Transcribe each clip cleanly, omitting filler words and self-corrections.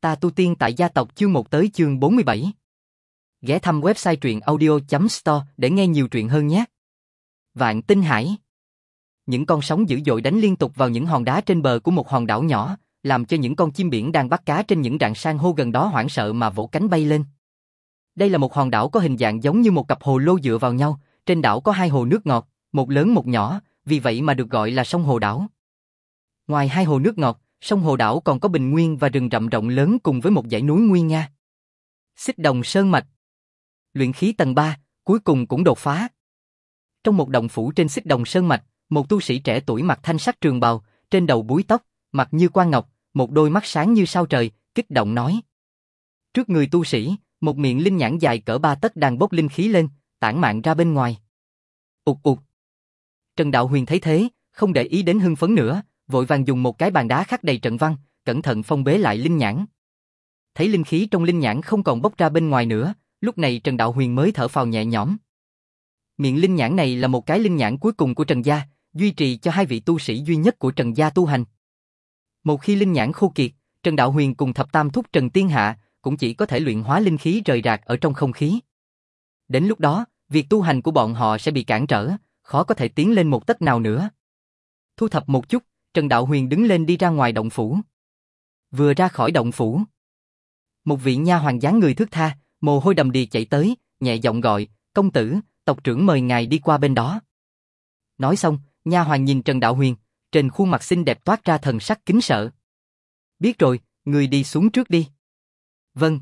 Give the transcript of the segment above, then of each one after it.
ta tu tiên tại gia tộc chương 1 tới chương 47. Ghé thăm website truyện audio.store để nghe nhiều truyện hơn nhé. Vạn Tinh Hải. Những con sóng dữ dội đánh liên tục vào những hòn đá trên bờ của một hòn đảo nhỏ, làm cho những con chim biển đang bắt cá trên những rạn san hô gần đó hoảng sợ mà vỗ cánh bay lên. Đây là một hòn đảo có hình dạng giống như một cặp hồ lô dựa vào nhau, trên đảo có hai hồ nước ngọt, một lớn một nhỏ, vì vậy mà được gọi là sông Hồ Đảo. Ngoài hai hồ nước ngọt, sông Hồ Đảo còn có bình nguyên và rừng rậm rộng lớn cùng với một dãy núi nguy nga. Xích Đồng Sơn Mạch. Luyện khí tầng 3, cuối cùng cũng đột phá. Trong một động phủ trên Xích Đồng Sơn Mạch, một tu sĩ trẻ tuổi mặc thanh sắc trường bào, trên đầu búi tóc, mặt như quan ngọc, một đôi mắt sáng như sao trời, kích động nói. Trước người tu sĩ, một miệng linh nhãn dài cỡ 3 tấc đang bốc linh khí lên, tản mạn ra bên ngoài. Ụt ụt. Trần Đạo Huyền thấy thế, không để ý đến hưng phấn nữa, vội vàng dùng một cái bàn đá khắc đầy trận văn, cẩn thận phong bế lại linh nhãn. Thấy linh khí trong linh nhãn không còn bốc ra bên ngoài nữa, lúc này Trần Đạo Huyền mới thở phào nhẹ nhõm. Miệng linh nhãn này là một cái linh nhãn cuối cùng của Trần gia, duy trì cho hai vị tu sĩ duy nhất của Trần gia tu hành. Một khi linh nhãn khô kiệt, Trần Đạo Huyền cùng thập tam thúc Trần Tiên Hạ cũng chỉ có thể luyện hóa linh khí rời rạc ở trong không khí. Đến lúc đó, việc tu hành của bọn họ sẽ bị cản trở, khó có thể tiến lên một tấc nào nữa. Thu thập một chút, Trần Đạo Huyền đứng lên đi ra ngoài động phủ. Vừa ra khỏi động phủ, một vị nha hoàn dáng người thướt tha, mồ hôi đầm đìa chạy tới, nhẹ giọng gọi, công tử, tộc trưởng mời ngài đi qua bên đó. Nói xong, nha hoàn nhìn Trần Đạo Huyền, trên khuôn mặt xinh đẹp toát ra thần sắc kính sợ. Biết rồi, người đi xuống trước đi. Vâng.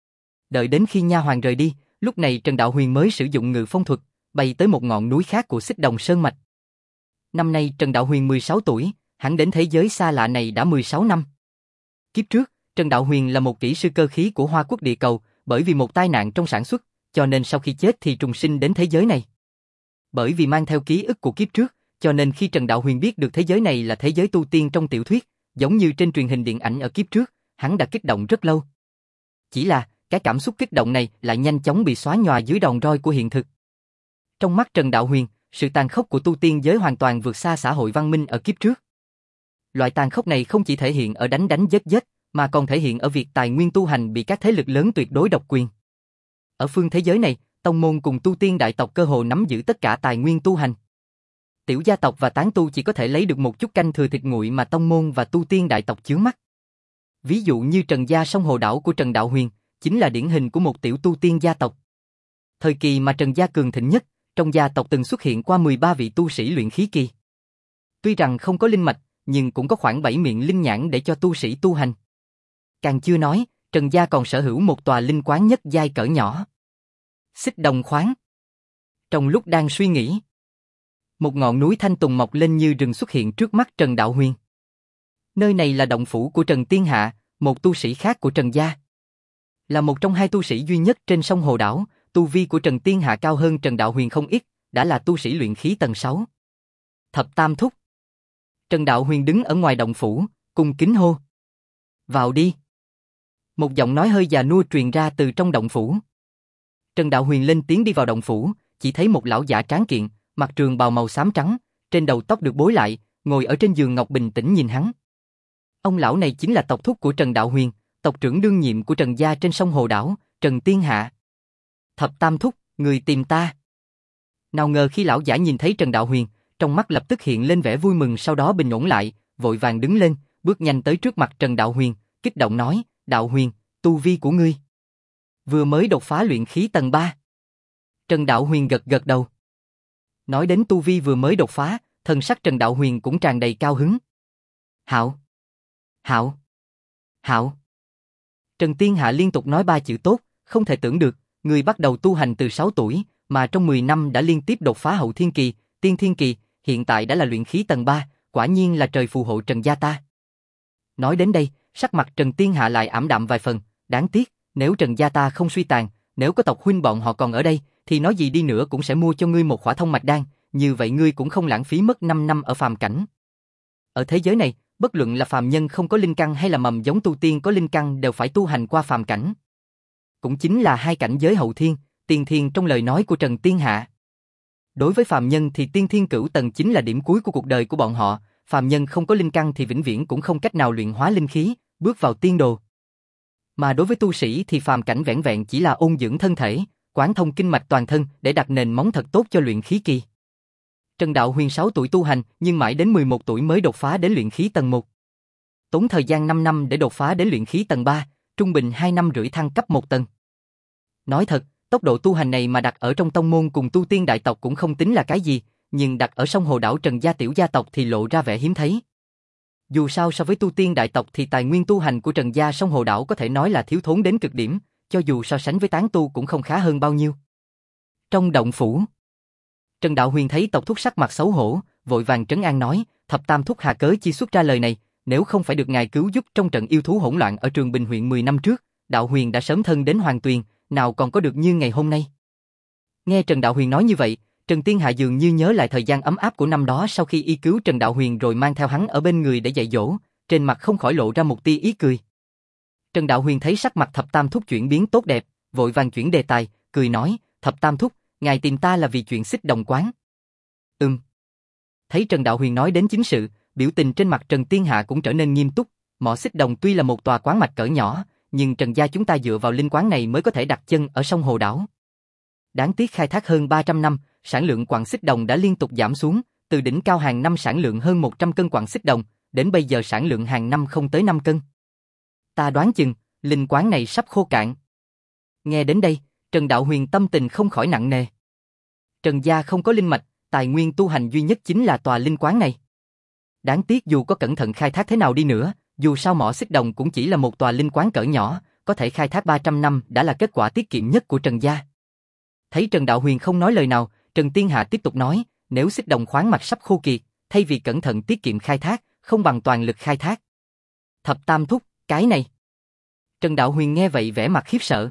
Đợi đến khi nha hoàn rời đi, lúc này Trần Đạo Huyền mới sử dụng ngự phong thuật, bay tới một ngọn núi khác của Xích Đồng Sơn Mạch. Năm nay Trần Đạo Huyền 16 tuổi, hắn đến thế giới xa lạ này đã 16 năm. Kiếp trước, Trần Đạo Huyền là một kỹ sư cơ khí của Hoa Quốc địa cầu, bởi vì một tai nạn trong sản xuất, cho nên sau khi chết thì trùng sinh đến thế giới này. Bởi vì mang theo ký ức của kiếp trước, cho nên khi Trần Đạo Huyền biết được thế giới này là thế giới tu tiên trong tiểu thuyết, giống như trên truyền hình điện ảnh ở kiếp trước, hắn đã kích động rất lâu. Chỉ là, cái cảm xúc kích động này lại nhanh chóng bị xóa nhòa dưới đòn roi của hiện thực. Trong mắt Trần Đạo Huyền, sự tàn khốc của tu tiên giới hoàn toàn vượt xa xã hội văn minh ở kiếp trước. Loại tàn khốc này không chỉ thể hiện ở đánh đánh giết giết, mà còn thể hiện ở việc tài nguyên tu hành bị các thế lực lớn tuyệt đối độc quyền. Ở phương thế giới này, tông môn cùng tu tiên đại tộc cơ hồ nắm giữ tất cả tài nguyên tu hành. Tiểu gia tộc và tán tu chỉ có thể lấy được một chút canh thừa thịt nguội mà tông môn và tu tiên đại tộc chướng mắt. Ví dụ như Trần gia sông Hồ Đảo của Trần Đạo Huyền, chính là điển hình của một tiểu tu tiên gia tộc. Thời kỳ mà Trần gia cường thịnh nhất, trong gia tộc từng xuất hiện qua 13 vị tu sĩ luyện khí kỳ. Tuy rằng không có linh mạch, nhưng cũng có khoảng 7 miệng linh nhãn để cho tu sĩ tu hành. Càng chưa nói, Trần gia còn sở hữu một tòa linh quán nhất giai cỡ nhỏ. Xích Đồng Khoáng. Trong lúc đang suy nghĩ, một ngọn núi thanh tùng mọc lên như rừng xuất hiện trước mắt Trần Đạo Huyền. Nơi này là động phủ của Trần Tiên Hạ, một tu sĩ khác của Trần gia. Là một trong hai tu sĩ duy nhất trên sông Hồ Đảo, tu vi của Trần Tiên Hạ cao hơn Trần Đạo Huyền không ít, đã là tu sĩ luyện khí tầng 6. Thập tam thúc. Trần Đạo Huyền đứng ở ngoài động phủ, cung kính hô. Vào đi. Một giọng nói hơi già nua truyền ra từ trong động phủ. Trần Đạo Huyền lên tiếng đi vào động phủ, chỉ thấy một lão giả tráng kiện, mặc trường bào màu xám trắng, trên đầu tóc được bối lại, ngồi ở trên giường ngọc bình tĩnh nhìn hắn. Ông lão này chính là tộc thúc của Trần Đạo Huyền, tộc trưởng đương nhiệm của Trần gia trên sông Hồ Đảo, Trần Tiên Hạ. Thập tam thúc, người tìm ta. Nào ngờ khi lão giả nhìn thấy Trần Đạo Huyền, trong mắt lập tức hiện lên vẻ vui mừng, sau đó bình ổn lại, vội vàng đứng lên, bước nhanh tới trước mặt Trần Đạo Huyền, kích động nói, Đạo Huyền, tu vi của ngươi vừa mới đột phá luyện khí tầng 3. Trần Đạo Huyền gật gật đầu. Nói đến tu vi vừa mới đột phá, thần sắc Trần Đạo Huyền cũng tràn đầy cao hứng. Hảo, hảo, hảo. Trần Tiên Hạ liên tục nói 3 chữ tốt, không thể tưởng được, người bắt đầu tu hành từ 6 tuổi, mà trong 10 năm đã liên tiếp đột phá hậu thiên kỳ, tiên thiên kỳ, hiện tại đã là luyện khí tầng 3, quả nhiên là trời phù hộ Trần gia ta. Nói đến đây, sắc mặt Trần Tiên Hạ lại ảm đạm vài phần, đáng tiếc, nếu Trần gia ta không suy tàn, nếu có tộc huynh bọn họ còn ở đây, thì nói gì đi nữa cũng sẽ mua cho ngươi một khỏa thông mạch đan, như vậy ngươi cũng không lãng phí mất 5 năm ở phàm cảnh. Ở thế giới này, bất luận là phàm nhân không có linh căn hay là mầm giống tu tiên có linh căn đều phải tu hành qua phàm cảnh. Cũng chính là hai cảnh giới hậu thiên, tiên thiên trong lời nói của Trần Tiên Hạ. Đối với phàm nhân thì tiên thiên cửu tầng chính là điểm cuối của cuộc đời của bọn họ, phàm nhân không có linh căn thì vĩnh viễn cũng không cách nào luyện hóa linh khí, bước vào tiên đồ. Mà đối với tu sĩ thì phàm cảnh vẻn vẹn chỉ là ôn dưỡng thân thể, quán thông kinh mạch toàn thân để đặt nền móng thật tốt cho luyện khí kỳ. Trần Đạo Huyền 6 tuổi tu hành, nhưng mãi đến 11 tuổi mới đột phá đến luyện khí tầng 1. Tốn thời gian 5 năm để đột phá đến luyện khí tầng 3, trung bình 2 năm rưỡi thăng cấp 1 tầng. Nói thật, tốc độ tu hành này mà đặt ở trong tông môn cùng tu tiên đại tộc cũng không tính là cái gì, nhưng đặt ở sông Hồ Đảo Trần gia tiểu gia tộc thì lộ ra vẻ hiếm thấy. Dù sao so với tu tiên đại tộc thì tài nguyên tu hành của Trần gia sông Hồ Đảo có thể nói là thiếu thốn đến cực điểm, cho dù so sánh với tán tu cũng không khá hơn bao nhiêu. Trong động phủ, Trần Đạo Huyền thấy tộc thúc sắc mặt xấu hổ, vội vàng trấn an nói, thập tam thúc hà cớ chi xuất ra lời này, nếu không phải được ngài cứu giúp trong trận yêu thú hỗn loạn ở Trường Bình huyện 10 năm trước, Đạo Huyền đã sớm thân đến Hoàng Tuyền, nào còn có được như ngày hôm nay. Nghe Trần Đạo Huyền nói như vậy, Trần Tiên Hạ dường như nhớ lại thời gian ấm áp của năm đó sau khi y cứu Trần Đạo Huyền rồi mang theo hắn ở bên người để dạy dỗ, trên mặt không khỏi lộ ra một tia ý cười. Trần Đạo Huyền thấy sắc mặt thập tam thúc chuyển biến tốt đẹp, vội vàng chuyển đề tài, cười nói, thập tam thúc, ngài tìm ta là vì chuyện Xích Đồng quán. Thấy Trần Đạo Huyền nói đến chính sự, biểu tình trên mặt Trần Tiên Hạ cũng trở nên nghiêm túc. Mỏ Xích Đồng tuy là một tòa quán mạch cỡ nhỏ, nhưng Trần gia chúng ta dựa vào linh quán này mới có thể đặt chân ở sông Hồ Đảo. Đáng tiếc khai thác hơn 300 năm, sản lượng quặng xích đồng đã liên tục giảm xuống, từ đỉnh cao hàng năm sản lượng hơn 100 cân quặng xích đồng, đến bây giờ sản lượng hàng năm không tới 5 cân. Ta đoán chừng, linh quán này sắp khô cạn. Nghe đến đây, Trần Đạo Huyền tâm tình không khỏi nặng nề. Trần gia không có linh mạch, tài nguyên tu hành duy nhất chính là tòa linh quán này. Đáng tiếc dù có cẩn thận khai thác thế nào đi nữa, dù sao mỏ xích đồng cũng chỉ là một tòa linh quán cỡ nhỏ, có thể khai thác 300 năm đã là kết quả tiết kiệm nhất của Trần gia. Thấy Trần Đạo Huyền không nói lời nào, Trần Tiên Hạ tiếp tục nói, nếu xích đồng khoáng mạch sắp khô kiệt, thay vì cẩn thận tiết kiệm khai thác, không bằng toàn lực khai thác. Thập tam thúc, cái này. Trần Đạo Huyền nghe vậy vẻ mặt khiếp sợ.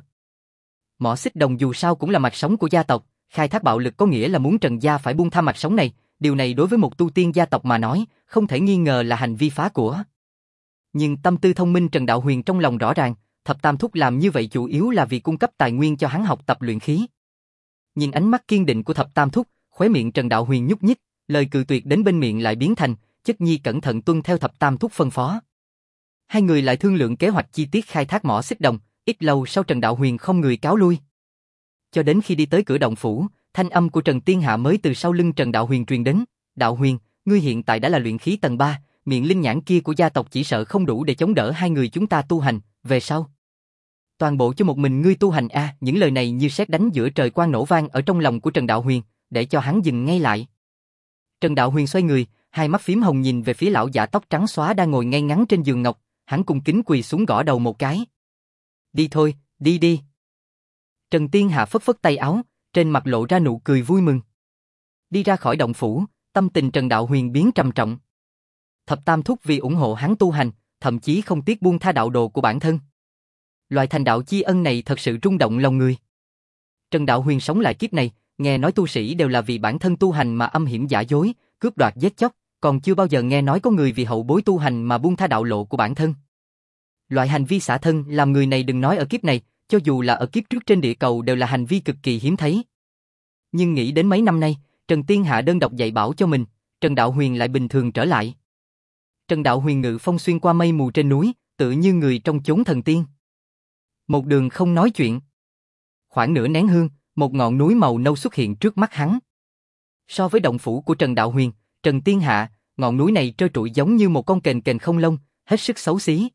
Mỏ xích đồng dù sao cũng là mạch sống của gia tộc, khai thác bạo lực có nghĩa là muốn Trần gia phải buông tha mạch sống này, điều này đối với một tu tiên gia tộc mà nói, không thể nghi ngờ là hành vi phá của. Nhưng tâm tư thông minh Trần Đạo Huyền trong lòng rõ ràng, thập tam thúc làm như vậy chủ yếu là vì cung cấp tài nguyên cho hắn học tập luyện khí. Nhìn ánh mắt kiên định của thập tam thúc, khóe miệng Trần Đạo Huyền nhúc nhích, lời cự tuyệt đến bên miệng lại biến thành, chất nhi cẩn thận tuân theo thập tam thúc phân phó. Hai người lại thương lượng kế hoạch chi tiết khai thác mỏ xích đồng, ít lâu sau Trần Đạo Huyền không người cáo lui. Cho đến khi đi tới cửa động phủ, thanh âm của Trần Tiên Hạ mới từ sau lưng Trần Đạo Huyền truyền đến, Đạo Huyền, ngươi hiện tại đã là luyện khí tầng 3, miệng linh nhãn kia của gia tộc chỉ sợ không đủ để chống đỡ hai người chúng ta tu hành, về sau. Toàn bộ cho một mình ngươi tu hành a, những lời này như sét đánh giữa trời quang nổ vang ở trong lòng của Trần Đạo Huyền, để cho hắn dừng ngay lại. Trần Đạo Huyền xoay người, hai mắt phím hồng nhìn về phía lão giả tóc trắng xóa đang ngồi ngay ngắn trên giường ngọc, hắn cung kính quỳ xuống gõ đầu một cái. Đi thôi, đi đi. Trần Tiên Hạ phất phất tay áo, trên mặt lộ ra nụ cười vui mừng. Đi ra khỏi động phủ, tâm tình Trần Đạo Huyền biến trầm trọng. Thập tam thúc vì ủng hộ hắn tu hành, thậm chí không tiếc buông tha đạo đồ của bản thân. Loại thành đạo chi ân này thật sự rung động lòng người. Trần Đạo Huyền sống lại kiếp này, nghe nói tu sĩ đều là vì bản thân tu hành mà âm hiểm giả dối, cướp đoạt giết chóc, còn chưa bao giờ nghe nói có người vì hậu bối tu hành mà buông tha đạo lộ của bản thân. Loại hành vi xả thân làm người này đừng nói ở kiếp này, cho dù là ở kiếp trước trên địa cầu đều là hành vi cực kỳ hiếm thấy. Nhưng nghĩ đến mấy năm nay, Trần Tiên Hạ đơn độc dạy bảo cho mình, Trần Đạo Huyền lại bình thường trở lại. Trần Đạo Huyền ngự phong xuyên qua mây mù trên núi, tự như người trong chốn thần tiên. Một đường không nói chuyện. Khoảng nửa nén hương, một ngọn núi màu nâu xuất hiện trước mắt hắn. So với động phủ của Trần Đạo Huyền, Trần Tiên Hạ, ngọn núi này trơ trụi giống như một con kền kền không lông, hết sức xấu xí.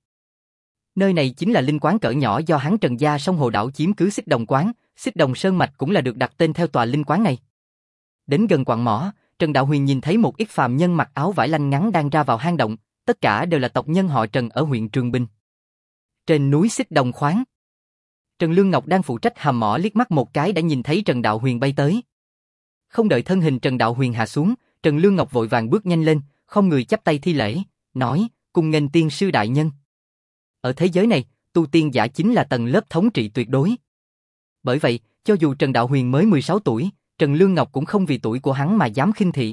Nơi này chính là linh quán cỡ nhỏ do hắn Trần gia sông Hồ Đảo chiếm cứ Xích Đồng quán, Xích Đồng Sơn Mạch cũng là được đặt tên theo tòa linh quán này. Đến gần quặng mỏ, Trần Đạo Huyền nhìn thấy một ít phàm nhân mặc áo vải lanh ngắn đang ra vào hang động, tất cả đều là tộc nhân họ Trần ở huyện Trường Bình. Trên núi Xích Đồng khoáng, Trần Lương Ngọc đang phụ trách hầm mỏ liếc mắt một cái đã nhìn thấy Trần Đạo Huyền bay tới. Không đợi thân hình Trần Đạo Huyền hạ xuống, Trần Lương Ngọc vội vàng bước nhanh lên, không người chắp tay thi lễ, nói, cung nghênh tiên sư đại nhân. Ở thế giới này, tu tiên giả chính là tầng lớp thống trị tuyệt đối. Bởi vậy, cho dù Trần Đạo Huyền mới 16 tuổi, Trần Lương Ngọc cũng không vì tuổi của hắn mà dám khinh thị.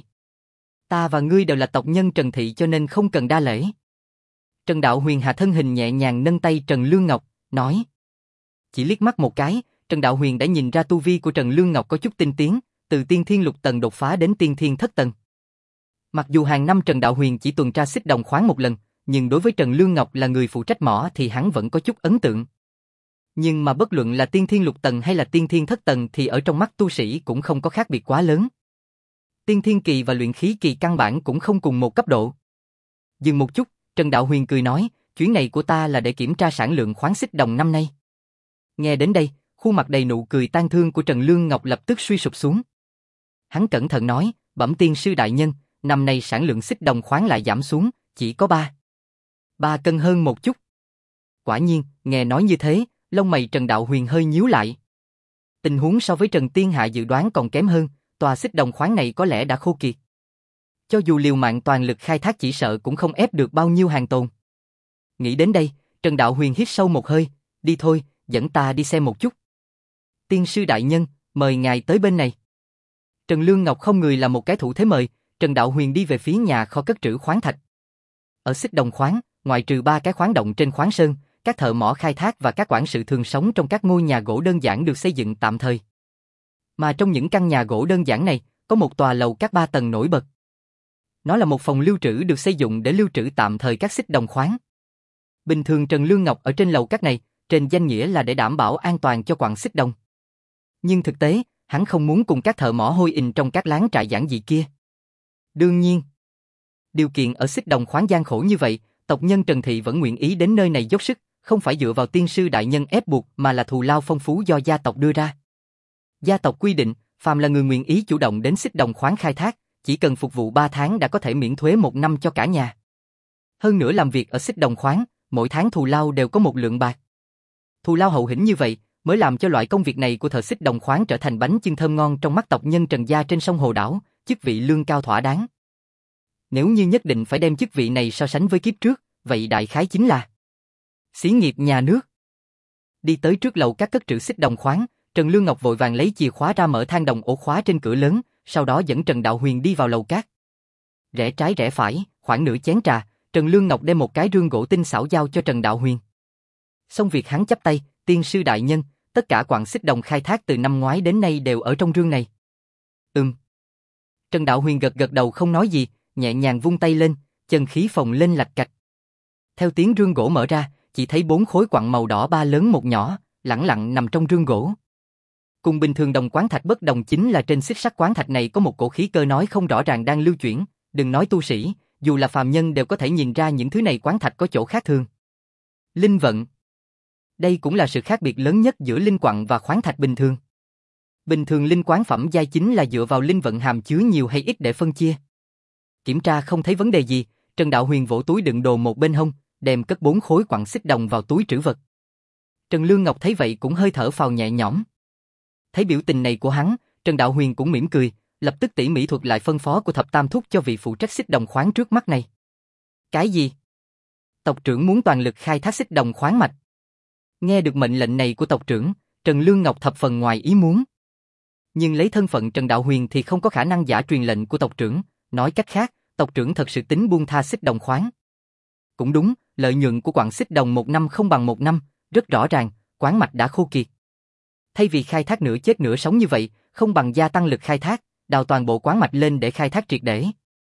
Ta và ngươi đều là tộc nhân Trần Thị cho nên không cần đa lễ. Trần Đạo Huyền hạ thân hình nhẹ nhàng nâng tay Trần Lương Ngọc, nói. Chỉ liếc mắt một cái, Trần Đạo Huyền đã nhìn ra tu vi của Trần Lương Ngọc có chút tinh tiến, từ tiên thiên lục tầng đột phá đến tiên thiên thất tầng. Mặc dù hàng năm Trần Đạo Huyền chỉ tuần tra Xích Đồng khoáng một lần, nhưng đối với Trần Lương Ngọc là người phụ trách mỏ thì hắn vẫn có chút ấn tượng. Nhưng mà bất luận là tiên thiên lục tầng hay là tiên thiên thất tầng thì ở trong mắt tu sĩ cũng không có khác biệt quá lớn. Tiên thiên kỳ và luyện khí kỳ căn bản cũng không cùng một cấp độ. Dừng một chút, Trần Đạo Huyền cười nói, chuyến này của ta là để kiểm tra sản lượng khoáng xích đồng năm nay. Nghe đến đây, khuôn mặt đầy nụ cười tang thương của Trần Lương Ngọc lập tức suy sụp xuống. Hắn cẩn thận nói, bẩm tiên sư đại nhân, năm nay sản lượng xích đồng khoáng lại giảm xuống, chỉ có 3 cân hơn một chút. Quả nhiên, nghe nói như thế, lông mày Trần Đạo Huyền hơi nhíu lại. Tình huống so với Trần Tiên Hạ dự đoán còn kém hơn, tòa xích đồng khoáng này có lẽ đã khô kiệt. Cho dù liều mạng toàn lực khai thác chỉ sợ cũng không ép được bao nhiêu hàng tồn. Nghĩ đến đây, Trần Đạo Huyền hít sâu một hơi, đi thôi, dẫn ta đi xem một chút. Tiên sư đại nhân, mời ngài tới bên này. Trần Lương Ngọc không người làm một cái thủ thế mời, Trần Đạo Huyền đi về phía nhà kho cất trữ khoáng thạch. Ở xích đồng khoáng, ngoài trừ 3 cái khoáng động trên khoáng sơn, các thợ mỏ khai thác và các quản sự thường sống trong các ngôi nhà gỗ đơn giản được xây dựng tạm thời. Mà trong những căn nhà gỗ đơn giản này, có một tòa lầu các 3 tầng nổi bật. Nó là một phòng lưu trữ được xây dựng để lưu trữ tạm thời các xích đồng khoáng. Bình thường Trần Lương Ngọc ở trên lầu các này, trên danh nghĩa là để đảm bảo an toàn cho quặng xích đồng. Nhưng thực tế, hắn không muốn cùng các thợ mỏ hôi ình trong các láng trại giản dị kia. Đương nhiên, điều kiện ở xích đồng khoáng gian khổ như vậy, tộc nhân Trần Thị vẫn nguyện ý đến nơi này dốc sức, không phải dựa vào tiên sư đại nhân ép buộc mà là thù lao phong phú do gia tộc đưa ra. Gia tộc quy định, phàm là người nguyện ý chủ động đến xích đồng khoáng khai thác, chỉ cần phục vụ 3 tháng đã có thể miễn thuế 1 năm cho cả nhà. Hơn nữa làm việc ở xích đồng khoáng, mỗi tháng thù lao đều có một lượng bạc. Thù lao hậu hĩnh như vậy, mới làm cho loại công việc này của thợ xích đồng khoáng trở thành bánh chưng thơm ngon trong mắt tộc nhân Trần gia trên sông Hồ Đảo, chức vị lương cao thỏa đáng. Nếu như nhất định phải đem chức vị này so sánh với kiếp trước, vậy đại khái chính là xí nghiệp nhà nước. Đi tới trước lầu các cất trữ xích đồng khoáng, Trần Lương Ngọc vội vàng lấy chìa khóa ra mở than đồng ổ khóa trên cửa lớn, sau đó dẫn Trần Đạo Huyền đi vào lầu các. Rẽ trái rẽ phải, khoảng nửa chén trà, Trần Lương Ngọc đem một cái rương gỗ tinh xảo giao cho Trần Đạo Huyền. Xong việc hắn chắp tay, tiên sư đại nhân, tất cả quặng xích đồng khai thác từ năm ngoái đến nay đều ở trong rương này. Trần Đạo Huyền gật gật đầu không nói gì, nhẹ nhàng vung tay lên, chân khí phồng lên lạch cạch. Theo tiếng rương gỗ mở ra, chỉ thấy 4 khối quặng màu đỏ 3 lớn 1 nhỏ, lẳng lặng nằm trong rương gỗ. Cùng bình thường đồng quán thạch bất đồng chính là trên xích sắt quán thạch này có một cổ khí cơ nói không rõ ràng đang lưu chuyển, đừng nói tu sĩ, dù là phàm nhân đều có thể nhìn ra những thứ này quán thạch có chỗ khác thường. Linh vận. Đây cũng là sự khác biệt lớn nhất giữa linh quặng và khoáng thạch bình thường. Bình thường linh quán phẩm giai chính là dựa vào linh vận hàm chứa nhiều hay ít để phân chia. Kiểm tra không thấy vấn đề gì, Trần Đạo Huyền vỗ túi đựng đồ một bên hông, đem cất 4 khối quặng xích đồng vào túi trữ vật. Trần Lương Ngọc thấy vậy cũng hơi thở phào nhẹ nhõm. Thấy biểu tình này của hắn, Trần Đạo Huyền cũng mỉm cười, lập tức tỉ mỉ thuật lại phân phó của thập tam thúc cho vị phụ trách xích đồng khoáng trước mắt này. Cái gì? Tộc trưởng muốn toàn lực khai thác xích đồng khoáng mạch. Nghe được mệnh lệnh này của tộc trưởng, Trần Lương Ngọc thập phần ngoài ý muốn. Nhưng lấy thân phận Trần Đạo Huyền thì không có khả năng giả truyền lệnh của tộc trưởng, nói cách khác, tộc trưởng thật sự tính buông tha xích đồng khoáng. Cũng đúng, lợi nhuận của quặng xích đồng 1 năm không bằng 1 năm, rất rõ ràng, quán mạch đã khô kiệt. Thay vì khai thác nửa chết nửa sống như vậy, không bằng gia tăng lực khai thác, đào toàn bộ quán mạch lên để khai thác triệt để.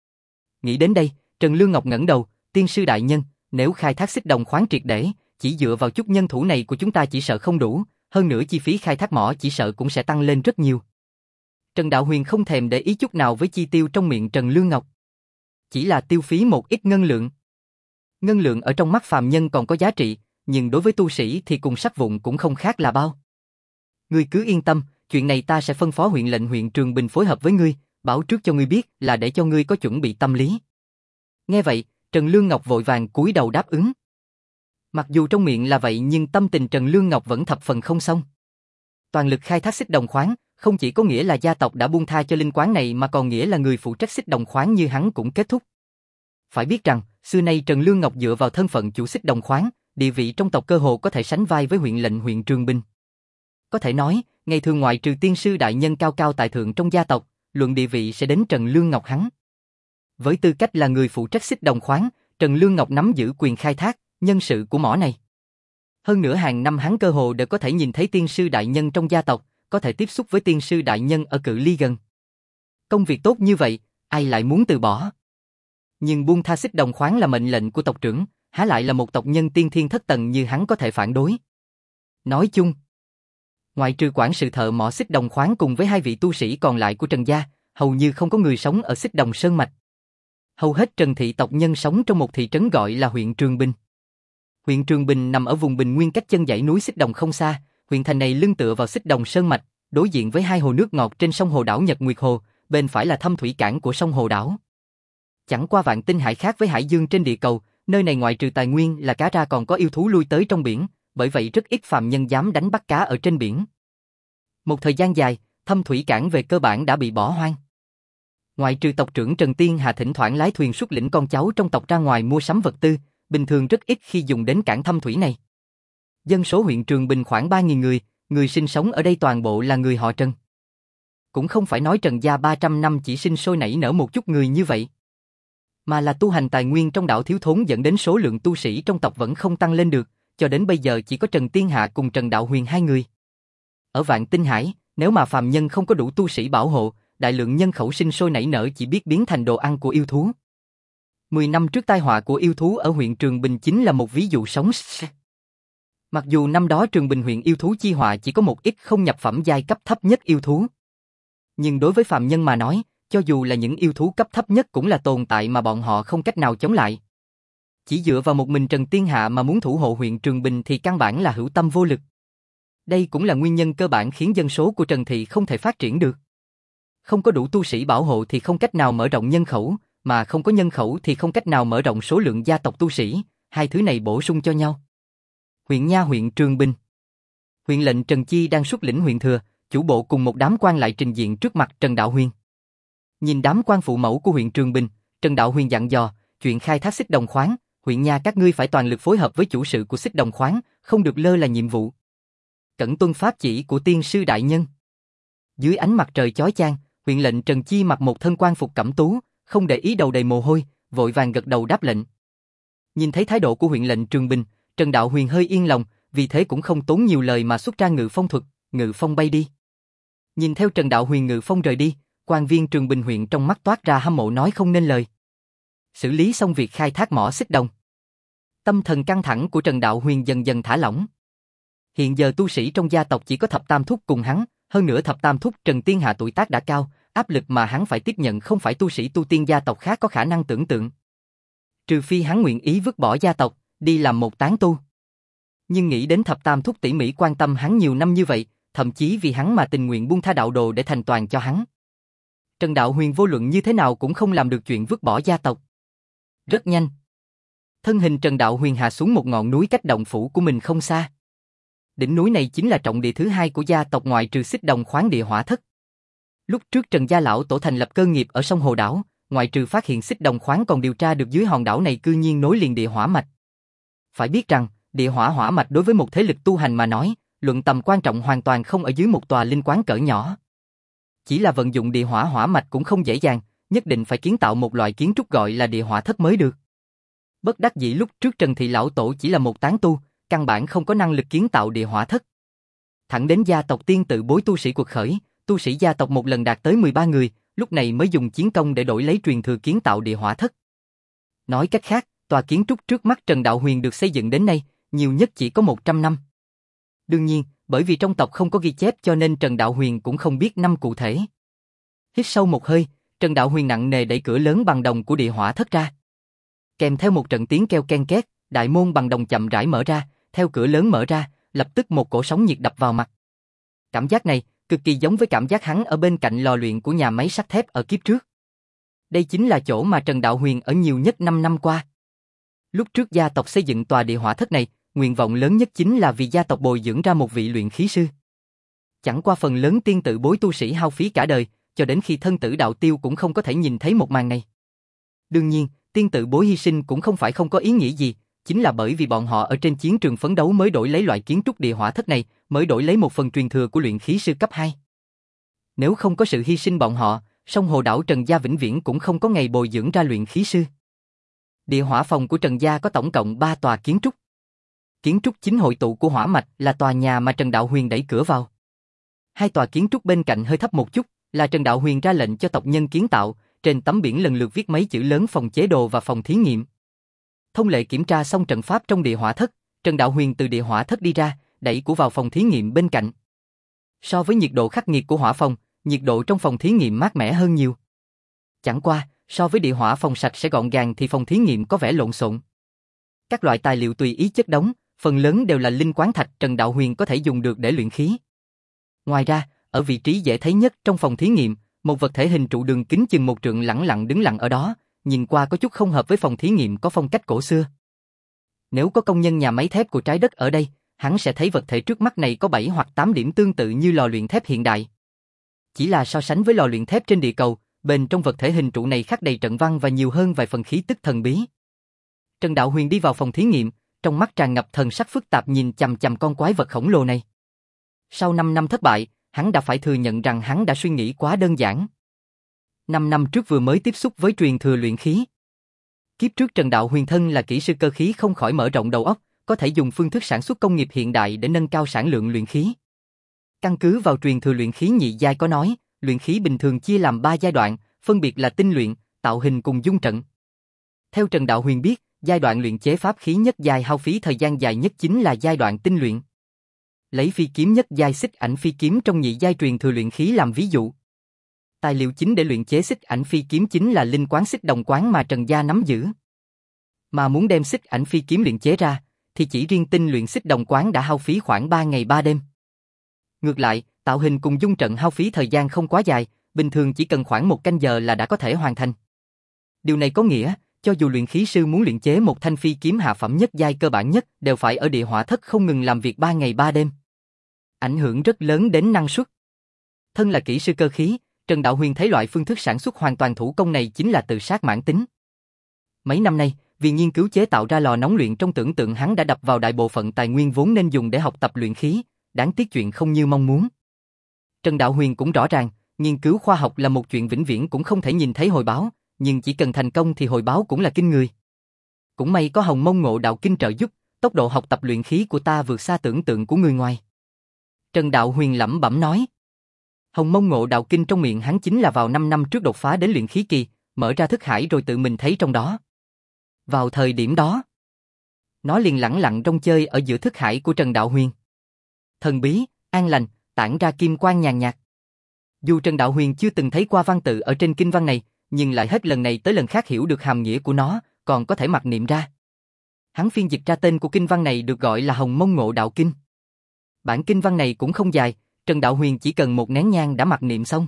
Nghĩ đến đây, Trần Lương Ngọc ngẩng đầu, tiên sư đại nhân, nếu khai thác xích đồng khoáng triệt để, chỉ dựa vào chút nhân thủ này của chúng ta chỉ sợ không đủ, hơn nữa chi phí khai thác mỏ chỉ sợ cũng sẽ tăng lên rất nhiều. Trần Đạo Huyền không thèm để ý chút nào với chi tiêu trong miệng Trần Lương Ngọc. Chỉ là tiêu phí một ít ngân lượng. Ngân lượng ở trong mắt phàm nhân còn có giá trị, nhưng đối với tu sĩ thì cùng sắt vụn cũng không khác là bao. Ngươi cứ yên tâm, chuyện này ta sẽ phân phó huyện lệnh huyện Trường Bình phối hợp với ngươi, bảo trước cho ngươi biết là để cho ngươi có chuẩn bị tâm lý. Nghe vậy, Trần Lương Ngọc vội vàng cúi đầu đáp ứng. Mặc dù trong miệng là vậy nhưng tâm tình Trần Lương Ngọc vẫn thập phần không xong. Toàn lực khai thác xích đồng khoáng, không chỉ có nghĩa là gia tộc đã buông tha cho linh quán này mà còn nghĩa là người phụ trách xích đồng khoáng như hắn cũng kết thúc. Phải biết rằng, xưa nay Trần Lương Ngọc dựa vào thân phận chủ xích đồng khoáng, địa vị trong tộc cơ hồ có thể sánh vai với huyện lệnh huyện Trường Bình. Có thể nói, ngày thường ngoại trừ tiên sư đại nhân cao cao tại thượng trong gia tộc, luận địa vị sẽ đến Trần Lương Ngọc hắn. Với tư cách là người phụ trách xích đồng khoáng, Trần Lương Ngọc nắm giữ quyền khai thác, nhân sự của mỏ này. Hơn nữa hàng năm hắn cơ hồ đều có thể nhìn thấy tiên sư đại nhân trong gia tộc, có thể tiếp xúc với tiên sư đại nhân ở cự ly gần. Công việc tốt như vậy, ai lại muốn từ bỏ? Nhưng buông tha xích đồng khoáng là mệnh lệnh của tộc trưởng, há lại là một tộc nhân tiên thiên thất tầng như hắn có thể phản đối. Nói chung, ngoại trừ quản sự thợ mỏ Xích Đồng khoáng cùng với 2 vị tu sĩ còn lại của Trần gia, hầu như không có người sống ở Xích Đồng Sơn Mạch. Hầu hết Trần thị tộc nhân sống trong một thị trấn gọi là huyện Trường Bình. Huyện Trường Bình nằm ở vùng bình nguyên cách chân dãy núi Xích Đồng không xa, huyện thành này lưng tựa vào Xích Đồng Sơn Mạch, đối diện với 2 hồ nước ngọt trên sông Hồ đảo Nhật Nguyệt Hồ, bên phải là thâm thủy cảng của sông Hồ đảo. Chẳng qua Vạn Tinh Hải khác với Hải Dương trên địa cầu, nơi này ngoại trừ tài nguyên là cá ra còn có yêu thú lui tới trong biển, bởi vậy rất ít phàm nhân dám đánh bắt cá ở trên biển. Một thời gian dài, thâm thủy cảng về cơ bản đã bị bỏ hoang. Ngoại trừ tộc trưởng Trần Tiên Hà thỉnh thoảng lái thuyền xuất lĩnh con cháu trong tộc ra ngoài mua sắm vật tư, bình thường rất ít khi dùng đến cảng thâm thủy này. Dân số huyện Trường Bình khoảng 3.000 người, người sinh sống ở đây toàn bộ là người họ Trần. Cũng không phải nói Trần gia 300 năm chỉ sinh sôi nảy nở một chút người như vậy, mà là tu hành tài nguyên trong đảo thiếu thốn dẫn đến số lượng tu sĩ trong tộc vẫn không tăng lên được, cho đến bây giờ chỉ có Trần Tiên Hạ cùng Trần Đạo Huyền 2 người. Ở Vạn Tinh Hải, nếu mà phàm nhân không có đủ tu sĩ bảo hộ, đại lượng nhân khẩu sinh sôi nảy nở chỉ biết biến thành đồ ăn của yêu thú. 10 năm trước tai họa của yêu thú ở huyện Trường Bình chính là một ví dụ sống. Mặc dù năm đó Trường Bình huyện yêu thú chi họa chỉ có một ít không nhập phẩm giai cấp thấp nhất yêu thú, nhưng đối với phàm nhân mà nói, cho dù là những yêu thú cấp thấp nhất cũng là tồn tại mà bọn họ không cách nào chống lại. Chỉ dựa vào một mình Trần Tiên Hạ mà muốn thủ hộ huyện Trường Bình thì căn bản là hữu tâm vô lực. Đây cũng là nguyên nhân cơ bản khiến dân số của Trần Thị không thể phát triển được. Không có đủ tu sĩ bảo hộ thì không cách nào mở rộng nhân khẩu, mà không có nhân khẩu thì không cách nào mở rộng số lượng gia tộc tu sĩ, hai thứ này bổ sung cho nhau. Huyện Nha huyện Trường Bình. Huyện lệnh Trần Chi đang xuất lĩnh huyện thừa, chủ bộ cùng một đám quan lại trình diện trước mặt Trần Đạo Huyền. Nhìn đám quan phụ mẫu của huyện Trường Bình, Trần Đạo Huyền dặn dò, chuyện khai thác xích đồng khoáng, huyện Nha các ngươi phải toàn lực phối hợp với chủ sự của xích đồng khoáng, không được lơ là nhiệm vụ. Cẩn tuân pháp chỉ của tiên sư đại nhân. Dưới ánh mặt trời chói chang, huyện lệnh Trần Chi mặc một thân quan phục cẩm tú, không để ý đầu đầy mồ hôi, vội vàng gật đầu đáp lệnh. Nhìn thấy thái độ của huyện lệnh Trường Bình, Trần Đạo Huyền hơi yên lòng, vì thế cũng không tốn nhiều lời mà xuất ra ngự phong thuật, ngự phong bay đi. Nhìn theo Trần Đạo Huyền ngự phong rời đi, quan viên Trường Bình huyện trong mắt toát ra hâm mộ nói không nên lời. Xử lý xong việc khai thác mỏ xích đồng, tâm thần căng thẳng của Trần Đạo Huyền dần dần thả lỏng. Hiện giờ tu sĩ trong gia tộc chỉ có Thập Tam Thúc cùng hắn, hơn nữa Thập Tam Thúc Trần Tiên Hạ tuổi tác đã cao, áp lực mà hắn phải tiếp nhận không phải tu sĩ tu tiên gia tộc khác có khả năng tưởng tượng. Trừ phi hắn nguyện ý vứt bỏ gia tộc, đi làm một tán tu. Nhưng nghĩ đến Thập Tam Thúc tỉ mỉ quan tâm hắn nhiều năm như vậy, thậm chí vì hắn mà tình nguyện buông tha đạo đồ để thành toàn cho hắn. Trần Đạo Huyền vô luận như thế nào cũng không làm được chuyện vứt bỏ gia tộc. Rất nhanh, thân hình Trần Đạo Huyền hạ xuống một ngọn núi cách động phủ của mình không xa. Đỉnh núi này chính là trọng địa thứ hai của gia tộc ngoại trừ xích đồng khoáng địa hỏa thất. Lúc trước Trần gia lão tổ thành lập cơ nghiệp ở sông Hồ đảo, ngoại trừ phát hiện xích đồng khoáng còn điều tra được dưới hòn đảo này cư nhiên nối liền địa hỏa mạch. Phải biết rằng, địa hỏa hỏa mạch đối với một thế lực tu hành mà nói, luận tầm quan trọng hoàn toàn không ở dưới một tòa linh quán cỡ nhỏ. Chỉ là vận dụng địa hỏa hỏa mạch cũng không dễ dàng, nhất định phải kiến tạo một loại kiến trúc gọi là địa hỏa thất mới được. Bất đắc dĩ lúc trước Trần thị lão tổ chỉ là một tán tu, căn bản không có năng lực kiến tạo địa hỏa thất. Thẳng đến gia tộc tiên tự bối tu sĩ cuộc khởi, tu sĩ gia tộc một lần đạt tới 13 người, lúc này mới dùng chiến công để đổi lấy truyền thừa kiến tạo địa hỏa thất. Nói cách khác, tòa kiến trúc trước mắt Trần Đạo Huyền được xây dựng đến nay, nhiều nhất chỉ có 100 năm. Đương nhiên, bởi vì trong tộc không có ghi chép cho nên Trần Đạo Huyền cũng không biết năm cụ thể. Hít sâu một hơi, Trần Đạo Huyền nặng nề đẩy cửa lớn bằng đồng của địa hỏa thất ra. Kèm theo một trận tiếng kêu ken két, đại môn bằng đồng chậm rãi mở ra, theo cửa lớn mở ra, lập tức một cổ sóng nhiệt đập vào mặt. Cảm giác này, cực kỳ giống với cảm giác hắn ở bên cạnh lò luyện của nhà máy sắt thép ở kiếp trước. Đây chính là chỗ mà Trần Đạo Huyền ở nhiều nhất 5 năm qua. Lúc trước gia tộc xây dựng tòa địa hỏa thất này, nguyện vọng lớn nhất chính là vì gia tộc bồi dưỡng ra một vị luyện khí sư. Chẳng qua phần lớn tiên tự bối tu sĩ hao phí cả đời, cho đến khi thân tử đạo tiêu cũng không có thể nhìn thấy một màn này. Đương nhiên, tiên tự bối hy sinh cũng không phải không có ý nghĩa gì, chính là bởi vì bọn họ ở trên chiến trường phấn đấu mới đổi lấy loại kiến trúc địa hỏa thất này, mới đổi lấy một phần truyền thừa của luyện khí sư cấp 2. Nếu không có sự hy sinh bọn họ, sông Hồ đảo Trần gia vĩnh viễn cũng không có ngày bồi dưỡng ra luyện khí sư. Địa hỏa phòng của Trần gia có tổng cộng 3 tòa kiến trúc. Kiến trúc chính hội tụ của hỏa mạch là tòa nhà mà Trần Đạo Huyền đẩy cửa vào. 2 tòa kiến trúc bên cạnh hơi thấp một chút, là Trần Đạo Huyền ra lệnh cho tộc nhân kiến tạo, trên tấm biển lần lượt viết mấy chữ lớn phòng chế đồ và phòng thí nghiệm. Thông lệ kiểm tra xong trận pháp trong địa hỏa thất, Trần Đạo Huyền từ địa hỏa thất đi ra, đẩy của vào phòng thí nghiệm bên cạnh. So với nhiệt độ khắc nghiệt của hỏa phòng, nhiệt độ trong phòng thí nghiệm mát mẻ hơn nhiều. Chẳng qua, so với địa hỏa phòng sạch sẽ gọn gàng thì phòng thí nghiệm có vẻ lộn xộn. Các loại tài liệu tùy ý chất đống, phần lớn đều là linh quáng thạch Trần Đạo Huyền có thể dùng được để luyện khí. Ngoài ra, ở vị trí dễ thấy nhất trong phòng thí nghiệm, một vật thể hình trụ đường kính chừng 1 trượng lẳng lặng đứng lặng ở đó, nhìn qua có chút không hợp với phòng thí nghiệm có phong cách cổ xưa. Nếu có công nhân nhà máy thép của trái đất ở đây, hắn sẽ thấy vật thể trước mắt này có 7 hoặc 8 điểm tương tự như lò luyện thép hiện đại. Chỉ là so sánh với lò luyện thép trên địa cầu, bên trong vật thể hình trụ này khắc đầy trận văn và nhiều hơn vài phần khí tức thần bí. Trần Đạo Huyền đi vào phòng thí nghiệm, trong mắt tràn ngập thần sắc phức tạp nhìn chằm chằm con quái vật khổng lồ này. Sau 5 năm thất bại, hắn đã phải thừa nhận rằng hắn đã suy nghĩ quá đơn giản. 5 năm trước vừa mới tiếp xúc với truyền thừa luyện khí. Kiếp trước Trần Đạo Huyền thân là kỹ sư cơ khí không khỏi mở rộng đầu óc, có thể dùng phương thức sản xuất công nghiệp hiện đại để nâng cao sản lượng luyện khí. Căn cứ vào truyền thừa luyện khí nhị giai có nói, luyện khí bình thường chia làm 3 giai đoạn, phân biệt là tinh luyện, tạo hình cùng dung trận. Theo Trần Đạo Huyền biết, giai đoạn luyện chế pháp khí nhất giai hao phí thời gian dài nhất chính là giai đoạn tinh luyện. Lấy phi kiếm nhất giai xích ảnh phi kiếm trong nhị giai truyền thừa luyện khí làm ví dụ. Tài liệu chính để luyện chế xích ảnh phi kiếm chính là linh quáng xích đồng quáng mà Trần gia nắm giữ. Mà muốn đem xích ảnh phi kiếm luyện chế ra, thì chỉ riêng tinh luyện xích đồng quáng đã hao phí khoảng 3 ngày 3 đêm. Ngược lại, tạo hình cùng dung trận hao phí thời gian không quá dài, bình thường chỉ cần khoảng 1 canh giờ là đã có thể hoàn thành. Điều này có nghĩa, cho dù luyện khí sư muốn luyện chế một thanh phi kiếm hạ phẩm nhất giai cơ bản nhất, đều phải ở địa hỏa thất không ngừng làm việc 3 ngày 3 đêm. Ảnh hưởng rất lớn đến năng suất. Thân là kỹ sư cơ khí, Trần Đạo Huyền thấy loại phương thức sản xuất hoàn toàn thủ công này chính là tự sát mãn tính. Mấy năm nay, vì nghiên cứu chế tạo ra lò nóng luyện trong tưởng tượng hắn đã đập vào đại bộ phận tài nguyên vốn nên dùng để học tập luyện khí, đáng tiếc chuyện không như mong muốn. Trần Đạo Huyền cũng rõ ràng, nghiên cứu khoa học là một chuyện vĩnh viễn cũng không thể nhìn thấy hồi báo, nhưng chỉ cần thành công thì hồi báo cũng là kinh người. Cũng may có Hồng Mông Ngộ Đạo Kinh trợ giúp, tốc độ học tập luyện khí của ta vượt xa tưởng tượng của người ngoài. Trần Đạo Huyền lẩm bẩm nói. Hồng Mông Ngộ Đạo Kinh trong miệng hắn chính là vào 5 năm trước đột phá đến luyện khí kỳ, mở ra thức hải rồi tự mình thấy trong đó. Vào thời điểm đó, nó liền lẳng lặng rong chơi ở giữa thức hải của Trần Đạo Huyền. Thần bí, an lành, tản ra kim quang nhàn nhạt. Dù Trần Đạo Huyền chưa từng thấy qua văn tự ở trên kinh văn này, nhưng lại hết lần này tới lần khác hiểu được hàm nghĩa của nó, còn có thể mặc niệm ra. Hắn phiên dịch ra tên của kinh văn này được gọi là Hồng Mông Ngộ Đạo Kinh. Bản kinh văn này cũng không dài, Trần Đạo Huyền chỉ cần 1 nén nhang đã mặc niệm xong.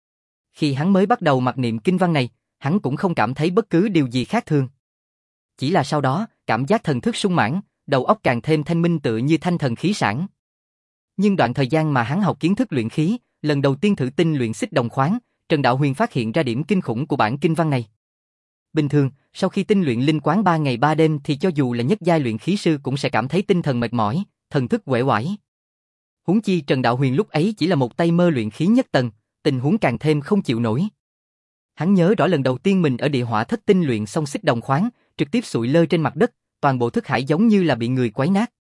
Khi hắn mới bắt đầu mặc niệm kinh văn này, hắn cũng không cảm thấy bất cứ điều gì khác thường. Chỉ là sau đó, cảm giác thần thức sung mãn, đầu óc càng thêm thanh minh tựa như thanh thần khí sản. Nhưng đoạn thời gian mà hắn học kiến thức luyện khí, lần đầu tiên thử tinh luyện xích đồng khoáng, Trần Đạo Huyền phát hiện ra điểm kinh khủng của bản kinh văn này. Bình thường, sau khi tinh luyện linh quáng 3 ngày 3 đêm thì cho dù là nhất giai luyện khí sư cũng sẽ cảm thấy tinh thần mệt mỏi, thần thức uể oải. Huống chi Trần Đạo Huyền lúc ấy chỉ là một tay mơ luyện khí nhất tầng, tình huống càng thêm không chịu nổi. Hắn nhớ rõ lần đầu tiên mình ở địa hỏa thất tinh luyện xong xích đồng khoáng, trực tiếp sụi lơ trên mặt đất, toàn bộ thức hải giống như là bị người quấy nát.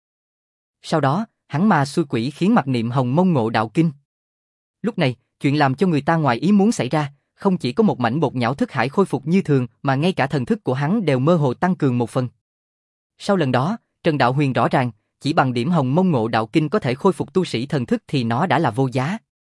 Sau đó, hắn ma xui quỷ khiến mặc niệm Hồng Mông Ngộ Đạo Kinh. Lúc này, chuyện làm cho người ta ngoài ý muốn xảy ra, không chỉ có một mảnh bột nhão thức hải khôi phục như thường, mà ngay cả thần thức của hắn đều mơ hồ tăng cường một phần. Sau lần đó, Trần Đạo Huyền rõ ràng, chỉ bằng điểm Hồng Mông Ngộ Đạo Kinh có thể khôi phục tu sĩ thần thức thì nó đã là vô giá.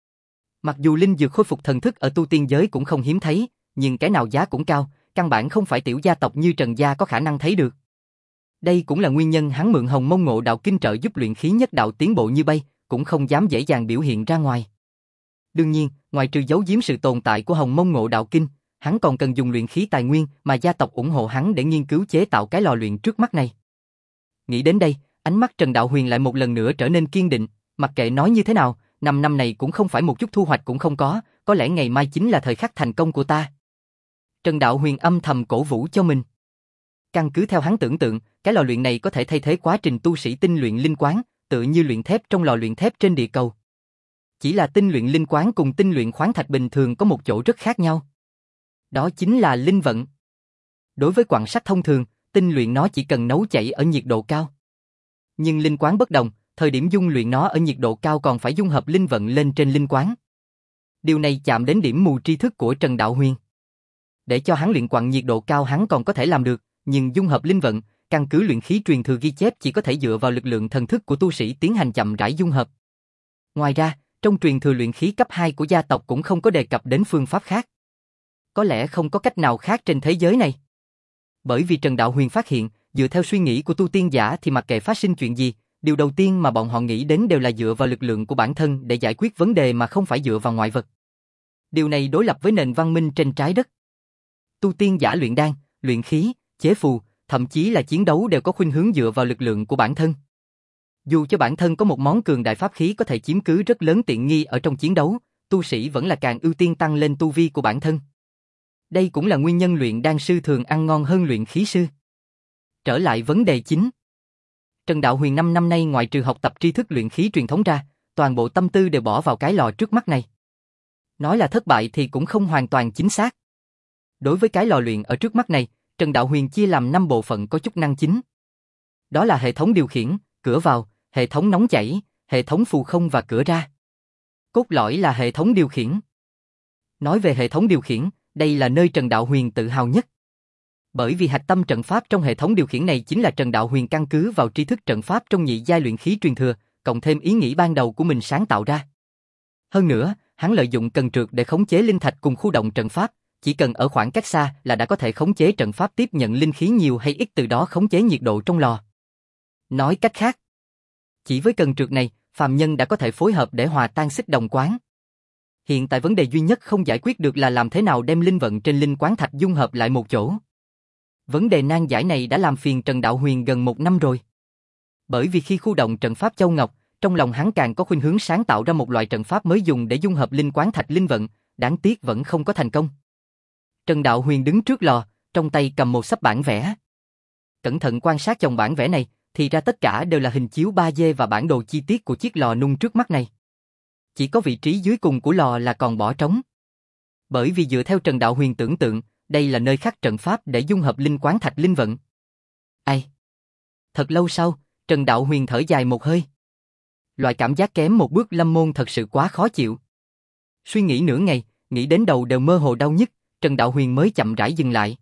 Mặc dù linh dược khôi phục thần thức ở tu tiên giới cũng không hiếm thấy, nhưng cái nào giá cũng cao, căn bản không phải tiểu gia tộc như Trần gia có khả năng thấy được. Đây cũng là nguyên nhân hắn mượn Hồng Mông Ngộ Đạo Kinh trợ giúp luyện khí nhất đạo tiến bộ như bay, cũng không dám dễ dàng biểu hiện ra ngoài. Đương nhiên, ngoài trừ giấu giếm sự tồn tại của Hồng Mông Ngộ Đạo Kinh, hắn còn cần dùng luyện khí tài nguyên mà gia tộc ủng hộ hắn để nghiên cứu chế tạo cái lò luyện trước mắt này. Nghĩ đến đây, ánh mắt Trần Đạo Huyền lại một lần nữa trở nên kiên định, mặc kệ nói như thế nào, 5 năm này cũng không phải một chút thu hoạch cũng không có lẽ ngày mai chính là thời khắc thành công của ta. Trần Đạo Huyền âm thầm cổ vũ cho mình. Căn cứ theo hắn tưởng tượng, cái lò luyện này có thể thay thế quá trình tu sĩ tinh luyện linh quáng, tựa như luyện thép trong lò luyện thép trên địa cầu. Chỉ là tinh luyện linh quáng cùng tinh luyện khoáng thạch bình thường có một chỗ rất khác nhau. Đó chính là linh vận. Đối với quặng sắt thông thường, tinh luyện nó chỉ cần nấu chảy ở nhiệt độ cao. Nhưng linh quáng bất đồng, thời điểm dung luyện nó ở nhiệt độ cao còn phải dung hợp linh vận lên trên linh quáng. Điều này chạm đến điểm mù tri thức của Trần Đạo Huyền. Để cho hắn luyện quặng nhiệt độ cao hắn còn có thể làm được, nhưng dung hợp linh vận, căn cứ luyện khí truyền thừa ghi chép chỉ có thể dựa vào lực lượng thần thức của tu sĩ tiến hành chậm rãi dung hợp. Ngoài ra, trong truyền thừa luyện khí cấp 2 của gia tộc cũng không có đề cập đến phương pháp khác. Có lẽ không có cách nào khác trên thế giới này. Bởi vì Trần Đạo Huyền phát hiện, dựa theo suy nghĩ của tu tiên giả thì mặc kệ phát sinh chuyện gì, điều đầu tiên mà bọn họ nghĩ đến đều là dựa vào lực lượng của bản thân để giải quyết vấn đề mà không phải dựa vào ngoại vật. Điều này đối lập với nền văn minh trên trái đất. Tu tiên giả luyện đan, luyện khí, chế phù, thậm chí là chiến đấu đều có khuynh hướng dựa vào lực lượng của bản thân. Dù cho bản thân có một món cường đại pháp khí có thể chiếm cứ rất lớn tiện nghi ở trong chiến đấu, tu sĩ vẫn là càng ưu tiên tăng lên tu vi của bản thân. Đây cũng là nguyên nhân luyện đan sư thường ăn ngon hơn luyện khí sư. Trở lại vấn đề chính. Trần Đạo Huyền 5 năm nay ngoại trừ học tập tri thức luyện khí truyền thống ra, toàn bộ tâm tư đều bỏ vào cái lò trước mắt này. Nói là thất bại thì cũng không hoàn toàn chính xác. Đối với cái lò luyện ở trước mắt này, Trần Đạo Huyền chia làm 5 bộ phận có chức năng chính. Đó là hệ thống điều khiển, cửa vào, hệ thống nóng chảy, hệ thống phù không và cửa ra. Cốt lõi là hệ thống điều khiển. Nói về hệ thống điều khiển, đây là nơi Trần Đạo Huyền tự hào nhất. Bởi vì hạch tâm trận pháp trong hệ thống điều khiển này chính là Trần Đạo Huyền căn cứ vào tri thức trận pháp trong nhị giai luyện khí truyền thừa, cộng thêm ý nghĩ ban đầu của mình sáng tạo ra. Hơn nữa, hắn lợi dụng cần trượt để khống chế linh thạch cùng khu động trận pháp, chỉ cần ở khoảng cách xa là đã có thể khống chế trận pháp tiếp nhận linh khí nhiều hay ít, từ đó khống chế nhiệt độ trong lò. Nói cách khác, chỉ với cần trượt này, phàm nhân đã có thể phối hợp để hòa tan xích đồng quán. Hiện tại vấn đề duy nhất không giải quyết được là làm thế nào đem linh vận trên linh quán thạch dung hợp lại một chỗ. Vấn đề nan giải này đã làm phiền Trần Đạo Huyền gần 1 năm rồi. Bởi vì khi khu động trận pháp Châu Ngọc, trong lòng hắn càng có khuynh hướng sáng tạo ra một loại trận pháp mới dùng để dung hợp linh quán thạch linh vận, đáng tiếc vẫn không có thành công. Trần Đạo Huyền đứng trước lò, trong tay cầm một xấp bản vẽ. Cẩn thận quan sát chồng bản vẽ này, thì ra tất cả đều là hình chiếu 3D và bản đồ chi tiết của chiếc lò nung trước mắt này. Chỉ có vị trí dưới cùng của lò là còn bỏ trống. Bởi vì dựa theo Trần Đạo Huyền tưởng tượng, đây là nơi khắc trận pháp để dung hợp linh quán thạch linh vận. Ai? Thật lâu sau, Trần Đạo Huyền thở dài một hơi. Loại cảm giác kém một bước lâm môn thật sự quá khó chịu. Suy nghĩ nửa ngày, nghĩ đến đầu đều mơ hồ đau nhức, Trần Đạo Huyền mới chậm rãi dừng lại.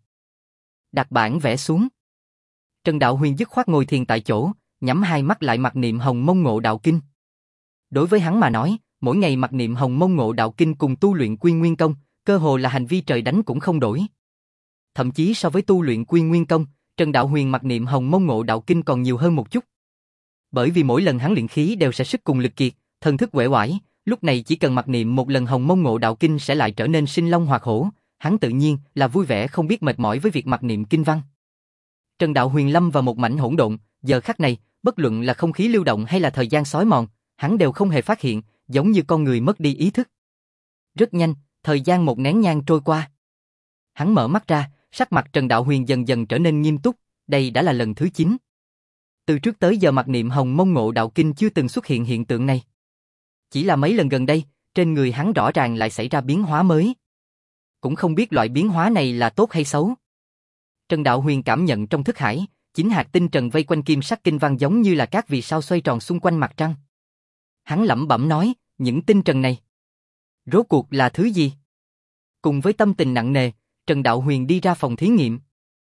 Đặt bản vẽ xuống. Trần Đạo Huyền dứt khoát ngồi thiền tại chỗ, nhắm hai mắt lại mặc niệm Hồng Mông Ngộ Đạo Kinh. Đối với hắn mà nói, mỗi ngày mặc niệm Hồng Mông Ngộ Đạo Kinh cùng tu luyện Quy Nguyên Công, cơ hồ là hành vi trời đánh cũng không đổi. Thậm chí so với tu luyện Quy Nguyên Công, Trần Đạo Huyền mặc niệm Hồng Mông Ngộ Đạo Kinh còn nhiều hơn một chút. Bởi vì mỗi lần hắn luyện khí đều sẽ sức cùng lực kiệt, thần thức uể oải, lúc này chỉ cần mặc niệm một lần Hồng Mông Ngộ Đạo Kinh sẽ lại trở nên sinh long hoạt hổ, hắn tự nhiên là vui vẻ không biết mệt mỏi với việc mặc niệm kinh văn. Trần Đạo Huyền lâm vào một mảnh hỗn độn, giờ khắc này, bất luận là không khí lưu động hay là thời gian xói mòn, hắn đều không hề phát hiện, giống như con người mất đi ý thức. Rất nhanh, thời gian một nén nhang trôi qua. Hắn mở mắt ra, sắc mặt Trần Đạo Huyền dần dần trở nên nghiêm túc, đây đã là lần thứ 9. Từ trước tới giờ mặc niệm Hồng Mông Ngộ Đạo Kinh chưa từng xuất hiện hiện tượng này. Chỉ là mấy lần gần đây, trên người hắn rõ ràng lại xảy ra biến hóa mới. Cũng không biết loại biến hóa này là tốt hay xấu. Trần Đạo Huyền cảm nhận trong thức hải, 9 hạt tinh trần vây quanh kim sắc kinh văn giống như là các vì sao xoay tròn xung quanh mặt trăng. Hắn lẩm bẩm nói, những tinh trần này, rốt cuộc là thứ gì? Cùng với tâm tình nặng nề, Trần Đạo Huyền đi ra phòng thí nghiệm.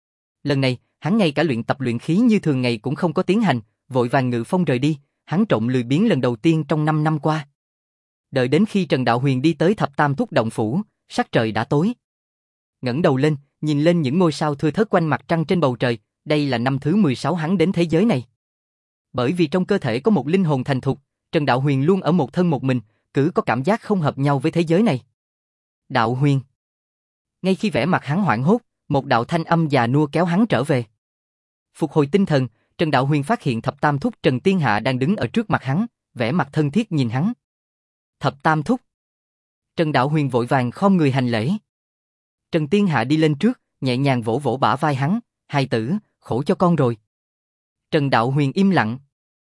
Lần này, hắn ngay cả luyện tập luyện khí như thường ngày cũng không có tiến hành, vội vàng ngự phong rời đi, hắn trộn lười biếng lần đầu tiên trong 5 năm qua. Đợi đến khi Trần Đạo Huyền đi tới Thập Tam Thúc động phủ, sắc trời đã tối. Ngẩng đầu lên, nhìn lên những ngôi sao thưa thớt quanh mặt trăng trên bầu trời, đây là năm thứ 16 hắn đến thế giới này. Bởi vì trong cơ thể có một linh hồn thành thục, Trần Đạo Huyền luôn ở một thân một mình, cứ có cảm giác không hợp nhau với thế giới này. Đạo Huyền. Ngay khi vẻ mặt hắn hoảng hốt, một đạo thanh âm già nua kéo hắn trở về. Phục hồi tinh thần, Trần Đạo Huyền phát hiện Thập Tam Thúc Trần Tiên Hạ đang đứng ở trước mặt hắn, vẻ mặt thân thiết nhìn hắn. Thập Tam Thúc. Trần Đạo Huyền vội vàng khom người hành lễ. Trần Tiên Hạ đi lên trước, nhẹ nhàng vỗ vỗ bả vai hắn, hài tử, khổ cho con rồi. Trần Đạo Huyền im lặng.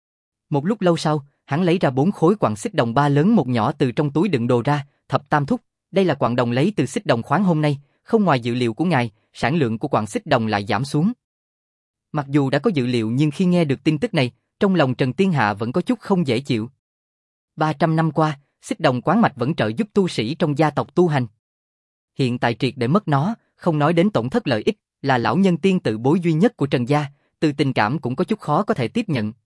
Một lúc lâu sau, hắn lấy ra 4 khối quặng xích đồng 3 lớn một nhỏ từ trong túi đựng đồ ra, Thập Tam Thúc, đây là quặng đồng lấy từ xích đồng khoáng hôm nay, không ngoài dự liệu của ngài, sản lượng của quặng xích đồng lại giảm xuống. Mặc dù đã có dự liệu nhưng khi nghe được tin tức này, trong lòng Trần Tiên Hạ vẫn có chút không dễ chịu. 300 năm qua, xích đồng quán mạch vẫn trợ giúp tu sĩ trong gia tộc tu hành. Hiện tại triệt để mất nó, không nói đến tổn thất lợi ích, là lão nhân tiên tự bối duy nhất của Trần gia, từ tình cảm cũng có chút khó có thể tiếp nhận.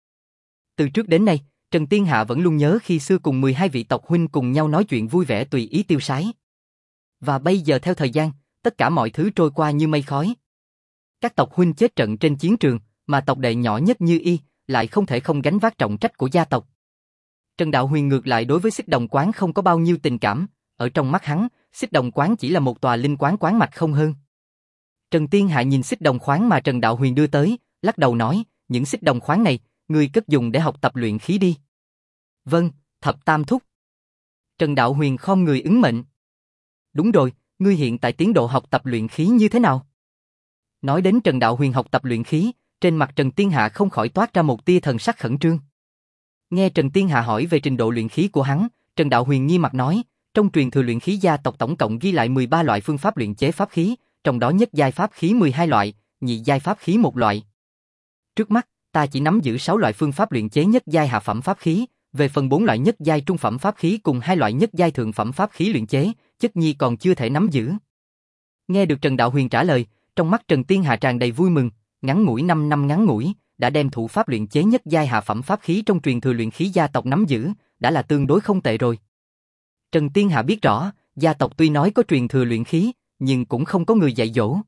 Từ trước đến nay, Trần Tiên Hạ vẫn luôn nhớ khi xưa cùng 12 vị tộc huynh cùng nhau nói chuyện vui vẻ tùy ý tiêu sái. Và bây giờ theo thời gian, tất cả mọi thứ trôi qua như mây khói. Các tộc huynh chết trận trên chiến trường, mà tộc đệ nhỏ nhất như y, lại không thể không gánh vác trọng trách của gia tộc. Trần Đạo Huyền ngược lại đối với Xích Đồng Quán không có bao nhiêu tình cảm, ở trong mắt hắn, Xích Đồng Quán chỉ là một tòa linh quán quán mạch không hơn. Trần Tiên Hạ nhìn xích đồng khoáng mà Trần Đạo Huyền đưa tới, lắc đầu nói, những xích đồng khoáng này, ngươi cất dùng để học tập luyện khí đi. Vâng, thập tam thúc. Trần Đạo Huyền khom người ứng mệnh. Đúng rồi, ngươi hiện tại tiến độ học tập luyện khí như thế nào? Nói đến Trần Đạo Huyền học tập luyện khí, trên mặt Trần Tiên Hạ không khỏi toát ra một tia thần sắc khẩn trương. Nghe Trần Tiên Hạ hỏi về trình độ luyện khí của hắn, Trần Đạo Huyền nghiêm mặt nói, trong truyền thừa luyện khí gia tộc tổng cộng ghi lại 13 loại phương pháp luyện chế pháp khí, trong đó nhất giai pháp khí 12 loại, nhị giai pháp khí 1 loại. Trước mắt, ta chỉ nắm giữ 6 loại phương pháp luyện chế nhất giai hạ phẩm pháp khí, về phần 4 loại nhất giai trung phẩm pháp khí cùng 2 loại nhất giai thượng phẩm pháp khí luyện chế, chất nhi còn chưa thể nắm giữ. Nghe được Trần Đạo Huyền trả lời, trong mắt Trần Tiên Hạ tràn đầy vui mừng, ngắn ngủi 5 năm ngắn ngủi, đã đem thủ pháp luyện chế nhất giai hạ phẩm pháp khí trong truyền thừa luyện khí gia tộc nắm giữ, đã là tương đối không tệ rồi. Trần Tiên Hạ biết rõ, gia tộc tuy nói có truyền thừa luyện khí, nhưng cũng không có người dạy dỗ.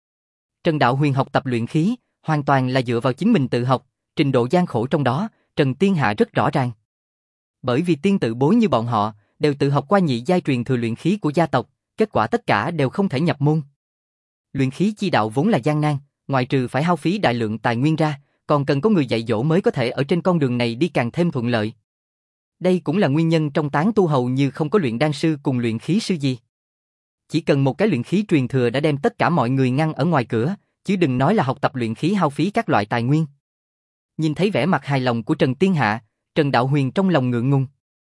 Trần Đạo Huyền học tập luyện khí, hoàn toàn là dựa vào chính mình tự học, trình độ gian khổ trong đó, Trần Tiên Hạ rất rõ ràng. Bởi vì tiên tự bối như bọn họ, đều tự học qua nhị giai truyền thừa luyện khí của gia tộc, kết quả tất cả đều không thể nhập môn. Luyện khí chi đạo vốn là gian nan, ngoại trừ phải hao phí đại lượng tài nguyên ra, còn cần có người dạy dỗ mới có thể ở trên con đường này đi càng thêm thuận lợi. Đây cũng là nguyên nhân trong tán tu hầu như không có luyện đan sư cùng luyện khí sư gì. Chỉ cần một cái luyện khí truyền thừa đã đem tất cả mọi người ngăn ở ngoài cửa, chứ đừng nói là học tập luyện khí hao phí các loại tài nguyên. Nhìn thấy vẻ mặt hài lòng của Trần Tiên Hạ, Trần Đạo Huyền trong lòng ngượng ngùng.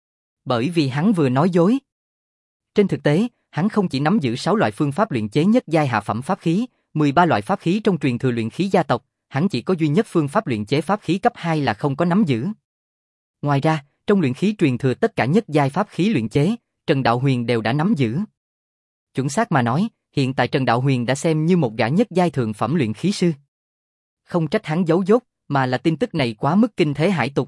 Bởi vì hắn vừa nói dối. Trên thực tế, hắn không chỉ nắm giữ 6 loại phương pháp luyện chế nhất giai hạ phẩm pháp khí, 13 loại pháp khí trong truyền thừa luyện khí gia tộc, hắn chỉ có duy nhất phương pháp luyện chế pháp khí cấp 2 là không có nắm giữ. Ngoài ra, trong luyện khí truyền thừa tất cả nhất giai pháp khí luyện chế, Trần Đạo Huyền đều đã nắm giữ. Chuẩn xác mà nói, hiện tại Trần Đạo Huyền đã xem như một gã nhất giai thượng phẩm luyện khí sư. Không trách hắn giấu dốt, mà là tin tức này quá mức kinh thế hải tục.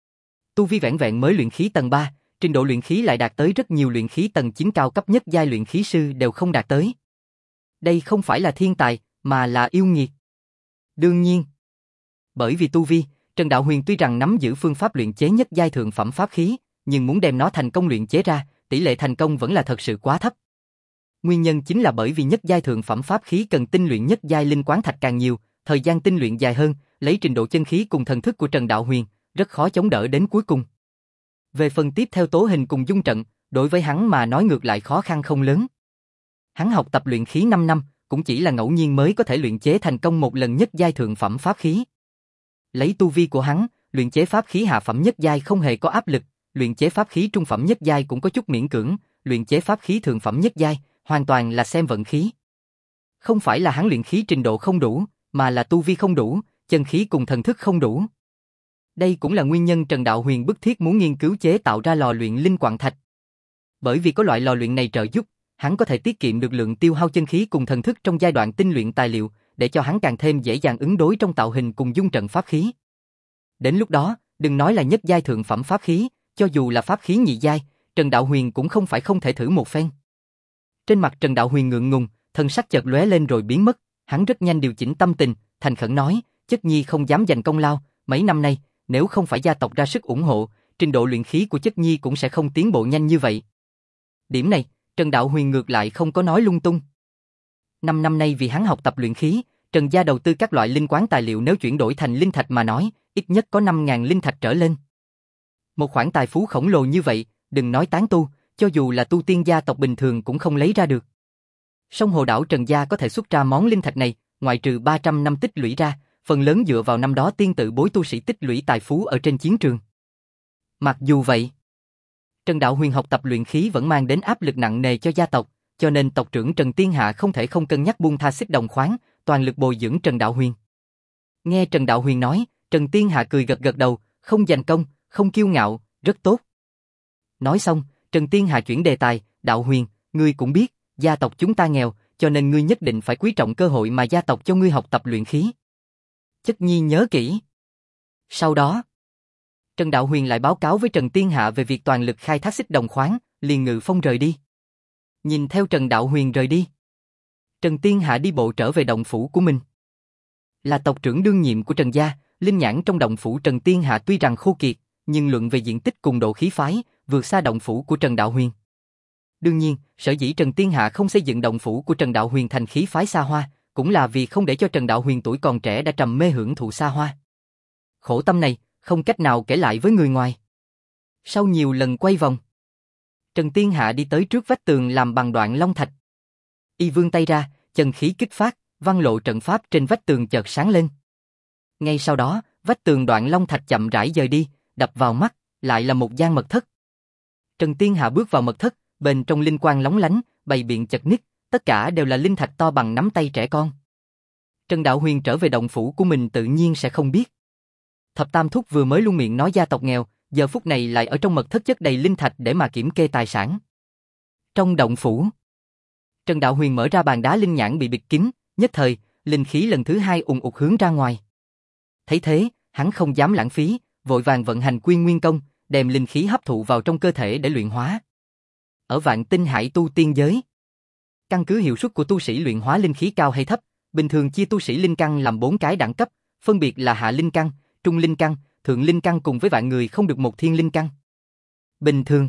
Tu vi vẹn vẹn mới luyện khí tầng 3, trình độ luyện khí lại đạt tới rất nhiều luyện khí tầng 9 cao cấp nhất giai luyện khí sư đều không đạt tới. Đây không phải là thiên tài, mà là yêu nghiệt. Đương nhiên, bởi vì tu vi, Trần Đạo Huyền tuy rằng nắm giữ phương pháp luyện chế nhất giai thượng phẩm pháp khí, nhưng muốn đem nó thành công luyện chế ra, tỷ lệ thành công vẫn là thật sự quá thấp. Nguyên nhân chính là bởi vì nhất giai thượng phẩm pháp khí cần tinh luyện nhất giai linh quán thạch càng nhiều, thời gian tinh luyện dài hơn, lấy trình độ chân khí cùng thần thức của Trần Đạo Huyền, rất khó chống đỡ đến cuối cùng. Về phần tiếp theo tố hình cùng dung trận, đối với hắn mà nói ngược lại khó khăn không lớn. Hắn học tập luyện khí 5 năm, cũng chỉ là ngẫu nhiên mới có thể luyện chế thành công một lần nhất giai thượng phẩm pháp khí. Lấy tu vi của hắn, luyện chế pháp khí hạ phẩm nhất giai không hề có áp lực, luyện chế pháp khí trung phẩm nhất giai cũng có chút miễn cưỡng, luyện chế pháp khí thượng phẩm nhất giai, hoàn toàn là xem vận khí. Không phải là hắn luyện khí trình độ không đủ, mà là tu vi không đủ, chân khí cùng thần thức không đủ. Đây cũng là nguyên nhân Trần Đạo Huyền bức thiết muốn nghiên cứu chế tạo ra lò luyện linh quặng thạch. Bởi vì có loại lò luyện này trợ giúp, hắn có thể tiết kiệm được lượng tiêu hao chân khí cùng thần thức trong giai đoạn tinh luyện tài liệu, để cho hắn càng thêm dễ dàng ứng đối trong tạo hình cùng dung trận pháp khí. Đến lúc đó, đừng nói là nhất giai thượng phẩm pháp khí, cho dù là pháp khí nhị giai, Trần Đạo Huyền cũng không phải không thể thử một phen. Trên mặt Trần Đạo Huyền ngượng ngùng, thân sắc chợt lóe lên rồi biến mất, hắn rất nhanh điều chỉnh tâm tình, thành khẩn nói, chất nhi không dám giành công lao, mấy năm nay, nếu không phải gia tộc ra sức ủng hộ, trình độ luyện khí của chất nhi cũng sẽ không tiến bộ nhanh như vậy. Điểm này, Trần Đạo Huyền ngược lại không có nói lung tung. 5 năm nay vì hắn học tập luyện khí, Trần gia đầu tư các loại linh quán tài liệu nếu chuyển đổi thành linh thạch mà nói, ít nhất có 5.000 linh thạch trở lên. Một khoản tài phú khổng lồ như vậy, đừng nói tán tu, cho dù là tu tiên gia tộc bình thường cũng không lấy ra được. Song Hồ đảo Trần gia có thể xuất ra món linh thạch này, ngoại trừ 300 năm tích lũy ra, phần lớn dựa vào năm đó tiên tự bối tu sĩ tích lũy tài phú ở trên chiến trường. Mặc dù vậy, Trần Đạo Huyền học tập luyện khí vẫn mang đến áp lực nặng nề cho gia tộc, cho nên tộc trưởng Trần Tiên Hạ không thể không cân nhắc buông tha xích đồng khoáng, toàn lực bồi dưỡng Trần Đạo Huyền. Nghe Trần Đạo Huyền nói, Trần Tiên Hạ cười gật gật đầu, không giành công, không kiêu ngạo, rất tốt. Nói xong, Trần Tiên Hạ chuyển đề tài, Đạo Huyền, ngươi cũng biết, gia tộc chúng ta nghèo, cho nên ngươi nhất định phải quý trọng cơ hội mà gia tộc cho ngươi học tập luyện khí. Chất nhi nhớ kỹ. Sau đó, Trần Đạo Huyền lại báo cáo với Trần Tiên Hạ về việc toàn lực khai thác xích đồng khoáng, liền ngự phong rời đi. Nhìn theo Trần Đạo Huyền rời đi, Trần Tiên Hạ đi bộ trở về động phủ của mình. Là tộc trưởng đương nhiệm của Trần gia, linh nhãn trong động phủ Trần Tiên Hạ tuy rằng khô kiệt, nhưng luận về diện tích cùng độ khí phái, vượt xa động phủ của Trần Đạo Huyền. Đương nhiên, sở dĩ Trần Tiên Hạ không xây dựng động phủ của Trần Đạo Huyền thành khí phái xa hoa, cũng là vì không để cho Trần Đạo Huyền tuổi còn trẻ đã trầm mê hưởng thụ xa hoa. Khổ tâm này, không cách nào kể lại với người ngoài. Sau nhiều lần quay vòng, Trần Tiên Hạ đi tới trước vách tường làm bằng đoạn long thạch. Y vươn tay ra, chân khí kích phát, văn lộ trận pháp trên vách tường chợt sáng lên. Ngay sau đó, vách tường đoạn long thạch chậm rãi dời đi, đập vào mắt, lại là một gian mật thất. Trần Tiên Hạ bước vào mật thất, bên trong linh quang lóng lánh, bày biện chật ních, tất cả đều là linh thạch to bằng nắm tay trẻ con. Trần Đạo Huyền trở về động phủ của mình tự nhiên sẽ không biết. Thập Tam Thúc vừa mới luôn miệng nói gia tộc nghèo, giờ phút này lại ở trong mật thất chất đầy linh thạch để mà kiểm kê tài sản. Trong động phủ, Trần Đạo Huyền mở ra bàn đá linh nhãn bị bịt kín, nhất thời, linh khí lần thứ hai ùn ụt hướng ra ngoài. Thấy thế, hắn không dám lãng phí, vội vàng vận hành Quy Nguyên Công, đem linh khí hấp thụ vào trong cơ thể để luyện hóa. Ở Vạn Tinh Hải tu tiên giới, căn cứ hiệu suất của tu sĩ luyện hóa linh khí cao hay thấp, bình thường chia tu sĩ linh căn làm 4 cái đẳng cấp, phân biệt là hạ linh căn, trung linh căn, thượng linh căn cùng với vạn người không được một thiên linh căn. Bình thường,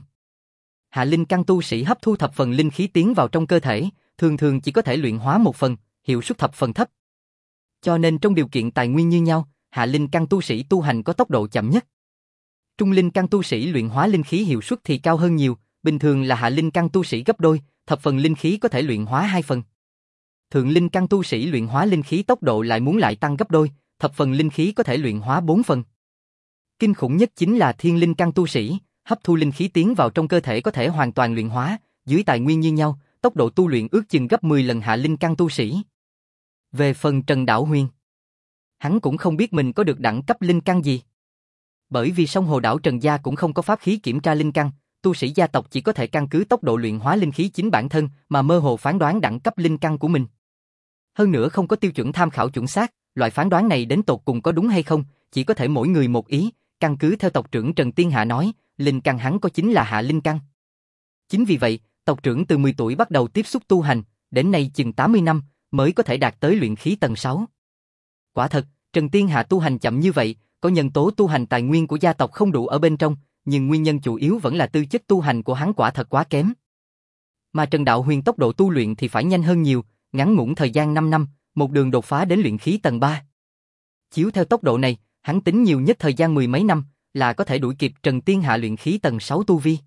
hạ linh căn tu sĩ hấp thu thập phần linh khí tiến vào trong cơ thể, thường thường chỉ có thể luyện hóa 1 phần, hiệu suất thập phần thấp. Cho nên trong điều kiện tài nguyên như nhau, hạ linh căn tu sĩ tu hành có tốc độ chậm nhất. Trung linh căn tu sĩ luyện hóa linh khí hiệu suất thì cao hơn nhiều, bình thường là hạ linh căn tu sĩ gấp đôi, thập phần linh khí có thể luyện hóa 2 phần. Thượng linh căn tu sĩ luyện hóa linh khí tốc độ lại muốn lại tăng gấp đôi, thập phần linh khí có thể luyện hóa 4 phần. Kinh khủng nhất chính là thiên linh căn tu sĩ, hấp thu linh khí tiến vào trong cơ thể có thể hoàn toàn luyện hóa, dưới tài nguyên như nhau, tốc độ tu luyện ước chừng gấp 10 lần hạ linh căn tu sĩ. Về phần Trần Đạo Huyền, hắn cũng không biết mình có được đẳng cấp linh căn gì. Bởi vì sông Hồ đảo Trần gia cũng không có pháp khí kiểm tra linh căn, tu sĩ gia tộc chỉ có thể căn cứ tốc độ luyện hóa linh khí chính bản thân mà mơ hồ phán đoán đẳng cấp linh căn của mình. Hơn nữa không có tiêu chuẩn tham khảo chuẩn xác, loại phán đoán này đến tột cùng có đúng hay không, chỉ có thể mỗi người một ý, căn cứ theo tộc trưởng Trần Tiên Hạ nói, linh căn hắn có chính là hạ linh căn. Chính vì vậy, tộc trưởng từ 10 tuổi bắt đầu tiếp xúc tu hành, đến nay chừng 80 năm mới có thể đạt tới luyện khí tầng 6. Quả thật, Trần Tiên Hạ tu hành chậm như vậy, có nhân tố tu hành tài nguyên của gia tộc không đủ ở bên trong, nhưng nguyên nhân chủ yếu vẫn là tư chất tu hành của hắn quả thật quá kém. Mà Trần Đạo Huyền tốc độ tu luyện thì phải nhanh hơn nhiều, ngắn ngủn thời gian 5 năm, một đường đột phá đến luyện khí tầng 3. Chiếu theo tốc độ này, hắn tính nhiều nhất thời gian 10 mấy năm là có thể đuổi kịp Trần Tiên Hạ luyện khí tầng 6 tu vi.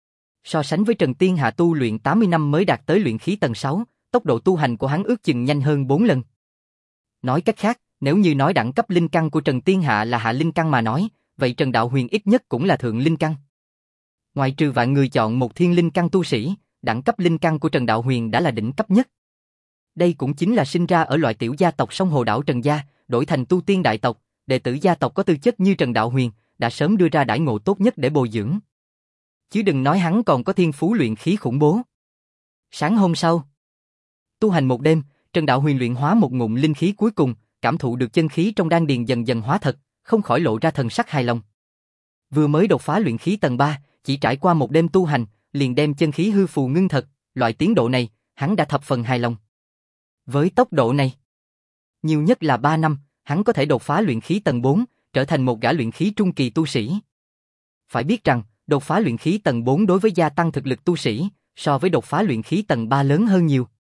So sánh với Trần Tiên Hạ tu luyện 80 năm mới đạt tới luyện khí tầng 6, tốc độ tu hành của hắn ước chừng nhanh hơn 4 lần. Nói cách khác, nếu như nói đẳng cấp linh căn của Trần Tiên Hạ là hạ linh căn mà nói, vậy Trần Đạo Huyền ít nhất cũng là thượng linh căn. Ngoại trừ vạn người chọn một thiên linh căn tu sĩ, đẳng cấp linh căn của Trần Đạo Huyền đã là đỉnh cấp nhất. Đây cũng chính là sinh ra ở loại tiểu gia tộc sông Hồ đảo Trần gia, đổi thành tu tiên đại tộc, đệ tử gia tộc có tư chất như Trần Đạo Huyền, đã sớm đưa ra đãi ngộ tốt nhất để bồi dưỡng. Chứ đừng nói hắn còn có thiên phú luyện khí khủng bố. Sáng hôm sau, tu hành một đêm, Trần Đạo Huyền luyện hóa một ngụm linh khí cuối cùng, cảm thụ được chân khí trong đan điền dần dần hóa thật, không khỏi lộ ra thần sắc hài lòng. Vừa mới đột phá luyện khí tầng 3, chỉ trải qua một đêm tu hành, liền đem chân khí hư phù ngưng thật, loại tiến độ này, hắn đã thập phần hài lòng. Với tốc độ này, nhiều nhất là 3 năm, hắn có thể đột phá luyện khí tầng 4, trở thành một gã luyện khí trung kỳ tu sĩ. Phải biết rằng, đột phá luyện khí tầng 4 đối với gia tăng thực lực tu sĩ, so với đột phá luyện khí tầng 3 lớn hơn nhiều.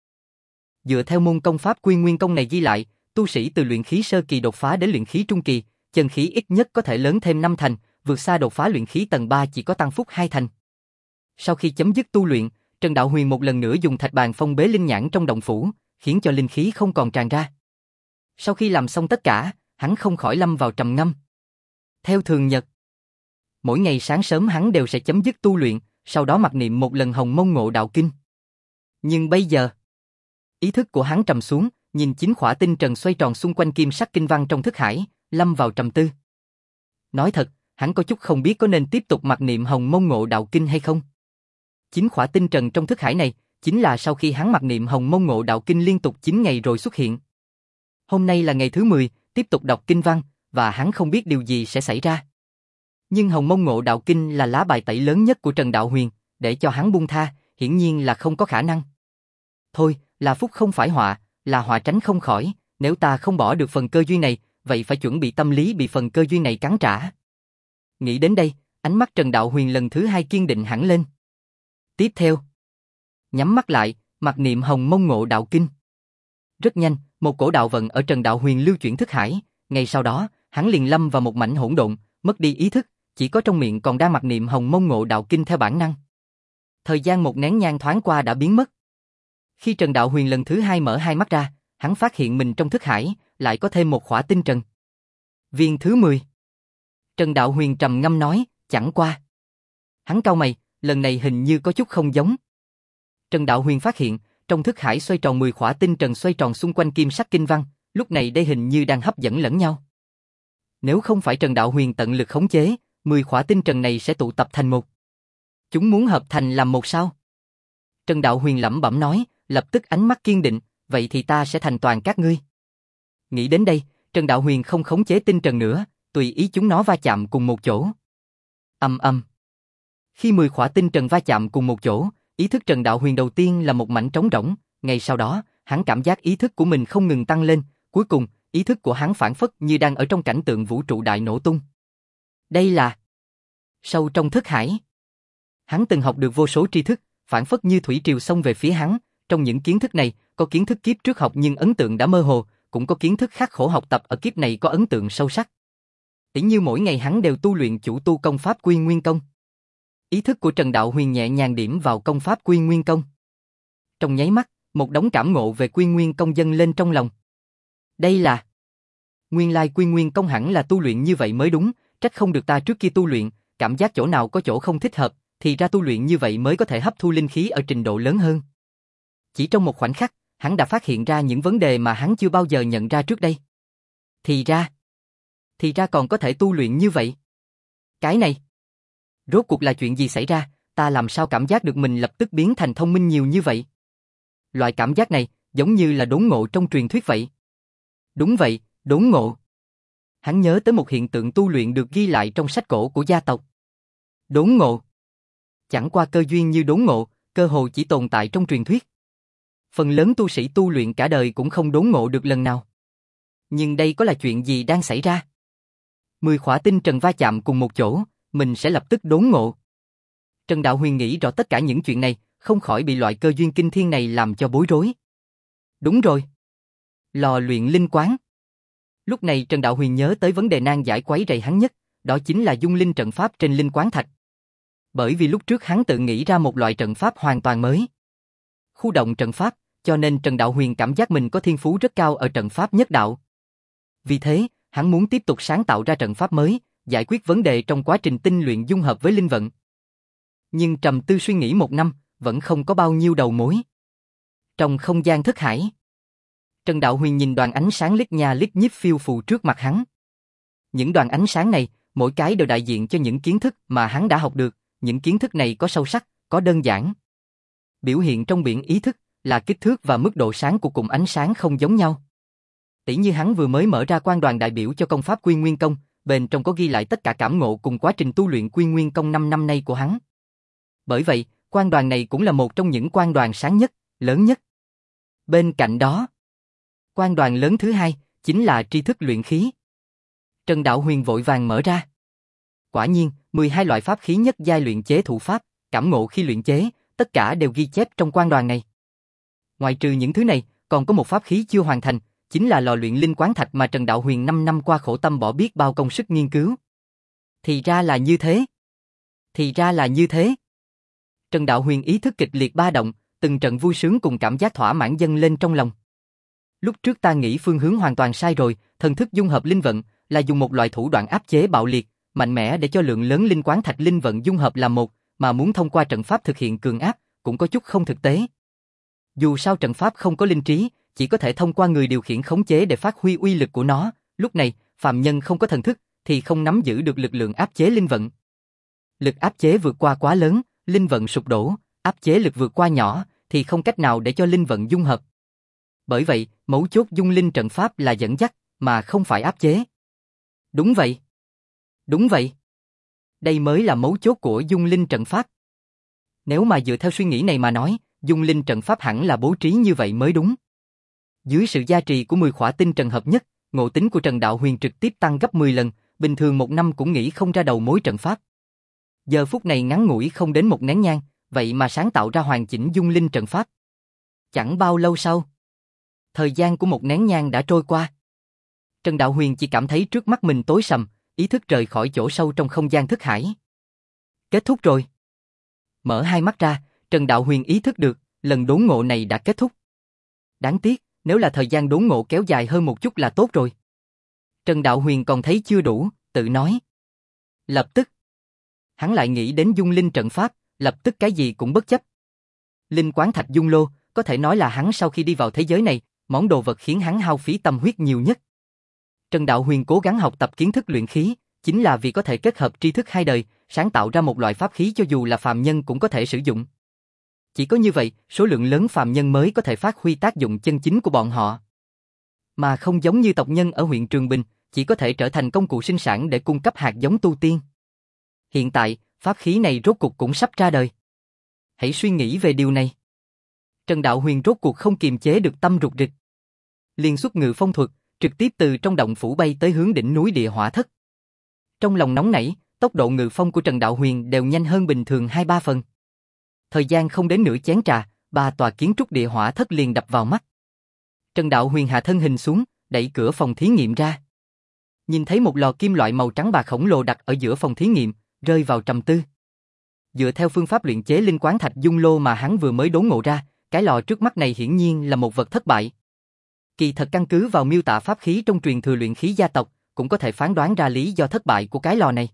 Dựa theo môn công pháp Quy Nguyên Công này ghi lại, tu sĩ từ luyện khí sơ kỳ đột phá đến luyện khí trung kỳ, chân khí ít nhất có thể lớn thêm 5 thành, vượt xa đột phá luyện khí tầng 3 chỉ có tăng phúc 2 thành. Sau khi chấm dứt tu luyện, Trần Đạo Huyền một lần nữa dùng thạch bàn phong bế linh nhãn trong động phủ, khiến cho linh khí không còn tràn ra. Sau khi làm xong tất cả, hắn không khỏi lâm vào trầm ngâm. Theo thường nhật, mỗi ngày sáng sớm hắn đều sẽ chấm dứt tu luyện, sau đó mặc niệm một lần Hồng Mông Ngộ Đạo Kinh. Nhưng bây giờ, ý thức của hắn trầm xuống, nhìn chính khỏa tinh trần xoay tròn xung quanh kim sắc kinh văn trong thức hải, lâm vào trầm tư. Nói thật, hắn có chút không biết có nên tiếp tục mặc niệm Hồng Mông Ngộ Đạo Kinh hay không. Chính khỏa tinh trần trong thức hải này, chính là sau khi hắn mặc niệm Hồng Mông Ngộ Đạo Kinh liên tục 9 ngày rồi xuất hiện. Hôm nay là ngày thứ 10, tiếp tục đọc kinh văn, và hắn không biết điều gì sẽ xảy ra. Nhưng Hồng Mông Ngộ Đạo Kinh là lá bài tẩy lớn nhất của Trần Đạo Huyền, để cho hắn buông tha, hiển nhiên là không có khả năng. Thôi, là phúc không phải họa, là họa tránh không khỏi, nếu ta không bỏ được phần cơ duyên này, vậy phải chuẩn bị tâm lý bị phần cơ duyên này cắn trả. Nghĩ đến đây, ánh mắt Trần Đạo Huyền lần thứ hai kiên định hẳn lên. Tiếp theo, nhắm mắt lại, mặc niệm Hồng Mông Ngộ Đạo Kinh. Rất nhanh, một cổ đạo vận ở Trần Đạo Huyền lưu chuyển thức hải, ngay sau đó, hắn liền lâm vào một mảnh hỗn độn, mất đi ý thức, chỉ có trong miệng còn đang mặc niệm Hồng Mông Ngộ Đạo Kinh theo bản năng. Thời gian một nén nhang thoáng qua đã biến mất. Khi Trần Đạo Huyền lần thứ hai mở hai mắt ra, hắn phát hiện mình trong thức hải, lại có thêm một khỏa tinh trần. Viên thứ 10. Trần Đạo Huyền trầm ngâm nói, chẳng qua. Hắn cau mày, lần này hình như có chút không giống. Trần Đạo Huyền phát hiện, trong thức hải xoay tròn 10 khỏa tinh trần xoay tròn xung quanh kim sắc kinh văn, lúc này đây hình như đang hấp dẫn lẫn nhau. Nếu không phải Trần Đạo Huyền tận lực khống chế, 10 khỏa tinh trần này sẽ tụ tập thành một. Chúng muốn hợp thành làm một sao? Trần Đạo Huyền lẩm bẩm nói, lập tức ánh mắt kiên định, vậy thì ta sẽ thành toàn các ngươi. Nghĩ đến đây, Trần Đạo Huyền không khống chế tinh trần nữa, tùy ý chúng nó va chạm cùng một chỗ. Ầm ầm. Khi 10 khỏa tinh trần va chạm cùng một chỗ, ý thức Trần Đạo Huyền đầu tiên là một mảnh trống rỗng, ngay sau đó, hắn cảm giác ý thức của mình không ngừng tăng lên, cuối cùng, ý thức của hắn phảng phất như đang ở trong cảnh tượng vũ trụ đại nổ tung. Đây là sâu trong thức hải. Hắn từng học được vô số tri thức, phảng phất như thủy triều xông về phía hắn, trong những kiến thức này, có kiến thức kiếp trước học nhưng ấn tượng đã mơ hồ, cũng có kiến thức khắc khổ học tập ở kiếp này có ấn tượng sâu sắc. Tỉ như mỗi ngày hắn đều tu luyện chủ tu công pháp Quy Nguyên Công. Ý thức của Trần Đạo Huyền nhẹ nhàng điểm vào công pháp Quy Nguyên Công. Trong nháy mắt, một đống cảm ngộ về Quy Nguyên Công dâng lên trong lòng. Đây là nguyên lai Quy Nguyên Công hẳn là tu luyện như vậy mới đúng, trách không được ta trước kia tu luyện, cảm giác chỗ nào có chỗ không thích hợp, thì ra tu luyện như vậy mới có thể hấp thu linh khí ở trình độ lớn hơn. Chỉ trong một khoảnh khắc, hắn đã phát hiện ra những vấn đề mà hắn chưa bao giờ nhận ra trước đây. Thì ra còn có thể tu luyện như vậy. Cái này, rốt cuộc là chuyện gì xảy ra, ta làm sao cảm giác được mình lập tức biến thành thông minh nhiều như vậy? Loại cảm giác này, giống như là đốn ngộ trong truyền thuyết vậy. Đúng vậy, đốn ngộ. Hắn nhớ tới một hiện tượng tu luyện được ghi lại trong sách cổ của gia tộc. Đốn ngộ. Chẳng qua cơ duyên như đốn ngộ, cơ hồ chỉ tồn tại trong truyền thuyết. Phần lớn tu sĩ tu luyện cả đời cũng không đốn ngộ được lần nào. Nhưng đây có là chuyện gì đang xảy ra? 10 khỏa tinh trần va chạm cùng một chỗ, mình sẽ lập tức đốn ngộ. Trần Đạo Huyền nghĩ rõ tất cả những chuyện này, không khỏi bị loại cơ duyên kinh thiên này làm cho bối rối. Đúng rồi. Lò luyện linh quán. Lúc này Trần Đạo Huyền nhớ tới vấn đề nan giải quấy rầy hắn nhất, đó chính là dung linh trận pháp trên linh quán thạch. Bởi vì lúc trước hắn tự nghĩ ra một loại trận pháp hoàn toàn mới. Khu động trận pháp, cho nên Trần Đạo Huyền cảm giác mình có thiên phú rất cao ở trận pháp nhất đạo. Vì thế, hắn muốn tiếp tục sáng tạo ra trận pháp mới, giải quyết vấn đề trong quá trình tinh luyện dung hợp với linh vận. Nhưng trầm tư suy nghĩ một năm, vẫn không có bao nhiêu đầu mối. Trong không gian thức hải, Trần Đạo Huyền nhìn đoàn ánh sáng lít nha lít nhít phiêu phù trước mặt hắn. Những đoàn ánh sáng này, mỗi cái đều đại diện cho những kiến thức mà hắn đã học được, những kiến thức này có sâu sắc, có đơn giản. Biểu hiện trong biển ý thức là kích thước và mức độ sáng của cụm ánh sáng không giống nhau. Tỉ như hắn vừa mới mở ra quan đoàn đại biểu cho công pháp Quy Nguyên Công, bên trong có ghi lại tất cả cảm ngộ cùng quá trình tu luyện Quy Nguyên Công 5 năm nay của hắn. Bởi vậy, quan đoàn này cũng là một trong những quan đoàn sáng nhất, lớn nhất. Bên cạnh đó, quan đoàn lớn thứ hai chính là tri thức luyện khí. Trần Đạo Huyền vội vàng mở ra. Quả nhiên, 12 loại pháp khí nhất giai luyện chế thủ pháp, cảm ngộ khi luyện chế, tất cả đều ghi chép trong quan đoàn này. Ngoài trừ những thứ này, còn có một pháp khí chưa hoàn thành, chính là lò luyện linh quán thạch mà Trần Đạo Huyền 5 năm qua khổ tâm bỏ biết bao công sức nghiên cứu. Thì ra là như thế. Trần Đạo Huyền ý thức kịch liệt ba động, từng trận vui sướng cùng cảm giác thỏa mãn dâng lên trong lòng. Lúc trước ta nghĩ phương hướng hoàn toàn sai rồi, thần thức dung hợp linh vận là dùng một loại thủ đoạn áp chế bạo liệt, mạnh mẽ để cho lượng lớn linh quán thạch linh vận dung hợp làm một, mà muốn thông qua trận pháp thực hiện cường áp, cũng có chút không thực tế. Dù sao trận pháp không có linh trí, chỉ có thể thông qua người điều khiển khống chế để phát huy uy lực của nó, lúc này, phàm nhân không có thần thức, thì không nắm giữ được lực lượng áp chế linh vận. Lực áp chế vượt qua quá lớn, linh vận sụp đổ, áp chế lực vượt qua nhỏ, thì không cách nào để cho linh vận dung hợp. Bởi vậy, mấu chốt dung linh trận pháp là dẫn dắt, mà không phải áp chế. Đúng vậy. Đúng vậy. Đây mới là mấu chốt của dung linh trận pháp. Nếu mà dựa theo suy nghĩ này mà nói, dung linh trận pháp hẳn là bố trí như vậy mới đúng. Dưới sự gia trì của 10 khỏa tinh trần hợp nhất, ngộ tính của Trần Đạo Huyền trực tiếp tăng gấp 10 lần, bình thường một năm cũng nghĩ không ra đầu mối trận pháp. Giờ phút này ngắn ngủi không đến một nén nhang, vậy mà sáng tạo ra hoàn chỉnh dung linh trận pháp. Chẳng bao lâu sau, thời gian của một nén nhang đã trôi qua. Trần Đạo Huyền chỉ cảm thấy trước mắt mình tối sầm, ý thức rời khỏi chỗ sâu trong không gian thức hải. Kết thúc rồi. Mở hai mắt ra, Trần Đạo Huyền ý thức được, lần đốn ngộ này đã kết thúc. Đáng tiếc, nếu là thời gian đốn ngộ kéo dài hơn một chút là tốt rồi. Trần Đạo Huyền còn thấy chưa đủ, tự nói. Lập tức, hắn lại nghĩ đến dung linh trận pháp, lập tức cái gì cũng bất chấp. Linh quán thạch dung lô, có thể nói là hắn sau khi đi vào thế giới này, món đồ vật khiến hắn hao phí tâm huyết nhiều nhất. Trần Đạo Huyền cố gắng học tập kiến thức luyện khí, chính là vì có thể kết hợp tri thức hai đời, sáng tạo ra một loại pháp khí cho dù là phàm nhân cũng có thể sử dụng. Chỉ có như vậy, số lượng lớn phàm nhân mới có thể phát huy tác dụng chân chính của bọn họ. Mà không giống như tộc nhân ở huyện Trường Bình, chỉ có thể trở thành công cụ sinh sản để cung cấp hạt giống tu tiên. Hiện tại, pháp khí này rốt cuộc cũng sắp ra đời. Hãy suy nghĩ về điều này. Trần Đạo Huyền rốt cuộc không kiềm chế được tâm rục rịch. Liền xuất ngự phong thuật, trực tiếp từ trong động phủ bay tới hướng đỉnh núi địa hỏa thất. Trong lòng nóng nảy, tốc độ ngự phong của Trần Đạo Huyền đều nhanh hơn bình thường 2-3 phần. Thời gian không đến nửa chén trà, 3 tòa kiến trúc địa hỏa thất liền đập vào mắt. Trần Đạo Huyền hạ thân hình xuống, đẩy cửa phòng thí nghiệm ra. Nhìn thấy một lò kim loại màu trắng bạc khổng lồ đặt ở giữa phòng thí nghiệm, rơi vào trầm tư. Dựa theo phương pháp luyện chế linh quán thạch dung lô mà hắn vừa mới đốn ngộ ra, cái lò trước mắt này hiển nhiên là một vật thất bại. Kỳ thật căn cứ vào miêu tả pháp khí trong truyền thừa luyện khí gia tộc, cũng có thể phán đoán ra lý do thất bại của cái lò này.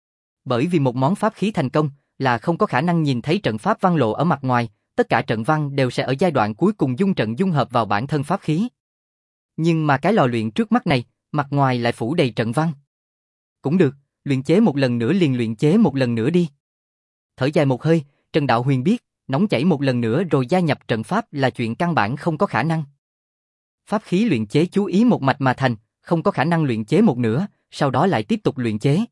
Bởi vì một món pháp khí thành công là không có khả năng nhìn thấy trận pháp văn lộ ở mặt ngoài, tất cả trận văn đều sẽ ở giai đoạn cuối cùng dung trận dung hợp vào bản thân pháp khí. Nhưng mà cái lò luyện trước mắt này, mặt ngoài lại phủ đầy trận văn. Cũng được, luyện chế một lần nữa liền luyện chế một lần nữa đi. Thở dài một hơi, Trần Đạo Huyền biết, nóng chảy một lần nữa rồi gia nhập trận pháp là chuyện căn bản không có khả năng. Pháp khí luyện chế chú ý một mạch mà thành, không có khả năng luyện chế một nửa, sau đó lại tiếp tục luyện chế.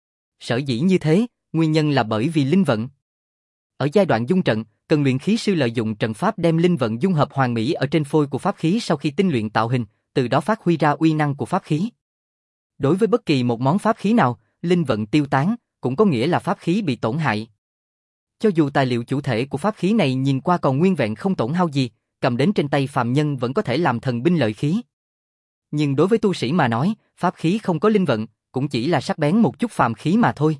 Sở dĩ như thế, nguyên nhân là bởi vì linh vận. Ở giai đoạn dung trận, cần luyện khí sư lợi dụng trận pháp đem linh vận dung hợp hoàn mỹ ở trên phôi của pháp khí sau khi tinh luyện tạo hình, từ đó phát huy ra uy năng của pháp khí. Đối với bất kỳ một món pháp khí nào, linh vận tiêu tán, cũng có nghĩa là pháp khí bị tổn hại. Cho dù tài liệu chủ thể của pháp khí này nhìn qua còn nguyên vẹn không tổn hao gì, cầm đến trên tay phàm nhân vẫn có thể làm thần binh lợi khí. Nhưng đối với tu sĩ mà nói, pháp khí không có linh vận, cũng chỉ là sắc bén một chút phàm khí mà thôi.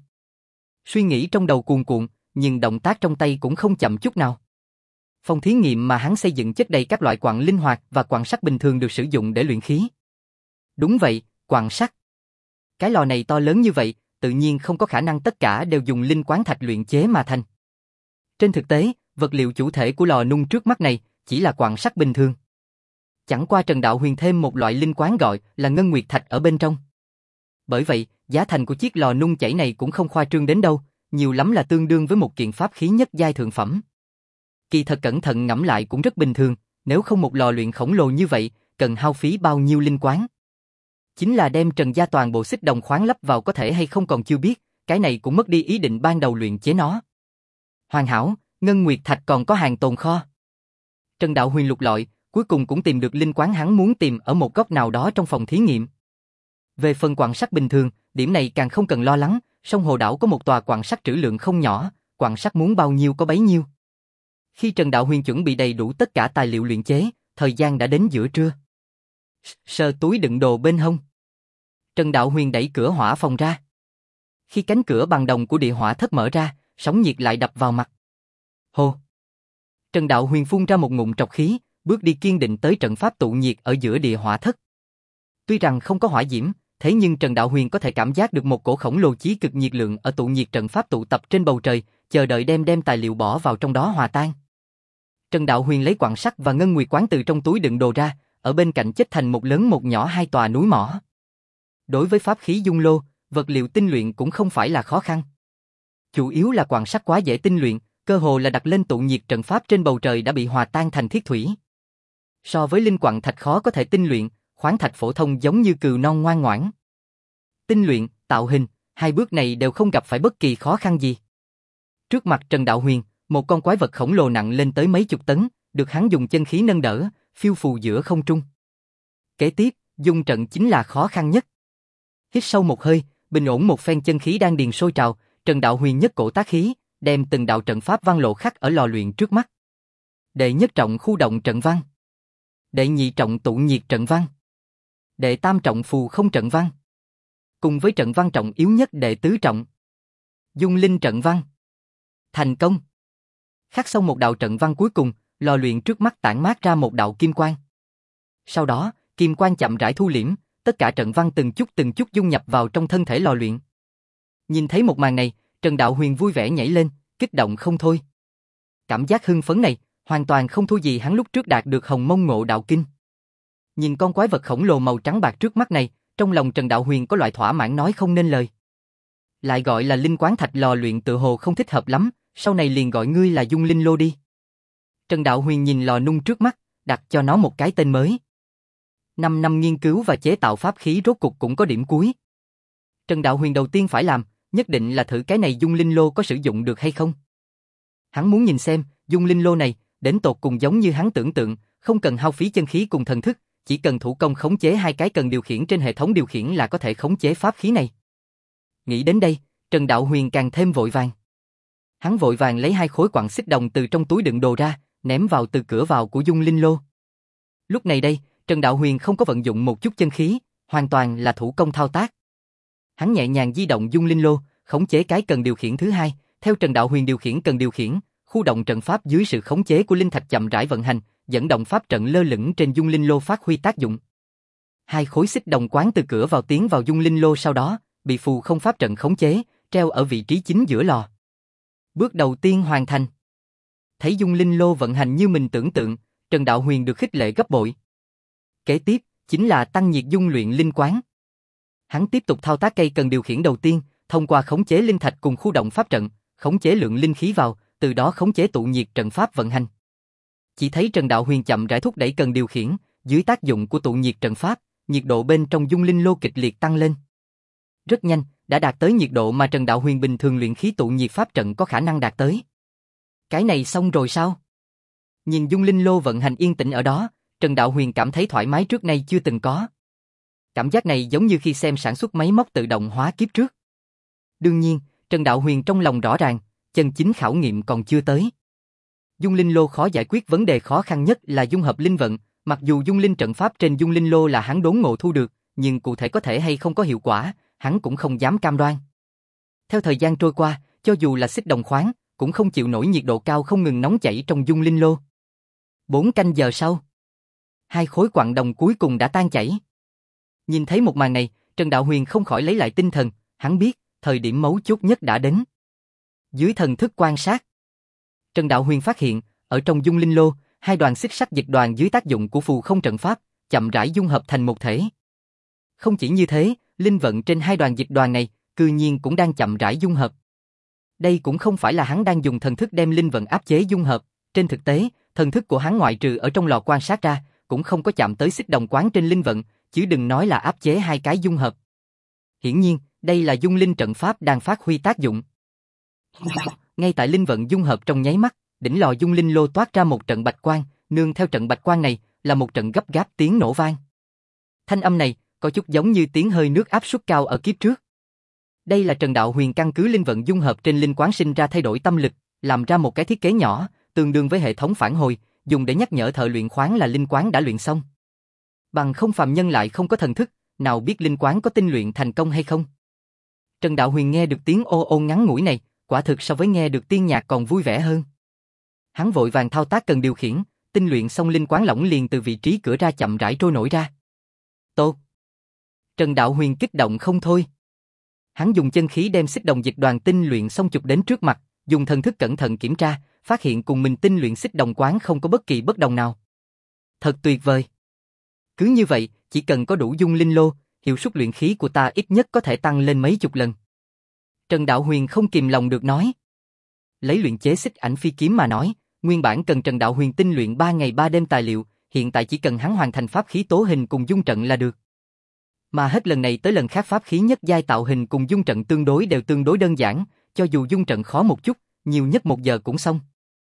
Suy nghĩ trong đầu cuồn cuộn, nhưng động tác trong tay cũng không chậm chút nào. Phòng thí nghiệm mà hắn xây dựng chất đầy các loại quặng linh hoạt và quặng sắt bình thường được sử dụng để luyện khí. Đúng vậy, quặng sắt. Cái lò này to lớn như vậy, tự nhiên không có khả năng tất cả đều dùng linh quán thạch luyện chế mà thành. Trên thực tế, vật liệu chủ thể của lò nung trước mắt này chỉ là quặng sắt bình thường. Chẳng qua Trần Đạo Huyền thêm một loại linh quán gọi là ngân nguyệt thạch ở bên trong. Bởi vậy, giá thành của chiếc lò nung chảy này cũng không khoa trương đến đâu, nhiều lắm là tương đương với một kiện pháp khí nhất giai thượng phẩm. Kỳ thật cẩn thận ngẫm lại cũng rất bình thường, nếu không một lò luyện khổng lồ như vậy, cần hao phí bao nhiêu linh quán. Chính là đem Trần gia toàn bộ xích đồng khoáng lắp vào có thể hay không còn chưa biết, cái này cũng mất đi ý định ban đầu luyện chế nó. Hoàn hảo, ngân nguyệt thạch còn có hàng tồn kho. Trần Đạo Huyền lục lọi, cuối cùng cũng tìm được linh quán hắn muốn tìm ở một góc nào đó trong phòng thí nghiệm. Về phần quặng sắt bình thường, điểm này càng không cần lo lắng, sông Hồ Đảo có một tòa quặng sắt trữ lượng không nhỏ, quặng sắt muốn bao nhiêu có bấy nhiêu. Khi Trần Đạo Huyền chuẩn bị đầy đủ tất cả tài liệu luyện chế, thời gian đã đến giữa trưa. Sờ túi đựng đồ bên hông. Trần Đạo Huyền đẩy cửa hỏa phòng ra. Khi cánh cửa bằng đồng của địa hỏa thất mở ra, sóng nhiệt lại đập vào mặt. Hồ! Trần Đạo Huyền phun ra một ngụm trọc khí, bước đi kiên định tới trận pháp tụ nhiệt ở giữa địa hỏa thất. Tuy rằng không có hỏa diễm, thế nhưng Trần Đạo Huyền có thể cảm giác được một cổ khổng lồ chí cực nhiệt lượng ở tụ nhiệt trận pháp tụ tập trên bầu trời, chờ đợi đem tài liệu bỏ vào trong đó hòa tan. Trần Đạo Huyền lấy quặng sắt và ngân nguyệt quán từ trong túi đựng đồ ra, ở bên cạnh chất thành một lớn một nhỏ hai tòa núi mỏ. Đối với pháp khí dung lô, vật liệu tinh luyện cũng không phải là khó khăn. Chủ yếu là quặng sắt quá dễ tinh luyện, cơ hồ là đặt lên tụ nhiệt trận pháp trên bầu trời đã bị hòa tan thành thiết thủy. So với linh quặng thạch khó có thể tinh luyện, khoáng thạch phổ thông giống như cừu non ngoan ngoãn. Tinh luyện, tạo hình, hai bước này đều không gặp phải bất kỳ khó khăn gì. Trước mặt Trần Đạo Huyền, một con quái vật khổng lồ nặng lên tới mấy chục tấn, được hắn dùng chân khí nâng đỡ, phiêu phù giữa không trung. Kế tiếp, dung trận chính là khó khăn nhất. Hít sâu một hơi, bình ổn một phen chân khí đang điền sôi trào, Trần Đạo Huyền nhất cổ tác khí, đem từng đạo trận pháp văn lộ khắc ở lò luyện trước mắt. Đệ nhất trọng khu động trận văn. Đệ nhị trọng tụ nhiệt trận văn. Đệ tam trọng phù không trận văn. Cùng với trận văn trọng yếu nhất đệ tứ trọng. Dung linh trận văn. Thành công. Khắc xong một đạo trận văn cuối cùng, lò luyện trước mắt tản mát ra một đạo kim quang. Sau đó, kim quang chậm rãi thu liễm, tất cả trận văn từng chút dung nhập vào trong thân thể lò luyện. Nhìn thấy một màn này, Trần Đạo Huyền vui vẻ nhảy lên, kích động không thôi. Cảm giác hưng phấn này, hoàn toàn không thua gì hắn lúc trước đạt được Hồng Mông Ngộ Đạo Kinh. Nhìn con quái vật khổng lồ màu trắng bạc trước mắt này, trong lòng Trần Đạo Huyền có loại thỏa mãn nói không nên lời. Lại gọi là linh quán thạch lò luyện tự hồ không thích hợp lắm, sau này liền gọi ngươi là Dung Linh Lô đi. Trần Đạo Huyền nhìn lò nung trước mắt, đặt cho nó một cái tên mới. 5 năm nghiên cứu và chế tạo pháp khí rốt cục cũng có điểm cuối. Trần Đạo Huyền đầu tiên phải làm, nhất định là thử cái này Dung Linh Lô có sử dụng được hay không. Hắn muốn nhìn xem, Dung Linh Lô này, đến tột cùng giống như hắn tưởng tượng, không cần hao phí chân khí cùng thần thức, chỉ cần thủ công khống chế hai cái cần điều khiển trên hệ thống điều khiển là có thể khống chế pháp khí này. Nghĩ đến đây, Trần Đạo Huyền càng thêm vội vàng. Hắn vội vàng lấy 2 khối quặng xích đồng từ trong túi đựng đồ ra, ném vào từ cửa vào của Dung Linh Lô. Lúc này đây, Trần Đạo Huyền không có vận dụng một chút chân khí, hoàn toàn là thủ công thao tác. Hắn nhẹ nhàng di động Dung Linh Lô, khống chế cái cần điều khiển thứ hai, theo Trần Đạo Huyền điều khiển cần điều khiển, khu động trận pháp dưới sự khống chế của linh thạch chậm rãi vận hành, dẫn động pháp trận lơ lửng trên Dung Linh Lô phát huy tác dụng. 2 khối xích đồng quán từ cửa vào tiến vào Dung Linh Lô, sau đó bị phù không pháp trận khống chế, treo ở vị trí chính giữa lò. Bước đầu tiên hoàn thành. Thấy Dung Linh Lô vận hành như mình tưởng tượng, Trần Đạo Huyền được khích lệ gấp bội. Kế tiếp chính là tăng nhiệt dung luyện linh quán. Hắn tiếp tục thao tác cây cần điều khiển đầu tiên, thông qua khống chế linh thạch cùng khu động pháp trận, khống chế lượng linh khí vào, từ đó khống chế tụ nhiệt trận pháp vận hành. Chỉ thấy Trần Đạo Huyền chậm rãi thúc đẩy cần điều khiển, dưới tác dụng của tụ nhiệt trận pháp, nhiệt độ bên trong Dung Linh Lô kịch liệt tăng lên. Rất nhanh, đã đạt tới nhiệt độ mà Trần Đạo Huyền bình thường luyện khí tụ nhiệt pháp trận có khả năng đạt tới. Cái này xong rồi sao? Nhìn Dung Linh Lô vận hành yên tĩnh ở đó, Trần Đạo Huyền cảm thấy thoải mái trước nay chưa từng có. Cảm giác này giống như khi xem sản xuất máy móc tự động hóa kiếp trước. Đương nhiên, Trần Đạo Huyền trong lòng rõ ràng, chân chính khảo nghiệm còn chưa tới. Dung Linh Lô khó giải quyết, vấn đề khó khăn nhất là dung hợp linh vận, mặc dù dung linh trận pháp trên Dung Linh Lô là hắn đốn ngộ thu được, nhưng cụ thể có thể hay không có hiệu quả, hắn cũng không dám cam đoan. Theo thời gian trôi qua, cho dù là xích đồng khoáng, cũng không chịu nổi nhiệt độ cao không ngừng nóng chảy trong Dung Linh Lô. 4 canh giờ sau, 2 khối quặng đồng cuối cùng đã tan chảy. Nhìn thấy một màn này, Trần Đạo Huyền không khỏi lấy lại tinh thần, hắn biết, thời điểm mấu chốt nhất đã đến. Dưới thần thức quan sát, Trần Đạo Huyền phát hiện, ở trong Dung Linh Lô, 2 đoàn xích sắt dịch đoàn dưới tác dụng của phù không trận pháp, chậm rãi dung hợp thành một thể. Không chỉ như thế, linh vận trên 2 đoàn dịch đoàn này, cư nhiên cũng đang chậm rãi dung hợp. Đây cũng không phải là hắn đang dùng thần thức đem linh vận áp chế dung hợp, trên thực tế, thần thức của hắn ngoại trừ ở trong lò quan sát ra, cũng không có chạm tới xích đồng quán trên linh vận, chứ đừng nói là áp chế 2 cái dung hợp. Hiển nhiên, đây là dung linh trận pháp đang phát huy tác dụng. Ngay tại linh vận dung hợp trong nháy mắt, đỉnh lò Dung Linh Lô toát ra một trận bạch quang, nương theo trận bạch quang này là một trận gấp gáp tiếng nổ vang. Thanh âm này có chút giống như tiếng hơi nước áp suất cao ở kiếp trước. Đây là Trần Đạo Huyền căn cứ linh vận dung hợp trên linh quán sinh ra thay đổi tâm lực, làm ra một cái thiết kế nhỏ, tương đương với hệ thống phản hồi, dùng để nhắc nhở thợ luyện khoáng là linh quán đã luyện xong. Bằng không phàm nhân lại không có thần thức, nào biết linh quán có tinh luyện thành công hay không. Trần Đạo Huyền nghe được tiếng ô ô ngắn ngủi này, quả thực so với nghe được tiên nhạc còn vui vẻ hơn. Hắn vội vàng thao tác cần điều khiển, tinh luyện xong linh quán lỏng liền từ vị trí cửa ra chậm rãi trôi nổi ra. Tốt! Trần Đạo Huyền kích động không thôi. Hắn dùng chân khí đem xích đồng dịch đoàn tinh luyện xong chụp đến trước mặt, dùng thần thức cẩn thận kiểm tra, phát hiện cùng mình tinh luyện xích đồng quán không có bất kỳ bất đồng nào. Thật tuyệt vời! Cứ như vậy, chỉ cần có đủ Dung Linh Lô, hiệu suất luyện khí của ta ít nhất có thể tăng lên mấy chục lần. Trần Đạo Huyền không kìm lòng được nói. Lấy luyện chế xích ảnh phi kiếm mà nói, nguyên bản cần Trần Đạo Huyền tinh luyện 3 ngày 3 đêm tài liệu, hiện tại chỉ cần hắn hoàn thành pháp khí tố hình cùng dung trận là được. Mà hết lần này tới lần khác pháp khí nhất giai tạo hình cùng dung trận đều tương đối đơn giản, cho dù dung trận khó một chút, nhiều nhất 1 giờ cũng xong.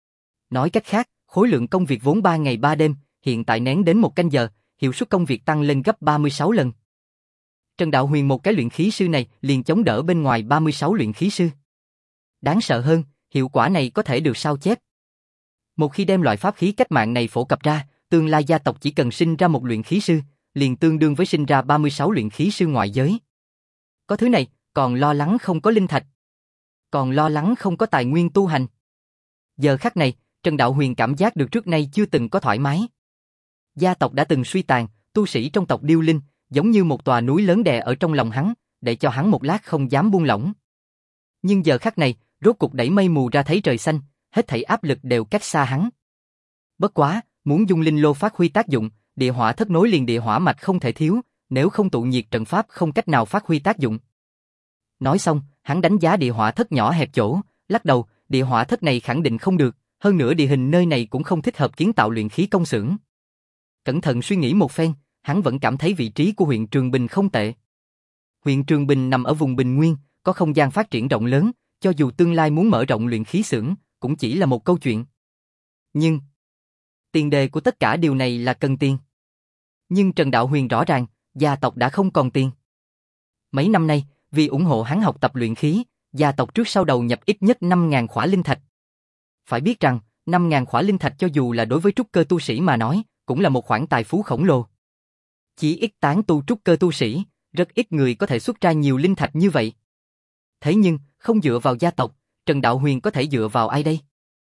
Nói cách khác, khối lượng công việc vốn 3 ngày 3 đêm, hiện tại nén đến 1 canh giờ, hiệu suất công việc tăng lên gấp 36 lần. Trần Đạo Huyền một cái luyện khí sư này liền chống đỡ bên ngoài 36 luyện khí sư. Đáng sợ hơn, hiệu quả này có thể được sao chép. Một khi đem loại pháp khí cách mạng này phổ cập ra, tương lai gia tộc chỉ cần sinh ra một luyện khí sư, liền tương đương với sinh ra 36 luyện khí sư ngoại giới. Có thứ này, còn lo lắng không có linh thạch, còn lo lắng không có tài nguyên tu hành. Giờ khắc này, Trần Đạo Huyền cảm giác được trước nay chưa từng có thoải mái. Gia tộc đã từng suy tàn, tu sĩ trong tộc điêu linh, giống như một tòa núi lớn đè ở trong lòng hắn, để cho hắn một lát không dám buông lỏng. Nhưng giờ khắc này, rốt cục đẩy mây mù ra thấy trời xanh, hết thảy áp lực đều cách xa hắn. Bất quá, muốn dung linh lô phát huy tác dụng, địa hỏa thất nối liền địa hỏa mạch không thể thiếu, nếu không tụ nhiệt trận pháp không cách nào phát huy tác dụng. Nói xong, hắn đánh giá địa hỏa thất nhỏ hẹp chỗ, lắc đầu, địa hỏa thất này khẳng định không được, hơn nữa địa hình nơi này cũng không thích hợp kiến tạo luyện khí công xưởng. Cẩn thận suy nghĩ một phen, hắn vẫn cảm thấy vị trí của huyện Trường Bình không tệ. Huyện Trường Bình nằm ở vùng Bình Nguyên, có không gian phát triển rộng lớn, cho dù tương lai muốn mở rộng luyện khí xưởng, cũng chỉ là một câu chuyện. Nhưng, tiền đề của tất cả điều này là cần tiền. Nhưng Trần Đạo Huyền rõ ràng, gia tộc đã không còn tiền. Mấy năm nay, vì ủng hộ hắn học tập luyện khí, gia tộc trước sau đầu nhập ít nhất 5.000 khỏa linh thạch. Phải biết rằng, 5.000 khỏa linh thạch cho dù là đối với trúc cơ tu sĩ mà nói, cũng là một khoản tài phú khổng lồ. Chỉ ít tán tu trúc cơ tu sĩ, rất ít người có thể xuất ra nhiều linh thạch như vậy. Thế nhưng, không dựa vào gia tộc, Trần Đạo Huyền có thể dựa vào ai đây?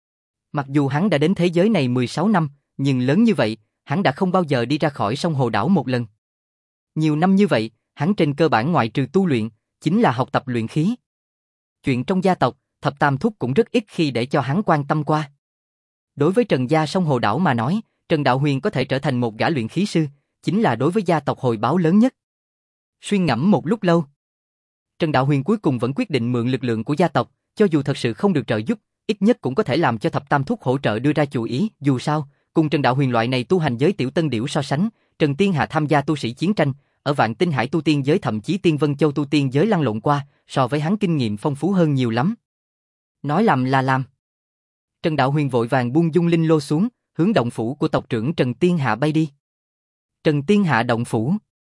Mặc dù hắn đã đến thế giới này 16 năm, nhưng lớn như vậy, hắn đã không bao giờ đi ra khỏi sông Hồ Đảo một lần. Nhiều năm như vậy, hắn trên cơ bản ngoại trừ tu luyện, chính là học tập luyện khí. Chuyện trong gia tộc, Thập Tam Thúc cũng rất ít khi để cho hắn quan tâm qua. Đối với Trần gia sông Hồ Đảo mà nói, Trần Đạo Huyền có thể trở thành một gã luyện khí sư, chính là đối với gia tộc hồi báo lớn nhất. Suy ngẫm một lúc lâu, Trần Đạo Huyền cuối cùng vẫn quyết định mượn lực lượng của gia tộc, cho dù thật sự không được trợ giúp, ít nhất cũng có thể làm cho Thập Tam Thúc hỗ trợ đưa ra chủ ý, dù sao, cùng Trần Đạo Huyền loại này tu hành giới tiểu tân điểu so sánh, Trần Tiên Hạ tham gia tu sĩ chiến tranh, ở Vạn Tinh Hải tu tiên giới thậm chí Tiên Vân Châu tu tiên giới lăn lộn qua, so với hắn kinh nghiệm phong phú hơn nhiều lắm. Nói làm là làm. Trần Đạo Huyền vội vàng buông dung linh lô xuống, hướng động phủ của tộc trưởng Trần Tiên Hạ bay đi. Trần Tiên Hạ động phủ.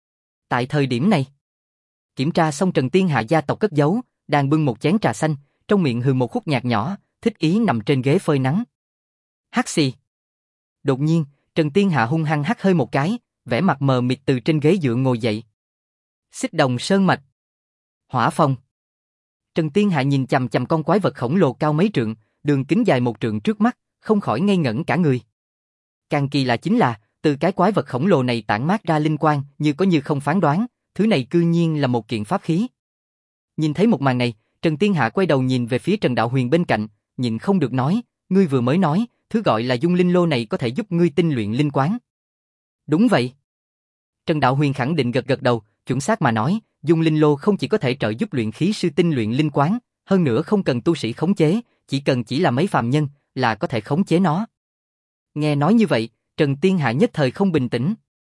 Tại thời điểm này, kiểm tra xong Trần Tiên Hạ gia tộc cất giấu, đang bưng một chén trà xanh, trong miệng hừ một khúc nhạc nhỏ, thích ý nằm trên ghế phơi nắng. Hắt xì. Đột nhiên, Trần Tiên Hạ hung hăng hắt hơi một cái, vẻ mặt mờ mịt từ trên ghế dựa ngồi dậy. Xích Đồng Sơn Mạch. Hỏa Phong. Trần Tiên Hạ nhìn chằm chằm con quái vật khổng lồ cao mấy trượng, đường kính dài 1 trượng trước mắt, không khỏi ngây ngẩn cả người. Càng kỳ lạ chính là, từ cái quái vật khổng lồ này tản mát ra linh quang, như có như không phán đoán, thứ này cư nhiên là một kiện pháp khí. Nhìn thấy một màn này, Trần Tiên Hạ quay đầu nhìn về phía Trần Đạo Huyền bên cạnh, nhịn không được nói, ngươi vừa mới nói, thứ gọi là dung linh lô này có thể giúp ngươi tinh luyện linh quán. Đúng vậy. Trần Đạo Huyền khẳng định gật gật đầu, chuẩn xác mà nói, dung linh lô không chỉ có thể trợ giúp luyện khí sư tinh luyện linh quán, hơn nữa không cần tu sĩ khống chế, chỉ là mấy phàm nhân là có thể khống chế nó. Nghe nói như vậy, Trần Tiên Hạ nhất thời không bình tĩnh.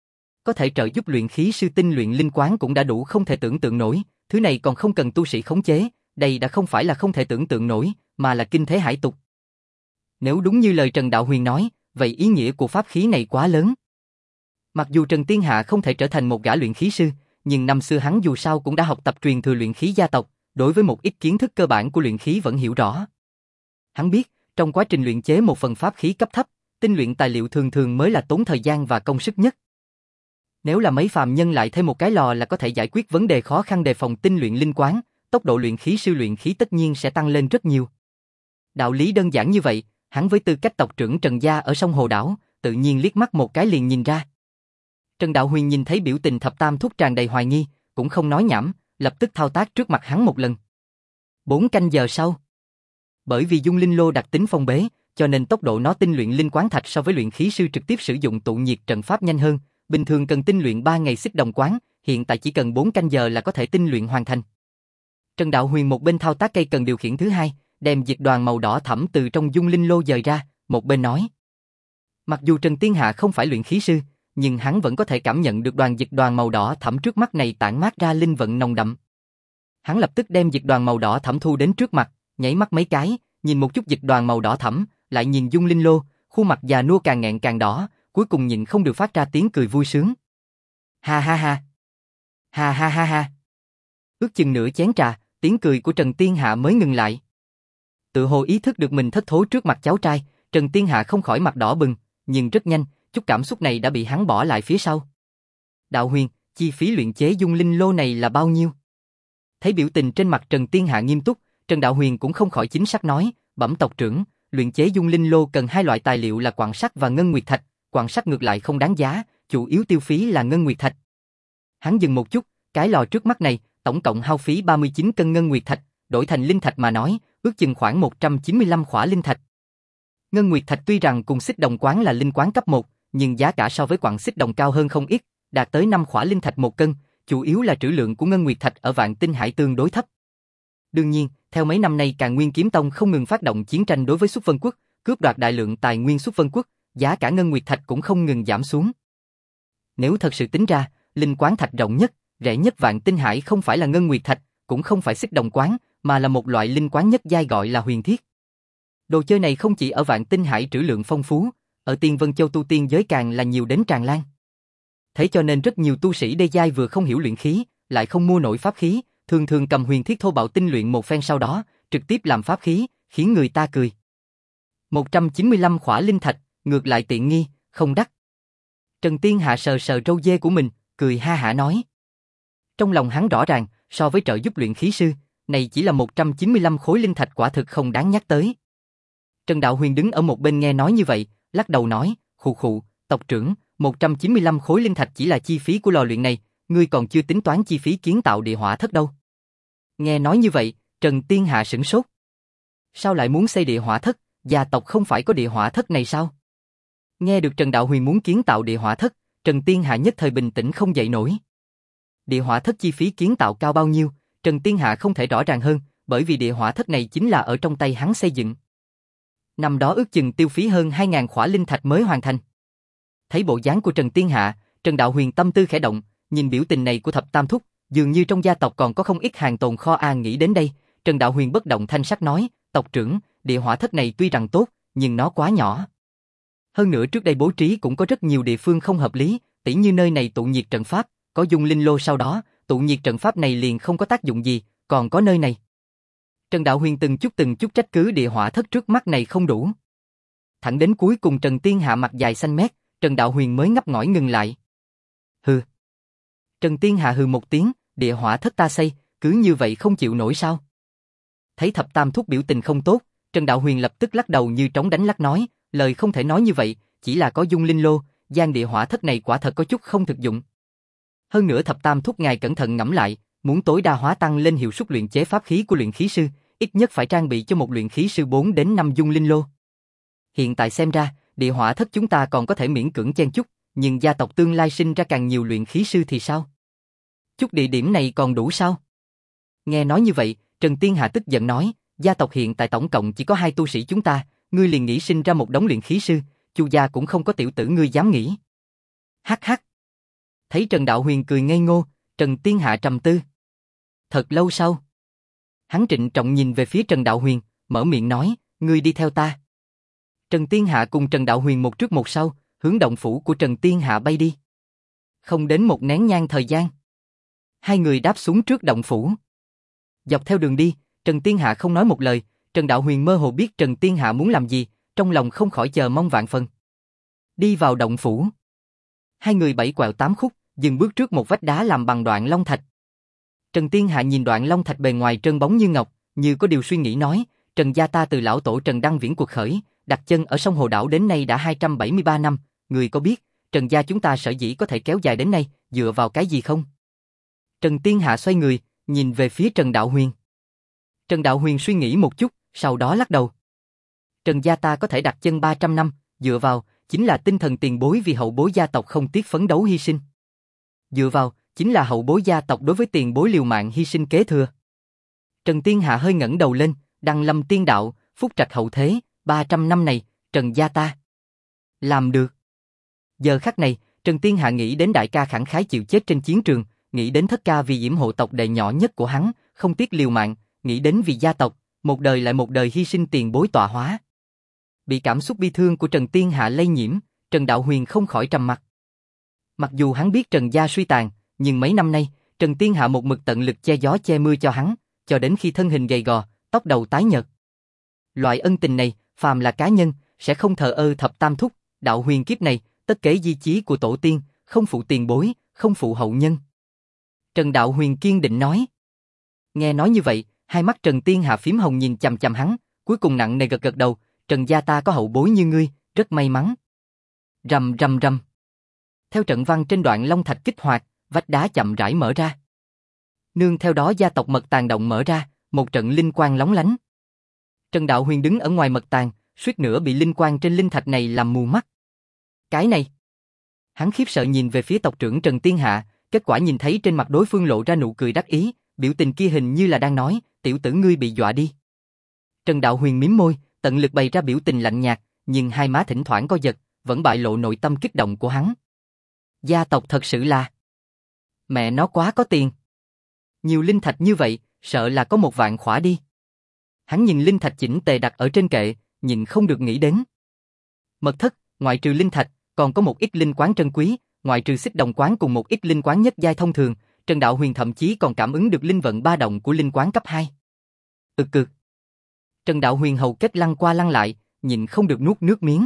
Có thể trợ giúp luyện khí sư tinh luyện linh quán cũng đã đủ không thể tưởng tượng nổi, thứ này còn không cần tu sĩ khống chế, đây đã không phải là không thể tưởng tượng nổi, mà là kinh thế hải tục. Nếu đúng như lời Trần Đạo Huyền nói, vậy ý nghĩa của pháp khí này quá lớn. Mặc dù Trần Tiên Hạ không thể trở thành một gã luyện khí sư, nhưng năm xưa hắn dù sao cũng đã học tập truyền thừa luyện khí gia tộc, đối với một ít kiến thức cơ bản của luyện khí vẫn hiểu rõ. Hắn biết, trong quá trình luyện chế một phần pháp khí cấp thấp, tinh luyện tài liệu thường thường mới là tốn thời gian và công sức nhất. Nếu là mấy phàm nhân lại thêm một cái lò là có thể giải quyết vấn đề khó khăn đề phòng tinh luyện linh quán, tốc độ luyện khí sư luyện khí tất nhiên sẽ tăng lên rất nhiều. Đạo lý đơn giản như vậy, hắn với tư cách tộc trưởng Trần gia ở sông Hồ Đảo, tự nhiên liếc mắt một cái liền nhìn ra. Trần Đạo Huyền nhìn thấy biểu tình Thập Tam Thúc tràn đầy hoài nghi, cũng không nói nhảm, lập tức thao tác trước mặt hắn một lần. 4 canh giờ sau, bởi vì dung linh lô đặc tính phong bế, cho nên tốc độ nó tinh luyện linh quán thạch so với luyện khí sư trực tiếp sử dụng tụ nhiệt trận pháp nhanh hơn, bình thường cần tinh luyện 3 ngày xích đồng quán, hiện tại chỉ cần 4 canh giờ là có thể tinh luyện hoàn thành. Trần Đạo Huyền một bên thao tác cây cần điều khiển thứ hai, đem diệt đoàn màu đỏ thẫm từ trong dung linh lô dời ra, một bên nói: Mặc dù Trần Tiên Hạ không phải luyện khí sư, nhưng hắn vẫn có thể cảm nhận được đoàn dịch đoàn màu đỏ thẫm trước mắt này tản mát ra linh vận nồng đậm. Hắn lập tức đem dịch đoàn màu đỏ thẫm thu đến trước mặt, nháy mắt mấy cái, nhìn một chút dịch đoàn màu đỏ thẫm, lại nhìn Dung Linh Lô, khuôn mặt già nua càng nghẹn càng đỏ, cuối cùng nhịn không được phát ra tiếng cười vui sướng. Ha ha ha. Ha ha ha ha. Ước chừng nửa chén trà, tiếng cười của Trần Tiên Hạ mới ngừng lại. Tự hồ ý thức được mình thất thố trước mặt cháu trai, Trần Tiên Hạ không khỏi mặt đỏ bừng, nhưng rất nhanh, chút cảm xúc này đã bị hắn bỏ lại phía sau. Đạo Huyền, chi phí luyện chế Dung Linh Lô này là bao nhiêu? Thấy biểu tình trên mặt Trần Tiên Hạ nghiêm túc, Trần Đạo Huyền cũng không khỏi chính xác nói, bẩm tộc trưởng, luyện chế Dung Linh Lô cần hai loại tài liệu là quặng sắt và ngân nguyệt thạch, quặng sắt ngược lại không đáng giá, chủ yếu tiêu phí là ngân nguyệt thạch. Hắn dừng một chút, cái lò trước mắt này, tổng cộng hao phí 39 cân ngân nguyệt thạch, đổi thành linh thạch mà nói, ước chừng khoảng 195 khỏa linh thạch. Ngân nguyệt thạch tuy rằng cùng xích đồng quán là linh quán cấp 1, nhưng giá cả so với quặng xích đồng cao hơn không ít, đạt tới 5 khỏa linh thạch 1 cân, chủ yếu là trữ lượng của ngân nguyệt thạch ở Vạn Tinh Hải tương đối thấp. Đương nhiên, theo mấy năm nay Càn Nguyên Kiếm Tông không ngừng phát động chiến tranh đối với Xuất Vân Quốc, cướp đoạt đại lượng tài nguyên Xuất Vân Quốc, giá cả ngân nguyệt thạch cũng không ngừng giảm xuống. Nếu thật sự tính ra, linh quán thạch rộng nhất, rẻ nhất Vạn Tinh Hải không phải là ngân nguyệt thạch, cũng không phải xích đồng quán, mà là một loại linh quán nhất giai gọi là huyền thiết. Đồ chơi này không chỉ ở Vạn Tinh Hải trữ lượng phong phú, ở Tiên Vân Châu tu tiên giới càng là nhiều đến tràn lan. Thế cho nên rất nhiều tu sĩ đê giai vừa không hiểu luyện khí, lại không mua nổi pháp khí, thường thường cầm huyền thiết thô bạo tinh luyện một phen sau đó, trực tiếp làm pháp khí, khiến người ta cười. 195 khỏa linh thạch, ngược lại tiện nghi, không đắt. Trần Tiên Hạ sờ sờ râu dê của mình, cười ha hả nói. Trong lòng hắn rõ ràng, so với trợ giúp luyện khí sư, này chỉ là 195 khối linh thạch quả thực không đáng nhắc tới. Trần Đạo Huyền đứng ở một bên nghe nói như vậy, lắc đầu nói, khụ khụ, tộc trưởng, 195 khối linh thạch chỉ là chi phí của lò luyện này, ngươi còn chưa tính toán chi phí kiến tạo địa hỏa thất đâu. Nghe nói như vậy, Trần Tiên Hạ sửng sốt. Sao lại muốn xây địa hỏa thất, gia tộc không phải có địa hỏa thất này sao? Nghe được Trần Đạo Huyền muốn kiến tạo địa hỏa thất, Trần Tiên Hạ nhất thời bình tĩnh không dậy nổi. Địa hỏa thất chi phí kiến tạo cao bao nhiêu, Trần Tiên Hạ không thể rõ ràng hơn, bởi vì địa hỏa thất này chính là ở trong tay hắn xây dựng. Năm đó ước chừng tiêu phí hơn 2.000 khỏa linh thạch mới hoàn thành. Thấy bộ dáng của Trần Tiên Hạ, Trần Đạo Huyền tâm tư khẽ động, nhìn biểu tình này của thập tam thúc, dường như trong gia tộc còn có không ít hàng tồn kho nghĩ đến đây, Trần Đạo Huyền bất động thanh sắc nói, tộc trưởng, địa hỏa thất này tuy rằng tốt, nhưng nó quá nhỏ. Hơn nữa trước đây bố trí cũng có rất nhiều địa phương không hợp lý, tỉ như nơi này tụ nhiệt trận pháp, có Dung Linh Lô sau đó, tụ nhiệt trận pháp này liền không có tác dụng gì, còn có nơi này. Trần Đạo Huyền từng chút trách cứ địa hỏa thất trước mắt này không đủ. Thẳng đến cuối cùng Trần Tiên Hạ mặt dài xanh mét, Trần Đạo Huyền mới ngấp nghỏi ngừng lại. Hừ. Trần Tiên Hạ hừ một tiếng, địa hỏa thất ta xây, cứ như vậy không chịu nổi sao? Thấy thập tam thúc biểu tình không tốt, Trần Đạo Huyền lập tức lắc đầu như trống đánh lắc nói, lời không thể nói như vậy, chỉ là có Dung Linh Lô, gian địa hỏa thất này quả thật có chút không thực dụng. Hơn nữa thập tam thúc ngài cẩn thận ngẫm lại, muốn tối đa hóa tăng lên hiệu suất luyện chế pháp khí của luyện khí sư, ít nhất phải trang bị cho một luyện khí sư 4 đến 5 Dung Linh Lô. Hiện tại xem ra, địa hỏa thất chúng ta còn có thể miễn cưỡng chen chút, nhưng gia tộc tương lai sinh ra càng nhiều luyện khí sư thì sao? Chút địa điểm này còn đủ sao? Nghe nói như vậy, Trần Tiên Hạ tức giận nói, gia tộc hiện tại tổng cộng chỉ có 2 tu sĩ chúng ta, ngươi liền nghĩ sinh ra một đống luyện khí sư, Chu gia cũng không có tiểu tử ngươi dám nghĩ. Hắc hắc. Thấy Trần Đạo Huyền cười ngây ngô, Trần Tiên Hạ trầm tư. Thật lâu sau, hắn trịnh trọng nhìn về phía Trần Đạo Huyền, mở miệng nói, ngươi đi theo ta. Trần Tiên Hạ cùng Trần Đạo Huyền một trước một sau, hướng động phủ của Trần Tiên Hạ bay đi. Không đến một nén nhang thời gian, hai người đáp xuống trước động phủ. Dọc theo đường đi, Trần Tiên Hạ không nói một lời, Trần Đạo Huyền mơ hồ biết Trần Tiên Hạ muốn làm gì, trong lòng không khỏi chờ mong vạn phần. Đi vào động phủ. Hai người bảy quẹo tám khúc, dừng bước trước một vách đá làm bằng đoạn long thạch. Trần Tiên Hạ nhìn đoạn long thạch bề ngoài trơn bóng như ngọc, như có điều suy nghĩ nói, Trần gia ta từ lão tổ Trần Đăng Viễn cuộc khởi, đặt chân ở sông Hồ Đảo đến nay đã 273 năm, người có biết, Trần gia chúng ta sở dĩ có thể kéo dài đến nay, dựa vào cái gì không? Trần Tiên Hạ xoay người, nhìn về phía Trần Đạo Huyền. Trần Đạo Huyền suy nghĩ một chút, sau đó lắc đầu. Trần gia ta có thể đặt chân 300 năm, dựa vào, chính là tinh thần tiền bối vì hậu bối gia tộc không tiếc phấn đấu hy sinh. Dựa vào, chính là hậu bối gia tộc đối với tiền bối liều mạng hy sinh kế thừa. Trần Tiên Hạ hơi ngẩng đầu lên, Đăng Lâm tiên đạo, phúc trạch hậu thế, 300 năm này, Trần gia ta. Làm được. Giờ khắc này, Trần Tiên Hạ nghĩ đến đại ca khẳng khái chịu chết trên chiến trường, nghĩ đến thất ca vì yểm hộ tộc đệ nhỏ nhất của hắn, không tiếc liều mạng, nghĩ đến vì gia tộc, một đời lại một đời hy sinh tiền bối tọa hóa. Bị cảm xúc bi thương của Trần Tiên Hạ lây nhiễm, Trần Đạo Huyền không khỏi trầm mặc. Mặc dù hắn biết Trần gia suy tàn, nhưng mấy năm nay, Trần Tiên Hạ một mực tận lực che gió che mưa cho hắn, cho đến khi thân hình gầy gò, tóc đầu tái nhợt. Loại ân tình này, phàm là cá nhân, sẽ không thờ ơ thập tam thúc, Đạo Huyền kiếp này, tất kế di chí của tổ tiên, không phụ tiền bối, không phụ hậu nhân. Trần Đạo Huyền kiên định nói. Nghe nói như vậy, hai mắt Trần Tiên Hạ phím hồng nhìn chằm chằm hắn, cuối cùng nặng nề gật gật đầu, Trần gia ta có hậu bối như ngươi, rất may mắn. Rầm rầm rầm. Theo trận văn trên đoạn long thạch kích hoạt, vách đá chậm rãi mở ra. Nương theo đó gia tộc mật tàng động mở ra, một trận linh quang lóng lánh. Trần Đạo Huyền đứng ở ngoài mật tàng, suýt nữa bị linh quang trên linh thạch này làm mù mắt. Cái này. Hắn khiếp sợ nhìn về phía tộc trưởng Trần Tiên Hạ, kết quả nhìn thấy trên mặt đối phương lộ ra nụ cười đắc ý, biểu tình kia hình như là đang nói, tiểu tử ngươi bị dọa đi. Trần Đạo Huyền mím môi, tận lực bày ra biểu tình lạnh nhạt, nhưng hai má thỉnh thoảng co giật, vẫn bại lộ nội tâm kích động của hắn. Gia tộc thật sự là... Mẹ nó quá có tiền. Nhiều linh thạch như vậy, sợ là có 1 vạn khỏa đi. Hắn nhìn linh thạch chỉnh tề đặt ở trên kệ, nhìn không được nghĩ đến. Mật thất, ngoại trừ linh thạch, còn có một ít linh quán trân quý, ngoại trừ xích đồng quán cùng một ít linh quán nhất giai thông thường, Trần Đạo Huyền thậm chí còn cảm ứng được linh vận ba động của linh quán cấp 2. Cực. Trần Đạo Huyền hầu kết lăn qua lăn lại, nhịn không được nuốt nước miếng.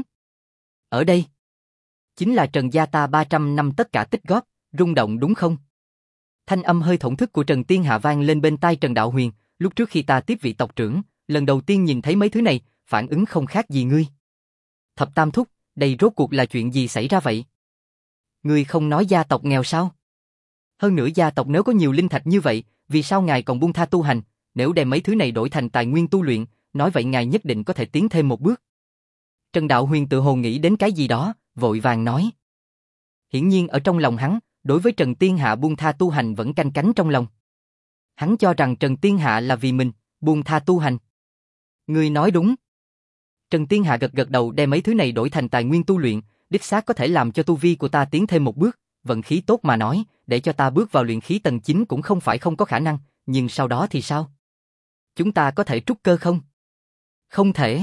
Ở đây, chính là Trần gia ta 300 năm tất cả tích góp, rung động đúng không? Thanh âm hơi thổn thức của Trần Tiên Hạ vang lên bên tai Trần Đạo Huyền, lúc trước khi ta tiếp vị tộc trưởng, lần đầu tiên nhìn thấy mấy thứ này, phản ứng không khác gì ngươi. Thập Tam thúc, đây rốt cuộc là chuyện gì xảy ra vậy? Ngươi không nói gia tộc nghèo sao? Hơn nữa gia tộc nếu có nhiều linh thạch như vậy, vì sao ngài còn buông tha tu hành, nếu đem mấy thứ này đổi thành tài nguyên tu luyện, nói vậy ngài nhất định có thể tiến thêm một bước. Trần Đạo Huyền tự hồ nghĩ đến cái gì đó, vội vàng nói. Hiển nhiên ở trong lòng hắn, đối với Trần Tiên Hạ buông tha tu hành vẫn canh cánh trong lòng. Hắn cho rằng Trần Tiên Hạ là vì mình, buông tha tu hành. Ngươi nói đúng. Trần Tiên Hạ gật gật đầu, đem mấy thứ này đổi thành tài nguyên tu luyện, đích xác có thể làm cho tu vi của ta tiến thêm một bước, vận khí tốt mà nói, để cho ta bước vào luyện khí tầng 9 cũng không phải không có khả năng, nhưng sau đó thì sao? Chúng ta có thể trúc cơ không? Không thể.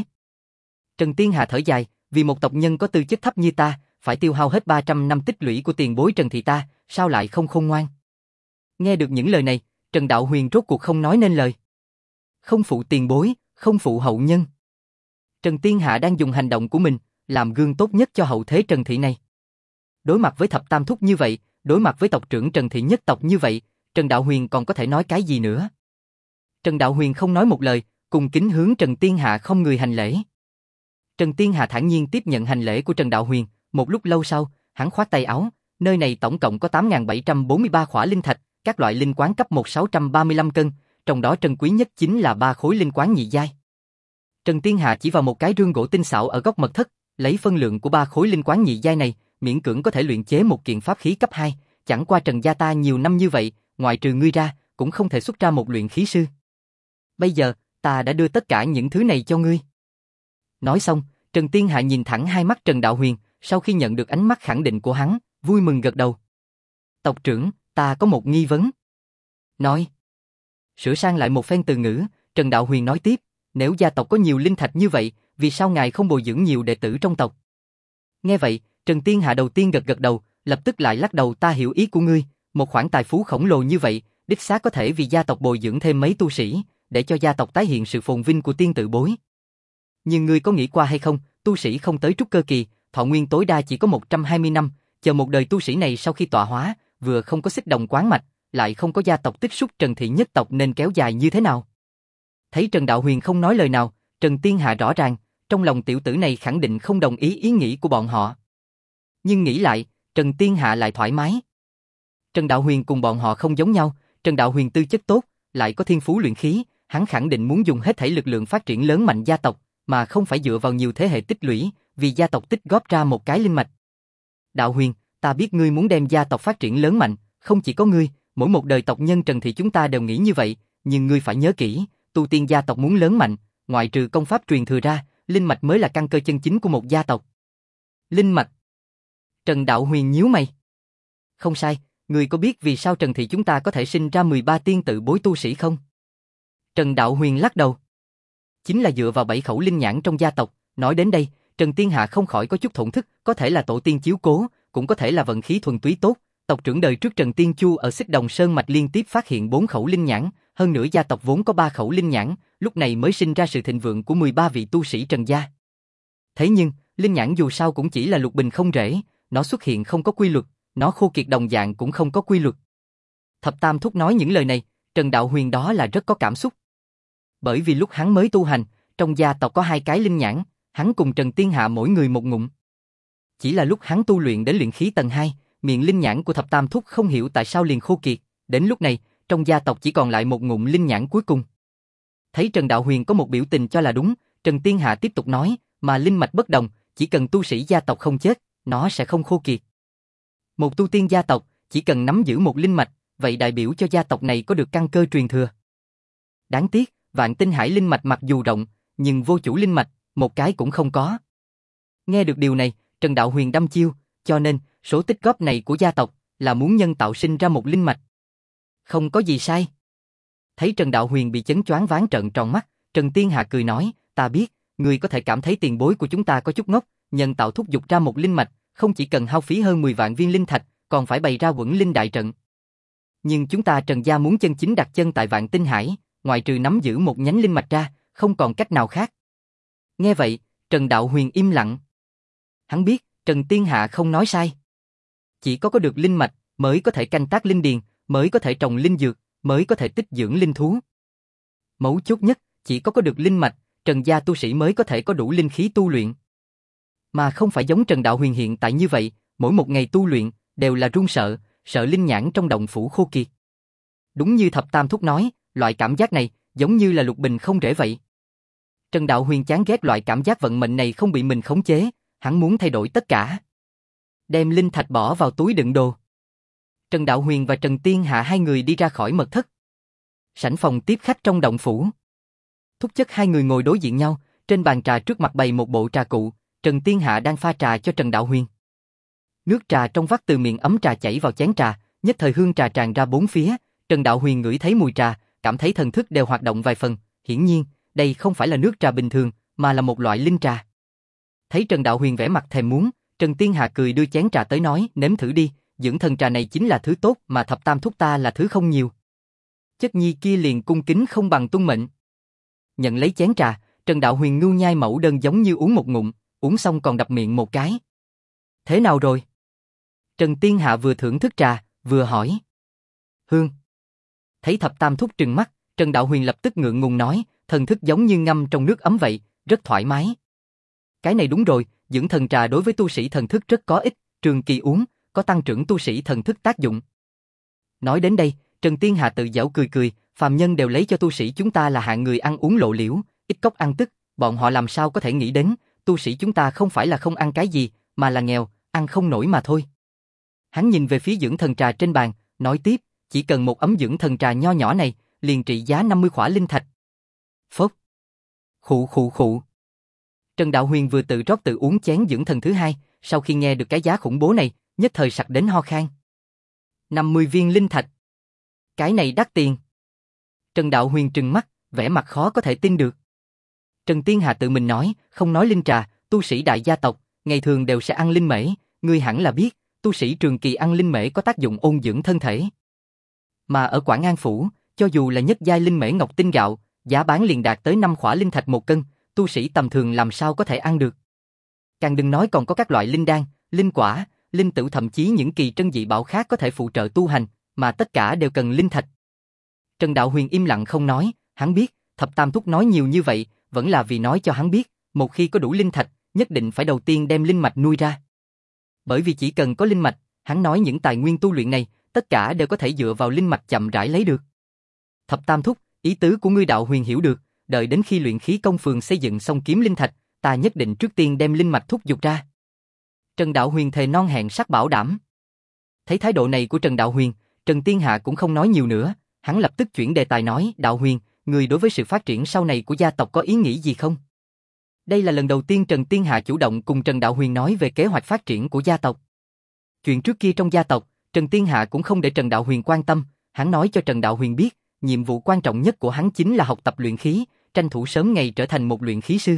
Trần Tiên Hạ thở dài, vì một tộc nhân có tư chất thấp như ta, phải tiêu hao hết 300 năm tích lũy của tiền bối Trần thị ta, sao lại không khôn ngoan? Nghe được những lời này, Trần Đạo Huyền rốt cuộc không nói nên lời. Không phụ tiền bối, không phụ hậu nhân. Trần Tiên Hạ đang dùng hành động của mình, làm gương tốt nhất cho hậu thế Trần thị này. Đối mặt với thập tam thúc như vậy, đối mặt với tộc trưởng Trần thị nhất tộc như vậy, Trần Đạo Huyền còn có thể nói cái gì nữa? Trần Đạo Huyền không nói một lời, cùng kính hướng Trần Tiên Hạ không người hành lễ. Trần Tiên Hạ thản nhiên tiếp nhận hành lễ của Trần Đạo Huyền, một lúc lâu sau, hắn khoát tay áo, nơi này tổng cộng có 8.743 khỏa linh thạch, các loại linh quán cấp 1 635 cân, trong đó trân quý nhất chính là 3 khối linh quán nhị giai. Trần Tiên Hạ chỉ vào một cái rương gỗ tinh xảo ở góc mật thất, lấy phân lượng của 3 khối linh quán nhị giai này, miễn cưỡng có thể luyện chế một kiện pháp khí cấp 2, chẳng qua Trần gia ta nhiều năm như vậy, ngoại trừ ngươi ra, cũng không thể xuất ra một luyện khí sư. Bây giờ, ta đã đưa tất cả những thứ này cho ngươi. Nói xong, Trần Tiên Hạ nhìn thẳng hai mắt Trần Đạo Huyền, sau khi nhận được ánh mắt khẳng định của hắn, vui mừng gật đầu. Tộc trưởng, ta có một nghi vấn. Nói. Sửa sang lại một phen từ ngữ, Trần Đạo Huyền nói tiếp, nếu gia tộc có nhiều linh thạch như vậy, vì sao ngài không bồi dưỡng nhiều đệ tử trong tộc? Nghe vậy, Trần Tiên Hạ đầu tiên gật gật đầu, lập tức lại lắc đầu, ta hiểu ý của ngươi, một khoản tài phú khổng lồ như vậy, đích xác có thể vì gia tộc bồi dưỡng thêm mấy tu sĩ, để cho gia tộc tái hiện sự phồn vinh của tiên tự bối. Nhưng ngươi có nghĩ qua hay không, tu sĩ không tới trúc cơ kỳ, thọ nguyên tối đa chỉ có 120 năm, chờ một đời tu sĩ này sau khi tọa hóa, vừa không có xích đồng quán mạch, lại không có gia tộc tích xúc Trần thị nhất tộc nên kéo dài như thế nào? Thấy Trần Đạo Huyền không nói lời nào, Trần Tiên Hạ rõ ràng, trong lòng tiểu tử này khẳng định không đồng ý ý nghĩ của bọn họ. Nhưng nghĩ lại, Trần Tiên Hạ lại thoải mái. Trần Đạo Huyền cùng bọn họ không giống nhau, Trần Đạo Huyền tư chất tốt, lại có thiên phú luyện khí, hắn khẳng định muốn dùng hết thảy lực lượng phát triển lớn mạnh gia tộc, mà không phải dựa vào nhiều thế hệ tích lũy, vì gia tộc tích góp ra một cái linh mạch. Đạo Huyền, ta biết ngươi muốn đem gia tộc phát triển lớn mạnh, không chỉ có ngươi, mỗi một đời tộc nhân Trần thị chúng ta đều nghĩ như vậy, nhưng ngươi phải nhớ kỹ, tu tiên gia tộc muốn lớn mạnh, ngoại trừ công pháp truyền thừa ra, linh mạch mới là căn cơ chân chính của một gia tộc. Linh mạch. Trần Đạo Huyền nhíu mày. Không sai, người có biết vì sao Trần thị chúng ta có thể sinh ra 13 tiên tự bối tu sĩ không? Trần Đạo Huyền lắc đầu. Chính là dựa vào 7 khẩu linh nhãn trong gia tộc. Nói đến đây, Trần Tiên Hạ không khỏi có chút thổn thức, có thể là tổ tiên chiếu cố, cũng có thể là vận khí thuần túy tốt. Tộc trưởng đời trước Trần Tiên Chu ở Xích Đồng Sơn Mạch liên tiếp phát hiện 4 khẩu linh nhãn, hơn nữa gia tộc vốn có 3 khẩu linh nhãn, lúc này mới sinh ra sự thịnh vượng của 13 vị tu sĩ Trần gia. Thế nhưng, linh nhãn dù sao cũng chỉ là lục bình không rễ, nó xuất hiện không có quy luật, nó khô kiệt đồng dạng cũng không có quy luật. Thập Tam Thúc nói những lời này, Trần Đạo Huyền đó là rất có cảm xúc. Bởi vì lúc hắn mới tu hành, trong gia tộc có 2 cái linh nhãn, hắn cùng Trần Tiên Hạ mỗi người một ngụm. Chỉ là lúc hắn tu luyện đến luyện khí tầng 2, miệng linh nhãn của Thập Tam Thúc không hiểu tại sao liền khô kiệt, đến lúc này, trong gia tộc chỉ còn lại một ngụm linh nhãn cuối cùng. Thấy Trần Đạo Huyền có một biểu tình cho là đúng, Trần Tiên Hạ tiếp tục nói, mà linh mạch bất đồng, chỉ cần tu sĩ gia tộc không chết, nó sẽ không khô kiệt. Một tu tiên gia tộc, chỉ cần nắm giữ một linh mạch, vậy đại biểu cho gia tộc này có được căn cơ truyền thừa. Đáng tiếc, Vạn Tinh Hải linh mạch mặc dù rộng, nhưng vô chủ linh mạch, một cái cũng không có. Nghe được điều này, Trần Đạo Huyền đăm chiêu, cho nên, số tích góp này của gia tộc là muốn nhân tạo sinh ra một linh mạch. Không có gì sai. Thấy Trần Đạo Huyền bị chấn choáng váng trợn tròn mắt, Trần Tiên Hạ cười nói, ta biết, người có thể cảm thấy tiền bối của chúng ta có chút ngốc, nhân tạo thúc giục ra một linh mạch, không chỉ cần hao phí hơn 10 vạn viên linh thạch, còn phải bày ra quẩn linh đại trận. Nhưng chúng ta Trần gia muốn chân chính đặt chân tại Vạn Tinh Hải, ngoại trừ nắm giữ một nhánh linh mạch ra, không còn cách nào khác. Nghe vậy, Trần Đạo Huyền im lặng. Hắn biết, Trần Tiên Hạ không nói sai. Chỉ có được linh mạch, mới có thể canh tác linh điền, mới có thể trồng linh dược, mới có thể tích dưỡng linh thú. Mấu chốt nhất, chỉ có được linh mạch, Trần gia tu sĩ mới có thể có đủ linh khí tu luyện. Mà không phải giống Trần Đạo Huyền hiện tại như vậy, mỗi một ngày tu luyện, đều là run sợ, sợ linh nhãn trong động phủ khô kiệt. Đúng như Thập Tam Thúc nói, loại cảm giác này, giống như là lục bình không rễ vậy. Trần Đạo Huyền chán ghét loại cảm giác vận mệnh này không bị mình khống chế, hắn muốn thay đổi tất cả. Đem linh thạch bỏ vào túi đựng đồ. Trần Đạo Huyền và Trần Tiên Hạ hai người đi ra khỏi mật thất. Sảnh phòng tiếp khách trong động phủ. Thúc chất hai người ngồi đối diện nhau, trên bàn trà trước mặt bày một bộ trà cụ, Trần Tiên Hạ đang pha trà cho Trần Đạo Huyền. Nước trà trong vắt từ miệng ấm trà chảy vào chén trà, nhất thời hương trà tràn ra bốn phía, Trần Đạo Huyền ngửi thấy mùi trà, cảm thấy thần thức đều hoạt động vài phần, hiển nhiên, đây không phải là nước trà bình thường, mà là một loại linh trà. Thấy Trần Đạo Huyền vẻ mặt thèm muốn, Trần Tiên Hạ cười đưa chén trà tới nói, nếm thử đi, dưỡng thần trà này chính là thứ tốt mà Thập Tam Thúc ta là thứ không nhiều. Chất nhi kia liền cung kính không bằng tuân mệnh. Nhận lấy chén trà, Trần Đạo Huyền ngưu nhai mẫu đơn giống như uống một ngụm, uống xong còn đập miệng một cái. Thế nào rồi? Trần Tiên Hạ vừa thưởng thức trà, vừa hỏi. Hương. Thấy Thập Tam Thúc trừng mắt, Trần Đạo Huyền lập tức ngượng ngùng nói, thần thức giống như ngâm trong nước ấm vậy, rất thoải mái. Cái này đúng rồi, dưỡng thần trà đối với tu sĩ thần thức rất có ích, trường kỳ uống, có tăng trưởng tu sĩ thần thức tác dụng. Nói đến đây, Trần Tiên Hạ tự giễu cười cười, phàm nhân đều lấy cho tu sĩ chúng ta là hạng người ăn uống lộ liễu, ít cốc ăn tức, bọn họ làm sao có thể nghĩ đến, tu sĩ chúng ta không phải là không ăn cái gì, mà là nghèo, ăn không nổi mà thôi. Hắn nhìn về phía dưỡng thần trà trên bàn, nói tiếp, chỉ cần một ấm dưỡng thần trà nho nhỏ này, liền trị giá 50 khỏa linh thạch. Phốc. Khụ khụ khụ. Trần Đạo Huyền vừa tự rót tự uống chén dưỡng thần thứ hai, sau khi nghe được cái giá khủng bố này, nhất thời sặc đến ho khan. 50 viên linh thạch. Cái này đắt tiền. Trần Đạo Huyền trừng mắt, vẻ mặt khó có thể tin được. Trần Tiên Hạ tự mình nói, không nói linh trà, tu sĩ đại gia tộc, ngày thường đều sẽ ăn linh mễ, ngươi hẳn là biết, tu sĩ trường kỳ ăn linh mễ có tác dụng ôn dưỡng thân thể. Mà ở Quảng An Phủ, cho dù là nhất giai linh mễ ngọc tinh gạo, giá bán liền đạt tới 5 khỏa linh thạch một cân, tu sĩ tầm thường làm sao có thể ăn được. Càng đừng nói còn có các loại linh đan, linh quả, linh tửu thậm chí những kỳ trân dị bảo khác có thể phụ trợ tu hành, mà tất cả đều cần linh thạch. Trần Đạo Huyền im lặng không nói, hắn biết, Thập Tam Thúc nói nhiều như vậy, vẫn là vì nói cho hắn biết, một khi có đủ linh thạch, nhất định phải đầu tiên đem linh mạch nuôi ra. Bởi vì chỉ cần có linh mạch, hắn nói những tài nguyên tu luyện này, tất cả đều có thể dựa vào linh mạch chậm rãi lấy được. Thập Tam Thúc, ý tứ của ngươi Đạo Huyền hiểu được, đợi đến khi luyện khí công phường xây dựng xong kiếm linh thạch, ta nhất định trước tiên đem linh mạch thúc giục ra. Trần Đạo Huyền thề non hẹn sắc bảo đảm. Thấy thái độ này của Trần Đạo Huyền, Trần Tiên Hạ cũng không nói nhiều nữa, hắn lập tức chuyển đề tài nói, Đạo Huyền, người đối với sự phát triển sau này của gia tộc có ý nghĩ gì không? Đây là lần đầu tiên Trần Tiên Hạ chủ động cùng Trần Đạo Huyền nói về kế hoạch phát triển của gia tộc. Chuyện trước kia trong gia tộc, Trần Tiên Hạ cũng không để Trần Đạo Huyền quan tâm, hắn nói cho Trần Đạo Huyền biết, nhiệm vụ quan trọng nhất của hắn chính là học tập luyện khí, tranh thủ sớm ngày trở thành một luyện khí sư.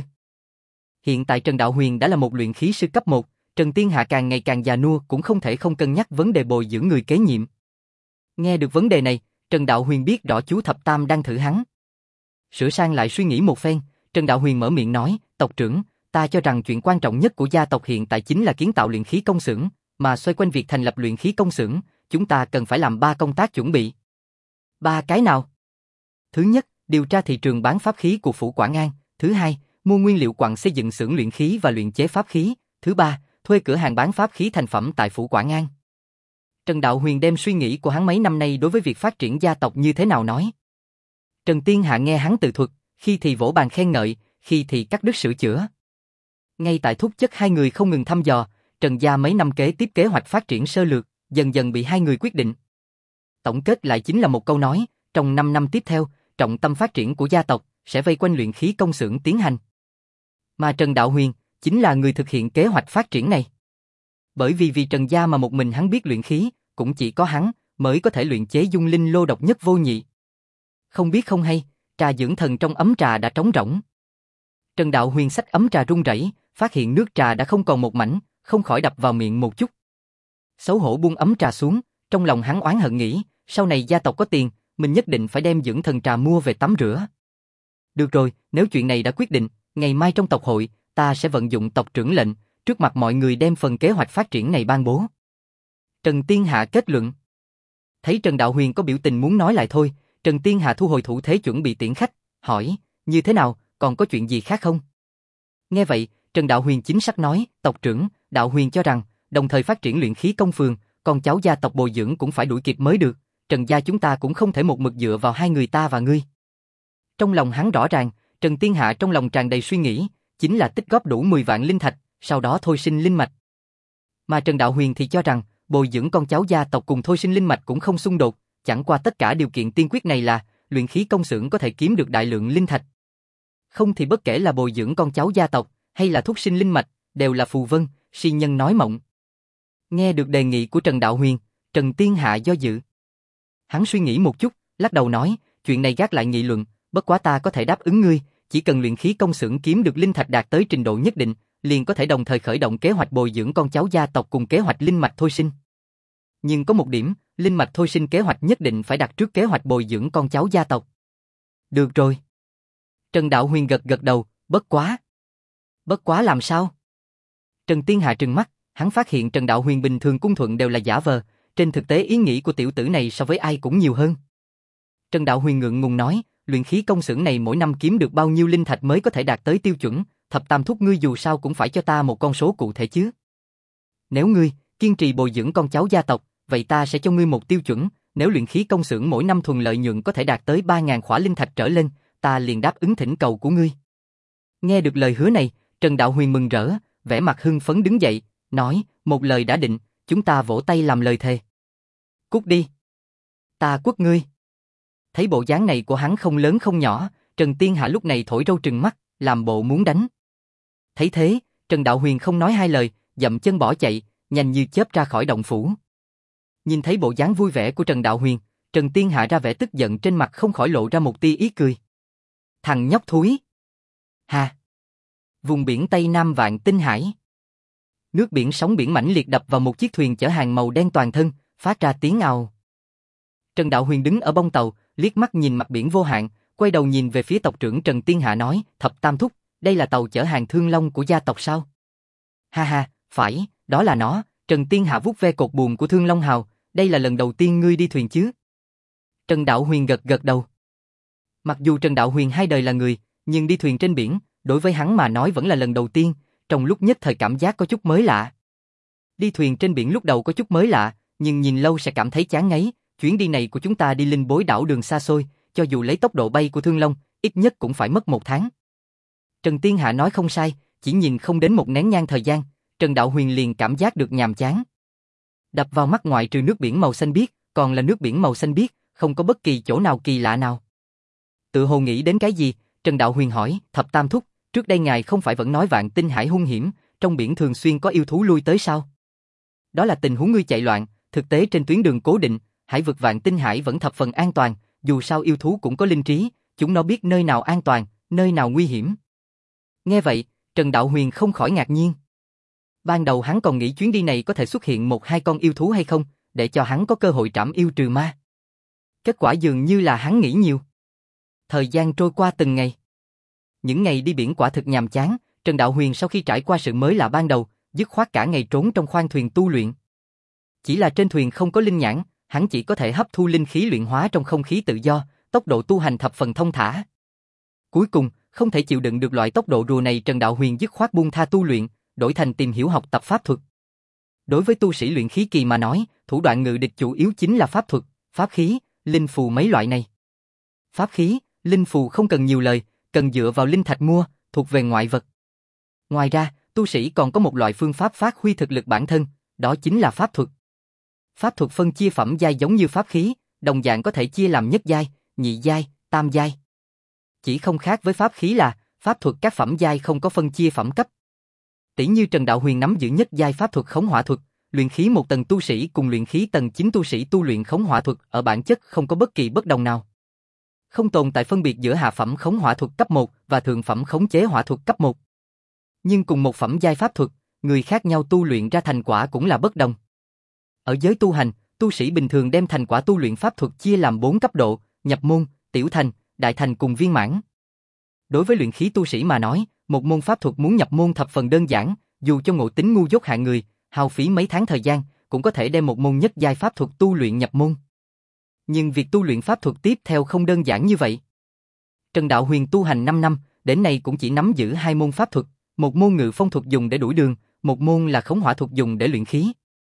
Hiện tại Trần Đạo Huyền đã là một luyện khí sư cấp 1, Trần Tiên Hạ càng ngày càng già nua cũng không thể không cân nhắc vấn đề bồi dưỡng người kế nhiệm. Nghe được vấn đề này, Trần Đạo Huyền biết rõ chú Thập Tam đang thử hắn. Sửa sang lại suy nghĩ một phen, Trần Đạo Huyền mở miệng nói, tộc trưởng, ta cho rằng chuyện quan trọng nhất của gia tộc hiện tại chính là kiến tạo luyện khí công xưởng, mà xoay quanh việc thành lập luyện khí công xưởng, chúng ta cần phải làm 3 công tác chuẩn bị. 3 cái nào? Thứ nhất, điều tra thị trường bán pháp khí của Phủ Quảng An. Thứ hai, mua nguyên liệu quặng xây dựng xưởng luyện khí và luyện chế pháp khí. Thứ ba, thuê cửa hàng bán pháp khí thành phẩm tại Phủ Quảng An. Trần Đạo Huyền đem suy nghĩ của hắn mấy năm nay đối với việc phát triển gia tộc như thế nào nói. Trần Tiên Hạ nghe hắn tự thuật, khi thì vỗ bàn khen ngợi, khi thì cắt đứt sửa chữa. Ngay tại thúc chất hai người không ngừng thăm dò, Trần gia mấy năm kế tiếp kế hoạch phát triển sơ lược, dần dần bị hai người quyết định. Tổng kết lại chính là một câu nói, trong 5 năm tiếp theo, trọng tâm phát triển của gia tộc sẽ vây quanh luyện khí công xưởng tiến hành. Mà Trần Đạo Huyền chính là người thực hiện kế hoạch phát triển này. Bởi vì Trần gia mà một mình hắn biết luyện khí, cũng chỉ có hắn mới có thể luyện chế dung linh lô độc nhất vô nhị. Không biết không hay, trà dưỡng thần trong ấm trà đã trống rỗng. Trần Đạo Huyền xách ấm trà run rẩy, phát hiện nước trà đã không còn một mảnh, không khỏi đập vào miệng một chút. Xấu hổ buông ấm trà xuống, trong lòng hắn oán hận nghĩ, sau này gia tộc có tiền, mình nhất định phải đem dưỡng thần trà mua về tắm rửa. Được rồi, nếu chuyện này đã quyết định, ngày mai trong tộc hội, ta sẽ vận dụng tộc trưởng lệnh, trước mặt mọi người đem phần kế hoạch phát triển này ban bố. Trần Tiên Hạ kết luận. Thấy Trần Đạo Huyền có biểu tình muốn nói lại thôi, Trần Tiên Hạ thu hồi thủ thế chuẩn bị tiễn khách, hỏi, như thế nào, còn có chuyện gì khác không? Nghe vậy, Trần Đạo Huyền chính xác nói, tộc trưởng, Đạo Huyền cho rằng, đồng thời phát triển luyện khí công phường, con cháu gia tộc bồi dưỡng cũng phải đuổi kịp mới được, Trần gia chúng ta cũng không thể một mực dựa vào hai người ta và ngươi. Trong lòng hắn rõ ràng, Trần Tiên Hạ trong lòng tràn đầy suy nghĩ, chính là tích góp đủ 10 vạn linh thạch, sau đó thôi sinh linh mạch. Mà Trần Đạo Huyền thì cho rằng, bồi dưỡng con cháu gia tộc cùng thôi sinh linh mạch cũng không xung đột, chẳng qua tất cả điều kiện tiên quyết này là, luyện khí công xưởng có thể kiếm được đại lượng linh thạch. Không thì bất kể là bồi dưỡng con cháu gia tộc, hay là thúc sinh linh mạch, đều là phù vân, si nhân nói mộng. Nghe được đề nghị của Trần Đạo Huyền, Trần Tiên Hạ do dự. Hắn suy nghĩ một chút, lắc đầu nói, chuyện này gác lại nghị luận, bất quá ta có thể đáp ứng ngươi, chỉ cần luyện khí công xưởng kiếm được linh thạch đạt tới trình độ nhất định, liền có thể đồng thời khởi động kế hoạch bồi dưỡng con cháu gia tộc cùng kế hoạch linh mạch thôi sinh. Nhưng có một điểm, linh mạch thôi sinh kế hoạch nhất định phải đặt trước kế hoạch bồi dưỡng con cháu gia tộc. Được rồi. Trần Đạo Huyền gật gật đầu, bất quá. Bất quá làm sao? Trần Tiên Hạ trừng mắt, hắn phát hiện Trần Đạo Huyền bình thường cung thuận đều là giả vờ, trên thực tế ý nghĩ của tiểu tử này so với ai cũng nhiều hơn. Trần Đạo Huyền ngượng ngùng nói, luyện khí công xưởng này mỗi năm kiếm được bao nhiêu linh thạch mới có thể đạt tới tiêu chuẩn, Thập Tam thúc ngươi dù sao cũng phải cho ta một con số cụ thể chứ. Nếu ngươi kiên trì bồi dưỡng con cháu gia tộc, vậy ta sẽ cho ngươi một tiêu chuẩn, nếu luyện khí công xưởng mỗi năm thuần lợi nhuận có thể đạt tới 3.000 khỏa linh thạch trở lên, ta liền đáp ứng thỉnh cầu của ngươi. Nghe được lời hứa này, Trần Đạo Huyền mừng rỡ, vẻ mặt hưng phấn đứng dậy, nói, một lời đã định, chúng ta vỗ tay làm lời thề. Cút đi. Ta quất ngươi. Thấy bộ dáng này của hắn không lớn không nhỏ, Trần Tiên Hạ lúc này thổi râu trừng mắt, làm bộ muốn đánh. Thấy thế, Trần Đạo Huyền không nói hai lời, dậm chân bỏ chạy, nhanh như chớp ra khỏi động phủ. Nhìn thấy bộ dáng vui vẻ của Trần Đạo Huyền, Trần Tiên Hạ ra vẻ tức giận trên mặt không khỏi lộ ra một tia ý cười. Thằng nhóc thúi. Hà. Vùng biển Tây Nam Vạn Tinh Hải. Nước biển sóng biển mãnh liệt đập vào một chiếc thuyền chở hàng màu đen toàn thân, phát ra tiếng ào. Trần Đạo Huyền đứng ở bông tàu, liếc mắt nhìn mặt biển vô hạn, quay đầu nhìn về phía tộc trưởng Trần Tiên Hạ nói, Thập Tam thúc, đây là tàu chở hàng Thương Long của gia tộc sao? Ha ha, phải, đó là nó. Trần Tiên Hạ vuốt ve cột buồm của Thương Long hào, đây là lần đầu tiên ngươi đi thuyền chứ? Trần Đạo Huyền gật gật đầu. Mặc dù Trần Đạo Huyền hai đời là người, nhưng đi thuyền trên biển, đối với hắn mà nói vẫn là lần đầu tiên, trong lúc nhất thời cảm giác có chút mới lạ. Đi thuyền trên biển lúc đầu có chút mới lạ, nhưng nhìn lâu sẽ cảm thấy chán ngấy, chuyến đi này của chúng ta đi Linh Bối đảo đường xa xôi, cho dù lấy tốc độ bay của Thương Long, ít nhất cũng phải mất 1 tháng. Trần Tiên Hạ nói không sai, chỉ nhìn không đến một nén nhang thời gian, Trần Đạo Huyền liền cảm giác được nhàm chán. Đập vào mắt ngoại trừ nước biển màu xanh biếc, còn là nước biển màu xanh biếc, không có bất kỳ chỗ nào kỳ lạ nào. Tự hồ nghĩ đến cái gì, Trần Đạo Huyền hỏi, Thập Tam thúc, trước đây ngài không phải vẫn nói Vạn Tinh Hải hung hiểm, trong biển thường xuyên có yêu thú lui tới sao? Đó là tình huống ngươi chạy loạn, thực tế trên tuyến đường cố định, hải vực Vạn Tinh Hải vẫn thập phần an toàn, dù sao yêu thú cũng có linh trí, chúng nó biết nơi nào an toàn, nơi nào nguy hiểm. Nghe vậy, Trần Đạo Huyền không khỏi ngạc nhiên. Ban đầu hắn còn nghĩ chuyến đi này có thể xuất hiện một hai con yêu thú hay không, để cho hắn có cơ hội trảm yêu trừ ma. Kết quả dường như là hắn nghĩ nhiều. Thời gian trôi qua từng ngày. Những ngày đi biển quả thực nhàm chán, Trần Đạo Huyền sau khi trải qua sự mới lạ ban đầu, dứt khoát cả ngày trốn trong khoang thuyền tu luyện. Chỉ là trên thuyền không có linh nhãn, hắn chỉ có thể hấp thu linh khí luyện hóa trong không khí tự do, tốc độ tu hành thập phần thông thả. Cuối cùng, không thể chịu đựng được loại tốc độ rùa này, Trần Đạo Huyền dứt khoát buông tha tu luyện, đổi thành tìm hiểu học tập pháp thuật. Đối với tu sĩ luyện khí kỳ mà nói, thủ đoạn ngự địch chủ yếu chính là pháp thuật, pháp khí, linh phù mấy loại này. Pháp khí, linh phù không cần nhiều lời, cần dựa vào linh thạch mua, thuộc về ngoại vật. Ngoài ra, tu sĩ còn có một loại phương pháp phát huy thực lực bản thân, đó chính là pháp thuật. Pháp thuật phân chia phẩm giai giống như pháp khí, đồng dạng có thể chia làm nhất giai, nhị giai, tam giai. Chỉ không khác với pháp khí là, pháp thuật các phẩm giai không có phân chia phẩm cấp. Tỷ như Trần Đạo Huyền nắm giữ nhất giai pháp thuật khống hỏa thuật, luyện khí một tầng tu sĩ cùng luyện khí tầng 9 tu sĩ tu luyện khống hỏa thuật ở bản chất không có bất kỳ bất đồng nào. Không tồn tại phân biệt giữa hạ phẩm khống hỏa thuật cấp 1 và thượng phẩm khống chế hỏa thuật cấp 1. Nhưng cùng một phẩm giai pháp thuật, người khác nhau tu luyện ra thành quả cũng là bất đồng. Ở giới tu hành, tu sĩ bình thường đem thành quả tu luyện pháp thuật chia làm 4 cấp độ, nhập môn, tiểu thành, đại thành cùng viên mãn. Đối với luyện khí tu sĩ mà nói, một môn pháp thuật muốn nhập môn thập phần đơn giản, dù cho ngộ tính ngu dốt hạng người, hao phí mấy tháng thời gian, cũng có thể đem một môn nhất giai pháp thuật tu luyện nhập môn. Nhưng việc tu luyện pháp thuật tiếp theo không đơn giản như vậy. Trần Đạo Huyền tu hành 5 năm, đến nay cũng chỉ nắm giữ 2 môn pháp thuật, một môn ngự phong thuật dùng để đuổi đường, một môn là khống hỏa thuật dùng để luyện khí.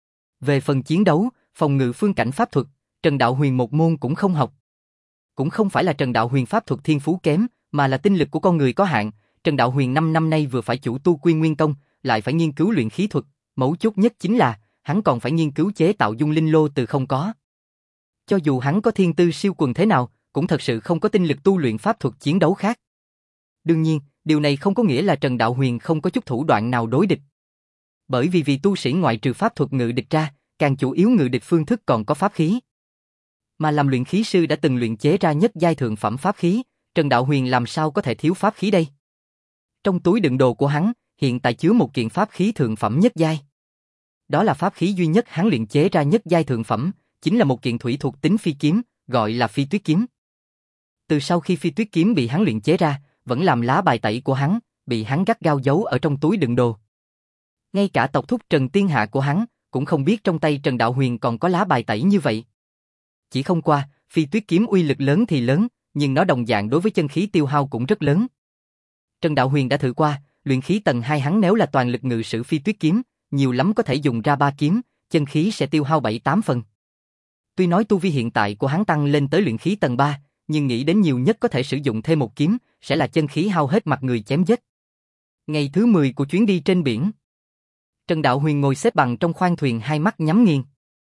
Về phần chiến đấu, phòng ngự phương cảnh pháp thuật, Trần Đạo Huyền một môn cũng không học. Cũng không phải là Trần Đạo Huyền pháp thuật thiên phú kém, mà là tinh lực của con người có hạn. Trần Đạo Huyền 5 năm nay vừa phải chủ tu Quy Nguyên Công, lại phải nghiên cứu luyện khí thuật, mấu chốt nhất chính là, hắn còn phải nghiên cứu chế tạo dung linh lô từ không có. Cho dù hắn có thiên tư siêu quần thế nào, cũng thật sự không có tinh lực tu luyện pháp thuật chiến đấu khác. Đương nhiên, điều này không có nghĩa là Trần Đạo Huyền không có chút thủ đoạn nào đối địch. Bởi vì tu sĩ ngoại trừ pháp thuật ngự địch ra, càng chủ yếu ngự địch phương thức còn có pháp khí. Mà làm luyện khí sư đã từng luyện chế ra nhất giai thượng phẩm pháp khí, Trần Đạo Huyền làm sao có thể thiếu pháp khí đây? Trong túi đựng đồ của hắn, hiện tại chứa một kiện pháp khí thượng phẩm nhất giai. Đó là pháp khí duy nhất hắn luyện chế ra nhất giai thượng phẩm, chính là một kiện thủy thuộc tính phi kiếm, gọi là Phi Tuyết kiếm. Từ sau khi Phi Tuyết kiếm bị hắn luyện chế ra, vẫn làm lá bài tẩy của hắn, bị hắn gắt gao giấu ở trong túi đựng đồ. Ngay cả tộc thúc Trần Tiên Hạ của hắn, cũng không biết trong tay Trần Đạo Huyền còn có lá bài tẩy như vậy. Chỉ không qua, Phi Tuyết kiếm uy lực lớn thì lớn, nhưng nó đồng dạng đối với chân khí tiêu hao cũng rất lớn. Trần Đạo Huyền đã thử qua, luyện khí tầng 2 hắn nếu là toàn lực ngự sử Phi Tuyết kiếm, nhiều lắm có thể dùng ra 3 kiếm, chân khí sẽ tiêu hao 7-8 phần. Tuy nói tu vi hiện tại của hắn tăng lên tới luyện khí tầng 3, nhưng nghĩ đến nhiều nhất có thể sử dụng thêm một kiếm, sẽ là chân khí hao hết mặt người chém giết. Ngày thứ 10 của chuyến đi trên biển, Trần Đạo Huyền ngồi xếp bằng trong khoang thuyền, hai mắt nhắm nghiền.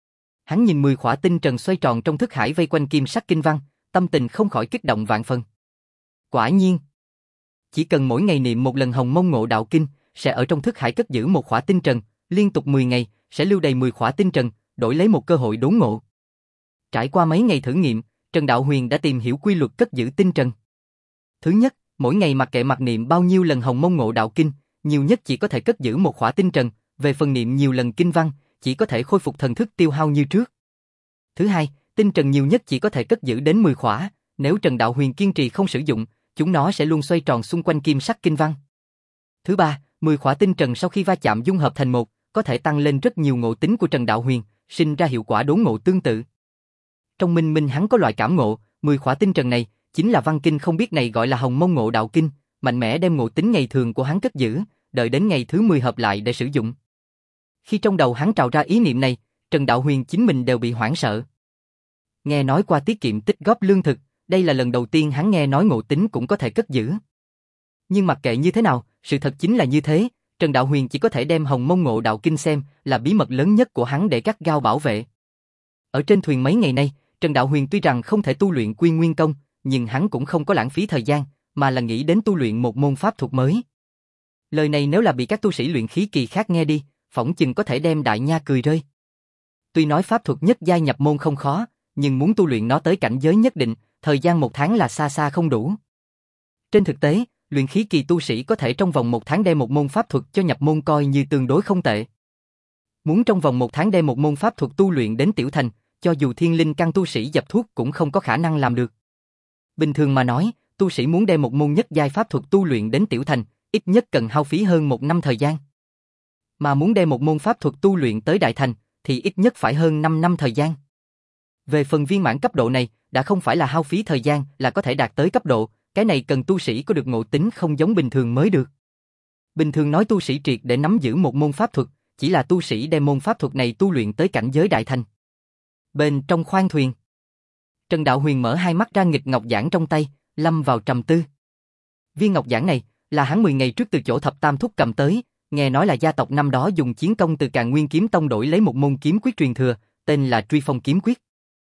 Hắn nhìn 10 khỏa tinh trần xoay tròn trong thức hải vây quanh kim sắc kinh văn, tâm tình không khỏi kích động vạn phần. Quả nhiên, chỉ cần mỗi ngày niệm một lần Hồng Mông Ngộ Đạo Kinh, sẽ ở trong thức hải cất giữ một khỏa tinh trần, liên tục 10 ngày, sẽ lưu đầy 10 khỏa tinh trần, đổi lấy một cơ hội đốn ngộ. Trải qua mấy ngày thử nghiệm, Trần Đạo Huyền đã tìm hiểu quy luật cất giữ tinh trần. Thứ nhất, mỗi ngày mặc kệ mặc niệm bao nhiêu lần Hồng Mông Ngộ Đạo Kinh, nhiều nhất chỉ có thể cất giữ một khỏa tinh trần, về phần niệm nhiều lần kinh văn, chỉ có thể khôi phục thần thức tiêu hao như trước. Thứ hai, tinh trần nhiều nhất chỉ có thể cất giữ đến 10 khỏa, nếu Trần Đạo Huyền kiên trì không sử dụng, chúng nó sẽ luôn xoay tròn xung quanh kim sắc kinh văn. Thứ ba, 10 khỏa tinh trần sau khi va chạm dung hợp thành một, có thể tăng lên rất nhiều ngộ tính của Trần Đạo Huyền, sinh ra hiệu quả đốn ngộ tương tự. Trong minh minh hắn có loại cảm ngộ, 10 khỏa tinh trần này, chính là văn kinh không biết này gọi là Hồng Mông Ngộ Đạo Kinh, mạnh mẽ đem ngộ tính ngày thường của hắn cất giữ, đợi đến ngày thứ 10 hợp lại để sử dụng. Khi trong đầu hắn trào ra ý niệm này, Trần Đạo Huyền chính mình đều bị hoảng sợ. Nghe nói qua tiết kiệm tích góp lương thực, đây là lần đầu tiên hắn nghe nói ngộ tính cũng có thể cất giữ. Nhưng mặc kệ như thế nào, sự thật chính là như thế, Trần Đạo Huyền chỉ có thể đem Hồng Mông Ngộ Đạo Kinh xem là bí mật lớn nhất của hắn để gắt gao bảo vệ. Ở trên thuyền mấy ngày nay, Trần Đạo Huyền tuy rằng không thể tu luyện Quy Nguyên Công, nhưng hắn cũng không có lãng phí thời gian, mà là nghĩ đến tu luyện một môn pháp thuật mới. Lời này nếu là bị các tu sĩ luyện khí kỳ khác nghe đi, phỏng chừng có thể đem đại nha cười rơi. Tuy nói pháp thuật nhất giai nhập môn không khó, nhưng muốn tu luyện nó tới cảnh giới nhất định, thời gian 1 tháng là xa xa không đủ. Trên thực tế, luyện khí kỳ tu sĩ có thể trong vòng 1 tháng đem một môn pháp thuật cho nhập môn coi như tương đối không tệ. Muốn trong vòng 1 tháng đem một môn pháp thuật tu luyện đến tiểu thành, cho dù thiên linh căn tu sĩ dập thuốc cũng không có khả năng làm được. Bình thường mà nói, tu sĩ muốn đem một môn nhất giai pháp thuật tu luyện đến tiểu thành, ít nhất cần hao phí hơn 1 năm thời gian. Mà muốn đem một môn pháp thuật tu luyện tới đại thành, thì ít nhất phải hơn 5 năm thời gian. Về phần viên mãn cấp độ này, đã không phải là hao phí thời gian là có thể đạt tới cấp độ, cái này cần tu sĩ có được ngộ tính không giống bình thường mới được. Bình thường nói tu sĩ triệt để nắm giữ một môn pháp thuật, chỉ là tu sĩ đem môn pháp thuật này tu luyện tới cảnh giới đại thành. Bên trong khoang thuyền, Trần Đạo Huyền mở hai mắt ra nghịch ngọc giản trong tay, lâm vào trầm tư. Viên ngọc giản này là hắn 10 ngày trước từ chỗ Thập Tam Thúc cầm tới, nghe nói là gia tộc năm đó dùng chiến công từ Càn Nguyên Kiếm Tông đổi lấy một môn kiếm quyết truyền thừa, tên là Truy Phong Kiếm Quyết.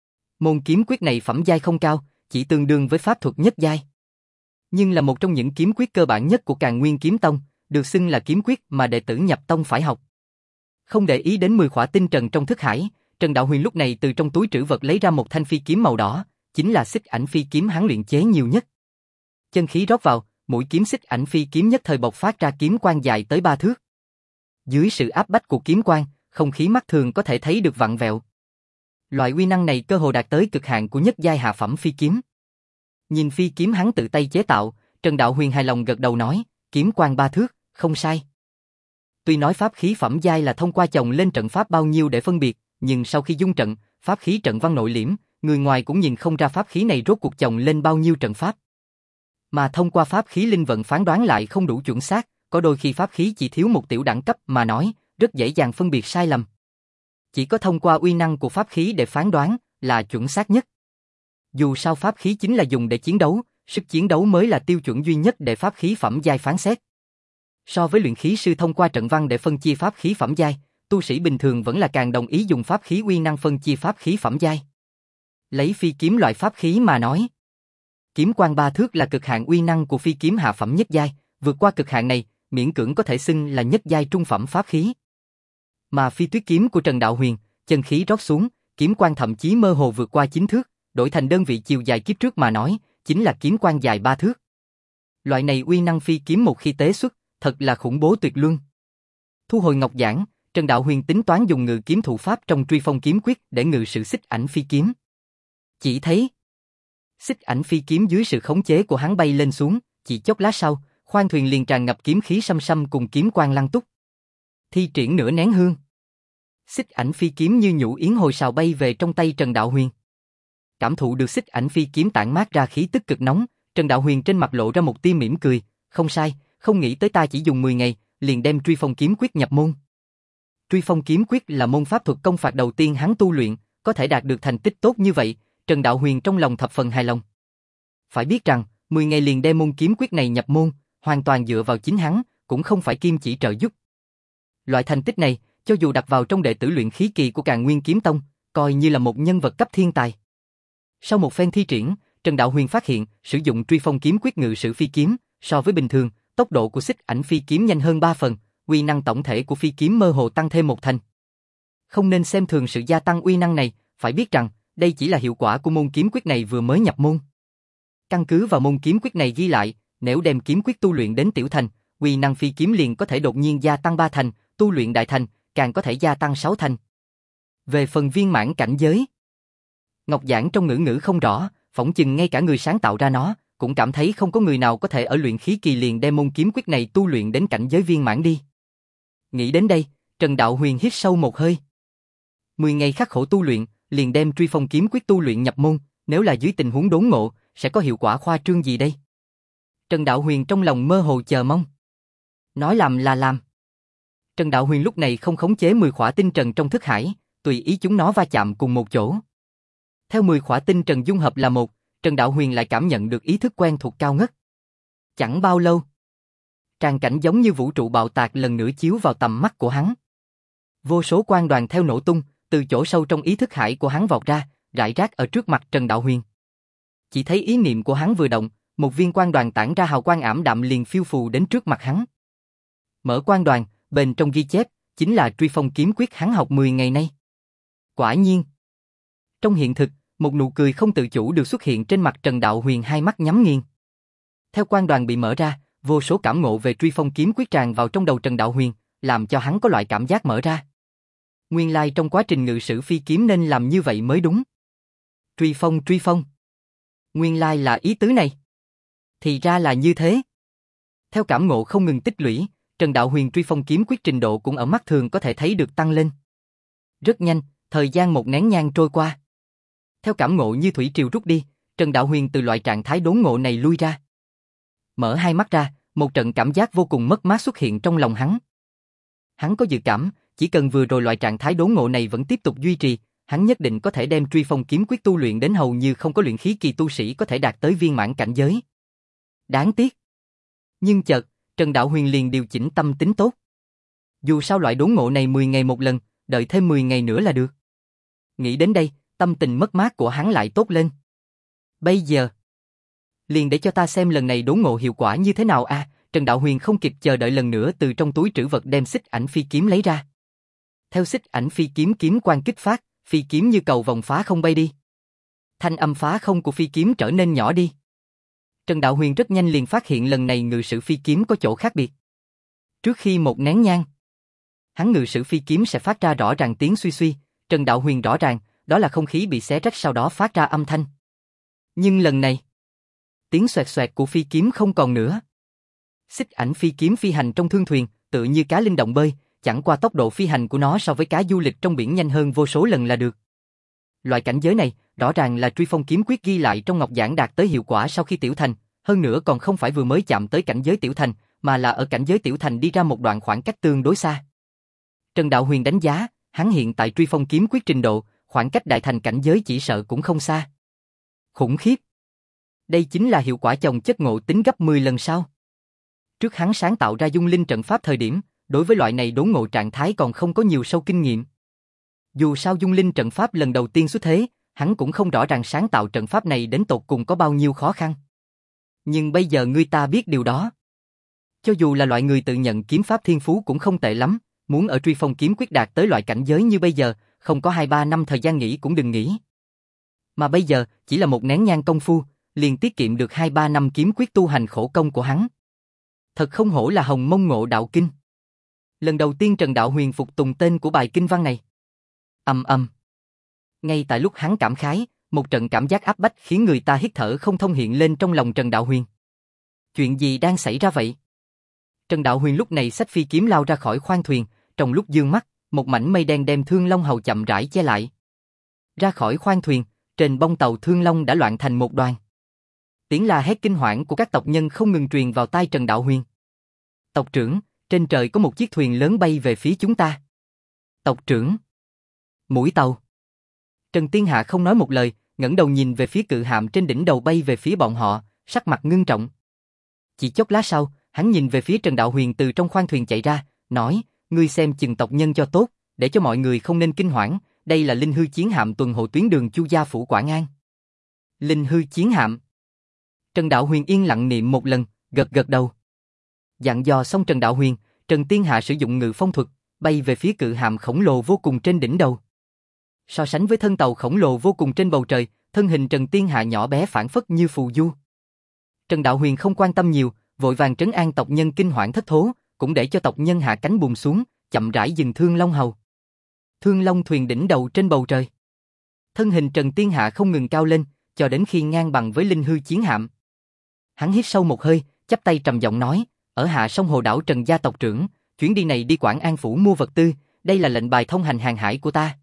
Môn kiếm quyết này phẩm giai không cao, chỉ tương đương với pháp thuật nhất giai. Nhưng là một trong những kiếm quyết cơ bản nhất của Càn Nguyên Kiếm Tông, được xưng là kiếm quyết mà đệ tử nhập tông phải học. Không để ý đến 10 khỏa tinh trần trong thức hải, Trần Đạo Huyền lúc này từ trong túi trữ vật lấy ra một thanh phi kiếm màu đỏ, chính là xích ảnh phi kiếm hắn luyện chế nhiều nhất. Chân khí rót vào, mũi kiếm xích ảnh phi kiếm nhất thời bộc phát ra kiếm quang dài tới 3 thước. Dưới sự áp bách của kiếm quang, không khí mắt thường có thể thấy được vặn vẹo. Loại uy năng này cơ hồ đạt tới cực hạn của nhất giai hạ phẩm phi kiếm. Nhìn phi kiếm hắn tự tay chế tạo, Trần Đạo Huyền hài lòng gật đầu nói, kiếm quang 3 thước, không sai. Tuy nói pháp khí phẩm giai là thông qua chồng lên trận pháp bao nhiêu để phân biệt, nhưng sau khi dung trận, pháp khí trận văn nội liễm, người ngoài cũng nhìn không ra pháp khí này rốt cuộc chồng lên bao nhiêu trận pháp. Mà thông qua pháp khí linh vận phán đoán lại không đủ chuẩn xác, có đôi khi pháp khí chỉ thiếu một tiểu đẳng cấp mà nói, rất dễ dàng phân biệt sai lầm. Chỉ có thông qua uy năng của pháp khí để phán đoán là chuẩn xác nhất. Dù sao pháp khí chính là dùng để chiến đấu, sức chiến đấu mới là tiêu chuẩn duy nhất để pháp khí phẩm giai phán xét. So với luyện khí sư thông qua trận văn để phân chia pháp khí phẩm giai, tu sĩ bình thường vẫn là càng đồng ý dùng pháp khí uy năng phân chia pháp khí phẩm giai. Lấy phi kiếm loại pháp khí mà nói, kiếm quang 3 thước là cực hạn uy năng của phi kiếm hạ phẩm nhất giai, vượt qua cực hạn này, miễn cưỡng có thể xưng là nhất giai trung phẩm pháp khí. Mà phi tuyết kiếm của Trần Đạo Huyền, chân khí rót xuống, kiếm quang thậm chí mơ hồ vượt qua 9 thước, đổi thành đơn vị chiều dài kiếp trước mà nói, chính là kiếm quang dài 3 thước. Loại này uy năng phi kiếm một khi tế xuất, thật là khủng bố tuyệt luân. Thu hồi ngọc giản, Trần Đạo Huyền tính toán dùng ngự kiếm thủ pháp trong Truy Phong Kiếm Quyết để ngự sự xích ảnh phi kiếm. Chỉ thấy xích ảnh phi kiếm dưới sự khống chế của hắn bay lên xuống, chỉ chốc lát sau, khoang thuyền liền tràn ngập kiếm khí xăm xăm cùng kiếm quang lăng túc. Thi triển nửa nén hương, xích ảnh phi kiếm như nhũ yến hồi sào bay về trong tay Trần Đạo Huyền. Cảm thụ được xích ảnh phi kiếm tản mát ra khí tức cực nóng, Trần Đạo Huyền trên mặt lộ ra một tia mỉm cười, không sai, không nghĩ tới ta chỉ dùng 10 ngày, liền đem Truy Phong Kiếm Quyết nhập môn. Truy Phong Kiếm Quyết là môn pháp thuật công phạt đầu tiên hắn tu luyện, có thể đạt được thành tích tốt như vậy, Trần Đạo Huyền trong lòng thập phần hài lòng. Phải biết rằng, 10 ngày liền đem môn kiếm quyết này nhập môn, hoàn toàn dựa vào chính hắn, cũng không phải kim chỉ trợ giúp. Loại thành tích này, cho dù đặt vào trong đệ tử luyện khí kỳ của Càn Nguyên Kiếm Tông, coi như là một nhân vật cấp thiên tài. Sau một phen thi triển, Trần Đạo Huyền phát hiện, sử dụng Truy Phong Kiếm Quyết ngự sử phi kiếm, so với bình thường, tốc độ của xích ảnh phi kiếm nhanh hơn 3 phần, uy năng tổng thể của phi kiếm mơ hồ tăng thêm 1 thành. Không nên xem thường sự gia tăng uy năng này, phải biết rằng, đây chỉ là hiệu quả của môn kiếm quyết này vừa mới nhập môn. Căn cứ vào môn kiếm quyết này ghi lại, nếu đem kiếm quyết tu luyện đến tiểu thành, uy năng phi kiếm liền có thể đột nhiên gia tăng 3 thành, tu luyện đại thành, càng có thể gia tăng 6 thành. Về phần viên mãn cảnh giới, ngọc giản trong ngữ không rõ, phỏng chừng ngay cả người sáng tạo ra nó, cũng cảm thấy không có người nào có thể ở luyện khí kỳ liền đem môn kiếm quyết này tu luyện đến cảnh giới viên mãn đi. Nghĩ đến đây, Trần Đạo Huyền hít sâu một hơi. 10 ngày khắc khổ tu luyện, liền đem Truy Phong Kiếm Quyết tu luyện nhập môn, nếu là dưới tình huống đốn ngộ, sẽ có hiệu quả khoa trương gì đây? Trần Đạo Huyền trong lòng mơ hồ chờ mong. Nói làm là làm. Trần Đạo Huyền lúc này không khống chế 10 khỏa tinh trần trong thức hải, tùy ý chúng nó va chạm cùng một chỗ. Theo 10 khỏa tinh trần dung hợp là một, Trần Đạo Huyền lại cảm nhận được ý thức quen thuộc cao ngất. Chẳng bao lâu, tràng cảnh giống như vũ trụ bạo tạc lần nữa chiếu vào tầm mắt của hắn. Vô số quang đoàn theo nổ tung, từ chỗ sâu trong ý thức hải của hắn vọt ra, rải rác ở trước mặt Trần Đạo Huyền. Chỉ thấy ý niệm của hắn vừa động, một viên quang đoàn tản ra hào quang ảm đạm liền phiêu phù đến trước mặt hắn. Mở quang đoàn, bên trong ghi chép, chính là truy phong kiếm quyết hắn học 10 ngày nay. Quả nhiên. Trong hiện thực, một nụ cười không tự chủ được xuất hiện trên mặt Trần Đạo Huyền, hai mắt nhắm nghiền. Theo quang đoàn bị mở ra, vô số cảm ngộ về truy phong kiếm quyết tràn vào trong đầu Trần Đạo Huyền, làm cho hắn có loại cảm giác mở ra. Nguyên lai trong quá trình ngự sử phi kiếm nên làm như vậy mới đúng. Truy phong. Nguyên lai là ý tứ này. Thì ra là như thế. Theo cảm ngộ không ngừng tích lũy, Trần Đạo Huyền truy phong kiếm quyết trình độ cũng ở mắt thường có thể thấy được tăng lên. Rất nhanh, thời gian một nén nhang trôi qua. Theo cảm ngộ như thủy triều rút đi, Trần Đạo Huyền từ loại trạng thái đốn ngộ này lui ra. Mở hai mắt ra, một trận cảm giác vô cùng mất mát xuất hiện trong lòng hắn. Hắn có dự cảm, chỉ cần vừa rồi loại trạng thái đốn ngộ này vẫn tiếp tục duy trì, hắn nhất định có thể đem truy phong kiếm quyết tu luyện đến hầu như không có luyện khí kỳ tu sĩ có thể đạt tới viên mãn cảnh giới. Đáng tiếc. Nhưng chợt, Trần Đạo Huyền liền điều chỉnh tâm tính tốt. Dù sao loại đốn ngộ này 10 ngày một lần, đợi thêm 10 ngày nữa là được. Nghĩ đến đây, tâm tình mất mát của hắn lại tốt lên. Bây giờ, liền để cho ta xem lần này đốn ngộ hiệu quả như thế nào a. Trần Đạo Huyền không kịp chờ đợi lần nữa từ trong túi trữ vật đem xích ảnh phi kiếm lấy ra. Theo xích ảnh phi kiếm kiếm quang kích phát, phi kiếm như cầu vồng phá không bay đi. Thanh âm phá không của phi kiếm trở nên nhỏ đi. Trần Đạo Huyền rất nhanh liền phát hiện lần này ngự sử phi kiếm có chỗ khác biệt. Trước khi một nén nhang, hắn ngự sử phi kiếm sẽ phát ra rõ ràng tiếng suy suy, Trần Đạo Huyền rõ ràng, đó là không khí bị xé rách sau đó phát ra âm thanh. Nhưng lần này, tiếng xoẹt xoẹt của phi kiếm không còn nữa. Xích ảnh phi kiếm phi hành trong thương thuyền, tựa như cá linh động bơi, chẳng qua tốc độ phi hành của nó so với cá du lịch trong biển nhanh hơn vô số lần là được. Loại cảnh giới này, rõ ràng là truy phong kiếm quyết ghi lại trong ngọc giảng đạt tới hiệu quả sau khi tiểu thành, hơn nữa còn không phải vừa mới chạm tới cảnh giới tiểu thành, mà là ở cảnh giới tiểu thành đi ra một đoạn khoảng cách tương đối xa. Trần Đạo Huyền đánh giá, hắn hiện tại truy phong kiếm quyết trình độ, khoảng cách đại thành cảnh giới chỉ sợ cũng không xa. Khủng khiếp. Đây chính là hiệu quả chồng chất ngộ tính gấp 10 lần sau. Trước hắn sáng tạo ra dung linh trận pháp thời điểm, đối với loại này đốn ngộ trạng thái còn không có nhiều sâu kinh nghiệm. Dù sao dung linh trận pháp lần đầu tiên xuất thế, hắn cũng không rõ ràng sáng tạo trận pháp này đến tột cùng có bao nhiêu khó khăn. Nhưng bây giờ người ta biết điều đó. Cho dù là loại người tự nhận kiếm pháp thiên phú cũng không tệ lắm, muốn ở truy phong kiếm quyết đạt tới loại cảnh giới như bây giờ, không có 2-3 năm thời gian nghỉ cũng đừng nghĩ. Mà bây giờ, chỉ là một nén nhang công phu, liền tiết kiệm được 2-3 năm kiếm quyết tu hành khổ công của hắn. Thật không hổ là Hồng Mông Ngộ Đạo Kinh. Lần đầu tiên Trần Đạo Huyền phục tùng tên của bài kinh văn này. Ầm ầm. Ngay tại lúc hắn cảm khái, một trận cảm giác áp bách khiến người ta hít thở không thông hiện lên trong lòng Trần Đạo Huyền. Chuyện gì đang xảy ra vậy? Trần Đạo Huyền lúc này xách phi kiếm lao ra khỏi khoang thuyền, trong lúc dương mắt, một mảnh mây đen đem Thương Long hầu chậm rãi che lại. Ra khỏi khoang thuyền, trên bông tàu Thương Long đã loạn thành một đoàn. Tiếng la hét kinh hoảng của các tộc nhân không ngừng truyền vào tai Trần Đạo Huyền. Tộc trưởng, trên trời có một chiếc thuyền lớn bay về phía chúng ta. Tộc trưởng. Mũi tàu. Trần Tiên Hạ không nói một lời, ngẩng đầu nhìn về phía cự hạm trên đỉnh đầu bay về phía bọn họ, sắc mặt ngưng trọng. Chỉ chốc lát sau, hắn nhìn về phía Trần Đạo Huyền từ trong khoang thuyền chạy ra, nói, ngươi xem chừng tộc nhân cho tốt, để cho mọi người không nên kinh hoảng, đây là linh hư chiến hạm tuần hộ tuyến đường Chu Gia Phủ Quảng An. Linh hư chiến hạm. Trần Đạo Huyền yên lặng niệm một lần, gật gật đầu. Dặn dò xong Trần Đạo Huyền, Trần Tiên Hạ sử dụng ngự phong thuật, bay về phía cự hạm khổng lồ vô cùng trên đỉnh đầu. So sánh với thân tàu khổng lồ vô cùng trên bầu trời, thân hình Trần Tiên Hạ nhỏ bé phảng phất như phù du. Trần Đạo Huyền không quan tâm nhiều, vội vàng trấn an tộc nhân kinh hoảng thất thố, cũng để cho tộc nhân hạ cánh buồm xuống, chậm rãi dừng Thương Long hầu. Thương Long thuyền đỉnh đầu trên bầu trời. Thân hình Trần Tiên Hạ không ngừng cao lên, cho đến khi ngang bằng với linh hư chiến hạm. Hắn hít sâu một hơi, chắp tay trầm giọng nói, ở hạ sông Hồ Đảo Trần gia tộc trưởng, chuyến đi này đi Quảng An phủ mua vật tư, đây là lệnh bài thông hành hàng hải của ta.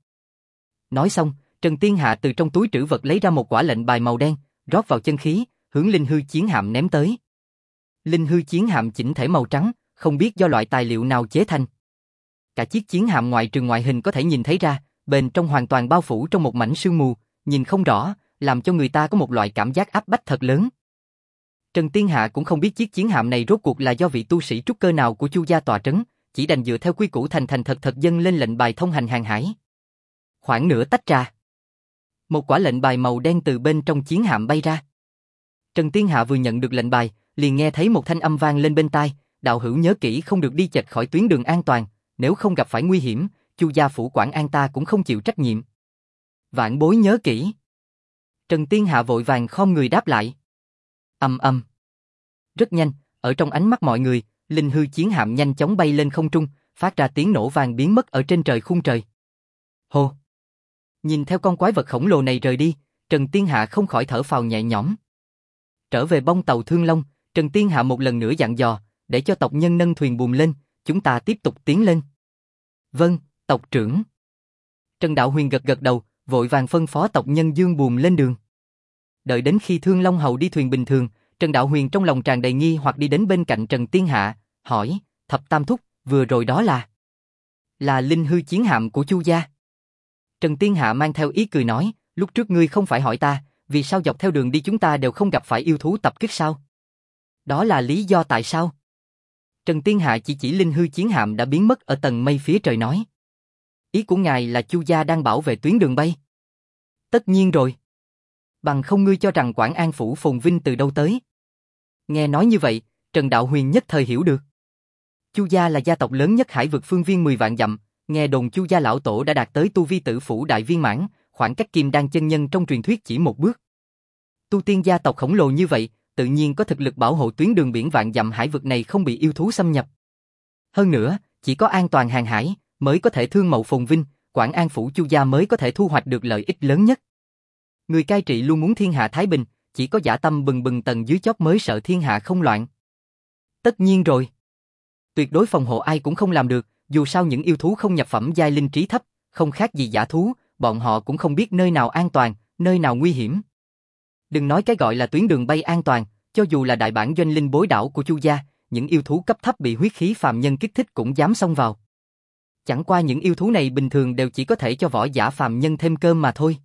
Nói xong, Trần Tiên Hạ từ trong túi trữ vật lấy ra một quả lệnh bài màu đen, rót vào chân khí, hướng linh hư chiến hạm ném tới. Linh hư chiến hạm chỉnh thể màu trắng, không biết do loại tài liệu nào chế thành. Cả chiếc chiến hạm ngoại trừ ngoại hình có thể nhìn thấy ra, bên trong hoàn toàn bao phủ trong một mảnh sương mù, nhìn không rõ, làm cho người ta có một loại cảm giác áp bách thật lớn. Trần Tiên Hạ cũng không biết chiếc chiến hạm này rốt cuộc là do vị tu sĩ trúc cơ nào của Chu gia tọa trấn, chỉ đành dựa theo quy củ thành thật dâng lên lệnh bài thông hành hàng hải. Khoảng nửa tách trà, một quả lệnh bài màu đen từ bên trong chiến hạm bay ra. Trần Tiên Hạ vừa nhận được lệnh bài, liền nghe thấy một thanh âm vang lên bên tai, đạo hữu nhớ kỹ không được đi chệch khỏi tuyến đường an toàn, nếu không gặp phải nguy hiểm, Chu gia phủ quản an ta cũng không chịu trách nhiệm. Vạn bối nhớ kỹ. Trần Tiên Hạ vội vàng khom người đáp lại. Ầm ầm. Rất nhanh, ở trong ánh mắt mọi người, linh hư chiến hạm nhanh chóng bay lên không trung, phát ra tiếng nổ vang biến mất ở trên trời khung trời. Hô! Nhìn theo con quái vật khổng lồ này rời đi, Trần Tiên Hạ không khỏi thở phào nhẹ nhõm. Trở về bông tàu Thương Long, Trần Tiên Hạ một lần nữa dặn dò, để cho tộc nhân nâng thuyền buồm lên, chúng ta tiếp tục tiến lên. Vâng, tộc trưởng. Trần Đạo Huyền gật gật đầu, vội vàng phân phó tộc nhân dương buồm lên đường. Đợi đến khi Thương Long Hầu đi thuyền bình thường, Trần Đạo Huyền trong lòng tràn đầy nghi hoặc đi đến bên cạnh Trần Tiên Hạ, hỏi, Thập Tam Thúc, vừa rồi đó là linh hư chiến hạm của Chu gia. Trần Tiên Hạ mang theo ý cười nói, lúc trước ngươi không phải hỏi ta, vì sao dọc theo đường đi chúng ta đều không gặp phải yêu thú tập kích sao? Đó là lý do tại sao? Trần Tiên Hạ chỉ linh hư chiến hạm đã biến mất ở tầng mây phía trời nói. Ý của ngài là Chu gia đang bảo vệ tuyến đường bay. Tất nhiên rồi. Bằng không ngươi cho rằng Quảng An phủ phồn vinh từ đâu tới? Nghe nói như vậy, Trần Đạo Huyền nhất thời hiểu được. Chu gia là gia tộc lớn nhất hải vực phương viên 10 vạn dặm, nghe đồn Chu gia lão tổ đã đạt tới tu vi tử phủ đại viên mãn, khoảng cách kim đan chân nhân trong truyền thuyết chỉ một bước. Tu tiên gia tộc khổng lồ như vậy, tự nhiên có thực lực bảo hộ tuyến đường biển vạn dặm hải vực này không bị yêu thú xâm nhập. Hơn nữa, chỉ có an toàn hàng hải mới có thể thương mậu phồn vinh, Quảng An phủ Chu gia mới có thể thu hoạch được lợi ích lớn nhất. Người cai trị luôn muốn thiên hạ thái bình, chỉ có dã tâm bừng bừng tầng dưới chót mới sợ thiên hạ không loạn. Tất nhiên rồi. Tuyệt đối phòng hộ ai cũng không làm được, dù sao những yêu thú không nhập phẩm giai linh trí thấp, không khác gì dã thú, bọn họ cũng không biết nơi nào an toàn, nơi nào nguy hiểm. Đừng nói cái gọi là tuyến đường bay an toàn, cho dù là đại bản doanh linh bối đảo của Chu gia, những yêu thú cấp thấp bị huyết khí phàm nhân kích thích cũng dám xông vào. Chẳng qua những yêu thú này bình thường đều chỉ có thể cho võ giả phàm nhân thêm cơm mà thôi.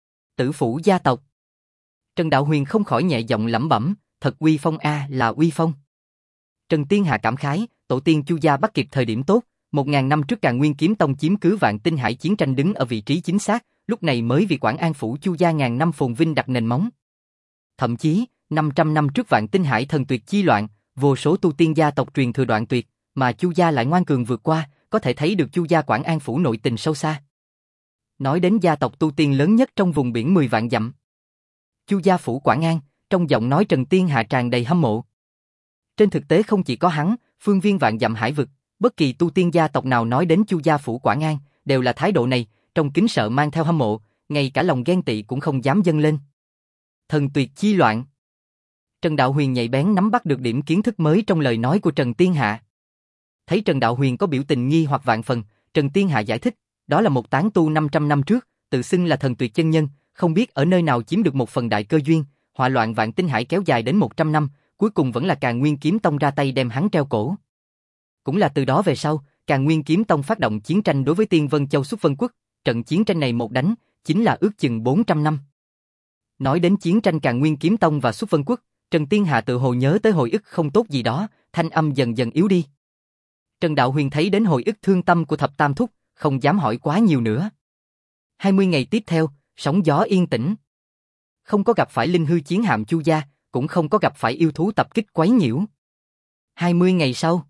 Tử phủ gia tộc. Trần Đạo Huyền không khỏi nhẹ giọng lẩm bẩm, thật uy phong a, là uy phong. Trần Tiên Hạ cảm khái, tổ tiên Chu gia bắt kịp thời điểm tốt, 1000 năm trước Càn Nguyên Kiếm Tông chiếm cứ Vạn Tinh Hải chiến tranh đứng ở vị trí chính xác, lúc này mới vì Quảng An phủ Chu gia ngàn năm phồn vinh đặt nền móng. Thậm chí, 500 năm trước Vạn Tinh Hải thần tuyệt chi loạn, vô số tu tiên gia tộc truyền thừa đoạn tuyệt, mà Chu gia lại ngoan cường vượt qua, có thể thấy được Chu gia Quảng An phủ nội tình sâu xa. Nói đến gia tộc tu tiên lớn nhất trong vùng biển 10 vạn dặm, Chu gia phủ Quảng An, trong giọng nói Trần Tiên Hạ tràn đầy hâm mộ. Trên thực tế không chỉ có hắn, phương viên vạn dặm hải vực, bất kỳ tu tiên gia tộc nào nói đến Chu gia phủ Quảng An, đều là thái độ này, trong kính sợ mang theo hâm mộ, ngay cả lòng ghen tị cũng không dám dâng lên. Thần tuyệt chi loạn. Trần Đạo Huyền nhạy bén nắm bắt được điểm kiến thức mới trong lời nói của Trần Tiên Hạ. Thấy Trần Đạo Huyền có biểu tình nghi hoặc vạn phần, Trần Tiên Hạ giải thích, đó là một tán tu 500 năm trước, tự xưng là thần tuyệt chân nhân, không biết ở nơi nào chiếm được một phần đại cơ duyên, họa loạn Vạn Tinh Hải kéo dài đến 100 năm, cuối cùng vẫn là Càn Nguyên Kiếm Tông ra tay đem hắn treo cổ. Cũng là từ đó về sau, Càn Nguyên Kiếm Tông phát động chiến tranh đối với Tiên Vân Châu Xuất Vân Quốc, trận chiến tranh này một đánh, chính là ước chừng 400 năm. Nói đến chiến tranh Càn Nguyên Kiếm Tông và Xuất Vân Quốc, Trần Tiên Hạ tự hồ nhớ tới hồi ức không tốt gì đó, thanh âm dần dần yếu đi. Trần Đạo Huyền thấy đến hồi ức thương tâm của Thập Tam Thúc, không dám hỏi quá nhiều nữa. 20 ngày tiếp theo, sóng gió yên tĩnh. Không có gặp phải linh hư chiến hạm Chu gia, cũng không có gặp phải yêu thú tập kích quấy nhiễu. 20 ngày sau,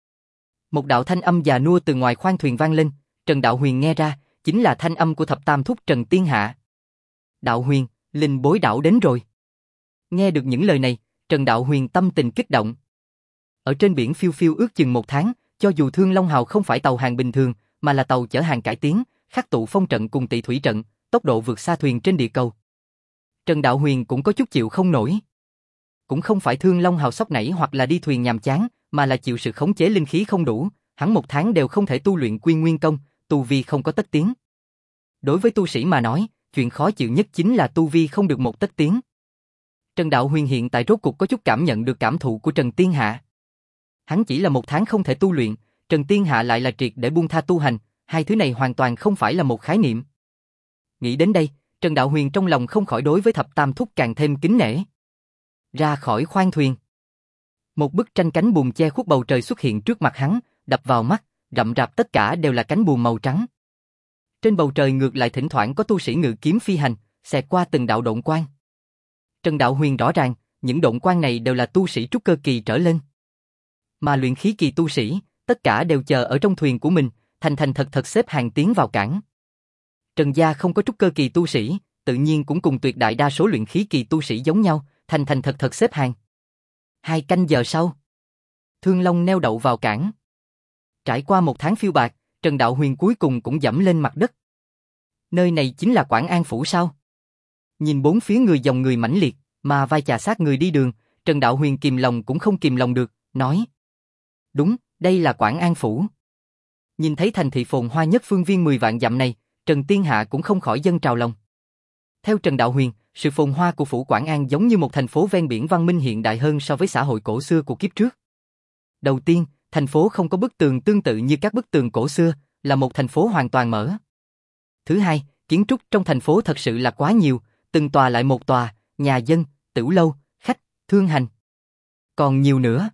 một đạo thanh âm già nua từ ngoài khoang thuyền vang lên, Trần Đạo Huyền nghe ra, chính là thanh âm của Thập Tam Thúc Trần Tiên Hạ. Đạo Huyền, linh bối đảo đến rồi. Nghe được những lời này, Trần Đạo Huyền tâm tình kích động. Ở trên biển phiêu phiêu ước chừng 1 tháng, cho dù Thương Long Hào không phải tàu hàng bình thường, mà là tàu chở hàng cải tiến, khắc tụ phong trận cùng tị thủy trận, tốc độ vượt xa thuyền trên địa cầu. Trần Đạo Huyền cũng có chút chịu không nổi. Cũng không phải Thương Long Hào sốc nảy hoặc là đi thuyền nhàm chán, mà là chịu sự khống chế linh khí không đủ, hắn 1 tháng đều không thể tu luyện Quy Nguyên Công, tu vi không có tất tiến. Đối với tu sĩ mà nói, chuyện khó chịu nhất chính là tu vi không được một tất tiến. Trần Đạo Huyền hiện tại rốt cuộc có chút cảm nhận được cảm thụ của Trần Tiên Hạ. Hắn chỉ là 1 tháng không thể tu luyện, Trần Tiên Hạ lại là triệt để buông tha tu hành, hai thứ này hoàn toàn không phải là một khái niệm. Nghĩ đến đây, Trần Đạo Huyền trong lòng không khỏi đối với Thập Tam Thúc càng thêm kính nể. Ra khỏi khoang thuyền, một bức tranh cánh buồm che khuất bầu trời xuất hiện trước mặt hắn, đập vào mắt, rậm rạp tất cả đều là cánh buồm màu trắng. Trên bầu trời ngược lại thỉnh thoảng có tu sĩ ngự kiếm phi hành, xẹt qua từng đạo độn quang. Trần Đạo Huyền rõ ràng, những độn quan này đều là tu sĩ trúc cơ kỳ trở lên. Mà luyện khí kỳ tu sĩ, tất cả đều chờ ở trong thuyền của mình, thành thành thật thật xếp hàng tiến vào cảng. Trần gia không có trúc cơ kỳ tu sĩ, tự nhiên cũng cùng tuyệt đại đa số luyện khí kỳ tu sĩ giống nhau, thành thành thật thật xếp hàng. 2 canh giờ sau, Thương Long neo đậu vào cảng. Trải qua 1 tháng phiêu bạt, Trần Đạo Huyền cuối cùng cũng dẫm lên mặt đất. Nơi này chính là Quảng An Phủ sao? Nhìn bốn phía dòng người mãnh liệt, mà vai chà sát người đi đường, Trần Đạo Huyền kìm lòng cũng không kìm lòng được, nói. Đúng, đây là Quảng An Phủ. Nhìn thấy thành thị phồn hoa nhất phương viên 10 vạn dặm này, Trần Tiên Hạ cũng không khỏi dâng trào lòng. Theo Trần Đạo Huyền, sự phồn hoa của Phủ Quảng An giống như một thành phố ven biển văn minh hiện đại hơn so với xã hội cổ xưa của kiếp trước. Đầu tiên, thành phố không có bức tường tương tự như các bức tường cổ xưa, là một thành phố hoàn toàn mở. Thứ hai, kiến trúc trong thành phố thật sự là quá nhiều, từng tòa lại một tòa, nhà dân, tửu lâu, khách, thương hành. Còn nhiều nữa.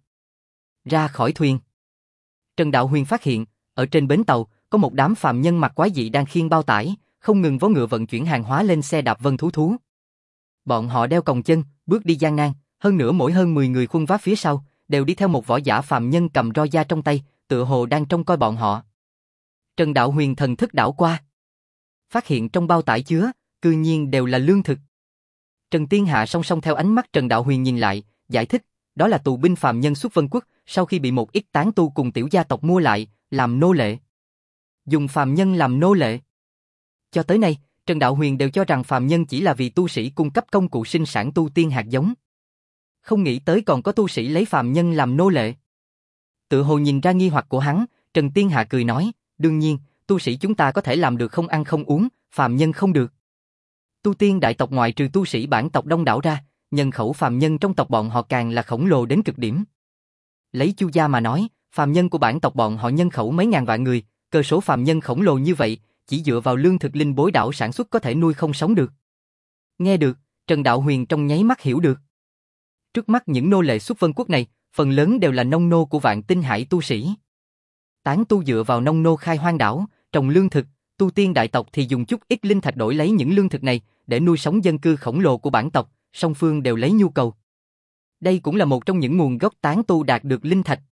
Ra khỏi thuyền, Trần Đạo Huyền phát hiện, ở trên bến tàu, có một đám phàm nhân mặc quái dị đang khiêng bao tải, không ngừng vó ngựa vận chuyển hàng hóa lên xe đạp vân thú. Bọn họ đeo còng chân, bước đi gian nan, hơn nữa mỗi hơn 10 người khuân vác phía sau, đều đi theo một võ giả phàm nhân cầm roi da trong tay, tựa hồ đang trông coi bọn họ. Trần Đạo Huyền thần thức đảo qua, phát hiện trong bao tải chứa, cư nhiên đều là lương thực. Trần Tiên Hạ song song theo ánh mắt Trần Đạo Huyền nhìn lại, giải thích, đó là tù binh phàm nhân xuất Vân Quốc, sau khi bị một ít tán tu cùng tiểu gia tộc mua lại, làm nô lệ. Dùng phàm nhân làm nô lệ. Cho tới nay, Trần Đạo Huyền đều cho rằng phàm nhân chỉ là vì tu sĩ cung cấp công cụ sinh sản tu tiên hạt giống. Không nghĩ tới còn có tu sĩ lấy phàm nhân làm nô lệ. Tự hồ nhìn ra nghi hoặc của hắn, Trần Tiên Hạ cười nói, đương nhiên, tu sĩ chúng ta có thể làm được không ăn không uống, phàm nhân không được. Tu tiên đại tộc ngoại trừ tu sĩ bản tộc đông đảo ra, nhân khẩu phàm nhân trong tộc bọn họ càng là khổng lồ đến cực điểm. Lấy Chu gia mà nói, phàm nhân của bản tộc bọn họ nhân khẩu mấy ngàn vạn người, cơ số phàm nhân khổng lồ như vậy, chỉ dựa vào lương thực linh bối đảo sản xuất có thể nuôi không sống được. Nghe được, Trần Đạo Huyền trong nháy mắt hiểu được. Trước mắt những nô lệ xuất Vân Quốc này, phần lớn đều là nông nô của Vạn Tinh Hải tu sĩ. Tán tu dựa vào nông nô khai hoang đảo, trồng lương thực, tu tiên đại tộc thì dùng chút ít linh thạch đổi lấy những lương thực này để nuôi sống dân cư khổng lồ của bản tộc, song phương đều lấy nhu cầu. Đây cũng là một trong những nguồn gốc tán tu đạt được linh thạch.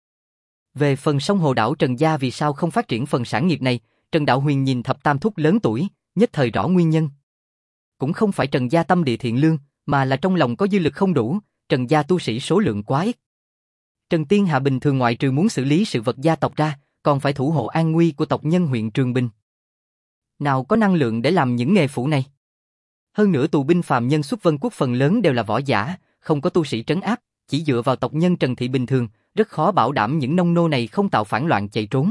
Về phần sông Hồ đảo Trần gia vì sao không phát triển phần sản nghiệp này, Trần Đạo Huyền nhìn thập tam thúc lớn tuổi, nhất thời rõ nguyên nhân. Cũng không phải Trần gia tâm địa thiện lương, mà là trong lòng có dư lực không đủ, Trần gia tu sĩ số lượng quá ít. Trần Tiên Hạ bình thường ngoại trừ muốn xử lý sự vật gia tộc ra, còn phải thủ hộ an nguy của tộc nhân huyện Trường Bình. Nào có năng lượng để làm những nghề phụ này. Hơn nữa tù binh phàm nhân xuất Vân Quốc phần lớn đều là võ giả, không có tu sĩ trấn áp, chỉ dựa vào tộc nhân Trần thị bình thường, rất khó bảo đảm những nông nô này không tạo phản loạn chạy trốn.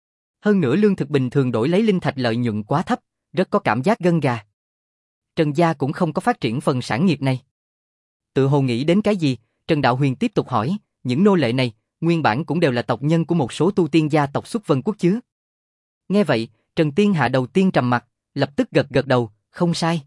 Hơn nữa lương thực bình thường đổi lấy linh thạch lợi nhuận quá thấp, rất có cảm giác gân gà. Trần gia cũng không có phát triển phần sản nghiệp này. Tự hồ nghĩ đến cái gì, Trần Đạo Huyền tiếp tục hỏi, những nô lệ này, nguyên bản cũng đều là tộc nhân của một số tu tiên gia tộc xuất Vân Quốc chứ? Nghe vậy, Trần Tiên Hạ đầu tiên trầm mặt, lập tức gật gật đầu, không sai.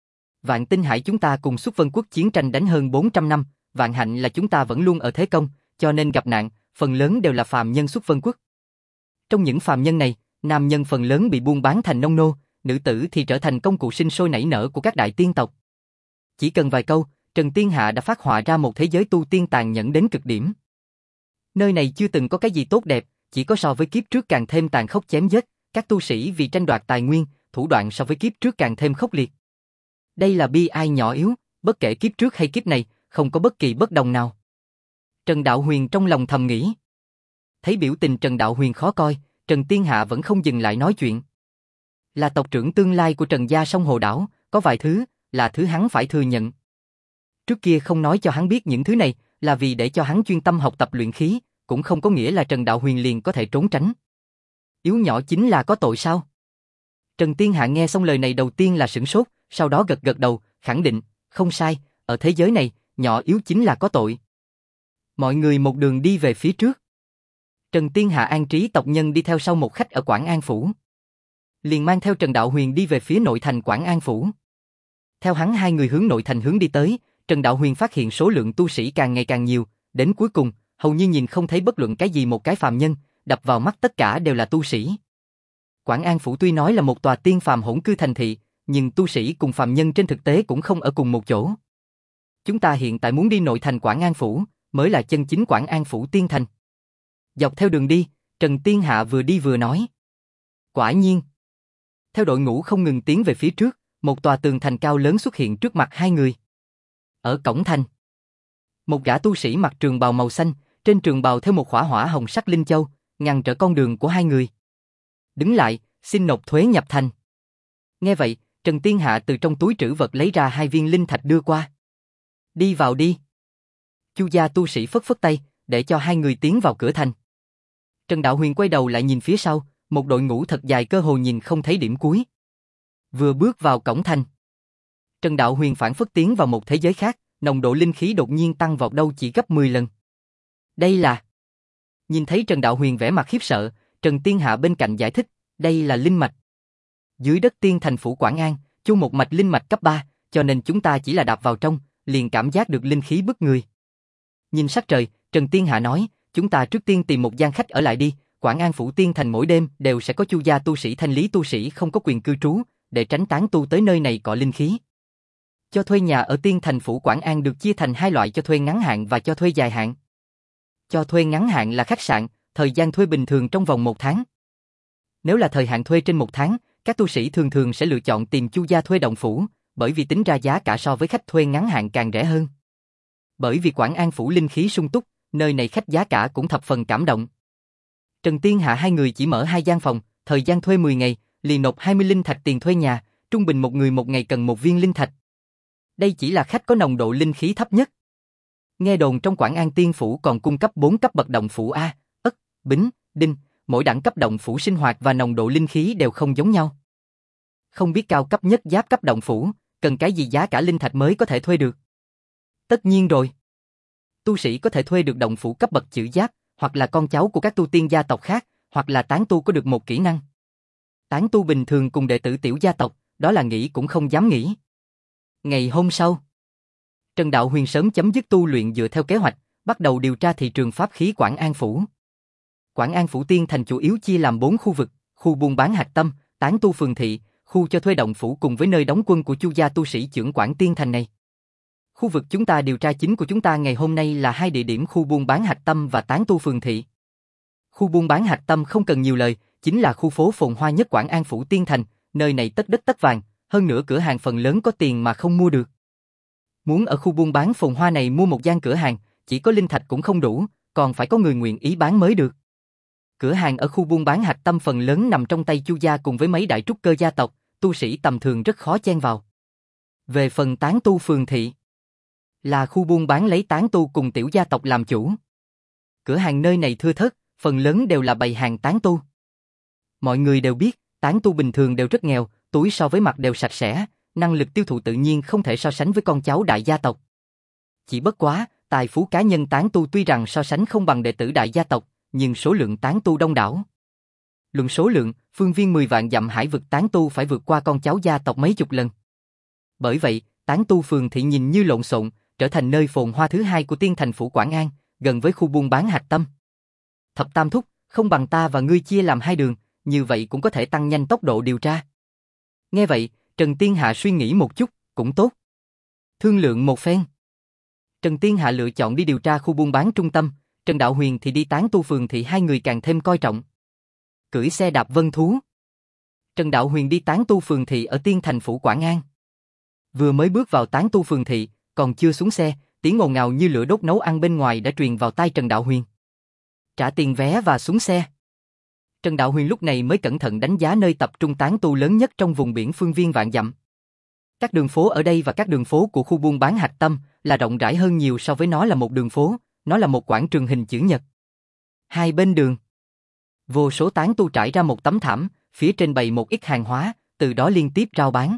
Vạn Tinh Hải chúng ta cùng xuất Vân Quốc chiến tranh đánh hơn 400 năm, vạn hạnh là chúng ta vẫn luôn ở thế công, cho nên gặp nạn, phần lớn đều là phàm nhân xuất Vân Quốc. Trong những phàm nhân này, nam nhân phần lớn bị buôn bán thành nông nô, nữ tử thì trở thành công cụ sinh sôi nảy nở của các đại tiên tộc. Chỉ cần vài câu, Trần Tiên Hạ đã phát họa ra một thế giới tu tiên tàn nhẫn đến cực điểm. Nơi này chưa từng có cái gì tốt đẹp, chỉ có so với kiếp trước càng thêm tàn khốc chém giết, các tu sĩ vì tranh đoạt tài nguyên, thủ đoạn so với kiếp trước càng thêm khốc liệt. Đây là bi ai nhỏ yếu, bất kể kiếp trước hay kiếp này, không có bất kỳ bất đồng nào. Trần Đạo Huyền trong lòng thầm nghĩ. Thấy biểu tình Trần Đạo Huyền khó coi, Trần Tiên Hạ vẫn không dừng lại nói chuyện. Là tộc trưởng tương lai của Trần gia sông Hồ đảo, có vài thứ, là thứ hắn phải thừa nhận. Trước kia không nói cho hắn biết những thứ này, là vì để cho hắn chuyên tâm học tập luyện khí, cũng không có nghĩa là Trần Đạo Huyền liền có thể trốn tránh. Yếu nhỏ chính là có tội sao? Trần Tiên Hạ nghe xong lời này đầu tiên là sửng sốt, sau đó gật gật đầu, khẳng định, không sai, ở thế giới này, nhỏ yếu chính là có tội. Mọi người một đường đi về phía trước. Trần Tiên Hạ an trí tộc nhân đi theo sau một khách ở Quảng An Phủ. Liền mang theo Trần Đạo Huyền đi về phía nội thành Quảng An Phủ. Theo hắn hai người hướng nội thành hướng đi tới, Trần Đạo Huyền phát hiện số lượng tu sĩ càng ngày càng nhiều, đến cuối cùng, hầu như nhìn không thấy bất luận cái gì một cái phàm nhân, đập vào mắt tất cả đều là tu sĩ. Quảng An Phủ tuy nói là một tòa tiên phàm hỗn cư thành thị, nhưng tu sĩ cùng phàm nhân trên thực tế cũng không ở cùng một chỗ. Chúng ta hiện tại muốn đi nội thành Quảng An Phủ, mới là chân chính Quảng An Phủ Tiên Thành. Dọc theo đường đi, Trần Tiên Hạ vừa đi vừa nói. Quả nhiên. Theo đội ngũ không ngừng tiến về phía trước, một tòa tường thành cao lớn xuất hiện trước mặt hai người. Ở cổng thành, một gã tu sĩ mặc trường bào màu xanh, trên trường bào theo một khỏa hỏa hồng sắc linh châu, ngăn trở con đường của hai người. Đứng lại, xin nộp thuế nhập thành. Nghe vậy, Trần Tiên Hạ từ trong túi trữ vật lấy ra 2 viên linh thạch đưa qua. Đi vào đi. Chu gia tu sĩ phất phất tay, để cho hai người tiến vào cửa thành. Trần Đạo Huyền quay đầu lại nhìn phía sau, một đội ngũ thật dài cơ hồ nhìn không thấy điểm cuối. Vừa bước vào cổng thành, Trần Đạo Huyền phảng phất tiến vào một thế giới khác, nồng độ linh khí đột nhiên tăng vọt đâu chỉ gấp 10 lần. Đây là... Nhìn thấy Trần Đạo Huyền vẻ mặt khiếp sợ, Trần Tiên Hạ bên cạnh giải thích, đây là linh mạch. Dưới đất tiên thành phủ Quảng An, chu một mạch linh mạch cấp 3, cho nên chúng ta chỉ là đạp vào trong, liền cảm giác được linh khí bức người. Nhìn sắc trời, Trần Tiên Hạ nói, chúng ta trước tiên tìm một gian khách ở lại đi, Quảng An Phủ Tiên Thành mỗi đêm đều sẽ có chu gia tu sĩ thanh lý tu sĩ không có quyền cư trú, để tránh tán tu tới nơi này cọ linh khí. Cho thuê nhà ở Tiên Thành Phủ Quảng An được chia thành 2 loại cho thuê ngắn hạn và cho thuê dài hạn. Cho thuê ngắn hạn là khách sạn, thời gian thuê bình thường trong vòng 1 tháng. Nếu là thời hạn thuê trên 1 tháng, các tu sĩ thường thường sẽ lựa chọn tìm chu gia thuê động phủ, bởi vì tính ra giá cả so với khách thuê ngắn hạn càng rẻ hơn. Bởi vì Quảng An Phủ linh khí sung túc, nơi này khách giá cả cũng thập phần cảm động. Trần Tiên Hạ hai người chỉ mở 2 gian phòng, thời gian thuê 10 ngày, liền nộp 20 linh thạch tiền thuê nhà, trung bình một người một ngày cần 1 viên linh thạch. Đây chỉ là khách có nồng độ linh khí thấp nhất. Nghe đồn trong Quảng An Tiên Phủ còn cung cấp 4 cấp bậc động phủ A, Ất, Bính, Đinh, mỗi đẳng cấp động phủ sinh hoạt và nồng độ linh khí đều không giống nhau. Không biết cao cấp nhất giáp cấp động phủ, cần cái gì giá cả linh thạch mới có thể thuê được. Tất nhiên rồi. Tu sĩ có thể thuê được động phủ cấp bậc chữ giáp, hoặc là con cháu của các tu tiên gia tộc khác, hoặc là tán tu có được một kỹ năng. Tán tu bình thường cùng đệ tử tiểu gia tộc, đó là nghĩ cũng không dám nghĩ. Ngày hôm sau, Trần Đạo Huyền sớm chấm dứt tu luyện dựa theo kế hoạch, bắt đầu điều tra thị trường pháp khí Quảng An Phủ. Quảng An Phủ Tiên Thành chủ yếu chia làm 4 khu vực, khu buôn bán hạch tâm, tán tu phường thị, khu cho thuê động phủ cùng với nơi đóng quân của chu gia tu sĩ chưởng quản Tiên Thành này. Khu vực chúng ta điều tra chính của chúng ta ngày hôm nay là 2 địa điểm khu buôn bán hạch tâm và tán tu phường thị. Khu buôn bán hạch tâm không cần nhiều lời, chính là khu phố phồn hoa nhất Quảng An Phủ Tiên Thành, nơi này tất đất tất vàng, hơn nữa cửa hàng phần lớn có tiền mà không mua được. Muốn ở khu buôn bán phồn hoa này mua một gian cửa hàng, chỉ có linh thạch cũng không đủ, còn phải có người nguyện ý bán mới được. Cửa hàng ở khu buôn bán hạch tâm phần lớn nằm trong tay chu gia cùng với mấy đại trúc cơ gia tộc, tu sĩ tầm thường rất khó chen vào. Về phần tán tu phường thị, là khu buôn bán lấy tán tu cùng tiểu gia tộc làm chủ. Cửa hàng nơi này thưa thớt, phần lớn đều là bày hàng tán tu. Mọi người đều biết, tán tu bình thường đều rất nghèo, túi so với mặt đều sạch sẽ, năng lực tiêu thụ tự nhiên không thể so sánh với con cháu đại gia tộc. Chỉ bất quá, tài phú cá nhân tán tu tuy rằng so sánh không bằng đệ tử đại gia tộc, nhưng số lượng tán tu đông đảo. Luận số lượng, phương viên 10 vạn dặm hải vực tán tu phải vượt qua con cháu gia tộc mấy chục lần. Bởi vậy, tán tu phường thị nhìn như lộn xộn, trở thành nơi phồn hoa thứ 2 của Tiên Thành Phủ Quảng An, gần với khu buôn bán hạch tâm. Thập Tam thúc, không bằng ta và ngươi chia làm 2 đường, như vậy cũng có thể tăng nhanh tốc độ điều tra. Nghe vậy, Trần Tiên Hạ suy nghĩ một chút, cũng tốt. Thương lượng một phen. Trần Tiên Hạ lựa chọn đi điều tra khu buôn bán trung tâm, Trần Đạo Huyền thì đi tán tu phường thị, hai người càng thêm coi trọng. Cưỡi xe đạp vân thú. Trần Đạo Huyền đi tán tu phường thị ở Tiên Thành Phủ Quảng An. Vừa mới bước vào tán tu phường thị, còn chưa xuống xe, tiếng ồn ào như lửa đốt nấu ăn bên ngoài đã truyền vào tai Trần Đạo Huyền. Trả tiền vé và xuống xe. Trần Đạo Huyền lúc này mới cẩn thận đánh giá nơi tập trung tán tu lớn nhất trong vùng biển phương viên vạn dặm. Các đường phố ở đây và các đường phố của khu buôn bán hạch tâm là rộng rãi hơn nhiều so với nó là một đường phố, nó là một quảng trường hình chữ nhật. Hai bên đường, vô số tán tu trải ra một tấm thảm, phía trên bày một ít hàng hóa, từ đó liên tiếp rao bán.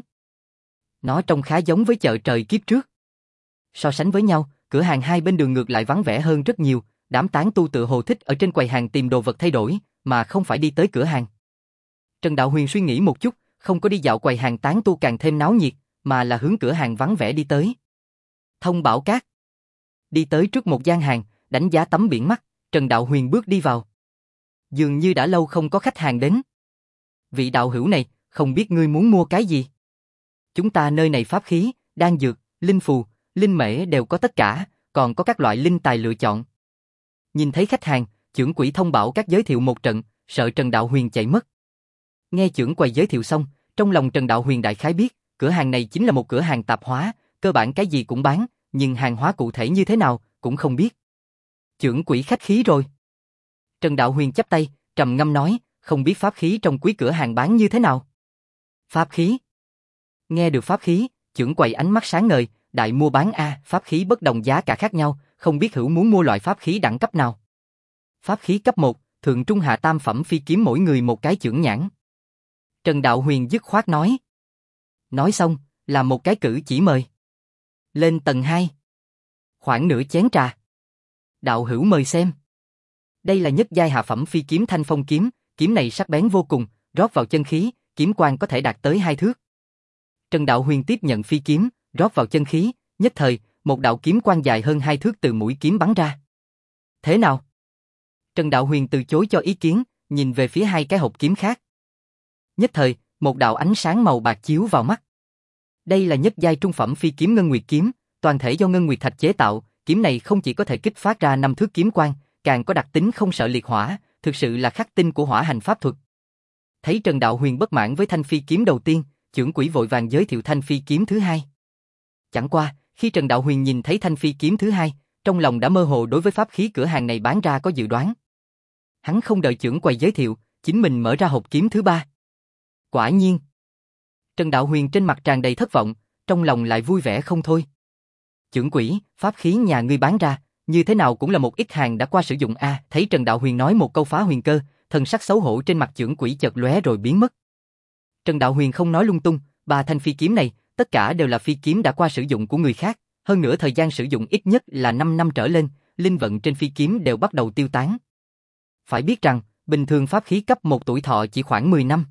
Nó trông khá giống với chợ trời kiếp trước. So sánh với nhau, cửa hàng hai bên đường ngược lại vắng vẻ hơn rất nhiều, đám tán tu tự hồ thích ở trên quầy hàng tìm đồ vật thay đổi, mà không phải đi tới cửa hàng. Trần Đạo Huyền suy nghĩ một chút, không có đi dạo quầy hàng tán tu càng thêm náo nhiệt, mà là hướng cửa hàng vắng vẻ đi tới. Thông Bảo Cát. Đi tới trước một gian hàng, đánh giá tấm biển mắt, Trần Đạo Huyền bước đi vào. Dường như đã lâu không có khách hàng đến. Vị đạo hữu này, không biết ngươi muốn mua cái gì? Chúng ta nơi này pháp khí, đan dược, linh phù, linh mễ đều có tất cả, còn có các loại linh tài lựa chọn. Nhìn thấy khách hàng, trưởng quỹ thông bảo các giới thiệu một trận, sợ Trần Đạo Huyền chạy mất. Nghe trưởng quầy giới thiệu xong, trong lòng Trần Đạo Huyền đại khái biết, cửa hàng này chính là một cửa hàng tạp hóa, cơ bản cái gì cũng bán, nhưng hàng hóa cụ thể như thế nào, cũng không biết. Trưởng quỹ khách khí rồi. Trần Đạo Huyền chắp tay, trầm ngâm nói, không biết pháp khí trong quý cửa hàng bán như thế nào. Pháp khí. Nghe được pháp khí, trưởng quầy ánh mắt sáng ngời, đại mua bán a, pháp khí bất đồng giá cả khác nhau, không biết hữu muốn mua loại pháp khí đẳng cấp nào. Pháp khí cấp 1, thượng trung hạ tam phẩm phi kiếm mỗi người một cái chưởng nhãn. Trần Đạo Huyền dứt khoát nói. Nói xong, làm một cái cử chỉ mời. Lên tầng 2. Khoảng nửa chén trà. Đạo hữu mời xem. Đây là nhất giai hạ phẩm phi kiếm Thanh Phong kiếm, kiếm này sắc bén vô cùng, rót vào chân khí, kiếm quang có thể đạt tới 2 thước. Trần Đạo Huyền tiếp nhận phi kiếm, rót vào chân khí, nhất thời, một đạo kiếm quang dài hơn 2 thước từ mũi kiếm bắn ra. Thế nào? Trần Đạo Huyền từ chối cho ý kiến, nhìn về phía hai cái hộp kiếm khác. Nhất thời, một đạo ánh sáng màu bạc chiếu vào mắt. Đây là nhất giai trung phẩm phi kiếm Ngân Nguyệt kiếm, toàn thể do Ngân Nguyệt thạch chế tạo, kiếm này không chỉ có thể kích phát ra 5 thước kiếm quang, càng có đặc tính không sợ liệt hỏa, thực sự là khắc tinh của hỏa hành pháp thuật. Thấy Trần Đạo Huyền bất mãn với thanh phi kiếm đầu tiên, trưởng quỹ vội vàng giới thiệu thanh phi kiếm thứ hai. Chẳng qua, khi Trần Đạo Huyền nhìn thấy thanh phi kiếm thứ hai, trong lòng đã mơ hồ đối với pháp khí cửa hàng này bán ra có dự đoán. Hắn không đợi trưởng quầy giới thiệu, chính mình mở ra hộp kiếm thứ ba. Quả nhiên, Trần Đạo Huyền trên mặt tràn đầy thất vọng, trong lòng lại vui vẻ không thôi. Trưởng quỹ, pháp khí nhà ngươi bán ra, như thế nào cũng là một ít hàng đã qua sử dụng a. Thấy Trần Đạo Huyền nói một câu phá huyền cơ, thần sắc xấu hổ trên mặt trưởng quỹ chợt lóe rồi biến mất. Trần Đạo Huyền không nói lung tung, ba thanh phi kiếm này, tất cả đều là phi kiếm đã qua sử dụng của người khác, hơn nữa thời gian sử dụng ít nhất là 5 năm trở lên, linh vận trên phi kiếm đều bắt đầu tiêu tán. Phải biết rằng, bình thường pháp khí cấp 1 tuổi thọ chỉ khoảng 10 năm.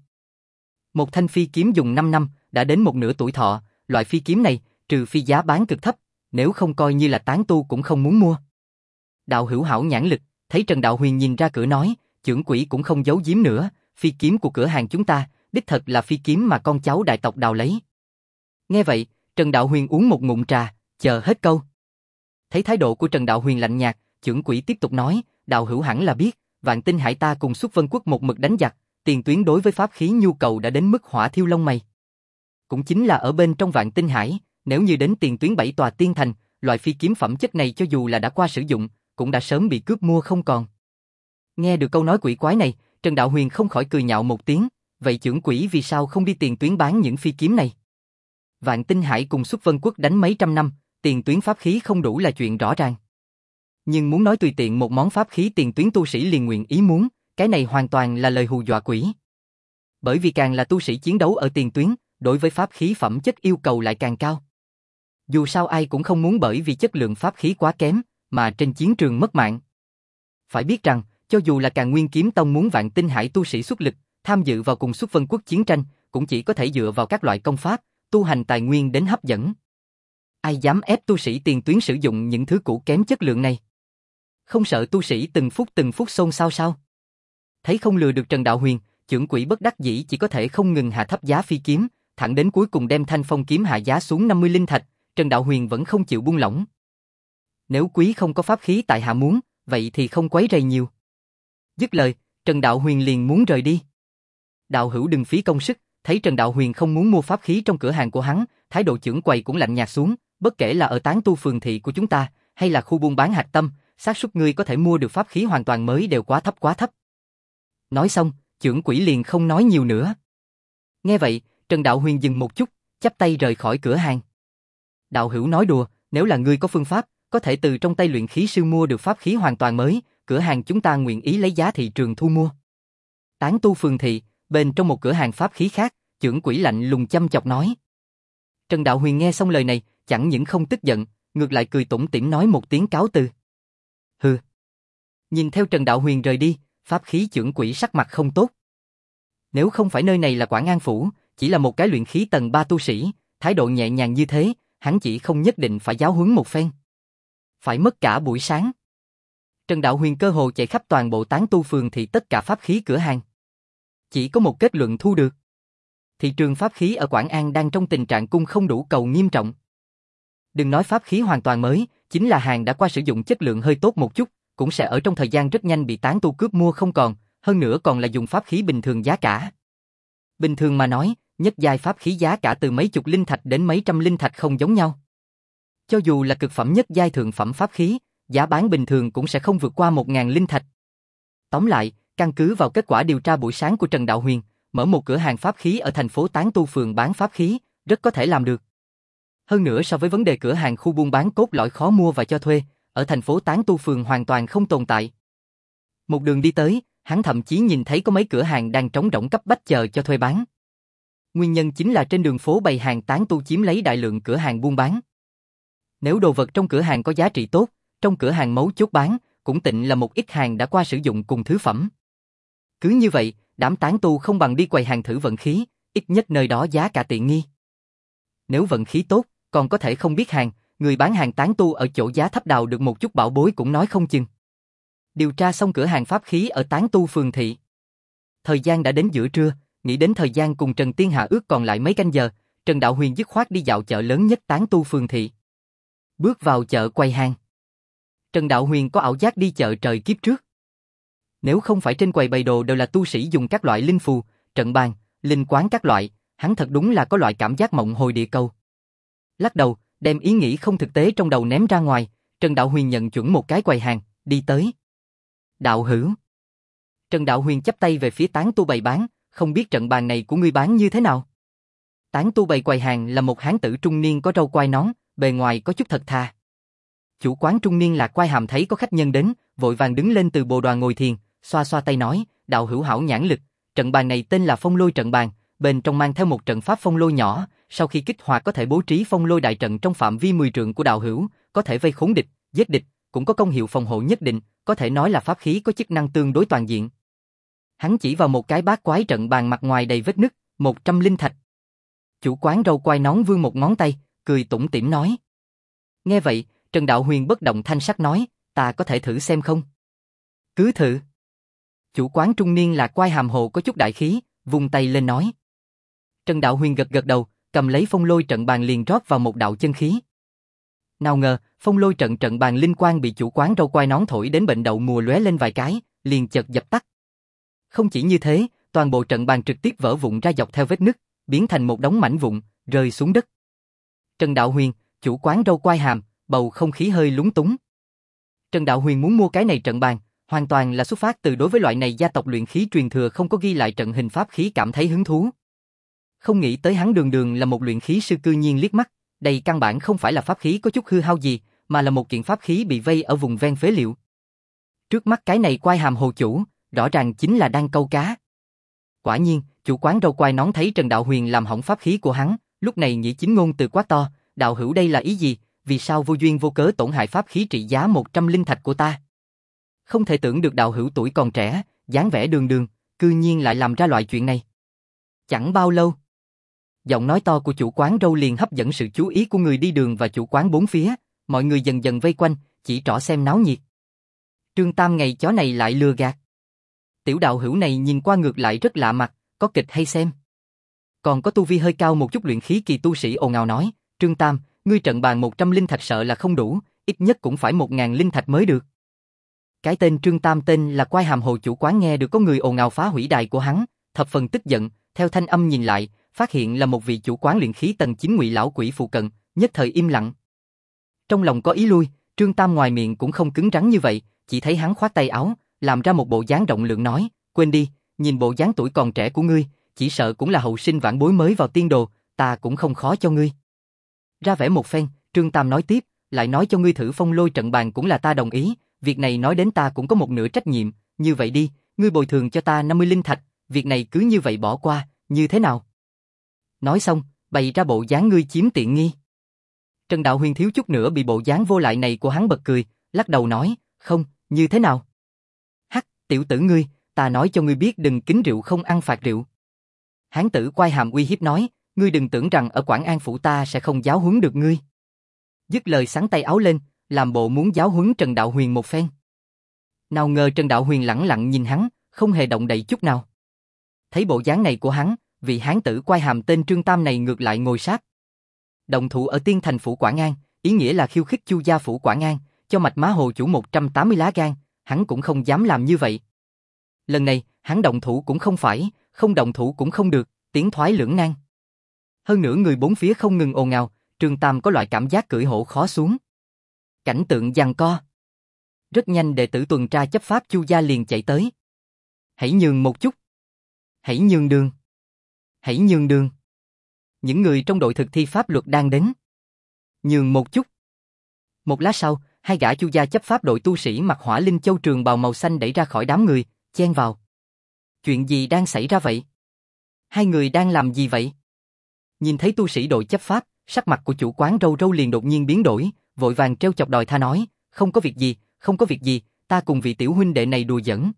Một thanh phi kiếm dùng 5 năm, đã đến một nửa tuổi thọ, loại phi kiếm này, trừ phi giá bán cực thấp, nếu không coi như là tán tu cũng không muốn mua. Đạo hữu hảo nhãn lực, thấy Trần Đạo Huyền nhìn ra cửa nói, trưởng quỹ cũng không giấu giếm nữa, phi kiếm của cửa hàng chúng ta, đích thật là phi kiếm mà con cháu đại tộc đào lấy. Nghe vậy, Trần Đạo Huyền uống một ngụm trà, chờ hết câu. Thấy thái độ của Trần Đạo Huyền lạnh nhạt, trưởng quỹ tiếp tục nói, đạo hữu hẳn là biết, Vạn Tinh Hải ta cùng Xuất Vân Quốc một mực đánh giặc, tiền tuyến đối với pháp khí nhu cầu đã đến mức hỏa thiêu lông mày. Cũng chính là ở bên trong Vạn Tinh Hải, nếu như đến tiền tuyến 7 tòa tiên thành, loại phi kiếm phẩm chất này cho dù là đã qua sử dụng, cũng đã sớm bị cướp mua không còn. Nghe được câu nói quỷ quái này, Trần Đạo Huyền không khỏi cười nhạo một tiếng, vậy trưởng quỹ vì sao không đi tiền tuyến bán những phi kiếm này? Vạn Tinh Hải cùng Xuất Vân Quốc đánh mấy trăm năm, tiền tuyến pháp khí không đủ là chuyện rõ ràng. Nhưng muốn nói tùy tiện một món pháp khí tiền tuyến tu sĩ liền nguyện ý muốn, cái này hoàn toàn là lời hù dọa quỷ. Bởi vì càng là tu sĩ chiến đấu ở tiền tuyến, đối với pháp khí phẩm chất yêu cầu lại càng cao. Dù sao ai cũng không muốn bởi vì chất lượng pháp khí quá kém, mà trên chiến trường mất mạng. Phải biết rằng, cho dù là Càn Nguyên Kiếm Tông muốn Vạn Tinh Hải tu sĩ xuất lực, tham dự vào cùng Xuất Vân Quốc chiến tranh, cũng chỉ có thể dựa vào các loại công pháp, tu hành tài nguyên đến hấp dẫn. Ai dám ép tu sĩ tiền tuyến sử dụng những thứ cũ kém chất lượng này? Không sợ tu sĩ từng phút xôn xao sao? Thấy không lừa được Trần Đạo Huyền, trưởng quỹ bất đắc dĩ chỉ có thể không ngừng hạ thấp giá phi kiếm, thẳng đến cuối cùng đem Thanh Phong kiếm hạ giá xuống 50 linh thạch, Trần Đạo Huyền vẫn không chịu buông lỏng. Nếu quý không có pháp khí tại hạ muốn, vậy thì không quấy rầy nhiều. Dứt lời, Trần Đạo Huyền liền muốn rời đi. Đạo hữu đừng phí công sức, thấy Trần Đạo Huyền không muốn mua pháp khí trong cửa hàng của hắn, thái độ trưởng quầy cũng lạnh nhạt xuống, bất kể là ở tán tu phường thị của chúng ta, hay là khu buôn bán hạch tâm, xác suất ngươi có thể mua được pháp khí hoàn toàn mới đều quá thấp. Nói xong, trưởng quỹ liền không nói nhiều nữa. Nghe vậy, Trần Đạo Huyền dừng một chút, chắp tay rời khỏi cửa hàng. Đạo hữu nói đùa, nếu là ngươi có phương pháp, có thể từ trong tay luyện khí sư mua được pháp khí hoàn toàn mới, cửa hàng chúng ta nguyện ý lấy giá thị trường thu mua. Tán tu phường thị, bên trong một cửa hàng pháp khí khác, trưởng quỹ lạnh lùng chăm chọc nói. Trần Đạo Huyền nghe xong lời này, chẳng những không tức giận, ngược lại cười tủm tỉm nói một tiếng cáo từ. Hừ. Nhìn theo Trần Đạo Huyền rời đi, pháp khí trưởng quỹ sắc mặt không tốt. Nếu không phải nơi này là Quảng An Phủ, chỉ là một cái luyện khí tầng 3 tu sĩ, thái độ nhẹ nhàng như thế, hắn chỉ không nhất định phải giáo huấn một phen. Phải mất cả buổi sáng. Trần Đạo Huyền cơ hồ chạy khắp toàn bộ tán tu phường thị tất cả pháp khí cửa hàng. Chỉ có một kết luận thu được. Thị trường pháp khí ở Quảng An đang trong tình trạng cung không đủ cầu nghiêm trọng. Đừng nói pháp khí hoàn toàn mới, chính là hàng đã qua sử dụng chất lượng hơi tốt một chút, cũng sẽ ở trong thời gian rất nhanh bị tán tu cướp mua không còn, hơn nữa còn là dùng pháp khí bình thường giá cả. Bình thường mà nói, nhất giai pháp khí giá cả từ mấy chục linh thạch đến mấy trăm linh thạch không giống nhau. Cho dù là cực phẩm nhất giai thượng phẩm pháp khí, giá bán bình thường cũng sẽ không vượt qua 1.000 linh thạch. Tóm lại, căn cứ vào kết quả điều tra buổi sáng của Trần Đạo Huyền, mở một cửa hàng pháp khí ở thành phố Tán Tu phường bán pháp khí, rất có thể làm được. Hơn nữa so với vấn đề cửa hàng khu buôn bán cốt lõi khó mua và cho thuê, ở thành phố Tán Tu phường hoàn toàn không tồn tại. Một đường đi tới, hắn thậm chí nhìn thấy có mấy cửa hàng đang trống rỗng cấp bách chờ cho thuê bán. Nguyên nhân chính là trên đường phố bày hàng tán tu chiếm lấy đại lượng cửa hàng buôn bán. Nếu đồ vật trong cửa hàng có giá trị tốt, trong cửa hàng mấu chốt bán, cũng tịnh là một ít hàng đã qua sử dụng cùng thứ phẩm. Cứ như vậy, đám tán tu không bằng đi quầy hàng thử vận khí, ít nhất nơi đó giá cả tiện nghi. Nếu vận khí tốt, còn có thể không biết hàng, người bán hàng tán tu ở chỗ giá thấp đào được một chút bảo bối cũng nói không chừng. Điều tra xong cửa hàng pháp khí ở Tán Tu phường thị. Thời gian đã đến giữa trưa, nghĩ đến thời gian cùng Trần Tiên Hạ ước còn lại mấy canh giờ, Trần Đạo Huyền dứt khoát đi dạo chợ lớn nhất Tán Tu phường thị. Bước vào chợ quầy hàng. Trần Đạo Huyền có ảo giác đi chợ trời kiếp trước. Nếu không phải trên quầy bày đồ đều là tu sĩ dùng các loại linh phù, trận bàn, linh quán các loại, hắn thật đúng là có loại cảm giác mộng hồi địa cầu. Lắc đầu, đem ý nghĩ không thực tế trong đầu ném ra ngoài, Trần Đạo Huyền nhận chuẩn một cái quầy hàng, đi tới. Đạo hữu. Trần Đạo Huyền chắp tay về phía Tán Tu bày bán, không biết trận bàn này của ngươi bán như thế nào? Tán Tu bày quầy hàng là một hán tử trung niên có râu quai nón, bề ngoài có chút thật thà. Chủ quán trung niên Lạc Quai Hàm thấy có khách nhân đến, vội vàng đứng lên từ bồ đoàn ngồi thiền, xoa xoa tay nói, đạo hữu hảo nhãn lực, trận bàn này tên là Phong Lôi trận bàn, bên trong mang theo một trận pháp phong lôi nhỏ, sau khi kích hoạt có thể bố trí phong lôi đại trận trong phạm vi 10 trượng của đạo hữu, có thể vây khốn địch, giết địch, cũng có công hiệu phòng hộ nhất định, có thể nói là pháp khí có chức năng tương đối toàn diện. Hắn chỉ vào một cái bát quái trận bàn mặt ngoài đầy vết nứt, 100 linh thạch. Chủ quán râu quai nón vươn một ngón tay, cười tủm tỉm nói. Nghe vậy, Trần Đạo Huyền bất động thanh sắc nói, ta có thể thử xem không? Cứ thử. Chủ quán trung niên Lạc Quai Hàm Hồ có chút đại khí, vung tay lên nói. Trần Đạo Huyền gật gật đầu, cầm lấy phong lôi trận bàn liền rót vào một đạo chân khí. Nào ngờ, phong lôi trận bàn linh quang bị chủ quán râu quai nón thổi đến bệnh đậu mùa lóe lên vài cái, liền chợt dập tắt. Không chỉ như thế, toàn bộ trận bàn trực tiếp vỡ vụn ra dọc theo vết nứt, biến thành một đống mảnh vụn, rơi xuống đất. Trần Đạo Huyền, chủ quán râu quai hàm, bầu không khí hơi lúng túng. Trần Đạo Huyền muốn mua cái này trận bàn, hoàn toàn là xuất phát từ đối với loại này gia tộc luyện khí truyền thừa không có ghi lại trận hình pháp khí cảm thấy hứng thú. Không nghĩ tới hắn đường đường là một luyện khí sư cư nhiên liếc mắt, đây căn bản không phải là pháp khí có chút hư hao gì, mà là một kiện pháp khí bị vây ở vùng ven phế liệu. Trước mắt cái này Quai Hàm Hồ chủ, rõ ràng chính là đang câu cá. Quả nhiên, chủ quán râu quai nón thấy Trần Đạo Huyền làm hỏng pháp khí của hắn, lúc này nhĩ chính ngôn từ quát to, đạo hữu đây là ý gì, vì sao vô duyên vô cớ tổn hại pháp khí trị giá 100 linh thạch của ta? Không thể tưởng được đạo hữu tuổi còn trẻ, dáng vẻ đường đường, cư nhiên lại làm ra loại chuyện này. Chẳng bao lâu, giọng nói to của chủ quán râu liền hấp dẫn sự chú ý của người đi đường và chủ quán bốn phía, mọi người dần dần vây quanh, chỉ trỏ xem náo nhiệt. Trương Tam ngày chó này lại lừa gạt. Tiểu đạo hữu này nhìn qua ngược lại rất lạ mặt, có kịch hay xem. Còn có tu vi hơi cao một chút luyện khí kỳ tu sĩ ồn ào nói, Trương Tam, ngươi trận bàn 100 linh thạch sợ là không đủ, ít nhất cũng phải 1.000 linh thạch mới được. Cái tên Trương Tam tên là Quai Hàm Hồ chủ quán nghe được có người ồn ào phá hủy đài của hắn, thập phần tức giận, theo thanh âm nhìn lại, phát hiện là một vị chủ quán luyện khí tầng 9 Ngụy lão quỷ phụ cận, nhất thời im lặng. Trong lòng có ý lui, Trương Tam ngoài miệng cũng không cứng rắn như vậy, chỉ thấy hắn khoát tay áo, làm ra một bộ dáng rộng lượng nói, quên đi, nhìn bộ dáng tuổi còn trẻ của ngươi, chỉ sợ cũng là hậu sinh vãn bối mới vào tiên đồ, ta cũng không khó cho ngươi. Ra vẻ một phen, Trương Tam nói tiếp, lại nói cho ngươi thử phong lôi trận bàn cũng là ta đồng ý, việc này nói đến ta cũng có một nửa trách nhiệm, như vậy đi, ngươi bồi thường cho ta 50 linh thạch, việc này cứ như vậy bỏ qua, như thế nào? Nói xong, bày ra bộ dáng ngươi chiếm tiện nghi. Trần Đạo Huyền thiếu chút nữa bị bộ dáng vô lại này của hắn bật cười, lắc đầu nói, không, như thế nào? Hắc, tiểu tử ngươi, ta nói cho ngươi biết đừng kính rượu không ăn phạt rượu. Hán tử Quai Hàm uy hiếp nói, ngươi đừng tưởng rằng ở Quảng An phủ ta sẽ không giáo huấn được ngươi. Dứt lời xắn tay áo lên, làm bộ muốn giáo huấn Trần Đạo Huyền một phen. Nào ngờ Trần Đạo Huyền lẳng lặng nhìn hắn, không hề động đậy chút nào. Thấy bộ dáng này của hắn, vị hán tử Quai Hàm tên Trương Tam này ngược lại ngồi sát. Động thủ ở Tiên Thành phủ Quảng An, ý nghĩa là khiêu khích Chu gia phủ Quảng An, cho Mạch Má Hồ chủ 180 lá gan, hắn cũng không dám làm như vậy. Lần này, hắn động thủ cũng không phải, không động thủ cũng không được, tiến thoái lưỡng nan. Hơn nữa người bốn phía không ngừng ồn ào, Trương Tam có loại cảm giác cưỡi hổ khó xuống. Cảnh tượng giằng co. Rất nhanh đệ tử tuần tra chấp pháp Chu gia liền chạy tới. Hãy nhường một chút. Hãy nhường đường. Hãy nhường đường. Những người trong đội thực thi pháp luật đang đến. Nhường một chút. Một lát sau, hai gã Chu gia chấp pháp đội tu sĩ mặc Hỏa Linh Châu trường bào màu xanh đẩy ra khỏi đám người, chen vào. Chuyện gì đang xảy ra vậy? Hai người đang làm gì vậy? Nhìn thấy tu sĩ đội chấp pháp, sắc mặt của chủ quán râu râu liền đột nhiên biến đổi, vội vàng trêu chọc đòi tha nói, không có việc gì, không có việc gì, ta cùng vị tiểu huynh đệ này đùa giỡn.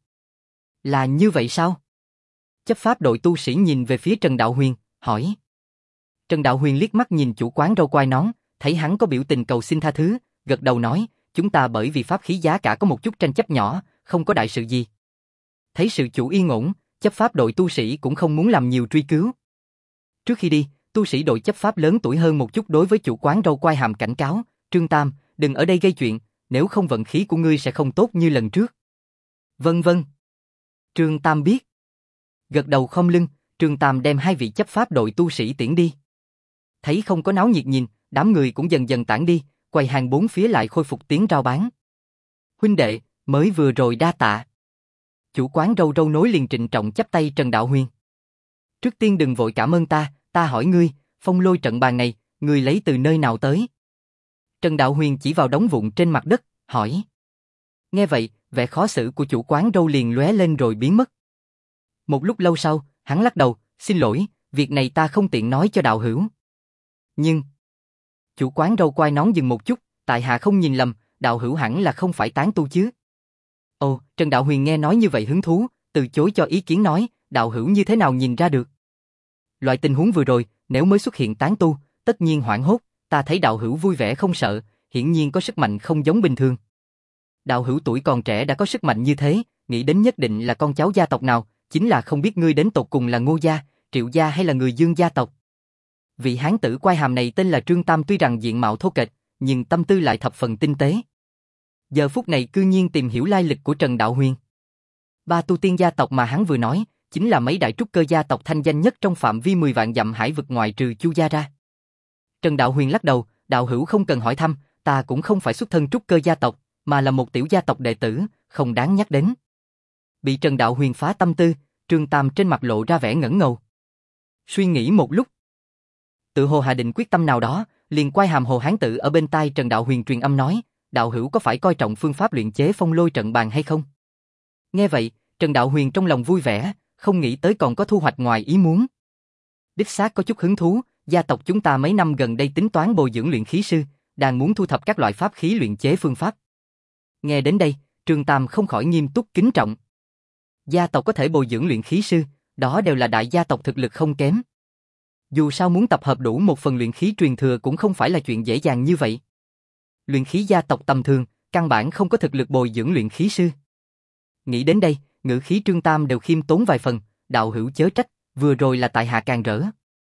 Là như vậy sao? Chấp pháp đội tu sĩ nhìn về phía Trần Đạo Huyền, hỏi. Trần Đạo Huyền liếc mắt nhìn chủ quán râu quai nón, thấy hắn có biểu tình cầu xin tha thứ, gật đầu nói, chúng ta bởi vì pháp khí giá cả có một chút tranh chấp nhỏ, không có đại sự gì. Thấy sự chủ yên ổn, chấp pháp đội tu sĩ cũng không muốn làm nhiều truy cứu. Trước khi đi, tu sĩ đội chấp pháp lớn tuổi hơn một chút đối với chủ quán râu quai hàm cảnh cáo, Trương Tam, đừng ở đây gây chuyện, nếu không vận khí của ngươi sẽ không tốt như lần trước. Vâng vâng. Trương Tam biết. Gật đầu khom lưng, Trương Tam đem hai vị chấp pháp đội tu sĩ tiễn đi. Thấy không có náo nhiệt nhìn, đám người cũng dần dần tản đi, quầy hàng bốn phía lại khôi phục tiếng rao bán. Huynh đệ, mới vừa rồi đa tạ. Chủ quán râu râu nối liền trịnh trọng chắp tay Trần Đạo Huyền. Trước tiên đừng vội cảm ơn ta hỏi ngươi, phong lôi trận bàn này, ngươi lấy từ nơi nào tới? Trần Đạo Huyền chỉ vào đống vụn trên mặt đất, hỏi. Nghe vậy, vẻ khó xử của chủ quán râu liền lóe lên rồi biến mất. Một lúc lâu sau, hắn lắc đầu, xin lỗi, việc này ta không tiện nói cho đạo hữu. Nhưng, chủ quán râu quai nón dừng một chút, tại hạ không nhìn lầm, đạo hữu hẳn là không phải tán tu chứ? Ồ, Trần Đạo Huyền nghe nói như vậy hứng thú, từ chối cho ý kiến nói, đạo hữu như thế nào nhìn ra được? Loại tình huống vừa rồi, nếu mới xuất hiện tán tu, tất nhiên hoảng hốt, ta thấy đạo hữu vui vẻ không sợ, hiển nhiên có sức mạnh không giống bình thường. Đạo hữu tuổi còn trẻ đã có sức mạnh như thế, nghĩ đến nhất định là con cháu gia tộc nào, chính là không biết ngươi đến tột cùng là Ngô gia, Triệu gia hay là người Dương gia tộc. Vị hán tử quai hàm này tên là Trương Tam, tuy rằng diện mạo thô kệch, nhưng tâm tư lại thập phần tinh tế. Giờ phút này cư nhiên tìm hiểu lai lịch của Trần Đạo Huyền. Ba tu tiên gia tộc mà hắn vừa nói, chính là mấy đại trúc cơ gia tộc thanh danh nhất trong phạm vi 10 vạn dặm hải vực ngoại trừ Chu gia ra. Trần Đạo Huyền lắc đầu, đạo hữu không cần hỏi thăm, ta cũng không phải xuất thân trúc cơ gia tộc, mà là một tiểu gia tộc đệ tử, không đáng nhắc đến. Bị Trần Đạo Huyền phá tâm tư, Trương Tam trên mặt lộ ra vẻ ngẩn ngầu. Suy nghĩ một lúc, tự hồ hạ định quyết tâm nào đó, liền quay hàm hồ hán tử ở bên tai Trần Đạo Huyền truyền âm nói, đạo hữu có phải coi trọng phương pháp luyện chế phong lôi trận bàn hay không? Nghe vậy, Trần Đạo Huyền trong lòng vui vẻ, không nghĩ tới còn có thu hoạch ngoài ý muốn. Đích xác có chút hứng thú, gia tộc chúng ta mấy năm gần đây tính toán bồi dưỡng luyện khí sư, đang muốn thu thập các loại pháp khí luyện chế phương pháp. Nghe đến đây, Trương Tam không khỏi nghiêm túc kính trọng. Gia tộc có thể bồi dưỡng luyện khí sư, đó đều là đại gia tộc thực lực không kém. Dù sao muốn tập hợp đủ một phần luyện khí truyền thừa cũng không phải là chuyện dễ dàng như vậy. Luyện khí gia tộc tầm thường, căn bản không có thực lực bồi dưỡng luyện khí sư. Nghĩ đến đây, ngữ khí Trương Tam đều khiêm tốn vài phần, đạo hữu chớ trách, vừa rồi là tại hạ càng rỡ.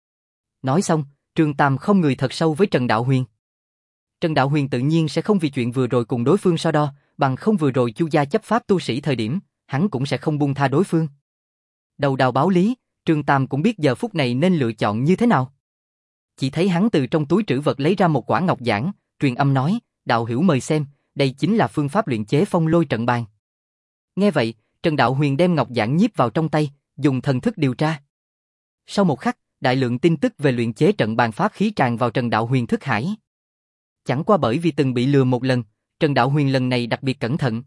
Nói xong, Trương Tam không người thật sâu với Trần Đạo Huyền. Trần Đạo Huyền tự nhiên sẽ không vì chuyện vừa rồi cùng đối phương so đo, bằng không vừa rồi Chu gia chấp pháp tu sĩ thời điểm, hắn cũng sẽ không buông tha đối phương. Đầu đào báo lý, Trương Tam cũng biết giờ phút này nên lựa chọn như thế nào. Chỉ thấy hắn từ trong túi trữ vật lấy ra một quả ngọc giản, truyền âm nói, đạo hữu mời xem, đây chính là phương pháp luyện chế phong lôi trận bàn. Nghe vậy, Trần Đạo Huyền đem ngọc giản nhiếp vào trong tay, dùng thần thức điều tra. Sau một khắc, đại lượng tin tức về luyện chế trận bàn pháp khí tràn vào Trần Đạo Huyền thức hải. Chẳng qua bởi vì từng bị lừa một lần, Trần Đạo Huyền lần này đặc biệt cẩn thận.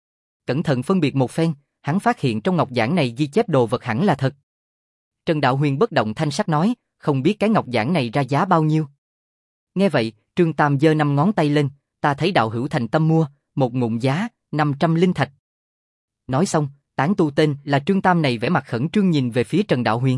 Cẩn thận phân biệt một phen, hắn phát hiện trong ngọc giản này ghi chép đồ vật hẳn là thật. Trần Đạo Huyền bất động thanh sắc nói, không biết cái ngọc giản này ra giá bao nhiêu. Nghe vậy, Trương Tam giơ 5 ngón tay lên, ta thấy đạo hữu thành tâm mua, một ngụm giá, 500 linh thạch. Nói xong, tán tu tên là Trương Tam này vẻ mặt khẩn trương nhìn về phía Trần Đạo Huyền.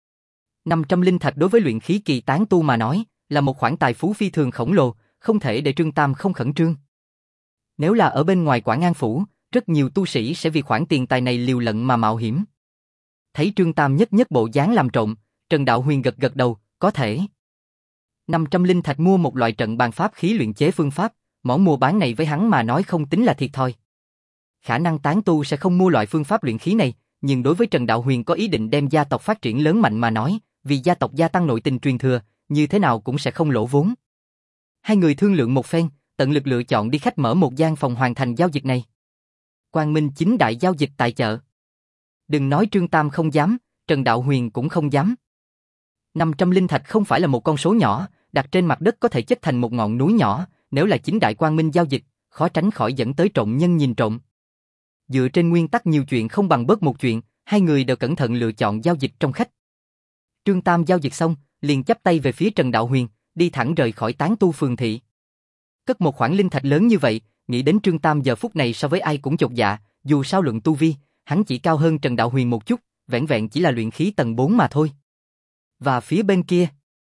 500 linh thạch đối với luyện khí kỳ tán tu mà nói, là một khoản tài phú phi thường khổng lồ, không thể để Trương Tam không khẩn trương. Nếu là ở bên ngoài Quảng An Phủ, rất nhiều tu sĩ sẽ vì khoản tiền tài này liều lận mà mạo hiểm. Thấy Trương Tam nhất nhất bộ dáng làm trộm, Trần Đạo Huyền gật gật đầu, có thể. 500 linh thạch mua một loại trận bàn pháp khí luyện chế phương pháp, món mua bán này với hắn mà nói không tính là thiệt thòi. Khả năng tán tu sẽ không mua loại phương pháp luyện khí này, nhưng đối với Trần Đạo Huyền có ý định đem gia tộc phát triển lớn mạnh mà nói, vì gia tộc gia tăng nội tình truyền thừa, như thế nào cũng sẽ không lỗ vốn. Hai người thương lượng một phen, tận lực lựa chọn đi khách mở một gian phòng hoàn thành giao dịch này. Quang Minh chính đại giao dịch tại chợ. Đừng nói Trương Tam không dám, Trần Đạo Huyền cũng không dám. 500 linh thạch không phải là một con số nhỏ, đặt trên mặt đất có thể chất thành một ngọn núi nhỏ, nếu là chính đại quang minh giao dịch, khó tránh khỏi dẫn tới trộm nhân nhìn trộm. Dựa trên nguyên tắc nhiều chuyện không bằng bớt một chuyện, hai người đều cẩn thận lựa chọn giao dịch trong khách. Trương Tam giao dịch xong, liền chắp tay về phía Trần Đạo Huyền, đi thẳng rời khỏi tán tu phường thị. Cất một khoản linh thạch lớn như vậy, nghĩ đến Trương Tam giờ phút này so với ai cũng chột dạ, dù sao luận tu vi, hắn chỉ cao hơn Trần Đạo Huyền một chút, vẻn vẹn chỉ là luyện khí tầng 4 mà thôi. Và phía bên kia,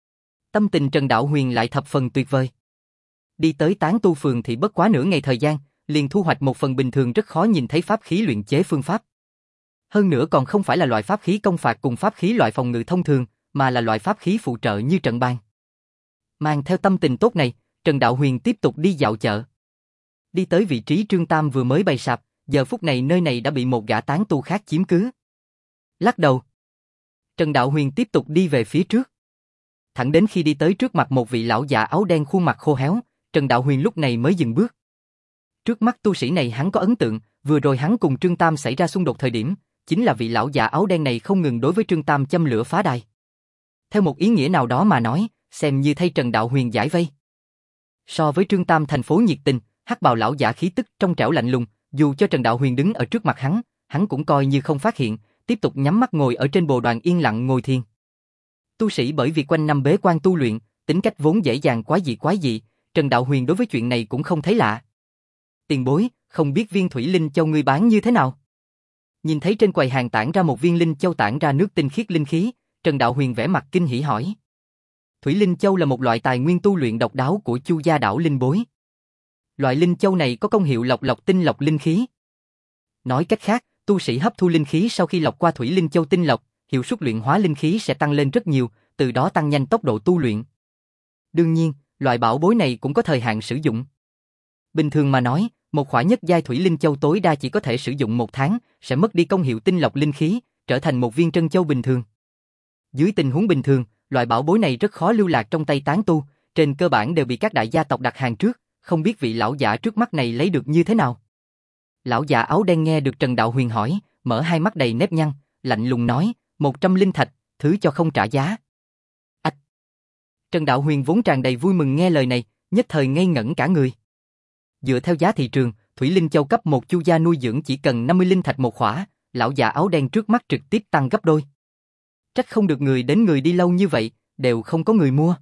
tâm tình Trần Đạo Huyền lại thập phần tuyệt vời. Đi tới tán tu phường thị bất quá nửa ngày thời gian, liền thu hoạch một phần bình thường rất khó nhìn thấy pháp khí luyện chế phương pháp. Hơn nữa còn không phải là loại pháp khí công phạt cùng pháp khí loại phòng ngự thông thường, mà là loại pháp khí phụ trợ như trận bàn. Mang theo tâm tình tốt này, Trần Đạo Huyền tiếp tục đi dạo chợ. Đi tới vị trí Trương Tam vừa mới bày sạp, giờ phút này nơi này đã bị một gã tán tu khác chiếm cứ. Lắc đầu, Trần Đạo Huyền tiếp tục đi về phía trước. Thẳng đến khi đi tới trước mặt một vị lão già áo đen khuôn mặt khô héo, Trần Đạo Huyền lúc này mới dừng bước. Trước mắt tu sĩ này hắn có ấn tượng, vừa rồi hắn cùng Trương Tam xảy ra xung đột thời điểm, chính là vị lão già áo đen này không ngừng đối với Trương Tam châm lửa phá đài. Theo một ý nghĩa nào đó mà nói, xem như thay Trần Đạo Huyền giải vây. So với Trương Tam thành phố nhiệt tình, hắc bào lão giả khí tức trong trẻo lạnh lùng, dù cho Trần Đạo Huyền đứng ở trước mặt hắn cũng coi như không phát hiện, tiếp tục nhắm mắt ngồi ở trên bồ đoàn yên lặng ngồi thiền. Tu sĩ bởi vì quanh năm bế quan tu luyện, tính cách vốn dễ dàng quái dị, Trần Đạo Huyền đối với chuyện này cũng không thấy lạ. Tiền bối, không biết viên thủy linh châu ngươi bán như thế nào? Nhìn thấy trên quầy hàng tản ra một viên linh châu tản ra nước tinh khiết linh khí, Trần Đạo Huyền vẻ mặt kinh hỉ hỏi. Thủy linh châu là một loại tài nguyên tu luyện độc đáo của Chu gia đảo linh bối. Loại linh châu này có công hiệu lọc tinh lọc linh khí. Nói cách khác, tu sĩ hấp thu linh khí sau khi lọc qua thủy linh châu tinh lọc, hiệu suất luyện hóa linh khí sẽ tăng lên rất nhiều, từ đó tăng nhanh tốc độ tu luyện. Đương nhiên, loại bảo bối này cũng có thời hạn sử dụng. Bình thường mà nói, một khỏa nhất giai thủy linh châu tối đa chỉ có thể sử dụng 1 tháng, sẽ mất đi công hiệu tinh lọc linh khí, trở thành một viên trân châu bình thường. Dưới tình huống bình thường, loại bảo bối này rất khó lưu lạc trong tay tán tu, trên cơ bản đều bị các đại gia tộc đặt hàng trước, không biết vị lão giả trước mắt này lấy được như thế nào. Lão già áo đen nghe được Trần Đạo Huyền hỏi, mở hai mắt đầy nếp nhăn, lạnh lùng nói, 100 linh thạch, thứ cho không trả giá. Ách! Trần Đạo Huyền vốn tràn đầy vui mừng nghe lời này, nhất thời ngây ngẩn cả người. Dựa theo giá thị trường, Thủy Linh Châu cấp 1 Chu gia nuôi dưỡng chỉ cần 50 linh thạch một khỏa, lão già áo đen trước mắt trực tiếp tăng gấp đôi. Trách không được người đến người đi lâu như vậy, đều không có người mua.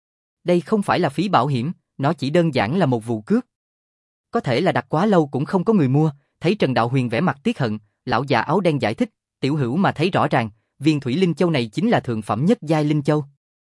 Đây không phải là phí bảo hiểm, nó chỉ đơn giản là một vụ cướp. Có thể là đặt quá lâu cũng không có người mua, thấy Trần Đạo Huyền vẻ mặt tiếc hận, lão già áo đen giải thích, tiểu hữu mà thấy rõ ràng, viên Thủy Linh Châu này chính là thượng phẩm nhất giai Linh Châu.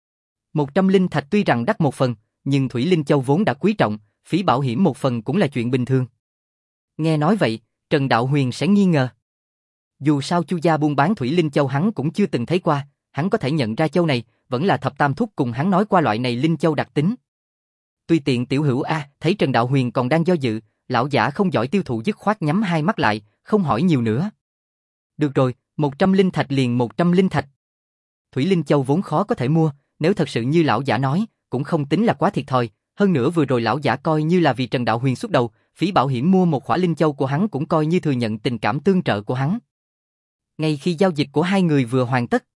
100 linh thạch tuy rằng đắt một phần, nhưng Thủy Linh Châu vốn đã quý trọng, phí bảo hiểm một phần cũng là chuyện bình thường. Nghe nói vậy, Trần Đạo Huyền sẽ nghi ngờ. Dù sao Chu gia buôn bán Thủy Linh Châu hắn cũng chưa từng thấy qua, hắn có thể nhận ra châu này, vẫn là thập tam thúc cùng hắn nói qua loại này Linh Châu đặc tính. Tuy tiện tiểu hữu thấy Trần Đạo Huyền còn đang do dự, lão giả không giỏi tiêu thụ dứt khoát nhắm hai mắt lại, không hỏi nhiều nữa. Được rồi, 100 linh thạch liền 100 linh thạch. Thủy Linh Châu vốn khó có thể mua, nếu thật sự như lão giả nói, cũng không tính là quá thiệt thòi, hơn nữa vừa rồi lão giả coi như là vì Trần Đạo Huyền xuất đầu, phí bảo hiểm mua một khỏa Linh Châu của hắn cũng coi như thừa nhận tình cảm tương trợ của hắn. Ngay khi giao dịch của hai người vừa hoàn tất,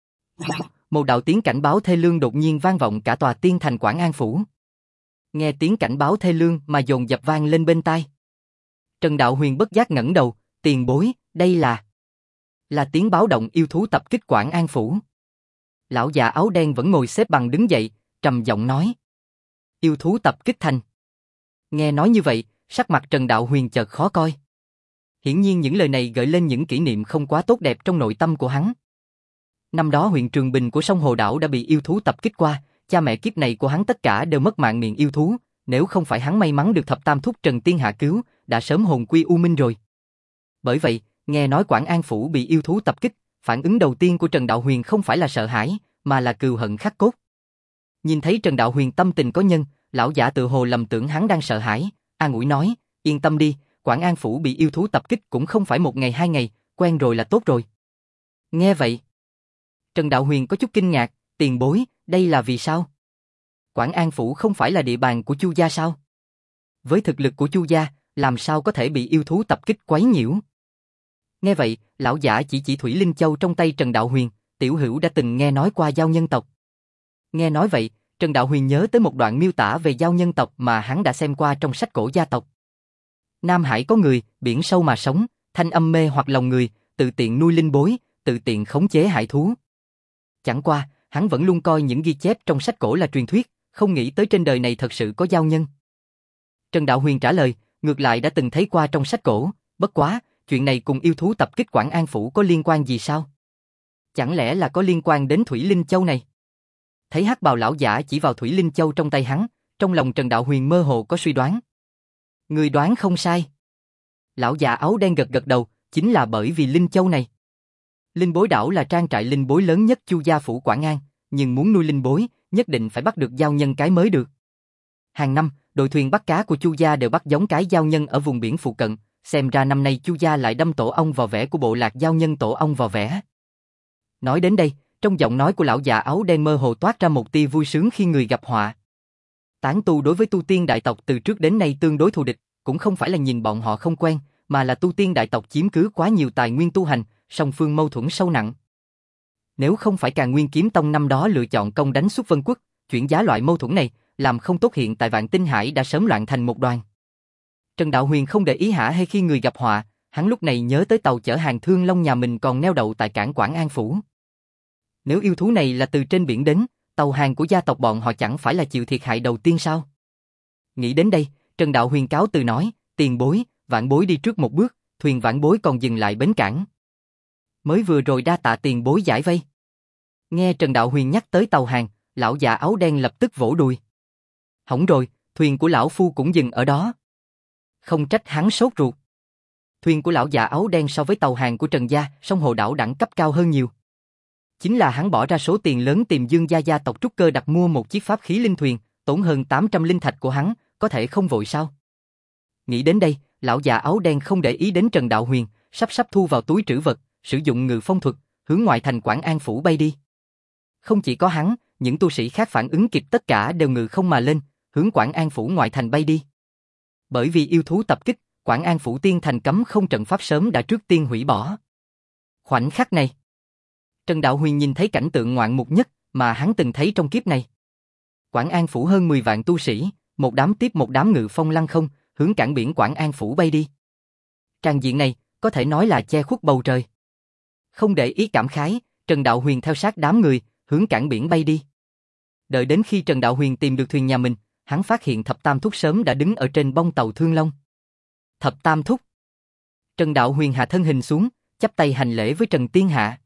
một đạo tiếng cảnh báo thê lương đột nhiên vang vọng cả tòa tiên thành Quảng An phủ. Nghe tiếng cảnh báo thê lương mà dồn dập vang lên bên tai. Trần Đạo Huyền bất giác ngẩng đầu, tiền bối, đây là tiếng báo động yêu thú tập kích Quảng An phủ. Lão già áo đen vẫn ngồi xếp bằng đứng dậy, trầm giọng nói. Yêu thú tập kích thành. Nghe nói như vậy, sắc mặt Trần Đạo Huyền chợt khó coi. Hiển nhiên những lời này gợi lên những kỷ niệm không quá tốt đẹp trong nội tâm của hắn. Năm đó huyện Trường Bình của sông Hồ Đảo đã bị yêu thú tập kích qua, cha mẹ kiếp này của hắn tất cả đều mất mạng miệng yêu thú, nếu không phải hắn may mắn được thập tam thúc Trần Tiên hạ cứu, đã sớm hồn quy u minh rồi. Bởi vậy, nghe nói Quảng An phủ bị yêu thú tập kích, phản ứng đầu tiên của Trần Đạo Huyền không phải là sợ hãi, mà là cừu hận khắc cốt. Nhìn thấy Trần Đạo Huyền tâm tình có nhân, lão giả tự hồ lầm tưởng hắn đang sợ hãi, an ủi nói, yên tâm đi, Quảng An Phủ bị yêu thú tập kích cũng không phải một ngày hai ngày, quen rồi là tốt rồi. Nghe vậy, Trần Đạo Huyền có chút kinh ngạc, tiền bối, đây là vì sao? Quảng An Phủ không phải là địa bàn của Chu gia sao? Với thực lực của Chu gia, làm sao có thể bị yêu thú tập kích quấy nhiễu? Nghe vậy, lão giả chỉ Thủy Linh Châu trong tay Trần Đạo Huyền, tiểu hữu đã từng nghe nói qua giao nhân tộc. Nghe nói vậy, Trần Đạo Huyền nhớ tới một đoạn miêu tả về giao nhân tộc mà hắn đã xem qua trong sách cổ gia tộc. Nam Hải có người, biển sâu mà sống, thanh âm mê hoặc lòng người, tự tiện nuôi linh bối, tự tiện khống chế hải thú. Chẳng qua, hắn vẫn luôn coi những ghi chép trong sách cổ là truyền thuyết, không nghĩ tới trên đời này thật sự có giao nhân. Trần Đạo Huyền trả lời, ngược lại đã từng thấy qua trong sách cổ, bất quá, chuyện này cùng yêu thú tập kích Quảng An Phủ có liên quan gì sao? Chẳng lẽ là có liên quan đến Thủy Linh Châu này? Thấy hắc bào lão giả chỉ vào Thủy Linh Châu trong tay hắn, trong lòng Trần Đạo Huyền mơ hồ có suy đoán. Người đoán không sai. Lão già áo đen gật đầu, chính là bởi vì Linh Châu này. Linh Bối Đảo là trang trại linh bối lớn nhất Chu gia phủ Quảng An, nhưng muốn nuôi linh bối, nhất định phải bắt được giao nhân cái mới được. Hàng năm, đội thuyền bắt cá của Chu gia đều bắt giống cái giao nhân ở vùng biển phụ cận, xem ra năm nay Chu gia lại đâm tổ ong vào vẽ của bộ lạc giao nhân tổ ong vào vẽ. Nói đến đây, trong giọng nói của lão già áo đen mơ hồ toát ra một tia vui sướng khi người gặp họa. Tán tu đối với tu tiên đại tộc từ trước đến nay tương đối thù địch, cũng không phải là nhìn bọn họ không quen, mà là tu tiên đại tộc chiếm cứ quá nhiều tài nguyên tu hành, song phương mâu thuẫn sâu nặng. Nếu không phải Càn Nguyên Kiếm Tông năm đó lựa chọn công đánh Xuất Vân Quốc, chuyển giá loại mâu thuẫn này, làm không tốt hiện tại Vạn Tinh Hải đã sớm loạn thành một đoàn. Trần Đạo Huyền không để ý hả hay khi người gặp họa, hắn lúc này nhớ tới tàu chở hàng Thương Long nhà mình còn neo đậu tại cảng Quảng An Phủ. Nếu yêu thú này là từ trên biển đến, tàu hàng của gia tộc bọn họ chẳng phải là chịu thiệt hại đầu tiên sao? Nghĩ đến đây, Trần Đạo Huyền cáo từ nói, tiền bối, vãn bối đi trước một bước, thuyền vãn bối còn dừng lại bến cảng. Mới vừa rồi đa tạ tiền bối giải vây. Nghe Trần Đạo Huyền nhắc tới tàu hàng, lão già áo đen lập tức vỗ đùi. Hỏng rồi, thuyền của lão phu cũng dừng ở đó. Không trách hắn sốt ruột. Thuyền của lão già áo đen so với tàu hàng của Trần gia, sông Hồ Đảo đẳng cấp cao hơn nhiều. Chính là hắn bỏ ra số tiền lớn tìm Dương gia gia tộc trúc cơ đặt mua một chiếc pháp khí linh thuyền, tốn hơn 800 linh thạch của hắn, có thể không vội sao? Nghĩ đến đây, lão già áo đen không để ý đến Trần Đạo Huyền, sắp thu vào túi trữ vật, sử dụng ngự phong thuật, hướng ngoại thành Quảng An Phủ bay đi. Không chỉ có hắn, những tu sĩ khác phản ứng kịp tất cả đều ngự không mà lên, hướng Quảng An Phủ ngoại thành bay đi. Bởi vì yêu thú tập kích, Quảng An Phủ tiên thành cấm không trận pháp sớm đã trước tiên hủy bỏ. Khoảnh khắc này, Trần Đạo Huyền nhìn thấy cảnh tượng ngoạn mục nhất mà hắn từng thấy trong kiếp này. Quảng An Phủ hơn 10 vạn tu sĩ, một đám tiếp một đám ngự phong lăng không, hướng cảng biển Quảng An Phủ bay đi. Tràng diện này, có thể nói là che khuất bầu trời. Không để ý cảm khái, Trần Đạo Huyền theo sát đám người, hướng cảng biển bay đi. Đợi đến khi Trần Đạo Huyền tìm được thuyền nhà mình, hắn phát hiện Thập Tam Thúc sớm đã đứng ở trên bông tàu Thương Long. Thập Tam Thúc. Trần Đạo Huyền hạ thân hình xuống, chắp tay hành lễ với Trần Tiên Hạ.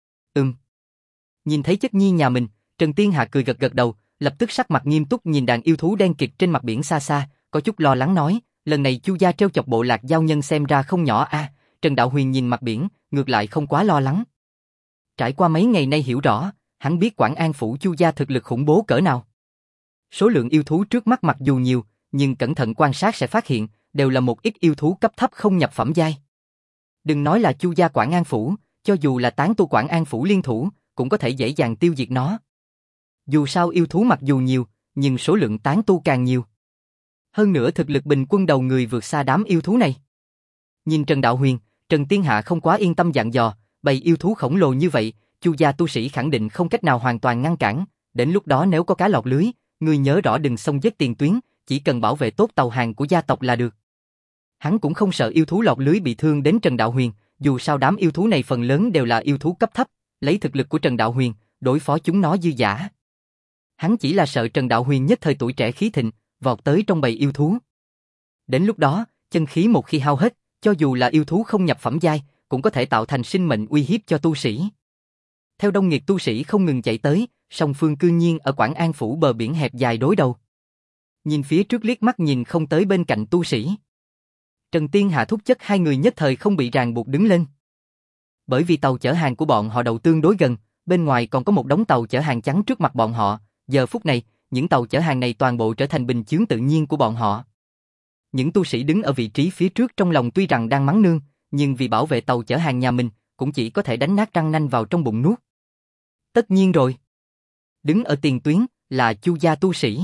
Nhìn thấy chất nhi nhà mình, Trần Tiên Hạ cười gật đầu, lập tức sắc mặt nghiêm túc nhìn đàn yêu thú đen kịt trên mặt biển xa xa, có chút lo lắng nói, lần này Chu gia trêu chọc bộ lạc giao nhân xem ra không nhỏ a. Trần Đạo Huyền nhìn mặt biển, ngược lại không quá lo lắng. Trải qua mấy ngày nay hiểu rõ, hắn biết Quảng An Phủ Chu gia thực lực khủng bố cỡ nào. Số lượng yêu thú trước mắt mặc dù nhiều, nhưng cẩn thận quan sát sẽ phát hiện, đều là một ít yêu thú cấp thấp không nhập phẩm giai. Đừng nói là Chu gia Quảng An Phủ, cho dù là tán tu Quảng An Phủ liên thủ, cũng có thể dễ dàng tiêu diệt nó. Dù sao yêu thú mặc dù nhiều, nhưng số lượng tán tu càng nhiều. Hơn nữa thực lực bình quân đầu người vượt xa đám yêu thú này. Nhìn Trần Đạo Huyền, Trần Tiên Hạ không quá yên tâm dặn dò, bầy yêu thú khổng lồ như vậy, Chu gia tu sĩ khẳng định không cách nào hoàn toàn ngăn cản, đến lúc đó nếu có cá lọt lưới, ngươi nhớ rõ đừng xông giết tiền tuyến, chỉ cần bảo vệ tốt tàu hàng của gia tộc là được. Hắn cũng không sợ yêu thú lọt lưới bị thương đến Trần Đạo Huyền, dù sao đám yêu thú này phần lớn đều là yêu thú cấp thấp, lấy thực lực của Trần Đạo Huyền, đối phó chúng nó dư dả. Hắn chỉ là sợ Trần Đạo Huyền nhất thời tuổi trẻ khí thịnh, vọt tới trong bầy yêu thú. Đến lúc đó, chân khí một khi hao hết, cho dù là yêu thú không nhập phẩm giai, cũng có thể tạo thành sinh mệnh uy hiếp cho tu sĩ. Theo đông nghịt tu sĩ không ngừng chạy tới, song phương cư nhiên ở Quảng An Phủ bờ biển hẹp dài đối đầu. Nhìn phía trước liếc mắt nhìn không tới bên cạnh tu sĩ. Trần Tiên Hạ thúc chất hai người nhất thời không bị ràng buộc đứng lên. Bởi vì tàu chở hàng của bọn họ đầu tương đối gần, bên ngoài còn có một đống tàu chở hàng chắn trước mặt bọn họ, Giờ phút này, những tàu chở hàng này toàn bộ trở thành bình chướng tự nhiên của bọn họ. Những tu sĩ đứng ở vị trí phía trước trong lòng tuy rằng đang mắng nương, nhưng vì bảo vệ tàu chở hàng nhà mình, cũng chỉ có thể đánh nát răng nanh vào trong bụng nuốt. Tất nhiên rồi. Đứng ở tiền tuyến là Chu gia tu sĩ.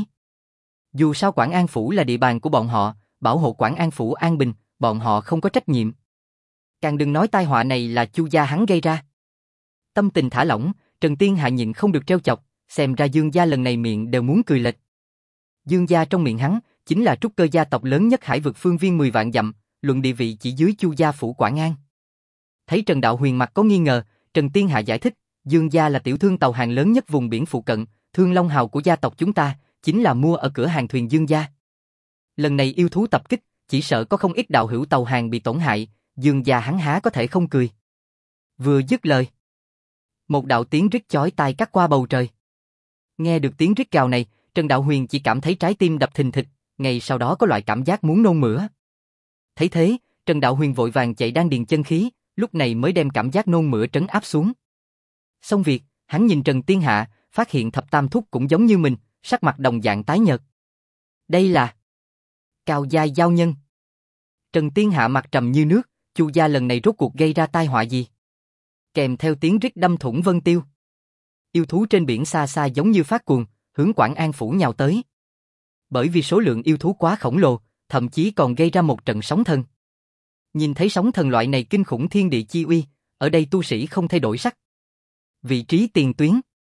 Dù sao Quảng An Phủ là địa bàn của bọn họ, bảo hộ Quảng An Phủ an bình, bọn họ không có trách nhiệm. Càng đừng nói tai họa này là Chu gia hắn gây ra. Tâm tình thả lỏng, Trần Tiên Hạ nhịn không được trêu chọc, xem ra Dương gia lần này miệng đều muốn cười lệch. Dương gia trong miệng hắn chính là trúc cơ gia tộc lớn nhất hải vực phương viên 10 vạn dặm, luận địa vị chỉ dưới Chu gia phủ Quảng An. Thấy Trần Đạo Huyền mặt có nghi ngờ, Trần Tiên Hạ giải thích, Dương gia là tiểu thương tàu hàng lớn nhất vùng biển phụ cận, thương long hào của gia tộc chúng ta, chính là mua ở cửa hàng thuyền Dương gia. Lần này yêu thú tập kích, chỉ sợ có không ít đạo hữu tàu hàng bị tổn hại, Dương gia hắn há có thể không cười. Vừa dứt lời, một đạo tiếng rít chói tai cắt qua bầu trời. Nghe được tiếng rít gào này, Trần Đạo Huyền chỉ cảm thấy trái tim đập thình thịch, ngay sau đó có loại cảm giác muốn nôn mửa. Thấy thế, Trần Đạo Huyền vội vàng chạy đan điền chân khí, lúc này mới đem cảm giác nôn mửa trấn áp xuống. Xong việc, hắn nhìn Trần Tiên Hạ, phát hiện thập tam thúc cũng giống như mình, sắc mặt đồng dạng tái nhợt. Đây là cao giai giao nhân. Trần Tiên Hạ mặt trầm như nước, Chu gia lần này rốt cuộc gây ra tai họa gì? Kèm theo tiếng rít đâm thủng vân tiêu. Yêu thú trên biển xa xa giống như phát cuồng, hướng Quảng An Phủ nhào tới. Bởi vì số lượng yêu thú quá khổng lồ, thậm chí còn gây ra một trận sóng thần. Nhìn thấy sóng thần loại này kinh khủng thiên địa chi uy, ở đây tu sĩ không thay đổi sắc. Vị trí tiền tuyến.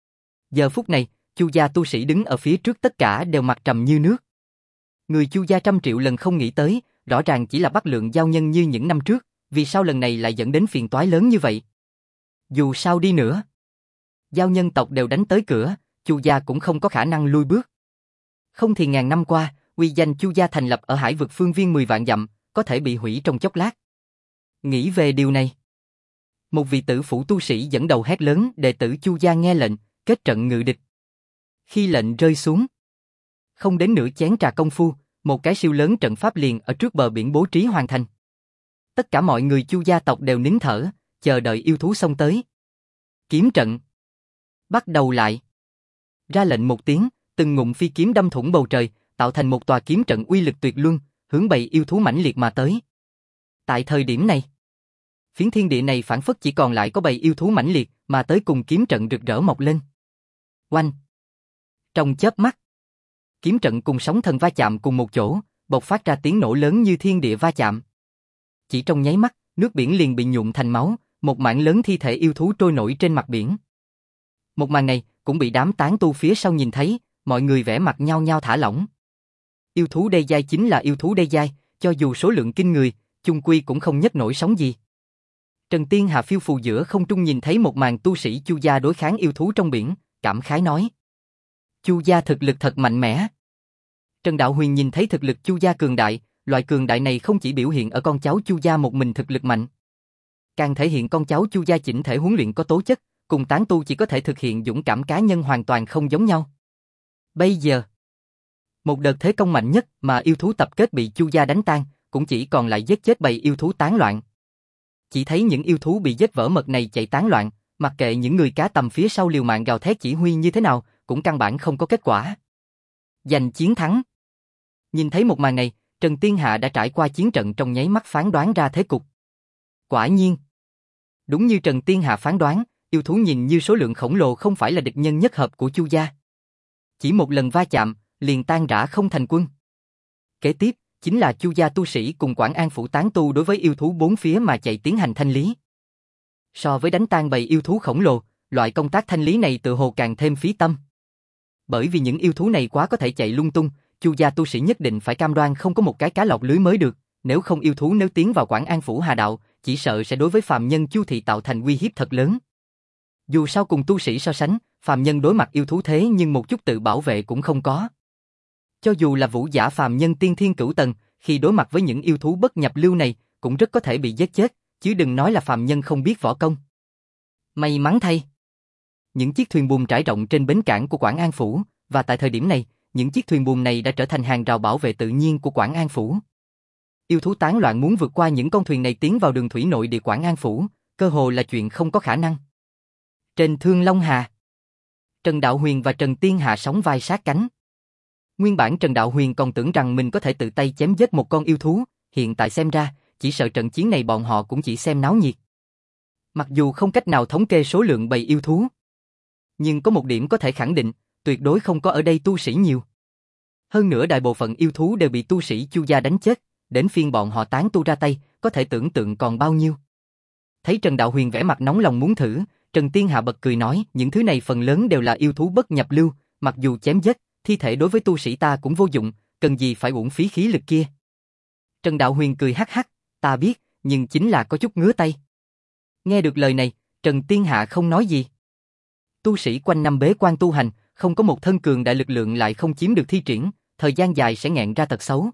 Giờ phút này, Chu gia tu sĩ đứng ở phía trước tất cả đều mặt trầm như nước. Người Chu gia trăm triệu lần không nghĩ tới, rõ ràng chỉ là bắt lượng giao nhân như những năm trước, vì sao lần này lại dẫn đến phiền toái lớn như vậy? Dù sao đi nữa, giao nhân tộc đều đánh tới cửa, Chu gia cũng không có khả năng lui bước. Không thì ngàn năm qua, uy danh Chu gia thành lập ở hải vực phương viên 10 vạn dặm, có thể bị hủy trong chốc lát. Nghĩ về điều này, một vị tử phủ tu sĩ dẫn đầu hét lớn, đệ tử Chu gia nghe lệnh, kết trận ngự địch. Khi lệnh rơi xuống, không đến nửa chén trà công phu, một cái siêu lớn trận pháp liền ở trước bờ biển bố trí hoàn thành. Tất cả mọi người Chu gia tộc đều nín thở, chờ đợi yêu thú xông tới. Kiếm trận. Bắt đầu lại. Ra lệnh một tiếng, từng ngụm phi kiếm đâm thủng bầu trời, tạo thành một tòa kiếm trận uy lực tuyệt luân, hướng bầy yêu thú mãnh liệt mà tới. Tại thời điểm này, phiến thiên địa này phảng phất chỉ còn lại có bầy yêu thú mãnh liệt mà tới cùng kiếm trận rực rỡ mọc lên. Oanh! Trong chớp mắt, kiếm trận cùng sóng thần va chạm cùng một chỗ, bộc phát ra tiếng nổ lớn như thiên địa va chạm. Chỉ trong nháy mắt, nước biển liền bị nhuộm thành máu, một mảng lớn thi thể yêu thú trôi nổi trên mặt biển. Một màn này cũng bị đám tán tu phía sau nhìn thấy, mọi người vẻ mặt nhao nhao thả lỏng. Yêu thú đê giai chính là yêu thú đê giai, cho dù số lượng kinh người, chung quy cũng không nhấc nổi sóng gì. Trần Tiên Hạ phiêu phù giữa không trung nhìn thấy một màn tu sĩ Chu gia đối kháng yêu thú trong biển, cảm khái nói: Chu gia thực lực thật mạnh mẽ. Trần Đạo Huyền nhìn thấy thực lực Chu gia cường đại, loại cường đại này không chỉ biểu hiện ở con cháu Chu gia một mình thực lực mạnh, càng thể hiện con cháu Chu gia chỉnh thể huấn luyện có tố chất, cùng tán tu chỉ có thể thực hiện dũng cảm cá nhân hoàn toàn không giống nhau. Bây giờ, một đợt thế công mạnh nhất mà yêu thú tập kết bị Chu gia đánh tan, cũng chỉ còn lại giết chết bầy yêu thú tán loạn. Chỉ thấy những yêu thú bị giết vỡ mật này chạy tán loạn, mặc kệ những người cá tầm phía sau liều mạng gào thét chỉ huy như thế nào, cũng căn bản không có kết quả. Giành chiến thắng. Nhìn thấy một màn này, Trần Tiên Hạ đã trải qua chiến trận trong nháy mắt phán đoán ra thế cục. Quả nhiên, đúng như Trần Tiên Hạ phán đoán, yêu thú nhìn như số lượng khổng lồ không phải là địch nhân nhất hợp của Chu gia. Chỉ một lần va chạm, liền tan rã không thành quân. Kế tiếp, chính là Chu gia tu sĩ cùng Quảng An Phủ tán tu đối với yêu thú bốn phía mà chạy tiến hành thanh lý. So với đánh tan bầy yêu thú khổng lồ, loại công tác thanh lý này tự hồ càng thêm phí tâm. Bởi vì những yêu thú này quá có thể chạy lung tung, Chu gia tu sĩ nhất định phải cam đoan không có một cái cá lọt lưới mới được, nếu không yêu thú nếu tiến vào Quảng An Phủ Hà Đạo, chỉ sợ sẽ đối với phàm nhân Chu thị tạo thành uy hiếp thật lớn. Dù sao cùng tu sĩ so sánh, phàm nhân đối mặt yêu thú thế nhưng một chút tự bảo vệ cũng không có. Cho dù là vũ giả phàm nhân tiên thiên cửu tầng, khi đối mặt với những yêu thú bất nhập lưu này, cũng rất có thể bị giết chết, chứ đừng nói là phàm nhân không biết võ công. May mắn thay, những chiếc thuyền buồm trải rộng trên bến cảng của Quảng An Phủ, và tại thời điểm này, những chiếc thuyền buồm này đã trở thành hàng rào bảo vệ tự nhiên của Quảng An Phủ. Yêu thú tán loạn muốn vượt qua những con thuyền này tiến vào đường thủy nội địa Quảng An Phủ, cơ hồ là chuyện không có khả năng. Trên Thương Long Hà, Trần Đạo Huyền và Trần Tiên Hạ sóng vai sát cánh. Nguyên bản Trần Đạo Huyền còn tưởng rằng mình có thể tự tay chém giết một con yêu thú, hiện tại xem ra, chỉ sợ trận chiến này bọn họ cũng chỉ xem náo nhiệt. Mặc dù không cách nào thống kê số lượng bầy yêu thú, nhưng có một điểm có thể khẳng định, tuyệt đối không có ở đây tu sĩ nhiều. Hơn nữa đại bộ phận yêu thú đều bị tu sĩ Chu gia đánh chết, đến phiên bọn họ tán tu ra tay, có thể tưởng tượng còn bao nhiêu. Thấy Trần Đạo Huyền vẻ mặt nóng lòng muốn thử, Trần Tiên Hạ bật cười nói, những thứ này phần lớn đều là yêu thú bất nhập lưu, mặc dù chém giết, thi thể đối với tu sĩ ta cũng vô dụng, cần gì phải uổng phí khí lực kia. Trần Đạo Huyền cười hắc hắc, ta biết, nhưng chính là có chút ngứa tay. Nghe được lời này, Trần Tiên Hạ không nói gì. Tu sĩ quanh năm bế quan tu hành, không có một thân cường đại lực lượng lại không chiếm được thi triển, thời gian dài sẽ nghẹn ra tật xấu.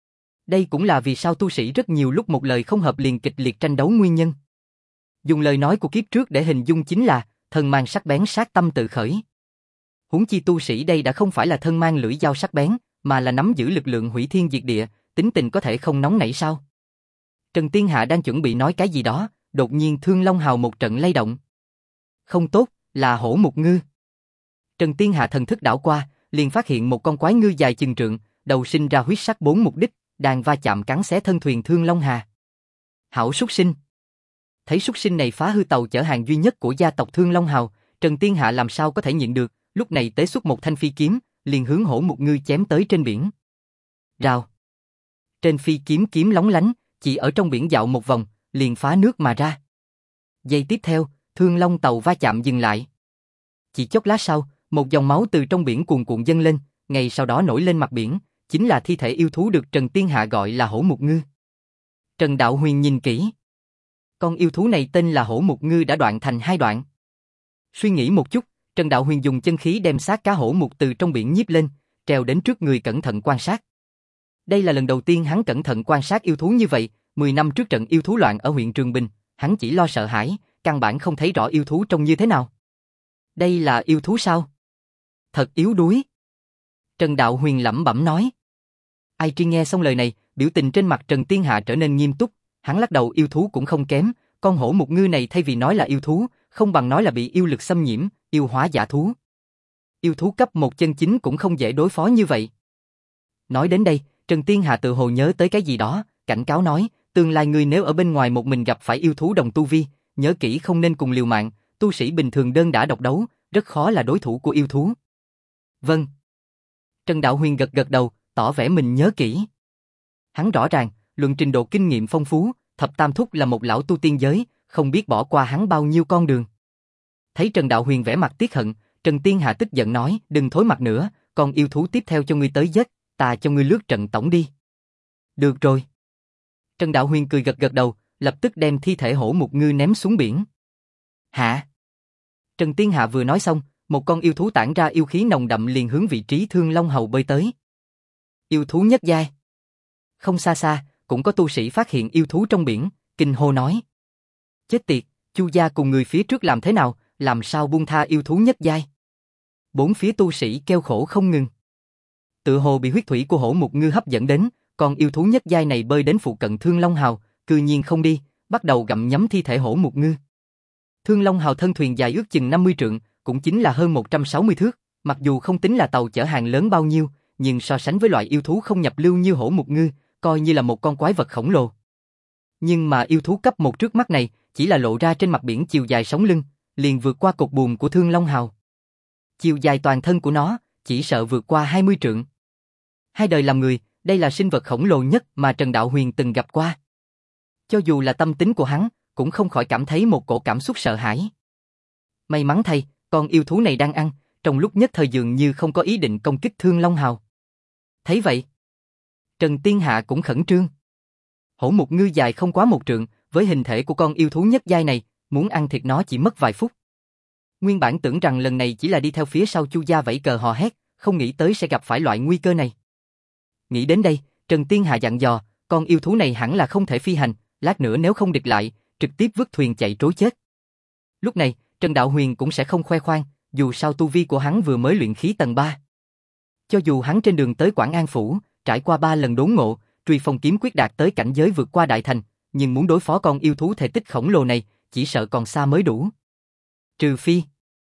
Đây cũng là vì sao tu sĩ rất nhiều lúc một lời không hợp liền kịch liệt tranh đấu nguyên nhân. Dùng lời nói của kiếp trước để hình dung chính là thân mang sắc bén sát tâm tự khởi. Huống chi tu sĩ đây đã không phải là thân mang lưỡi dao sắc bén, mà là nắm giữ lực lượng hủy thiên diệt địa, tính tình có thể không nóng nảy sao? Trần Tiên Hạ đang chuẩn bị nói cái gì đó, đột nhiên Thương Long Hào một trận lay động. Không tốt, là hổ mục ngư. Trần Tiên Hạ thần thức đảo qua, liền phát hiện một con quái ngư dài chừng trượng, đầu sinh ra huyết sắc 4 mục đích, đang va chạm cắn xé thân thuyền Thương Long Hà. Hảo súc sinh. Thấy súc sinh này phá hư tàu chở hàng duy nhất của gia tộc Thương Long Hào, Trần Tiên Hạ làm sao có thể nhịn được, lúc này tế xuất một thanh phi kiếm, liền hướng hổ mục ngư chém tới trên biển. Rào. Trên phi kiếm kiếm lóng lánh, chỉ ở trong biển dạo một vòng, liền phá nước mà ra. Giây tiếp theo, Thương Long tàu va chạm dừng lại. Chỉ chốc lát sau, một dòng máu từ trong biển cuồn cuộn dâng lên, ngay sau đó nổi lên mặt biển, chính là thi thể yêu thú được Trần Tiên Hạ gọi là hổ mục ngư. Trần Đạo Huyền nhìn kỹ. Con yêu thú này tên là hổ mục ngư đã đoạn thành 2 đoạn. Suy nghĩ một chút, Trần Đạo Huyền dùng chân khí đem xác cá hổ mục từ trong biển nhiếp lên, treo đến trước người cẩn thận quan sát. Đây là lần đầu tiên hắn cẩn thận quan sát yêu thú như vậy, 10 năm trước trận yêu thú loạn ở huyện Trường Bình, hắn chỉ lo sợ hãi, căn bản không thấy rõ yêu thú trông như thế nào. Đây là yêu thú sao? Thật yếu đuối. Trần Đạo Huyền lẩm bẩm nói. Ai Tri nghe xong lời này, biểu tình trên mặt Trần Tiên Hạ trở nên nghiêm túc, hắn lắc đầu, yêu thú cũng không kém, con hổ mục ngư này thay vì nói là yêu thú, không bằng nói là bị yêu lực xâm nhiễm, yêu hóa giả thú. Yêu thú cấp 1 chân chính cũng không dễ đối phó như vậy. Nói đến đây, Trần Tiên Hạ tự hồ nhớ tới cái gì đó, cảnh cáo nói, tương lai ngươi nếu ở bên ngoài một mình gặp phải yêu thú đồng tu vi, nhớ kỹ không nên cùng liều mạng, tu sĩ bình thường đơn đả độc đấu, rất khó là đối thủ của yêu thú. Vâng. Trần Đạo Huyền gật gật đầu, tỏ vẻ mình nhớ kỹ. Hắn rõ ràng, luận trình độ kinh nghiệm phong phú, Thập Tam Thúc là một lão tu tiên giới, không biết bỏ qua hắn bao nhiêu con đường. Thấy Trần Đạo Huyền vẻ mặt tiếc hận, Trần Tiên Hạ tức giận nói, đừng thối mặt nữa, con yêu thú tiếp theo cho ngươi tới giết, ta cho ngươi lướt trận tổng đi. Được rồi. Trần Đạo Huyền cười gật gật đầu, lập tức đem thi thể hổ mục ngư ném xuống biển. Hả? Trần Tiên Hạ vừa nói xong, một con yêu thú tản ra yêu khí nồng đậm liền hướng vị trí Thương Long Hầu bơi tới. Yêu thú nhất giai. Không xa xa, cũng có tu sĩ phát hiện yêu thú trong biển, kinh hô nói. Chết tiệt, Chu gia cùng người phía trước làm thế nào, làm sao buông tha yêu thú nhất giai? Bốn phía tu sĩ kêu khổ không ngừng. Tự hồ bị huyết thủy của hổ mục ngư hấp dẫn đến, còn yêu thú nhất giai này bơi đến phụ cận Thương Long Hào, cư nhiên không đi, bắt đầu gặm nhấm thi thể hổ mục ngư. Thương Long Hào thân thuyền dài ước chừng 50 trượng, cũng chính là hơn 160 thước, mặc dù không tính là tàu chở hàng lớn bao nhiêu, nhưng so sánh với loại yêu thú không nhập lưu như hổ mục ngư, coi như là một con quái vật khổng lồ. Nhưng mà yêu thú cấp 1 trước mắt này, chỉ là lộ ra trên mặt biển chiều dài sóng lưng, liền vượt qua cột buồm của Thương Long Hào. Chiều dài toàn thân của nó, chỉ sợ vượt qua 20 trượng. Hai đời làm người, đây là sinh vật khổng lồ nhất mà Trần Đạo Huyền từng gặp qua. Cho dù là tâm tính của hắn, cũng không khỏi cảm thấy một cổ cảm xúc sợ hãi. May mắn thay, con yêu thú này đang ăn, trong lúc nhất thời dường như không có ý định công kích Thương Long Hào. Thấy vậy, Trần Tiên Hạ cũng khẩn trương. Hổ mục ngư dài không quá 1 trượng, với hình thể của con yêu thú nhất giai này, muốn ăn thịt nó chỉ mất vài phút. Nguyên bản tưởng rằng lần này chỉ là đi theo phía sau Chu gia vẫy cờ hò hét, không nghĩ tới sẽ gặp phải loại nguy cơ này. Nghĩ đến đây, Trần Tiên Hạ dặn dò, con yêu thú này hẳn là không thể phi hành, lát nữa nếu không địch lại, trực tiếp vứt thuyền chạy trối chết. Lúc này, Trần Đạo Huyền cũng sẽ không khoe khoang, dù sao tu vi của hắn vừa mới luyện khí tầng 3. Cho dù hắn trên đường tới Quảng An Phủ, trải qua 3 lần đốn ngộ, truy phong kiếm quyết đạt tới cảnh giới vượt qua đại thành, nhưng muốn đối phó con yêu thú thể tích khổng lồ này, chỉ sợ còn xa mới đủ. Trừ phi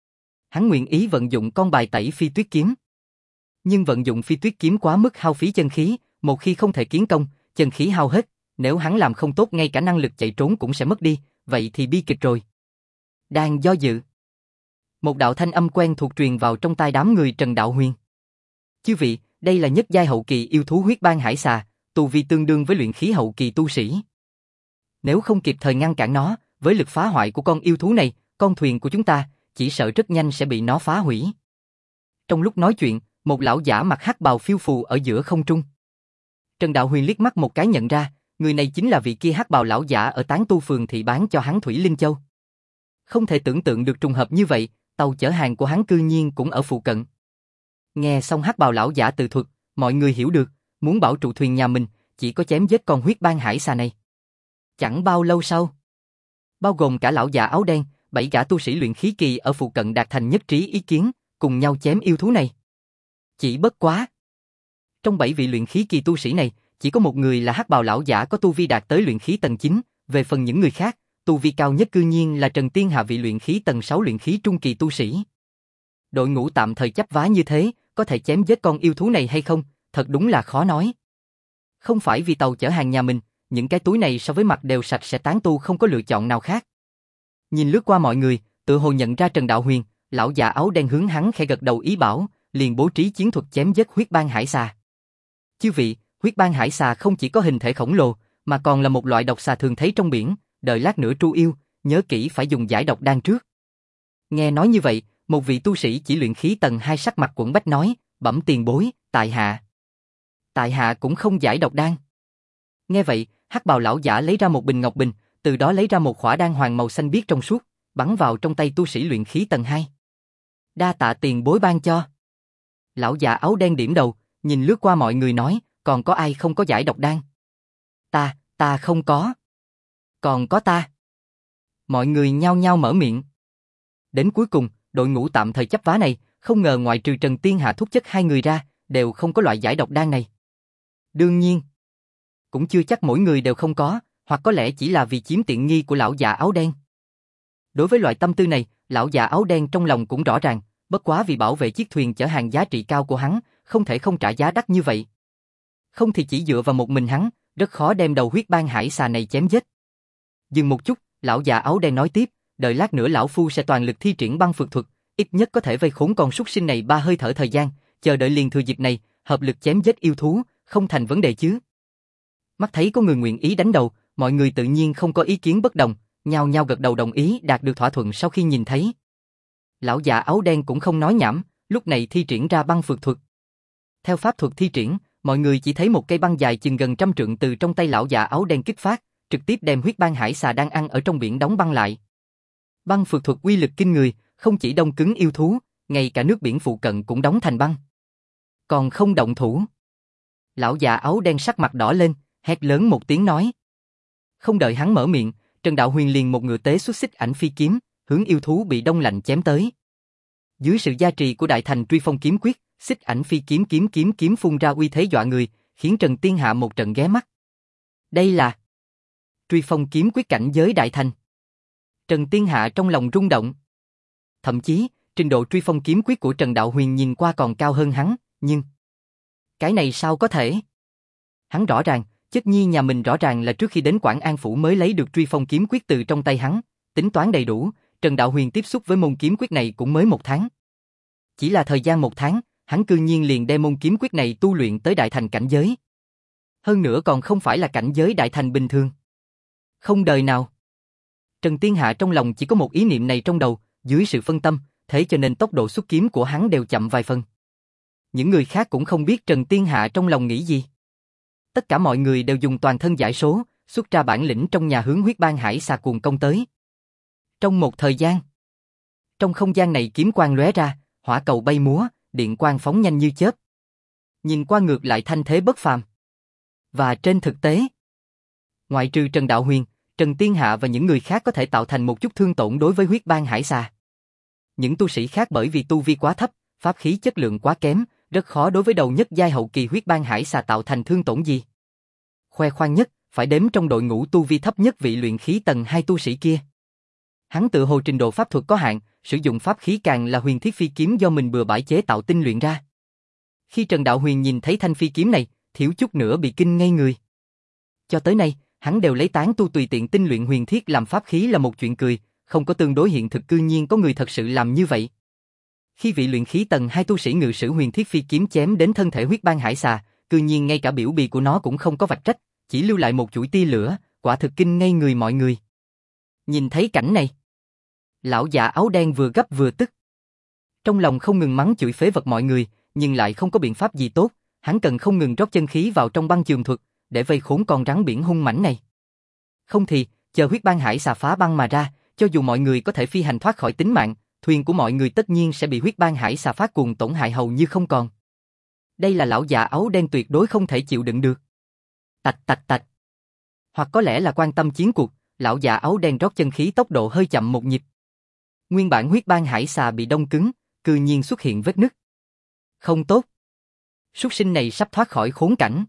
Hắn nguyện ý vận dụng con bài tẩy phi tuyết kiếm. Nhưng vận dụng phi tuyết kiếm quá mức hao phí chân khí, một khi không thể kiến công, chân khí hao hết, nếu hắn làm không tốt ngay cả năng lực chạy trốn cũng sẽ mất đi, vậy thì bi kịch rồi. Đang do dự. Một đạo thanh âm quen thuộc truyền vào trong tai đám người Trần Đạo Huyền. Chư vị, đây là nhất giai hậu kỳ yêu thú huyết bang hải xà, tu vi tương đương với luyện khí hậu kỳ tu sĩ. Nếu không kịp thời ngăn cản nó, với lực phá hoại của con yêu thú này, con thuyền của chúng ta, chỉ sợ rất nhanh sẽ bị nó phá hủy. Trong lúc nói chuyện, một lão giả mặc hắc bào phiêu phù ở giữa không trung. Trần Đạo Huyền liếc mắt một cái nhận ra, người này chính là vị kia hắc bào lão giả ở Tán Tu phường thị bán cho hắn Thủy Linh Châu. Không thể tưởng tượng được trùng hợp như vậy, tàu chở hàng của hắn cư nhiên cũng ở phụ cận. Nghe xong hắc bào lão giả tự thuật, mọi người hiểu được, muốn bảo trụ thuyền nhà mình, chỉ có chém giết con huyết bang hải xà này. Chẳng bao lâu sau, bao gồm cả lão già áo đen, 7 gã tu sĩ luyện khí kỳ ở phụ cận đạt thành nhất trí ý kiến, cùng nhau chém yêu thú này. Chỉ bất quá, trong 7 vị luyện khí kỳ tu sĩ này, chỉ có một người là hắc bào lão giả có tu vi đạt tới luyện khí tầng 9, về phần những người khác, tu vi cao nhất cư nhiên là Trần Tiên Hạ vị luyện khí tầng 6 luyện khí trung kỳ tu sĩ. Đội ngũ tạm thời chấp vá như thế, có thể chém giết con yêu thú này hay không, thật đúng là khó nói. Không phải vì tàu chở hàng nhà mình, những cái túi này so với mặt đều sạch sẽ tán tu không có lựa chọn nào khác. Nhìn lướt qua mọi người, tự hồ nhận ra Trần Đạo Huyền, lão già áo đen hướng hắn khẽ gật đầu ý bảo, liền bố trí chiến thuật chém giết huyết bang hải xà. Chư vị, huyết bang hải xà không chỉ có hình thể khổng lồ, mà còn là một loại độc xà thường thấy trong biển, đợi lát nữa tru yêu, nhớ kỹ phải dùng giải độc đan trước. Nghe nói như vậy, một vị tu sĩ chỉ luyện khí tầng 2 sắc mặt quẫn bách nói, bẩm tiền bối, tại hạ cũng không giải độc đan. Nghe vậy, hắc bào lão giả lấy ra một bình ngọc bình, từ đó lấy ra một khỏa đan hoàng màu xanh biếc trong suốt, bắn vào trong tay tu sĩ luyện khí tầng 2. Đa tạ tiền bối ban cho. Lão già áo đen điểm đầu, nhìn lướt qua mọi người nói, còn có ai không có giải độc đan? Ta không có. Còn có ta. Mọi người nhao nhao mở miệng. Đến cuối cùng, đội ngũ tạm thời chấp vá này, không ngờ ngoại trừ Trần Tiên Hạ thúc chất 2 người ra, đều không có loại giải độc đan này. Đương nhiên, cũng chưa chắc mỗi người đều không có, hoặc có lẽ chỉ là vì chiếm tiện nghi của lão già áo đen. Đối với loại tâm tư này, lão già áo đen trong lòng cũng rõ ràng, bất quá vì bảo vệ chiếc thuyền chở hàng giá trị cao của hắn, không thể không trả giá đắt như vậy. Không thì chỉ dựa vào một mình hắn, rất khó đem đầu huyết bang hải xà này chém giết. Dừng một chút, lão già áo đen nói tiếp, đợi lát nữa lão phu sẽ toàn lực thi triển băng phược thuật, ít nhất có thể vây khốn con súc sinh này 3 hơi thở thời gian, chờ đợi liền thừa dịp này, hợp lực chém giết yêu thú, không thành vấn đề chứ. Mắt thấy có người nguyện ý đánh đầu, mọi người tự nhiên không có ý kiến bất đồng, nhao nhao gật đầu đồng ý đạt được thỏa thuận sau khi nhìn thấy. Lão già áo đen cũng không nói nhảm, lúc này thi triển ra băng phược thuật. Theo pháp thuật thi triển, mọi người chỉ thấy một cây băng dài chừng gần 100 trượng từ trong tay lão già áo đen kích phát, trực tiếp đem huyết bang hải xà đang ăn ở trong biển đóng băng lại. Băng phược thuật uy lực kinh người, không chỉ đông cứng yêu thú, ngay cả nước biển phụ cận cũng đóng thành băng. Còn không động thủ. Lão già áo đen sắc mặt đỏ lên, hét lớn một tiếng nói. Không đợi hắn mở miệng, Trần Đạo Huyền liền một ngựa tế xuất xích ảnh phi kiếm, hướng yêu thú bị đông lạnh chém tới. Dưới sự gia trì của đại thành truy phong kiếm quyết, xích ảnh phi kiếm phun ra uy thế dọa người, khiến Trần Tiên Hạ một trận ghé mắt. Đây là truy phong kiếm quyết cảnh giới đại thành. Trần Tiên Hạ trong lòng rung động. Thậm chí, trình độ truy phong kiếm quyết của Trần Đạo Huyền nhìn qua còn cao hơn hắn, nhưng cái này sao có thể? Hắn rõ ràng, Chất Nhi nhà mình rõ ràng là trước khi đến Quảng An Phủ mới lấy được truy phong kiếm quyết từ trong tay hắn, tính toán đầy đủ, Trần Đạo Huyền tiếp xúc với môn kiếm quyết này cũng mới 1 tháng. Chỉ là thời gian 1 tháng, hắn cư nhiên liền đem môn kiếm quyết này tu luyện tới đại thành cảnh giới. Hơn nữa còn không phải là cảnh giới đại thành bình thường. Không đời nào. Trần Tiên Hạ trong lòng chỉ có một ý niệm này trong đầu, dưới sự phân tâm, thế cho nên tốc độ xuất kiếm của hắn đều chậm vài phần. Những người khác cũng không biết Trần Tiên Hạ trong lòng nghĩ gì. Tất cả mọi người đều dùng toàn thân giải số, xuất ra bản lĩnh trong nhà hướng huyết bang hải xà cuồng công tới. Trong một thời gian, trong không gian này kiếm quang lóe ra, hỏa cầu bay múa, điện quang phóng nhanh như chớp. Nhìn qua ngược lại thanh thế bất phàm. Và trên thực tế, ngoại trừ Trần Đạo Huyền, Trần Tiên Hạ và những người khác có thể tạo thành một chút thương tổn đối với huyết bang hải xà. Những tu sĩ khác bởi vì tu vi quá thấp, pháp khí chất lượng quá kém, rất khó đối với đầu nhất giai hậu kỳ huyết bang hải xà tạo thành thương tổn gì. Khoe khoang nhất, phải đếm trong đội ngũ tu vi thấp nhất vị luyện khí tầng 2 tu sĩ kia. Hắn tự hồ trình độ pháp thuật có hạn, sử dụng pháp khí càng là huyền thiết phi kiếm do mình bừa bãi chế tạo tinh luyện ra. Khi Trần Đạo Huyền nhìn thấy thanh phi kiếm này, thiếu chút nữa bị kinh ngây người. Cho tới nay, hắn đều lấy tán tu tùy tiện tinh luyện huyền thiết làm pháp khí là một chuyện cười, không có tương đối hiện thực cư nhiên có người thật sự làm như vậy. Khi vị luyện khí tầng 2 tu sĩ ngự sử huyền thiết phi kiếm chém đến thân thể huyết bang hải xà, cư nhiên ngay cả biểu bì của nó cũng không có vạch trách, chỉ lưu lại một chuỗi tia lửa, quả thực kinh ngây người mọi người. Nhìn thấy cảnh này, lão già áo đen vừa gấp vừa tức. Trong lòng không ngừng mắng chửi phế vật mọi người, nhưng lại không có biện pháp gì tốt, hắn cần không ngừng rót chân khí vào trong băng chườm thuật, để vây khốn con rắn biển hung mãnh này. Không thì, chờ huyết bang hải xà phá băng mà ra, cho dù mọi người có thể phi hành thoát khỏi tính mạng, thuyền của mọi người tất nhiên sẽ bị huyết bang hải xà phát cuồng tổn hại hầu như không còn. Đây là lão già áo đen tuyệt đối không thể chịu đựng được. Tạch tạch tạch. Hoặc có lẽ là quan tâm chiến cuộc, lão già áo đen rót chân khí tốc độ hơi chậm một nhịp. Nguyên bản huyết bang hải xà bị đông cứng, cư nhiên xuất hiện vết nứt. Không tốt. Súc sinh này sắp thoát khỏi khốn cảnh.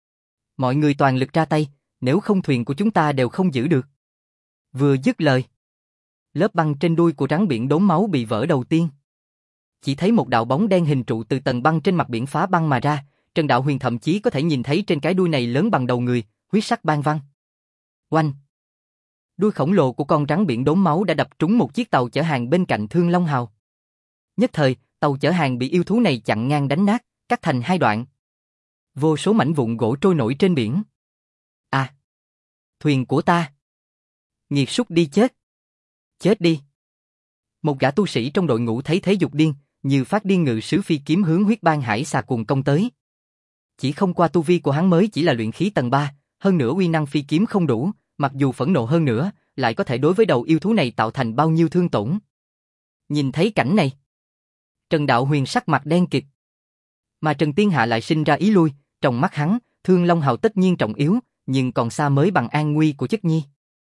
Mọi người toàn lực ra tay, nếu không thuyền của chúng ta đều không giữ được. Vừa dứt lời, lớp băng trên đuôi của rắn biển đốm máu bị vỡ đầu tiên. Chỉ thấy một đạo bóng đen hình trụ từ tầng băng trên mặt biển phá băng mà ra, Trần Đạo Huyền thậm chí có thể nhìn thấy trên cái đuôi này lớn bằng đầu người, huyết sắc ban văng. Oanh! Đuôi khổng lồ của con rắn biển đốm máu đã đập trúng một chiếc tàu chở hàng bên cạnh Thương Long Hào. Nhất thời, tàu chở hàng bị yêu thú này chặn ngang đánh nát, cắt thành hai đoạn. Vô số mảnh vụn gỗ trôi nổi trên biển. À! Thuyền của ta! Nghiệt súc đi chết! Chết đi! Một gã tu sĩ trong đội ngũ thấy thế dục điên, như phát điên ngự sử phi kiếm hướng huyết bang hải xà cuồng công tới. Chỉ không qua tu vi của hắn mới chỉ là luyện khí tầng 3, hơn nữa uy năng phi kiếm không đủ, mặc dù phẫn nộ hơn nữa, lại có thể đối với đầu yêu thú này tạo thành bao nhiêu thương tổn. Nhìn thấy cảnh này, Trần Đạo Huyền sắc mặt đen kịt. Mà Trần Tiên Hạ lại sinh ra ý lui, trong mắt hắn, Thương Long Hào tất nhiên trọng yếu, nhưng còn xa mới bằng an nguy của chất nhi.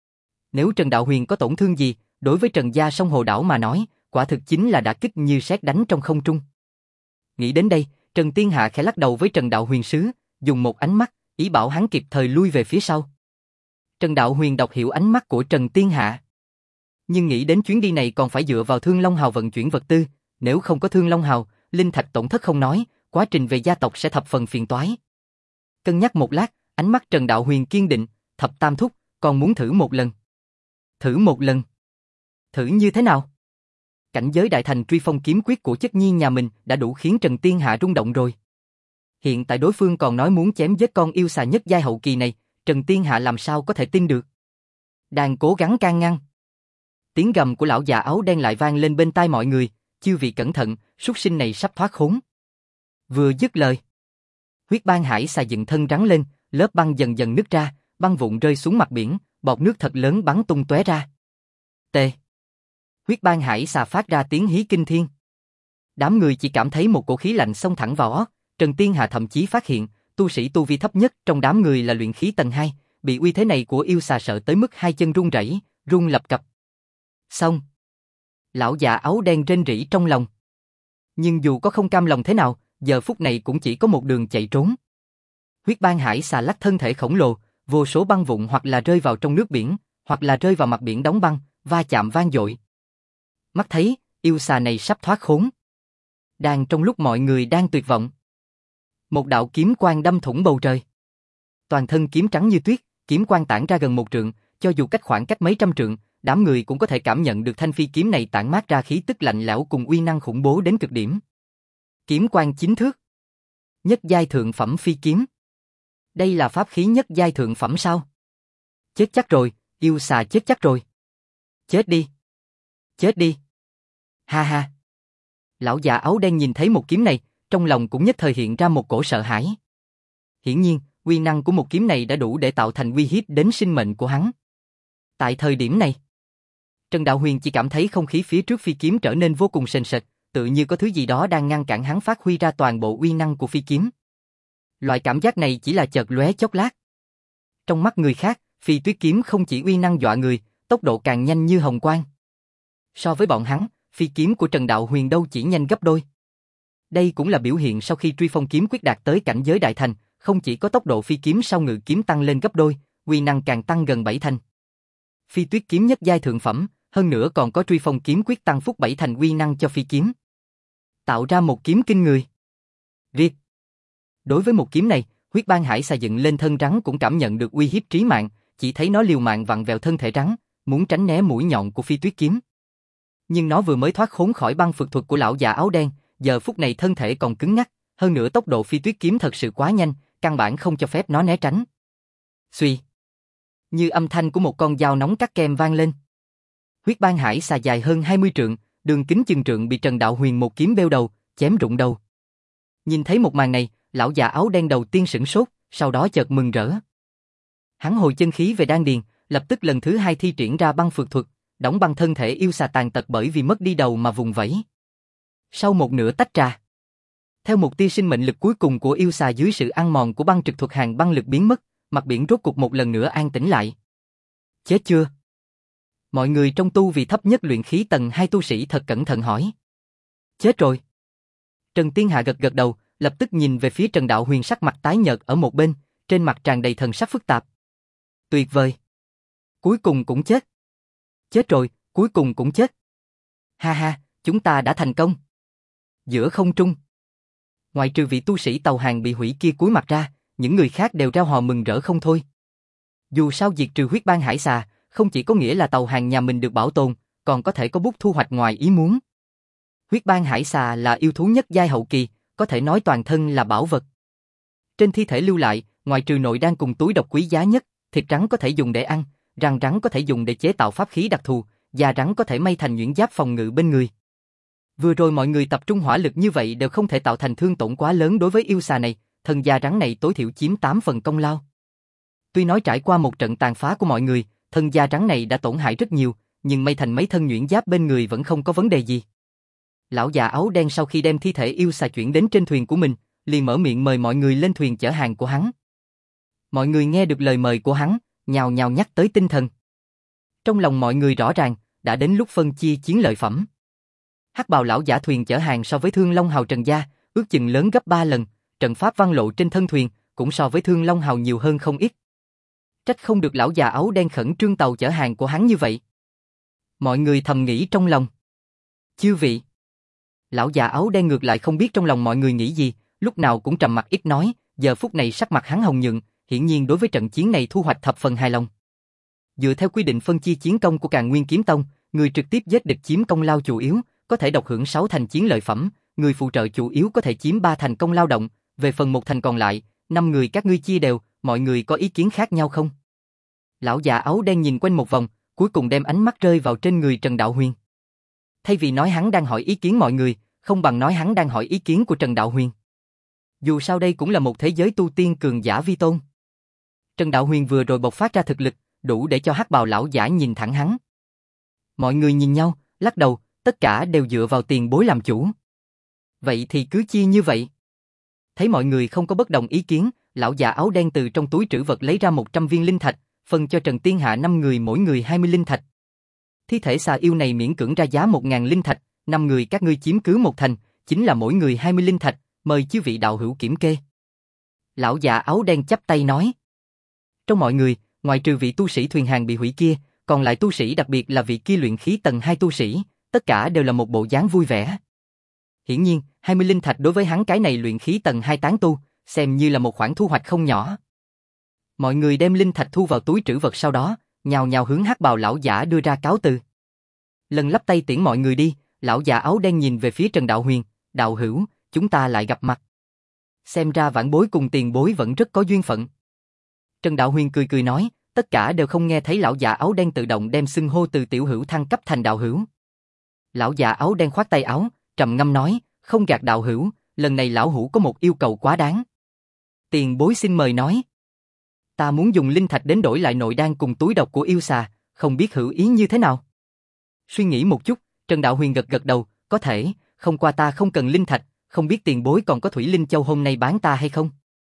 Nếu Trần Đạo Huyền có tổn thương gì, đối với Trần gia sông Hồ Đảo mà nói, quả thực chính là đả kích như sét đánh trong không trung. Nghĩ đến đây, Trần Tiên Hạ khẽ lắc đầu với Trần Đạo Huyền sứ, dùng một ánh mắt, ý bảo hắn kịp thời lui về phía sau. Trần Đạo Huyền đọc hiểu ánh mắt của Trần Tiên Hạ. Nhưng nghĩ đến chuyến đi này còn phải dựa vào Thương Long Hào vận chuyển vật tư, nếu không có Thương Long Hào, linh thạch tổn thất không nói, quá trình về gia tộc sẽ thập phần phiền toái. Cân nhắc một lát, ánh mắt Trần Đạo Huyền kiên định, Thập Tam thúc, còn muốn thử một lần. Thử một lần. Thử như thế nào? Cảnh giới đại thành truy phong kiếm quyết của chất nhi nhà mình đã đủ khiến Trần Tiên Hạ rung động rồi. Hiện tại đối phương còn nói muốn chém giết con yêu xà nhất giai hậu kỳ này, Trần Tiên Hạ làm sao có thể tin được. Đang cố gắng can ngăn. Tiếng gầm của lão già áo đen lại vang lên bên tai mọi người, chư vị cẩn thận, súc sinh này sắp thoát khốn. Vừa dứt lời, huyết bang hải xà dựng thân rắn lên, lớp băng dần dần nứt ra, băng vụn rơi xuống mặt biển, bọt nước thật lớn bắn tung tóe ra. T. Huyết bang hải xà phát ra tiếng hí kinh thiên. Đám người chỉ cảm thấy một cổ khí lạnh xông thẳng vào ót. Trần Tiên Hạ thậm chí phát hiện, tu sĩ tu vi thấp nhất trong đám người là luyện khí tầng 2, bị uy thế này của yêu xà sợ tới mức hai chân run rẩy, run lập cập. Xong. Lão già áo đen rên rỉ trong lòng. Nhưng dù có không cam lòng thế nào, giờ phút này cũng chỉ có một đường chạy trốn. Huyết bang hải xà lắc thân thể khổng lồ, vô số băng vụn hoặc là rơi vào trong nước biển, hoặc là rơi vào mặt biển đóng băng, va chạm vang dội. Mắt thấy, yêu xà này sắp thoát khốn. Đang trong lúc mọi người đang tuyệt vọng, một đạo kiếm quang đâm thủng bầu trời. Toàn thân kiếm trắng như tuyết, kiếm quang tản ra gần 1 trượng, cho dù cách khoảng cách mấy trăm trượng, đám người cũng có thể cảm nhận được thanh phi kiếm này tản mát ra khí tức lạnh lẽo cùng uy năng khủng bố đến cực điểm. Kiếm quang 9 thước. Nhất giai thượng phẩm phi kiếm. Đây là pháp khí nhất giai thượng phẩm sao? Chết chắc rồi, yêu xà chết chắc rồi. Chết đi. Chết đi. Ha ha. Lão già áo đen nhìn thấy một kiếm này, trong lòng cũng nhất thời hiện ra một cổ sợ hãi. Hiển nhiên, uy năng của một kiếm này đã đủ để tạo thành uy hiếp đến sinh mệnh của hắn. Tại thời điểm này, Trần Đạo Huyền chỉ cảm thấy không khí phía trước phi kiếm trở nên vô cùng sền sệt, tự như có thứ gì đó đang ngăn cản hắn phát huy ra toàn bộ uy năng của phi kiếm. Loại cảm giác này chỉ là chợt lóe chốc lát. Trong mắt người khác, phi tuyết kiếm không chỉ uy năng dọa người, tốc độ càng nhanh như hồng quang. So với bọn hắn, phi kiếm của Trần Đạo Huyền đâu chỉ nhanh gấp đôi. Đây cũng là biểu hiện sau khi truy phong kiếm quyết đạt tới cảnh giới đại thành, không chỉ có tốc độ phi kiếm sau ngự kiếm tăng lên gấp đôi, uy năng càng tăng gần 7 thành. Phi tuyết kiếm nhất giai thượng phẩm, hơn nữa còn có truy phong kiếm quyết tăng phúc 7 thành uy năng cho phi kiếm. Tạo ra một kiếm kinh người. Riết. Đối với một kiếm này, huyết ban hải xà dựng lên thân rắn cũng cảm nhận được uy hiếp trí mạng, chỉ thấy nó liều mạng vặn vẹo thân thể rắn, muốn tránh né mũi nhọn của phi tuyết kiếm. Nhưng nó vừa mới thoát khốn khỏi băng phược thuật của lão già áo đen, giờ phút này thân thể còn cứng ngắc, hơn nữa tốc độ phi tuyết kiếm thật sự quá nhanh, căn bản không cho phép nó né tránh. Xuy. Như âm thanh của một con dao nóng cắt kem vang lên. Huyết ban hải xà dài hơn 20 trượng, đường kính chừng trượng bị Trần Đạo Huyền một kiếm bêu đầu, chém rụng đầu. Nhìn thấy một màn này, lão già áo đen đầu tiên sửng sốt, sau đó chợt mừng rỡ. Hắn hồi chân khí về đan điền, lập tức lần thứ 2 thi triển ra băng phược thuật, đóng băng thân thể yêu xà tàn tật bởi vì mất đi đầu mà vùng vẫy. Sau một nửa tách ra, theo một tia sinh mệnh lực cuối cùng của yêu xà dưới sự ăn mòn của băng trực thuật hàng băng lực biến mất, mặt biển rốt cục một lần nữa an tĩnh lại. Chết chưa? Mọi người trong tu vì thấp nhất luyện khí tầng 2 tu sĩ thật cẩn thận hỏi. Chết rồi. Trần Tiên Hạ gật gật đầu, lập tức nhìn về phía Trần Đạo Huyền sắc mặt tái nhợt ở một bên, trên mặt tràn đầy thần sắc phức tạp. Tuyệt vời. Cuối cùng cũng chết. Chết rồi, cuối cùng cũng chết. Ha ha, chúng ta đã thành công. Giữa không trung, ngoại trừ vị tu sĩ tàu hàng bị hủy kia cúi mặt ra, những người khác đều reo hò mừng rỡ không thôi. Dù sao diệt trừ huyết ban hải xà, không chỉ có nghĩa là tàu hàng nhà mình được bảo tồn, còn có thể có bút thu hoạch ngoài ý muốn. Huyết ban hải xà là yêu thú nhất giai hậu kỳ, có thể nói toàn thân là bảo vật. Trên thi thể lưu lại, ngoài trừ nội đan cùng túi độc quý giá nhất, thịt rắn có thể dùng để ăn, răng rắn có thể dùng để chế tạo pháp khí đặc thù, da rắn có thể may thành nhuyễn giáp phòng ngự bên người. Vừa rồi mọi người tập trung hỏa lực như vậy đều không thể tạo thành thương tổn quá lớn đối với yêu xà này, thân da rắn này tối thiểu chiếm 8 phần công lao. Tuy nói trải qua một trận tàn phá của mọi người, thân da rắn này đã tổn hại rất nhiều, nhưng may thành mấy thân nhuyễn giáp bên người vẫn không có vấn đề gì. Lão già áo đen sau khi đem thi thể yêu xà chuyển đến trên thuyền của mình, liền mở miệng mời mọi người lên thuyền chở hàng của hắn. Mọi người nghe được lời mời của hắn, nhào nhào nhắc tới tinh thần. Trong lòng mọi người rõ ràng, đã đến lúc phân chia chiến lợi phẩm. Hắc bào lão giả thuyền chở hàng so với Thương Long Hào Trần gia, ước chừng lớn gấp 3 lần, trận pháp văn lộ trên thân thuyền cũng so với Thương Long Hào nhiều hơn không ít. Trách không được lão già áo đen khẩn trương tàu chở hàng của hắn như vậy. Mọi người thầm nghĩ trong lòng. Chư vị. Lão già áo đen ngược lại không biết trong lòng mọi người nghĩ gì, lúc nào cũng trầm mặc ít nói, giờ phút này sắc mặt hắn hồng nhuận, hiển nhiên đối với trận chiến này thu hoạch thập phần hài lòng. Dựa theo quy định phân chia chiến công của Càn Nguyên Kiếm Tông, người trực tiếp giết địch chiếm công lao chủ yếu, có thể độc hưởng 6 thành chiến lợi phẩm, người phụ trợ chủ yếu có thể chiếm 3 thành công lao động, về phần 1 thành còn lại, 5 người các ngươi chia đều, mọi người có ý kiến khác nhau không? Lão già áo đen nhìn quanh một vòng, cuối cùng đem ánh mắt rơi vào trên người Trần Đạo Huyền. Thay vì nói hắn đang hỏi ý kiến mọi người, không bằng nói hắn đang hỏi ý kiến của Trần Đạo Huyền. Dù sao đây cũng là một thế giới tu tiên cường giả vi tôn. Trần Đạo Huyền vừa rồi bộc phát ra thực lực, đủ để cho hắc bào lão giả nhìn thẳng hắn. Mọi người nhìn nhau, lắc đầu, tất cả đều dựa vào tiền bối làm chủ. Vậy thì cứ chia như vậy. Thấy mọi người không có bất đồng ý kiến, lão già áo đen từ trong túi trữ vật lấy ra 100 viên linh thạch, phân cho Trần Tiên Hạ 5 người mỗi người 20 linh thạch. Thi thể xà yêu này miễn cưỡng ra giá 1000 linh thạch, 5 người các ngươi chiếm cứ 1 thành, chính là mỗi người 20 linh thạch, mời chư vị đạo hữu kiểm kê. Lão già áo đen chắp tay nói. Trong mọi người, ngoài trừ vị tu sĩ thuyền hàng bị hủy kia, còn lại tu sĩ đặc biệt là vị kia luyện khí tầng 2 tu sĩ, tất cả đều là một bộ dáng vui vẻ. Hiển nhiên, 20 linh thạch đối với hắn cái này luyện khí tầng 2 tán tu, xem như là một khoản thu hoạch không nhỏ. Mọi người đem linh thạch thu vào túi trữ vật sau đó, nhào nhào hướng hắc bào lão giả đưa ra cáo từ. Lần lắp tay tiễn mọi người đi, lão già áo đen nhìn về phía Trần Đạo Huyền, đạo hữu, chúng ta lại gặp mặt. Xem ra vãn bối cùng tiền bối vẫn rất có duyên phận. Trần Đạo Huyền cười cười nói, tất cả đều không nghe thấy lão già áo đen tự động đem xưng hô từ tiểu hữu thăng cấp thành đạo hữu. Lão già áo đen khoát tay áo, trầm ngâm nói, không gạt đạo hữu, lần này lão hữu có một yêu cầu quá đáng. Tiền bối xin mời nói. Ta muốn dùng linh thạch đến đổi lại nội đan cùng túi độc của yêu xà, không biết hữu ý như thế nào. Suy nghĩ một chút, Trần Đạo Huyền gật gật đầu, có thể, không qua ta không cần linh thạch, không biết tiền bối còn có thủy linh châu hôm nay bán ta hay không.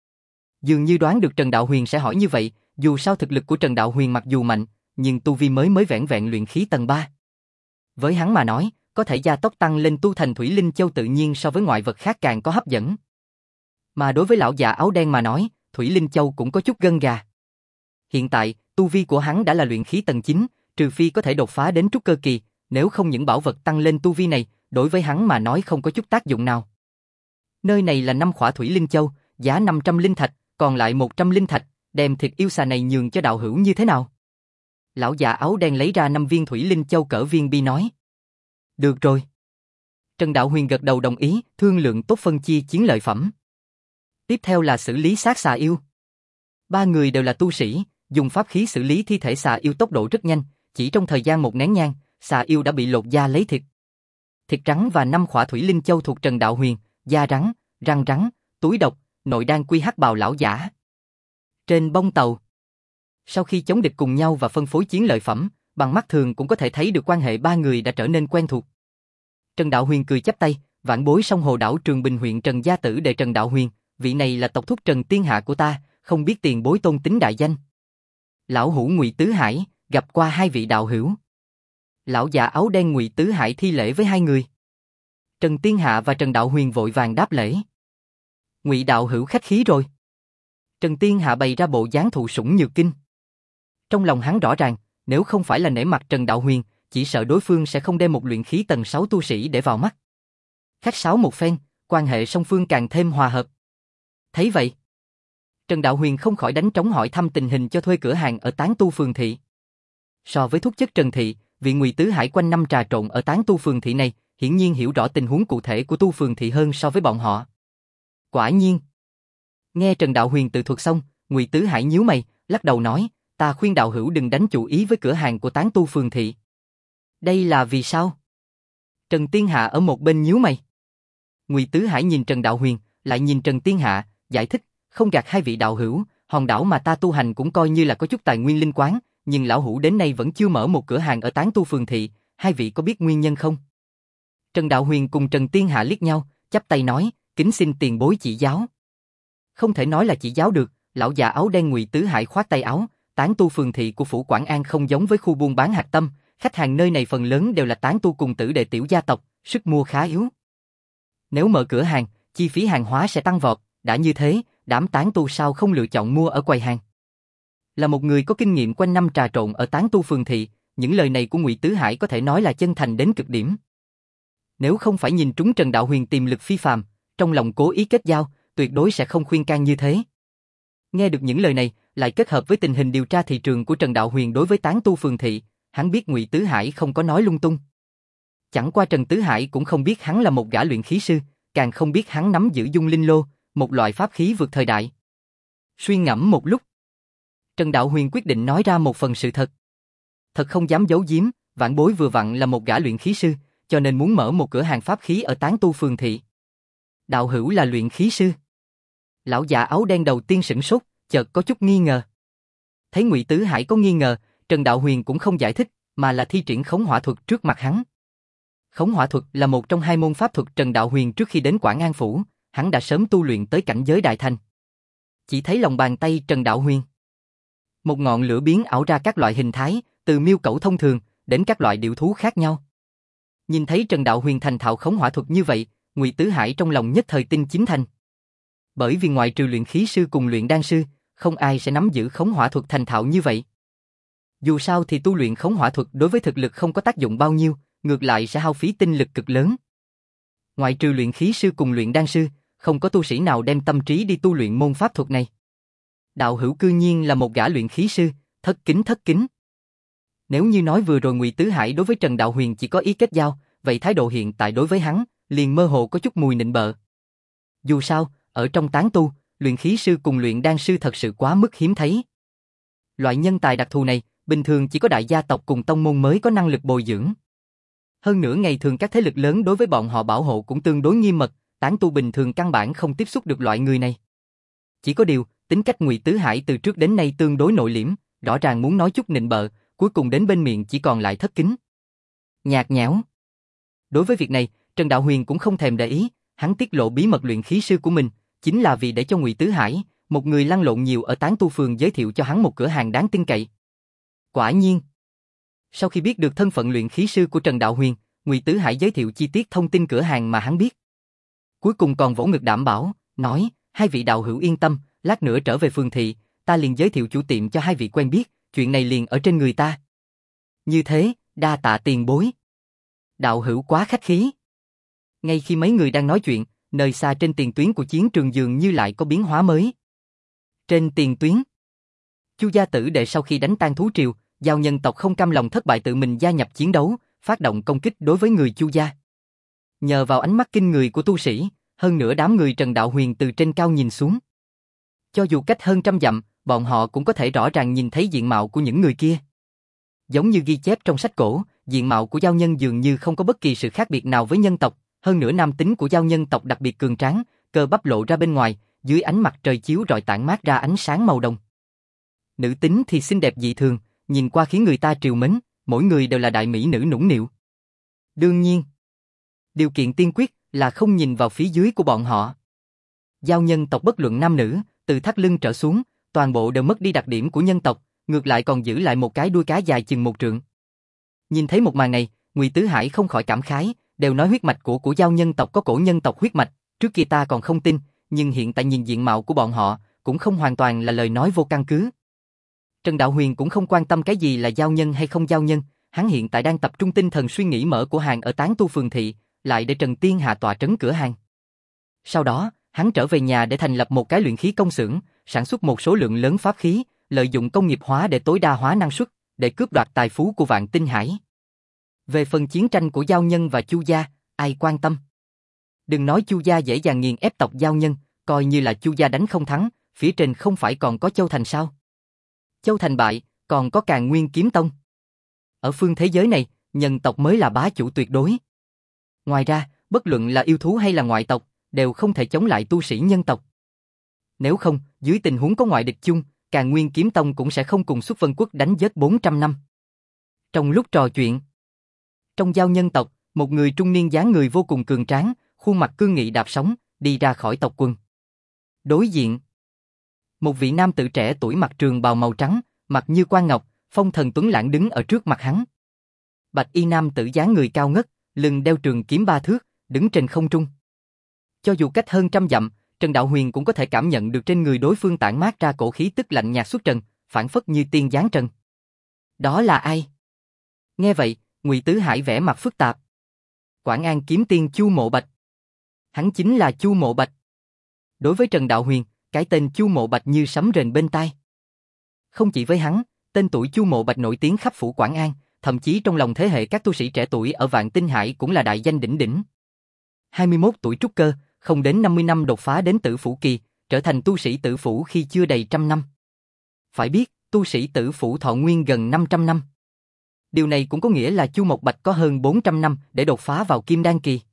Dường như đoán được Trần Đạo Huyền sẽ hỏi như vậy, dù sao thực lực của Trần Đạo Huyền mặc dù mạnh, nhưng tu vi mới vẻn vẹn luyện khí tầng 3. Với hắn mà nói, có thể gia tốc tăng lên tu thành thủy linh châu tự nhiên so với ngoại vật khác càng có hấp dẫn. Mà đối với lão già áo đen mà nói, thủy linh châu cũng có chút gân gà. Hiện tại, tu vi của hắn đã là luyện khí tầng 9, trừ phi có thể đột phá đến trúc cơ kỳ, nếu không những bảo vật tăng lên tu vi này, đối với hắn mà nói không có chút tác dụng nào. Nơi này là 5 khỏa thủy linh châu, giá 500 linh thạch, còn lại 100 linh thạch, đem thịt yêu xà này nhường cho đạo hữu như thế nào? Lão già áo đen lấy ra 5 viên thủy linh châu cỡ viên bi nói. Được rồi. Trần Đạo Huyền gật đầu đồng ý, thương lượng tốt phân chia chiến lợi phẩm. Tiếp theo là xử lý xác xà yêu. 3 người đều là tu sĩ, dùng pháp khí xử lý thi thể xà yêu tốc độ rất nhanh, chỉ trong thời gian một nén nhang, xà yêu đã bị lột da lấy thịt. Thịt rắn và 5 khỏa thủy linh châu thuộc Trần Đạo Huyền, da rắn, răng rắn, túi độc, nội đan quy hắc bào lão giả. Trên bông tàu, sau khi chống địch cùng nhau và phân phối chiến lợi phẩm, bằng mắt thường cũng có thể thấy được quan hệ 3 người đã trở nên quen thuộc. Trần Đạo Huyền cười chắp tay, vãn bối sông hồ đảo Trường Bình huyện Trần gia tử đệ Trần Đạo Huyền, vị này là tộc thúc Trần Tiên Hạ của ta, không biết tiền bối tôn tính đại danh. Lão hữu Ngụy Tứ Hải, gặp qua 2 vị đạo hữu. Lão già áo đen Ngụy Tứ Hải thi lễ với 2 người. Trần Tiên Hạ và Trần Đạo Huyền vội vàng đáp lễ. Ngụy đạo hữu khách khí rồi. Trần Tiên Hạ bày ra bộ dáng thụ sủng nhược kinh. Trong lòng hắn rõ ràng, nếu không phải là nể mặt Trần Đạo Huyền, chỉ sợ đối phương sẽ không đem một luyện khí tầng 6 tu sĩ để vào mắt. Khách sáo một phen, quan hệ song phương càng thêm hòa hợp. Thấy vậy, Trần Đạo Huyền không khỏi đánh trống hỏi thăm tình hình cho thuê cửa hàng ở Tán Tu Phường Thị. So với thuốc chất Trần Thị, vị Ngụy Tứ Hải quanh năm trà trộn ở Tán Tu Phường Thị này, hiển nhiên hiểu rõ tình huống cụ thể của Tu Phường Thị hơn so với bọn họ. Quả nhiên. Nghe Trần Đạo Huyền tự thuật xong, Ngụy Tứ Hải nhíu mày, lắc đầu nói, ta khuyên đạo hữu đừng đánh chủ ý với cửa hàng của Tán Tu Phường Thị. Đây là vì sao? Trần Tiên Hạ ở một bên nhíu mày. Ngụy Tứ Hải nhìn Trần Đạo Huyền, lại nhìn Trần Tiên Hạ, giải thích, không gạt 2 vị đạo hữu, hòn đảo mà ta tu hành cũng coi như là có chút tài nguyên linh quáng, nhưng lão hữu đến nay vẫn chưa mở một cửa hàng ở Tán Tu Phường Thị, 2 vị có biết nguyên nhân không? Trần Đạo Huyền cùng Trần Tiên Hạ liếc nhau, chắp tay nói, kính xin tiền bối chỉ giáo. Không thể nói là chỉ giáo được, lão già áo đen Ngụy Tứ Hải khoát tay áo, Tán Tu Phường Thị của phủ Quảng An không giống với khu buôn bán hạt tâm, khách hàng nơi này phần lớn đều là tán tu cùng tử đệ tiểu gia tộc, sức mua khá yếu. Nếu mở cửa hàng, chi phí hàng hóa sẽ tăng vọt, đã như thế, đám tán tu sao không lựa chọn mua ở quầy hàng. Là một người có kinh nghiệm quanh năm trà trộn ở Tán Tu Phường Thị, những lời này của Ngụy Tứ Hải có thể nói là chân thành đến cực điểm. Nếu không phải nhìn trúng Trần Đạo Huyền tiềm lực phi phàm, trong lòng cố ý kết giao, tuyệt đối sẽ không khuyên can như thế. Nghe được những lời này, lại kết hợp với tình hình điều tra thị trường của Trần Đạo Huyền đối với Tán Tu Phường Thị, hắn biết Ngụy Tứ Hải không có nói lung tung. Chẳng qua Trần Tứ Hải cũng không biết hắn là một gã luyện khí sư, càng không biết hắn nắm giữ Dung Linh Lô, một loại pháp khí vượt thời đại. Suy ngẫm một lúc, Trần Đạo Huyền quyết định nói ra một phần sự thật. Thật không dám giấu giếm, vãn bối vừa vặn là một gã luyện khí sư, cho nên muốn mở một cửa hàng pháp khí ở Tán Tu Phường Thị. Đạo hữu là luyện khí sư? Lão già áo đen đầu tiên sửng sốt, chợt có chút nghi ngờ. Thấy Ngụy Tứ Hải có nghi ngờ, Trần Đạo Huyền cũng không giải thích, mà là thi triển khống hỏa thuật trước mặt hắn. Khống hỏa thuật là một trong 2 môn pháp thuật Trần Đạo Huyền trước khi đến Quảng An Phủ, hắn đã sớm tu luyện tới cảnh giới đại thành. Chỉ thấy lòng bàn tay Trần Đạo Huyền, một ngọn lửa biến ảo ra các loại hình thái, từ miêu cẩu thông thường, đến các loại điểu thú khác nhau. Nhìn thấy Trần Đạo Huyền thành thạo khống hỏa thuật như vậy, Ngụy Tứ Hải trong lòng nhất thời tin chín thành. Bởi vì ngoại trừ luyện khí sư cùng luyện đan sư, không ai sẽ nắm giữ khống hỏa thuật thành thạo như vậy. Dù sao thì tu luyện khống hỏa thuật đối với thực lực không có tác dụng bao nhiêu, ngược lại sẽ hao phí tinh lực cực lớn. Ngoại trừ luyện khí sư cùng luyện đan sư, không có tu sĩ nào đem tâm trí đi tu luyện môn pháp thuật này. Đạo hữu cư nhiên là một gã luyện khí sư, thất kính thất kính. Nếu như nói vừa rồi Ngụy Tứ Hải đối với Trần Đạo Huyền chỉ có ý kết giao, vậy thái độ hiện tại đối với hắn, liền mơ hồ có chút mùi nịnh bợ. Dù sao, ở trong tán tu, luyện khí sư cùng luyện đan sư thật sự quá mức hiếm thấy. Loại nhân tài đặc thù này, bình thường chỉ có đại gia tộc cùng tông môn mới có năng lực bồi dưỡng. Hơn nữa ngày thường các thế lực lớn đối với bọn họ bảo hộ cũng tương đối nghiêm mật, tán tu bình thường căn bản không tiếp xúc được loại người này. Chỉ có điều, tính cách Ngụy Tứ Hải từ trước đến nay tương đối nội liễm, rõ ràng muốn nói chút nịnh bợ, cuối cùng đến bên miệng chỉ còn lại thất kính. Nhạt nhẽo. Đối với việc này, Trần Đạo Huyền cũng không thèm để ý, hắn tiết lộ bí mật luyện khí sư của mình, chính là vì để cho Ngụy Tứ Hải, một người lăn lộn nhiều ở Tán Tu Phường giới thiệu cho hắn một cửa hàng đáng tin cậy. Quả nhiên, sau khi biết được thân phận luyện khí sư của Trần Đạo Huyền, Ngụy Tứ Hải giới thiệu chi tiết thông tin cửa hàng mà hắn biết. Cuối cùng còn vỗ ngực đảm bảo, nói, 2 vị đạo hữu yên tâm, lát nữa trở về phường thị, ta liền giới thiệu chủ tiệm cho 2 vị quen biết, chuyện này liền ở trên người ta. Như thế, đa tạ tiền bối. Đạo hữu quá khách khí. Ngay khi mấy người đang nói chuyện, nơi xa trên tiền tuyến của chiến trường dường như lại có biến hóa mới. Trên tiền tuyến, Chu gia tử đệ sau khi đánh tan thú triều, Giao nhân tộc không cam lòng thất bại tự mình gia nhập chiến đấu, phát động công kích đối với người Chu gia. Nhờ vào ánh mắt kinh người của tu sĩ, hơn nữa đám người Trần Đạo Huyền từ trên cao nhìn xuống. Cho dù cách hơn trăm dặm, bọn họ cũng có thể rõ ràng nhìn thấy diện mạo của những người kia. Giống như ghi chép trong sách cổ, diện mạo của giao nhân dường như không có bất kỳ sự khác biệt nào với nhân tộc, hơn nữa nam tính của giao nhân tộc đặc biệt cường tráng, cơ bắp lộ ra bên ngoài, dưới ánh mặt trời chiếu rọi tản mát ra ánh sáng màu đồng. Nữ tính thì xinh đẹp dị thường, nhìn qua khiến người ta trìu mến, mỗi người đều là đại mỹ nữ nũng nịu. Đương nhiên, điều kiện tiên quyết là không nhìn vào phía dưới của bọn họ. Giao nhân tộc bất luận nam nữ, từ thắt lưng trở xuống, toàn bộ đều mất đi đặc điểm của nhân tộc, ngược lại còn giữ lại một cái đuôi cá dài chừng 1 trượng. Nhìn thấy một màn này, Ngụy Tứ Hải không khỏi cảm khái, đều nói huyết mạch của giao nhân tộc có cổ nhân tộc huyết mạch, trước kia ta còn không tin, nhưng hiện tại nhìn diện mạo của bọn họ, cũng không hoàn toàn là lời nói vô căn cứ. Trần Đạo Huyền cũng không quan tâm cái gì là giao nhân hay không giao nhân, hắn hiện tại đang tập trung tinh thần suy nghĩ mở cửa hàng ở Tán Tu phường thị, lại để Trần Tiên Hạ tọa trấn cửa hàng. Sau đó, hắn trở về nhà để thành lập một cái luyện khí công xưởng, sản xuất một số lượng lớn pháp khí, lợi dụng công nghiệp hóa để tối đa hóa năng suất, để cướp đoạt tài phú của Vạn Tinh Hải. Về phần chiến tranh của giao nhân và Chu gia, ai quan tâm? Đừng nói Chu gia dễ dàng nghiền ép tộc giao nhân, coi như là Chu gia đánh không thắng, phía trên không phải còn có Châu Thành sao? Châu Thành bại, còn có Càn Nguyên Kiếm Tông. Ở phương thế giới này, nhân tộc mới là bá chủ tuyệt đối. Ngoài ra, bất luận là yêu thú hay là ngoại tộc, đều không thể chống lại tu sĩ nhân tộc. Nếu không, dưới tình huống có ngoại địch chung, Càn Nguyên Kiếm Tông cũng sẽ không cùng Xuất Vân Quốc đánh giết 400 năm. Trong lúc trò chuyện, trong giao nhân tộc, một người trung niên dáng người vô cùng cường tráng, khuôn mặt cương nghị đạp sóng, đi ra khỏi tộc quần. Đối diện, một vị nam tử trẻ tuổi mặc trường bào màu trắng, mặt như quan ngọc, phong thần tuấn lãng đứng ở trước mặt hắn. Bạch y nam tử dáng người cao ngất, lưng đeo trường kiếm 3 thước, đứng trên không trung. Cho dù cách hơn trăm dặm, Trần Đạo Huyền cũng có thể cảm nhận được trên người đối phương tản mát ra cổ khí tức lạnh nhạt xuất trần, phảng phất như tiên giáng trần. Đó là ai? Nghe vậy, Ngụy Tứ Hải vẻ mặt phức tạp. Quảng An kiếm tiên Chu Mộ Bạch. Hắn chính là Chu Mộ Bạch. Đối với Trần Đạo Huyền, cái tên Chu Mộ Bạch như sấm rền bên tai. Không chỉ với hắn, tên tuổi Chu Mộ Bạch nổi tiếng khắp phủ Quảng An, thậm chí trong lòng thế hệ các tu sĩ trẻ tuổi ở Vạn Tinh Hải cũng là đại danh đỉnh đỉnh. 21 tuổi trúc cơ, không đến 50 năm đột phá đến tử phủ kỳ, trở thành tu sĩ tử phủ khi chưa đầy 100 năm. Phải biết, tu sĩ tử phủ thọ nguyên gần 500 năm. Điều này cũng có nghĩa là Chu Mộc Bạch có hơn 400 năm để đột phá vào Kim Đan kỳ.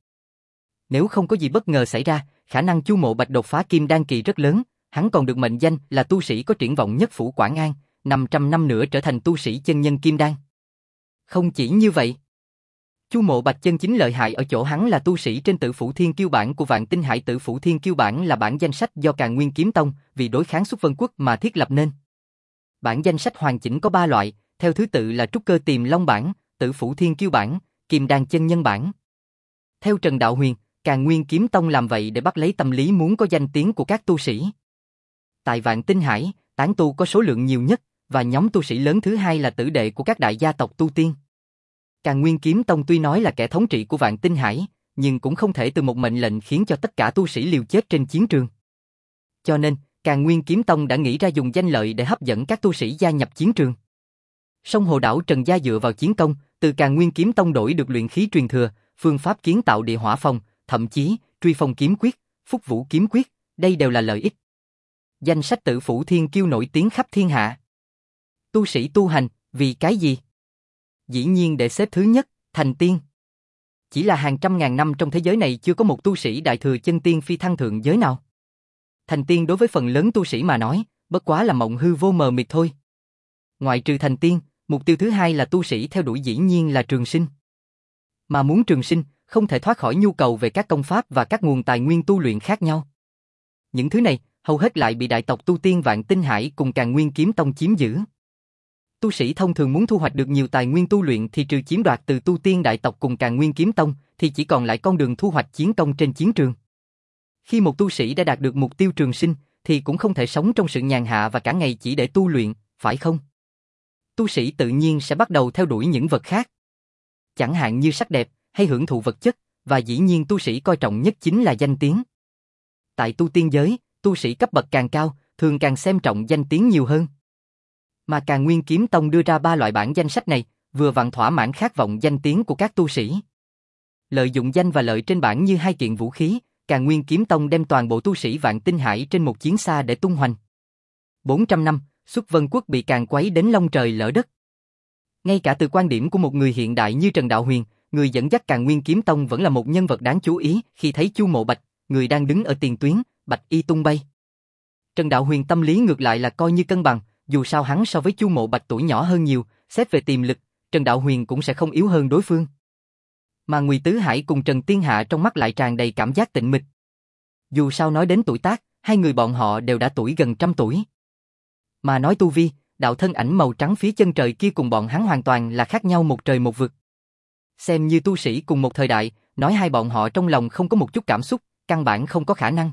Nếu không có gì bất ngờ xảy ra, khả năng Chu Mộ Bạch đột phá Kim Đan kỳ rất lớn, hắn còn được mệnh danh là tu sĩ có triển vọng nhất phủ Quảng An, 500 năm nữa trở thành tu sĩ chân nhân Kim Đan. Không chỉ như vậy, Chu Mộ Bạch chân chính lợi hại ở chỗ hắn là tu sĩ trên Tử Phủ Thiên Kiêu bản của Vạn Tinh Hải. Tử Phủ Thiên Kiêu bản là bản danh sách do Càn Nguyên Kiếm Tông vì đối kháng Xuất Vân Quốc mà thiết lập nên. Bản danh sách hoàn chỉnh có 3 loại, theo thứ tự là Trúc Cơ Tiềm Long bản, Tử Phủ Thiên Kiêu bản, Kim Đan chân nhân bản. Theo Trần Đạo Huyền, Càn Nguyên Kiếm Tông làm vậy để bắt lấy tâm lý muốn có danh tiếng của các tu sĩ. Tại Vạn Tinh Hải, tán tu có số lượng nhiều nhất, và nhóm tu sĩ lớn thứ hai là tử đệ của các đại gia tộc tu tiên. Càn Nguyên Kiếm Tông tuy nói là kẻ thống trị của Vạn Tinh Hải, nhưng cũng không thể từ một mệnh lệnh khiến cho tất cả tu sĩ liều chết trên chiến trường. Cho nên, Càn Nguyên Kiếm Tông đã nghĩ ra dùng danh lợi để hấp dẫn các tu sĩ gia nhập chiến trường. Sông Hồ Đảo Trần gia dựa vào chiến công, từ Càn Nguyên Kiếm Tông đổi được luyện khí truyền thừa, phương pháp kiến tạo địa hỏa phong, thậm chí truy phong kiếm quyết, phúc vũ kiếm quyết, đây đều là lợi ích. Danh sách Tử Phủ Thiên Kiêu nổi tiếng khắp thiên hạ. Tu sĩ tu hành, vì cái gì? Dĩ nhiên để xếp thứ nhất, thành tiên. Chỉ là hàng trăm ngàn năm trong thế giới này chưa có một tu sĩ đại thừa chân tiên phi thăng thượng giới nào. Thành tiên đối với phần lớn tu sĩ mà nói, bất quá là mộng hư vô mờ mịt thôi. Ngoại trừ thành tiên, mục tiêu thứ hai là tu sĩ theo đuổi dĩ nhiên là trường sinh. Mà muốn trường sinh, không thể thoát khỏi nhu cầu về các công pháp và các nguồn tài nguyên tu luyện khác nhau. Những thứ này, hầu hết lại bị đại tộc tu tiên Vạn Tinh Hải cùng Càn Nguyên Kiếm Tông chiếm giữ. Tu sĩ thông thường muốn thu hoạch được nhiều tài nguyên tu luyện thì trừ chiếm đoạt từ tu tiên đại tộc cùng Càn Nguyên Kiếm Tông thì chỉ còn lại con đường thu hoạch chiến công trên chiến trường. Khi một tu sĩ đã đạt được mục tiêu trường sinh thì cũng không thể sống trong sự nhàn hạ và cả ngày chỉ để tu luyện, phải không? tu sĩ tự nhiên sẽ bắt đầu theo đuổi những vật khác. Chẳng hạn như sắc đẹp, hay hưởng thụ vật chất, và dĩ nhiên tu sĩ coi trọng nhất chính là danh tiếng. Tại tu tiên giới, tu sĩ cấp bậc càng cao, thường càng xem trọng danh tiếng nhiều hơn. Mà Càn Nguyên Kiếm Tông đưa ra 3 loại bản danh sách này, vừa vặn thỏa mãn khát vọng danh tiếng của các tu sĩ. Lợi dụng danh và lợi trên bản như hai kiện vũ khí, Càn Nguyên Kiếm Tông đem toàn bộ tu sĩ Vạn Tinh Hải trên một chiến xa để tung hoành. 400 năm, Xuất Vân Quốc bị càn quấy đến long trời lỡ đất. Ngay cả từ quan điểm của một người hiện đại như Trần Đạo Huyền, người dẫn dắt Càn Nguyên Kiếm Tông vẫn là một nhân vật đáng chú ý khi thấy Chu Mộ Bạch, người đang đứng ở tiền tuyến, bạch y tung bay. Trần Đạo Huyền tâm lý ngược lại là coi như cân bằng, dù sao hắn so với Chu Mộ Bạch tuổi nhỏ hơn nhiều, xét về tiềm lực, Trần Đạo Huyền cũng sẽ không yếu hơn đối phương. Mà Ngụy Tứ Hải cùng Trần Tiên Hạ trong mắt lại tràn đầy cảm giác tịnh mịch. Dù sao nói đến tuổi tác, hai người bọn họ đều đã tuổi gần trăm tuổi. Mà nói tu vi, đạo thân ảnh màu trắng phía chân trời kia cùng bọn hắn hoàn toàn là khác nhau một trời một vực. Xem như tu sĩ cùng một thời đại, nói hai bọn họ trong lòng không có một chút cảm xúc, căn bản không có khả năng.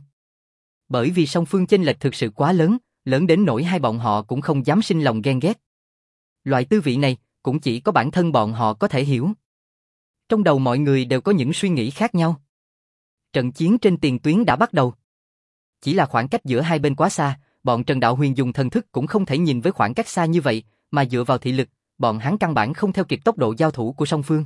Bởi vì song phương chênh lệch thực sự quá lớn, lớn đến nỗi hai bọn họ cũng không dám sinh lòng ghen ghét. Loại tư vị này, cũng chỉ có bản thân bọn họ có thể hiểu. Trong đầu mọi người đều có những suy nghĩ khác nhau. Trận chiến trên tiền tuyến đã bắt đầu. Chỉ là khoảng cách giữa hai bên quá xa, bọn Trần Đạo Huyền dùng thần thức cũng không thể nhìn với khoảng cách xa như vậy, mà dựa vào thị lực, bọn hắn căn bản không theo kịp tốc độ giao thủ của song phương.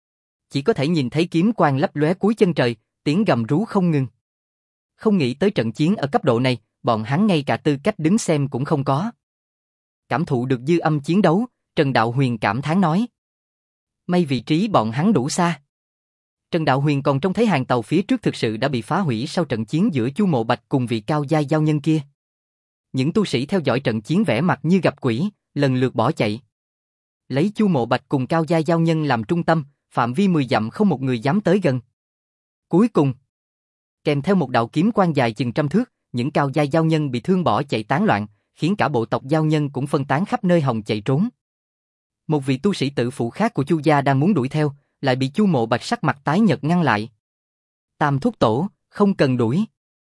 Chỉ có thể nhìn thấy kiếm quang lấp lóe cuối chân trời, tiếng gầm rú không ngừng. Không nghĩ tới trận chiến ở cấp độ này, bọn hắn ngay cả tư cách đứng xem cũng không có. Cảm thụ được dư âm chiến đấu, Trần Đạo Huyền cảm thán nói. May vị trí bọn hắn đủ xa. Trần Đạo Huyền còn trông thấy hàng tàu phía trước thực sự đã bị phá hủy sau trận chiến giữa Chu Mộ Bạch cùng vị cao giai giao nhân kia. Những tu sĩ theo dõi trận chiến vẻ mặt như gặp quỷ, lần lượt bỏ chạy. Lấy Chu Mộ Bạch cùng cao giai giao nhân làm trung tâm, phạm vi 10 dặm không một người dám tới gần. Cuối cùng, kèm theo một đạo kiếm quang dài chừng trăm thước, những cao giai giao nhân bị thương bỏ chạy tán loạn, khiến cả bộ tộc giao nhân cũng phân tán khắp nơi hòng chạy trốn. Một vị tu sĩ tự phụ khác của Chu gia đang muốn đuổi theo, lại bị Chu Mộ Bạch sắc mặt tái nhợt ngăn lại. Tam thúc tổ, không cần đuổi.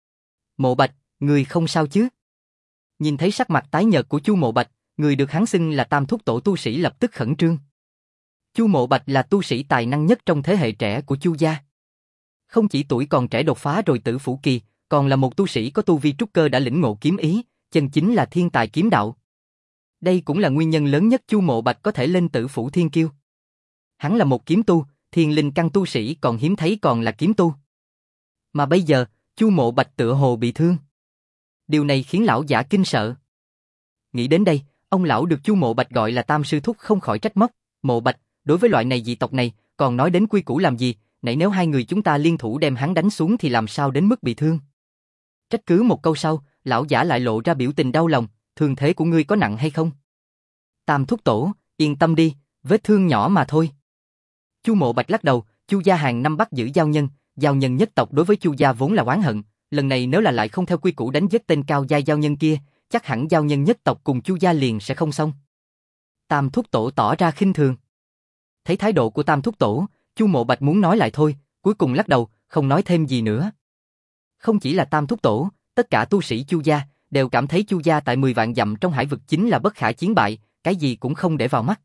Mộ Bạch, người không sao chứ? Nhìn thấy sắc mặt tái nhợt của Chu Mộ Bạch, người được hắn xưng là Tam thúc tổ tu sĩ lập tức khẩn trương. Chu Mộ Bạch là tu sĩ tài năng nhất trong thế hệ trẻ của Chu gia. Không chỉ tuổi còn trẻ đột phá rồi tử phủ kỳ, còn là một tu sĩ có tu vi trúc cơ đã lĩnh ngộ kiếm ý, chân chính là thiên tài kiếm đạo. Đây cũng là nguyên nhân lớn nhất Chu Mộ Bạch có thể lên tử phủ thiên kiêu. Hắn là một kiếm tu, thiên linh căn tu sĩ còn hiếm thấy còn là kiếm tu. Mà bây giờ, Chu Mộ Bạch tựa hồ bị thương. Điều này khiến lão giả kinh sợ. Nghĩ đến đây, ông lão được Chu Mộ Bạch gọi là Tam sư thúc không khỏi trách móc. Mộ Bạch, đối với loại này dị tộc này, còn nói đến quy củ làm gì, nãy nếu hai người chúng ta liên thủ đem hắn đánh xuống thì làm sao đến mức bị thương. Trách cứ một câu sau, lão giả lại lộ ra biểu tình đau lòng, thương thế của ngươi có nặng hay không? Tam thúc tổ, yên tâm đi, vết thương nhỏ mà thôi. Chu Mộ Bạch lắc đầu, Chu gia hàng năm bắt giữ giao nhân nhất tộc đối với Chu gia vốn là oán hận, lần này nếu là lại không theo quy củ đánh giết tên cao giai giao nhân kia, chắc hẳn giao nhân nhất tộc cùng Chu gia liền sẽ không xong. Tam thúc tổ tỏ ra khinh thường. Thấy thái độ của Tam thúc tổ, Chu Mộ Bạch muốn nói lại thôi, cuối cùng lắc đầu, không nói thêm gì nữa. Không chỉ là Tam thúc tổ, tất cả tu sĩ Chu gia đều cảm thấy Chu gia tại 10 vạn dặm trong hải vực chính là bất khả chiến bại, cái gì cũng không để vào mắt.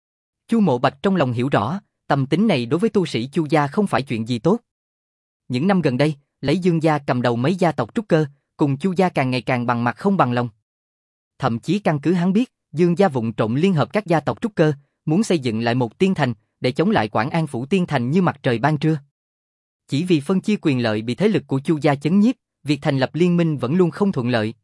Chu Mộ Bạch trong lòng hiểu rõ, tâm tính này đối với tu sĩ Chu gia không phải chuyện gì tốt. Những năm gần đây, lấy Dương gia cầm đầu mấy gia tộc trúc cơ, cùng Chu gia càng ngày càng bằng mặt không bằng lòng. Thậm chí căn cứ hắn biết, Dương gia vụng trộm liên hợp các gia tộc trúc cơ, muốn xây dựng lại một tiên thành, để chống lại Quảng An phủ tiên thành như mặt trời ban trưa. Chỉ vì phân chia quyền lợi bị thế lực của Chu gia chấn nhiếp, việc thành lập liên minh vẫn luôn không thuận lợi.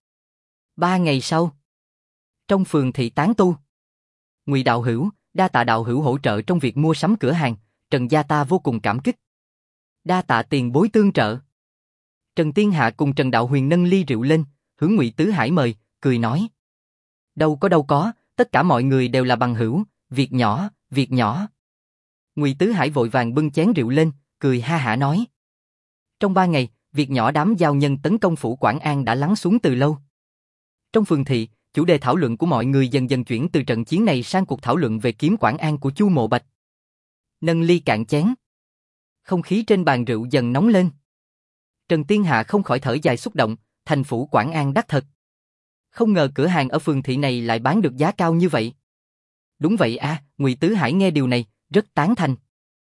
3 ngày sau, trong phường thị tán tu, Ngụy đạo hữu, đa tạ đạo hữu hỗ trợ trong việc mua sắm cửa hàng, Trần gia ta vô cùng cảm kích. Đa tạ tiền bối tương trợ. Trần Tiên Hạ cùng Trần Đạo Huyền nâng ly rượu lên, hướng Ngụy Tứ Hải mời, cười nói: đâu có, tất cả mọi người đều là bằng hữu, việc nhỏ, việc nhỏ. Ngụy Tứ Hải vội vàng bưng chén rượu lên, cười ha hả nói: trong 3 ngày, việc nhỏ đám giao nhân tấn công phủ Quảng An đã lắng xuống từ lâu. Trong phường thị, chủ đề thảo luận của mọi người dần dần chuyển từ trận chiến này sang cuộc thảo luận về kiếm Quảng An của Chu Mộ Bạch. Nâng ly cạn chén, không khí trên bàn rượu dần nóng lên. Trần Tiên Hạ không khỏi thở dài xúc động, thành phủ Quảng An đắt thật. Không ngờ cửa hàng ở phường thị này lại bán được giá cao như vậy. Đúng vậy à, Ngụy Tứ Hải nghe điều này, rất tán thành.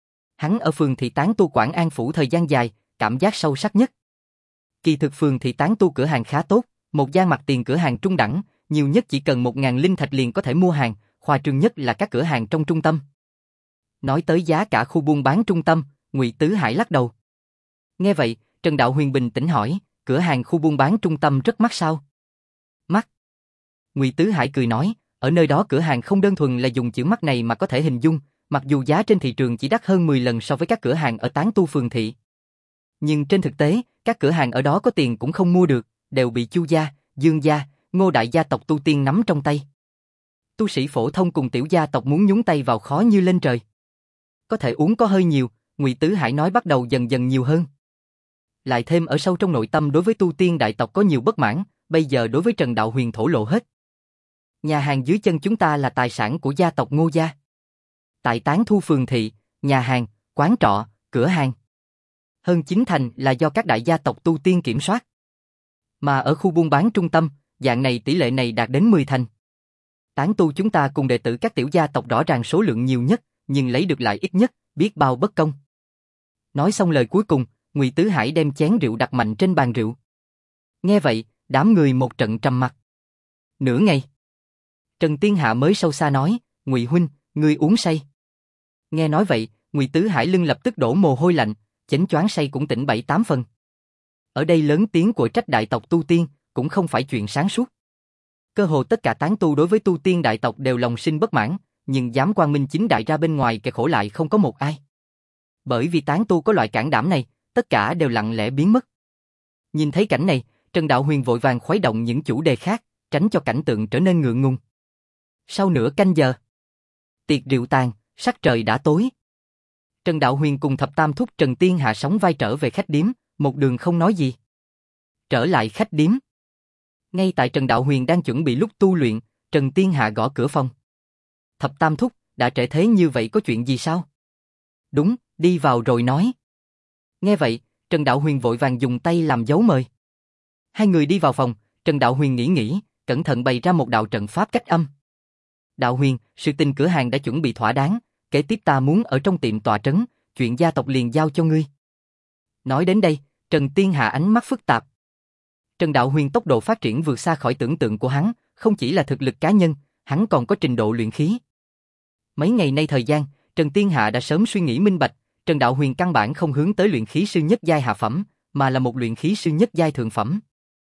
Hắn ở phường thị tán tu Quảng An Phủ thời gian dài, cảm giác sâu sắc nhất. Kỳ thực phường thị tán tu cửa hàng khá tốt, một gian mặt tiền cửa hàng trung đẳng, nhiều nhất chỉ cần 1.000 linh thạch liền có thể mua hàng, khoa trương nhất là các cửa hàng trong trung tâm. Nói tới giá cả khu buôn bán trung tâm, Ngụy Tứ Hải lắc đầu. Nghe vậy, Trần Đạo Huyền bình tĩnh hỏi, cửa hàng khu buôn bán trung tâm rất mắc sao? Mắc. Ngụy Tứ Hải cười nói, ở nơi đó cửa hàng không đơn thuần là dùng chữ mắc này mà có thể hình dung, mặc dù giá trên thị trường chỉ đắt hơn 10 lần so với các cửa hàng ở tán tu phường thị. Nhưng trên thực tế, các cửa hàng ở đó có tiền cũng không mua được, đều bị Chu gia, Dương gia, Ngô đại gia tộc tu tiên nắm trong tay. Tu sĩ phổ thông cùng tiểu gia tộc muốn nhúng tay vào khó như lên trời. Có thể uống có hơi nhiều, Ngụy Tứ Hải nói bắt đầu dần dần nhiều hơn. Lại thêm ở sâu trong nội tâm đối với tu tiên đại tộc có nhiều bất mãn, bây giờ đối với Trần Đạo Huyền thổ lộ hết. Nhà hàng dưới chân chúng ta là tài sản của gia tộc Ngô gia. Tại tán thu phường thị, nhà hàng, quán trọ, cửa hàng. Hơn 9% là do các đại gia tộc tu tiên kiểm soát. Mà ở khu buôn bán trung tâm, dạng này tỷ lệ này đạt đến 10%. Tán tu chúng ta cùng đệ tử các tiểu gia tộc rõ ràng số lượng nhiều nhất, nhưng lấy được lại ít nhất, biết bao bất công. Nói xong lời cuối cùng, Ngụy Tứ Hải đem chén rượu đặt mạnh trên bàn rượu. Nghe vậy, đám người một trận trầm mặc. Nửa ngày, Trần Tiên Hạ mới sâu xa nói, Ngụy huynh, ngươi uống say. Nghe nói vậy, Ngụy Tứ Hải lưng lập tức đổ mồ hôi lạnh, chánh choáng say cũng tỉnh 7-8 phần. Ở đây lớn tiếng của trách đại tộc tu tiên, cũng không phải chuyện sáng suốt. Cơ hồ tất cả tán tu đối với tu tiên đại tộc đều lòng sinh bất mãn, nhưng dám quang minh chính đại ra bên ngoài kẻ khổ lại không có một ai. Bởi vì tán tu có loại cản đảm này, tất cả đều lặng lẽ biến mất. Nhìn thấy cảnh này, Trần Đạo Huyền vội vàng khuấy động những chủ đề khác, tránh cho cảnh tượng trở nên ngượng ngùng. Sau nửa canh giờ, tiệc rượu tàn, sắc trời đã tối. Trần Đạo Huyền cùng thập tam thúc Trần Tiên Hạ sóng vai trở về khách điếm, một đường không nói gì. Trở lại khách điếm. Ngay tại Trần Đạo Huyền đang chuẩn bị lúc tu luyện, Trần Tiên Hạ gõ cửa phòng. Thập tam thúc, đã trễ thế như vậy có chuyện gì sao? Đúng, đi vào rồi nói. Nghe vậy, Trần Đạo Huyền vội vàng dùng tay làm dấu mời. Hai người đi vào phòng, Trần Đạo Huyền nghĩ, cẩn thận bày ra một đạo trận pháp cách âm. Đạo Huyền, sự tình cửa hàng đã chuẩn bị thỏa đáng, kế tiếp ta muốn ở trong tiệm tọa trấn, chuyện gia tộc liền giao cho ngươi. Nói đến đây, Trần Tiên Hạ ánh mắt phức tạp. Trần Đạo Huyền tốc độ phát triển vượt xa khỏi tưởng tượng của hắn, không chỉ là thực lực cá nhân, hắn còn có trình độ luyện khí. Mấy ngày nay thời gian, Trần Tiên Hạ đã sớm suy nghĩ minh bạch, Trần Đạo Huyền căn bản không hướng tới luyện khí sư nhất giai hạ phẩm, mà là một luyện khí sư nhất giai thượng phẩm.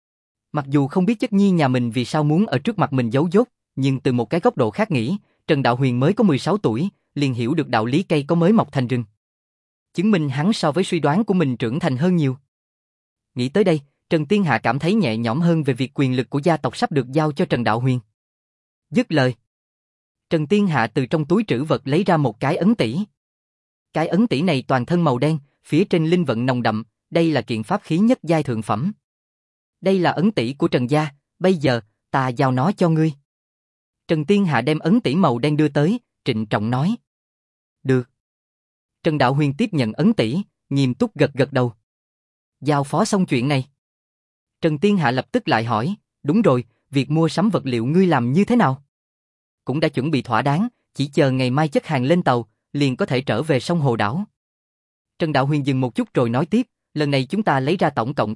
Mặc dù không biết chất nhi nhà mình vì sao muốn ở trước mặt mình giấu dốt, nhưng từ một cái góc độ khác nghĩ, Trần Đạo Huyền mới có 16 tuổi, liền hiểu được đạo lý cây có mới mọc thành rừng. Chứng minh hắn so với suy đoán của mình trưởng thành hơn nhiều. Nghĩ tới đây, Trần Tiên Hạ cảm thấy nhẹ nhõm hơn về việc quyền lực của gia tộc sắp được giao cho Trần Đạo Huyền. Dứt lời, Trần Tiên Hạ từ trong túi trữ vật lấy ra một cái ấn tỷ. Cái ấn tỷ này toàn thân màu đen, phía trên linh vận nồng đậm, đây là kiện pháp khí nhất giai thượng phẩm. Đây là ấn tỷ của Trần gia, bây giờ, ta giao nó cho ngươi. Trần Tiên Hạ đem ấn tỷ màu đen đưa tới, trịnh trọng nói. Được. Trần Đạo Huyền tiếp nhận ấn tỷ, nghiêm túc gật gật đầu. Giao phó xong chuyện này. Trần Tiên Hạ lập tức lại hỏi, đúng rồi, việc mua sắm vật liệu ngươi làm như thế nào? Cũng đã chuẩn bị thỏa đáng, chỉ chờ ngày mai chất hàng lên tàu, liền có thể trở về sông Hồ Đảo. Trần Đạo Huyền dừng một chút rồi nói tiếp, lần này chúng ta lấy ra tổng cộng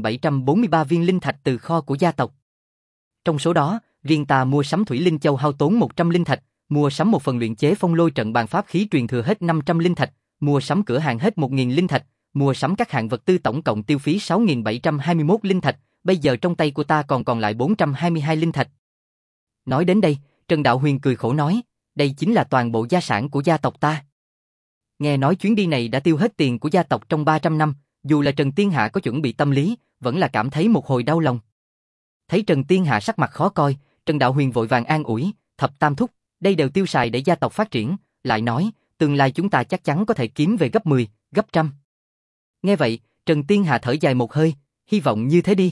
8.743 viên linh thạch từ kho của gia tộc. Trong số đó, riêng ta mua sắm Thủy Linh Châu hao tốn 100 linh thạch, mua sắm một phần luyện chế phong lôi trận bàn pháp khí truyền thừa hết 500 linh thạch, mua sắm cửa hàng hết 1.000 linh thạch, mua sắm các hạng vật tư tổng cộng tiêu phí 6.721 linh thạch, bây giờ trong tay của ta còn lại 422 linh thạch. Nói đến đây, Trần Đạo Huyền cười khổ nói, đây chính là toàn bộ gia sản của gia tộc ta. Nghe nói chuyến đi này đã tiêu hết tiền của gia tộc trong 300 năm, dù là Trần Tiên Hạ có chuẩn bị tâm lý, vẫn là cảm thấy một hồi đau lòng. Thấy Trần Tiên Hạ sắc mặt khó coi, Trần Đạo Huyền vội vàng an ủi, thập tam thúc, đây đều tiêu xài để gia tộc phát triển, lại nói, tương lai chúng ta chắc chắn có thể kiếm về gấp 10, gấp trăm. Nghe vậy, Trần Tiên Hạ thở dài một hơi, hy vọng như thế đi.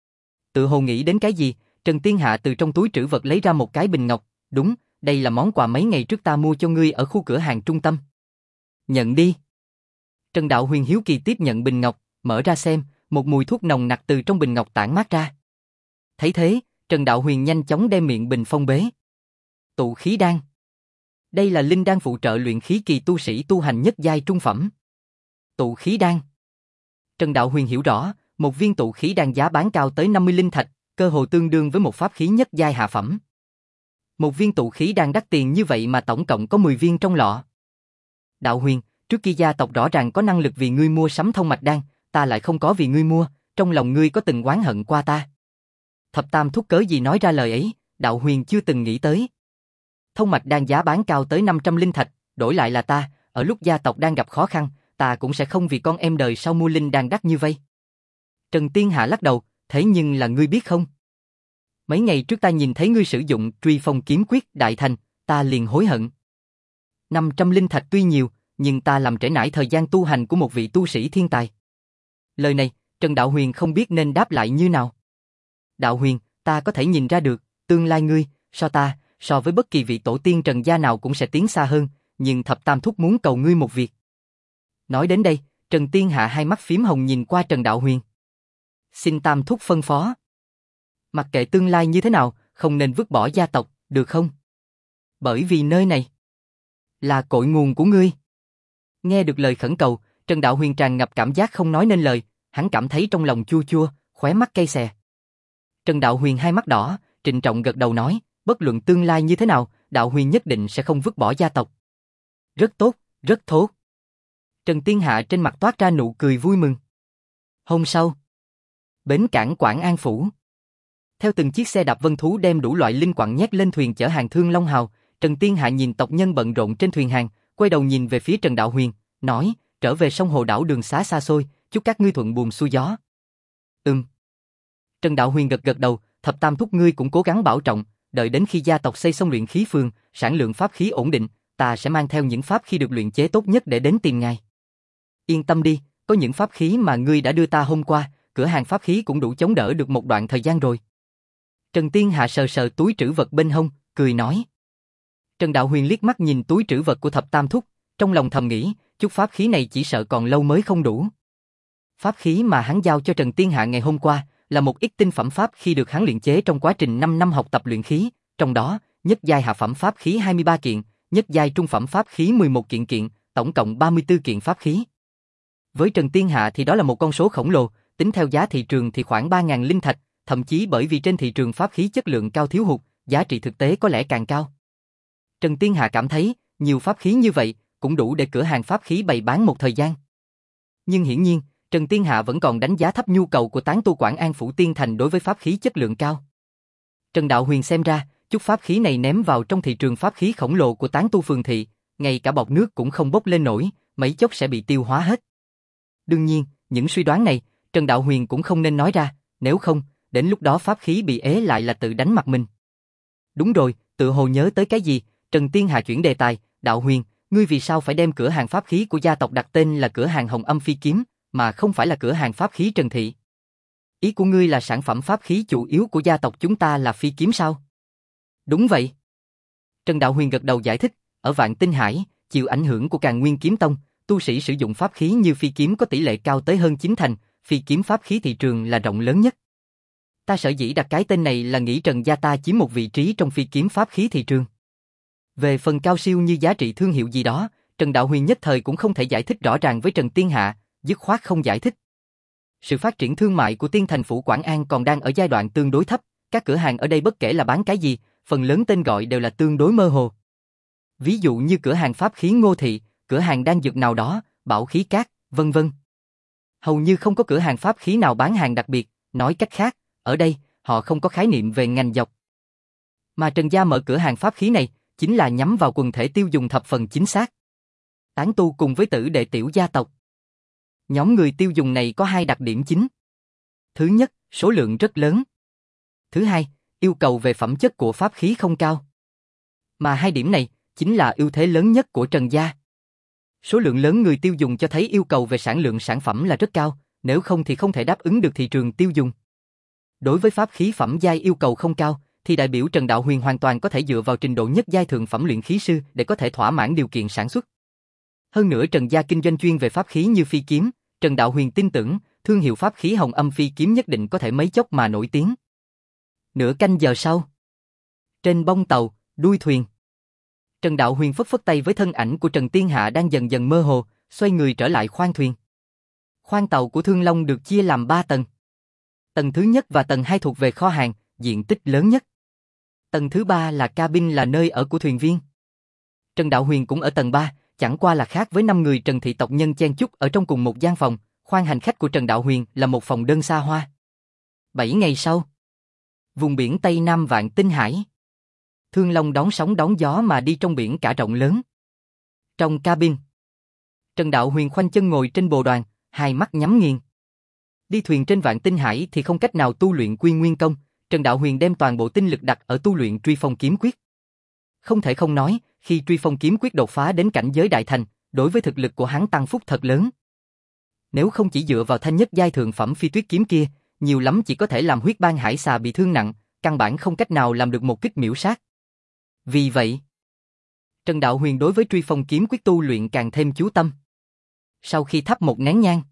Tự hồ nghĩ đến cái gì, Trần Tiên Hạ từ trong túi trữ vật lấy ra một cái bình ngọc, đúng, đây là món quà mấy ngày trước ta mua cho ngươi ở khu cửa hàng trung tâm. Nhận đi. Trần Đạo Huyền hiếu kỳ tiếp nhận bình ngọc, mở ra xem, một mùi thuốc nồng nặc từ trong bình ngọc tản mát ra. Thấy thế, Trần Đạo Huyền nhanh chóng đem miệng bình phong bế. Tụ khí đan. Đây là linh đan phụ trợ luyện khí kỳ tu sĩ tu hành nhất giai trung phẩm. Tụ khí đan. Trần Đạo Huyền hiểu rõ, một viên tụ khí đan giá bán cao tới 50 linh thạch, cơ hồ tương đương với một pháp khí nhất giai hạ phẩm. Một viên tụ khí đan đắt tiền như vậy mà tổng cộng có 10 viên trong lọ. Đạo Huyền, trước kia gia tộc rõ ràng có năng lực vì ngươi mua sắm thông mạch đan, ta lại không có vì ngươi mua, trong lòng ngươi có từng oán hận qua ta. Thập Tam Thúc cớ gì nói ra lời ấy, Đạo Huyền chưa từng nghĩ tới. Thông mạch đan giá bán cao tới 500 linh thạch, đổi lại là ta, ở lúc gia tộc đang gặp khó khăn, ta cũng sẽ không vì con em đời sau mua linh đan đắt như vây. Trần Tiên Hạ lắc đầu, thế nhưng là ngươi biết không? Mấy ngày trước ta nhìn thấy ngươi sử dụng Truy Phong kiếm quyết đại thành, ta liền hối hận. 500 linh thạch tuy nhiều, nhưng ta làm trễ nải thời gian tu hành của một vị tu sĩ thiên tài. Lời này, Trần Đạo Huyền không biết nên đáp lại như nào. Đạo Huyền, ta có thể nhìn ra được, tương lai ngươi, so với bất kỳ vị tổ tiên Trần gia nào cũng sẽ tiến xa hơn, nhưng Thập Tam Thúc muốn cầu ngươi một việc. Nói đến đây, Trần Tiên Hạ hai mắt phím hồng nhìn qua Trần Đạo Huyền. Xin Tam Thúc phân phó. Mặc kệ tương lai như thế nào, không nên vứt bỏ gia tộc, được không? Bởi vì nơi này là cội nguồn của ngươi. Nghe được lời khẩn cầu, Trần Đạo Huyền tràn ngập cảm giác không nói nên lời, hắn cảm thấy trong lòng chua chua, khóe mắt cay xè. Trần Đạo Huyền hai mắt đỏ, trịnh trọng gật đầu nói, bất luận tương lai như thế nào, Đạo Huyền nhất định sẽ không vứt bỏ gia tộc. Rất tốt, rất tốt. Trần Tiên Hạ trên mặt toát ra nụ cười vui mừng. Hôm sau, bến cảng Quảng An Phủ. Theo từng chiếc xe đạp vân thú đem đủ loại linh quặng nhét lên thuyền chở hàng thương Long Hào, Trần Tiên Hạ nhìn tộc nhân bận rộn trên thuyền hàng, quay đầu nhìn về phía Trần Đạo Huyền, nói, trở về sông Hồ đảo đường xá xa xôi, chúc các ngươi thuận buồm xuôi gió. Trần Đạo Huyền gật gật đầu, Thập Tam Thúc ngươi cũng cố gắng bảo trọng, đợi đến khi gia tộc xây xong luyện khí phường, sản lượng pháp khí ổn định, ta sẽ mang theo những pháp khí được luyện chế tốt nhất để đến tìm ngài. Yên tâm đi, có những pháp khí mà ngươi đã đưa ta hôm qua, cửa hàng pháp khí cũng đủ chống đỡ được một đoạn thời gian rồi. Trần Tiên Hạ sờ sờ túi trữ vật bên hông, cười nói. Trần Đạo Huyền liếc mắt nhìn túi trữ vật của Thập Tam Thúc, trong lòng thầm nghĩ, chút pháp khí này chỉ sợ còn lâu mới không đủ. Pháp khí mà hắn giao cho Trần Tiên Hạ ngày hôm qua là một ít tinh phẩm pháp khi được hắn luyện chế trong quá trình 5 năm học tập luyện khí, trong đó, nhất giai hạ phẩm pháp khí 23 kiện, nhất giai trung phẩm pháp khí 11 kiện, tổng cộng 34 kiện pháp khí. Với Trần Tiên Hạ thì đó là một con số khổng lồ, tính theo giá thị trường thì khoảng 3.000 linh thạch, thậm chí bởi vì trên thị trường pháp khí chất lượng cao thiếu hụt, giá trị thực tế có lẽ càng cao. Trần Tiên Hạ cảm thấy, nhiều pháp khí như vậy cũng đủ để cửa hàng pháp khí bày bán một thời gian. Nhưng hiển nhiên, Trần Tiên Hạ vẫn còn đánh giá thấp nhu cầu của tán tu Quảng An Phủ Tiên Thành đối với pháp khí chất lượng cao. Trần Đạo Huyền xem ra, chút pháp khí này ném vào trong thị trường pháp khí khổng lồ của tán tu phường thị, ngay cả bọt nước cũng không bốc lên nổi, mấy chốc sẽ bị tiêu hóa hết. Đương nhiên, những suy đoán này, Trần Đạo Huyền cũng không nên nói ra, nếu không, đến lúc đó pháp khí bị ế lại là tự đánh mặt mình. Đúng rồi, tự hồ nhớ tới cái gì, Trần Tiên Hạ chuyển đề tài, Đạo Huyền, ngươi vì sao phải đem cửa hàng pháp khí của gia tộc đặt tên là cửa hàng Hồng Âm Phi Kiếm, mà không phải là cửa hàng pháp khí Trần Thị? Ý của ngươi là sản phẩm pháp khí chủ yếu của gia tộc chúng ta là phi kiếm sao? Đúng vậy. Trần Đạo Huyền gật đầu giải thích, ở Vạn Tinh Hải, chịu ảnh hưởng của Càn Nguyên Kiếm Tông, tu sĩ sử dụng pháp khí như phi kiếm có tỷ lệ cao tới hơn 9thành, phi kiếm pháp khí thị trường là rộng lớn nhất. Ta sở dĩ đặt cái tên này là nghĩ Trần gia ta chiếm một vị trí trong phi kiếm pháp khí thị trường. Về phần cao siêu như giá trị thương hiệu gì đó, Trần Đạo Huyền nhất thời cũng không thể giải thích rõ ràng với Trần Tiên Hạ, dứt khoát không giải thích. Sự phát triển thương mại của Tiên Thành Phủ Quảng An còn đang ở giai đoạn tương đối thấp, các cửa hàng ở đây bất kể là bán cái gì, phần lớn tên gọi đều là tương đối mơ hồ. Ví dụ như cửa hàng pháp khí Ngô Thị, cửa hàng đan dược nào đó, Bảo Khí Cát, vân vân. Hầu như không có cửa hàng pháp khí nào bán hàng đặc biệt, nói cách khác, ở đây, họ không có khái niệm về ngành dọc. Mà Trần gia mở cửa hàng pháp khí này, chính là nhắm vào quần thể tiêu dùng thập phần chính xác. Tán tu cùng với tử đệ tiểu gia tộc. Nhóm người tiêu dùng này có hai đặc điểm chính. Thứ nhất, số lượng rất lớn. Thứ hai, yêu cầu về phẩm chất của pháp khí không cao. Mà hai điểm này, chính là ưu thế lớn nhất của Trần gia. Số lượng lớn người tiêu dùng cho thấy yêu cầu về sản lượng sản phẩm là rất cao, nếu không thì không thể đáp ứng được thị trường tiêu dùng. Đối với pháp khí phẩm giai yêu cầu không cao, thì đại biểu Trần Đạo Huyền hoàn toàn có thể dựa vào trình độ nhất giai thượng phẩm luyện khí sư để có thể thỏa mãn điều kiện sản xuất. Hơn nữa Trần gia kinh doanh chuyên về pháp khí như phi kiếm, Trần Đạo Huyền tin tưởng, thương hiệu pháp khí Hồng Âm Phi Kiếm nhất định có thể mấy chốc mà nổi tiếng. Nửa canh giờ sau, trên bông tàu, đuôi thuyền, Trần Đạo Huyền phất phất tay với thân ảnh của Trần Tiên Hạ đang dần dần mơ hồ, xoay người trở lại khoang thuyền. Khoang tàu của Thương Long được chia làm 3 tầng. Tầng thứ nhất và tầng 2 thuộc về kho hàng, diện tích lớn nhất. Tầng thứ 3 là cabin, là nơi ở của thuyền viên. Trần Đạo Huyền cũng ở tầng 3, chẳng qua là khác với 5 người Trần thị tộc nhân chen chúc ở trong cùng một gian phòng, khoang hành khách của Trần Đạo Huyền là một phòng đơn xa hoa. 7 ngày sau, vùng biển Tây Nam Vạn Tinh Hải. Thương Long đón sóng đón gió mà đi trong biển cả rộng lớn. Trong cabin, Trần Đạo Huyền khoanh chân ngồi trên bồ đoàn, hai mắt nhắm nghiền. Đi thuyền trên Vạn Tinh Hải thì không cách nào tu luyện Quy Nguyên Công, Trần Đạo Huyền đem toàn bộ tinh lực đặt ở tu luyện Truy Phong Kiếm Quyết. Không thể không nói, khi Truy Phong Kiếm Quyết đột phá đến cảnh giới đại thành, đối với thực lực của hắn tăng phúc thật lớn. Nếu không chỉ dựa vào thanh nhất giai thượng phẩm phi tuyết kiếm kia, nhiều lắm chỉ có thể làm huyết bang hải xà bị thương nặng, căn bản không cách nào làm được một kích miểu sát. Vì vậy, Trần Đạo Huyền đối với Truy Phong Kiếm Quyết tu luyện càng thêm chú tâm. Sau khi thắp một nén nhang,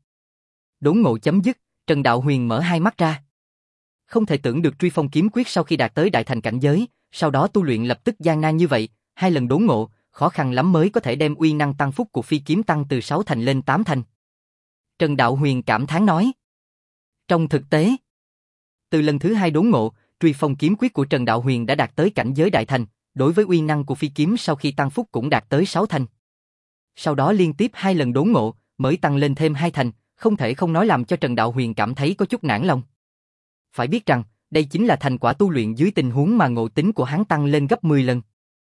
đốn ngộ chấm dứt, Trần Đạo Huyền mở hai mắt ra. Không thể tưởng được Truy Phong Kiếm Quyết sau khi đạt tới đại thành cảnh giới, sau đó tu luyện lập tức gian nan như vậy, 2 lần đốn ngộ, khó khăn lắm mới có thể đem uy năng tăng phúc của phi kiếm tăng từ 6 thành lên 8 thành. Trần Đạo Huyền cảm thán nói. Trong thực tế, từ lần thứ 2 đốn ngộ, Truy Phong Kiếm Quyết của Trần Đạo Huyền đã đạt tới cảnh giới đại thành, đối với uy năng của phi kiếm sau khi tăng phúc cũng đạt tới 6 thành. Sau đó liên tiếp 2 lần đốn ngộ, mới tăng lên thêm 2 thành, không thể không nói làm cho Trần Đạo Huyền cảm thấy có chút nản lòng. Phải biết rằng, đây chính là thành quả tu luyện dưới tình huống mà ngộ tính của hắn tăng lên gấp 10 lần.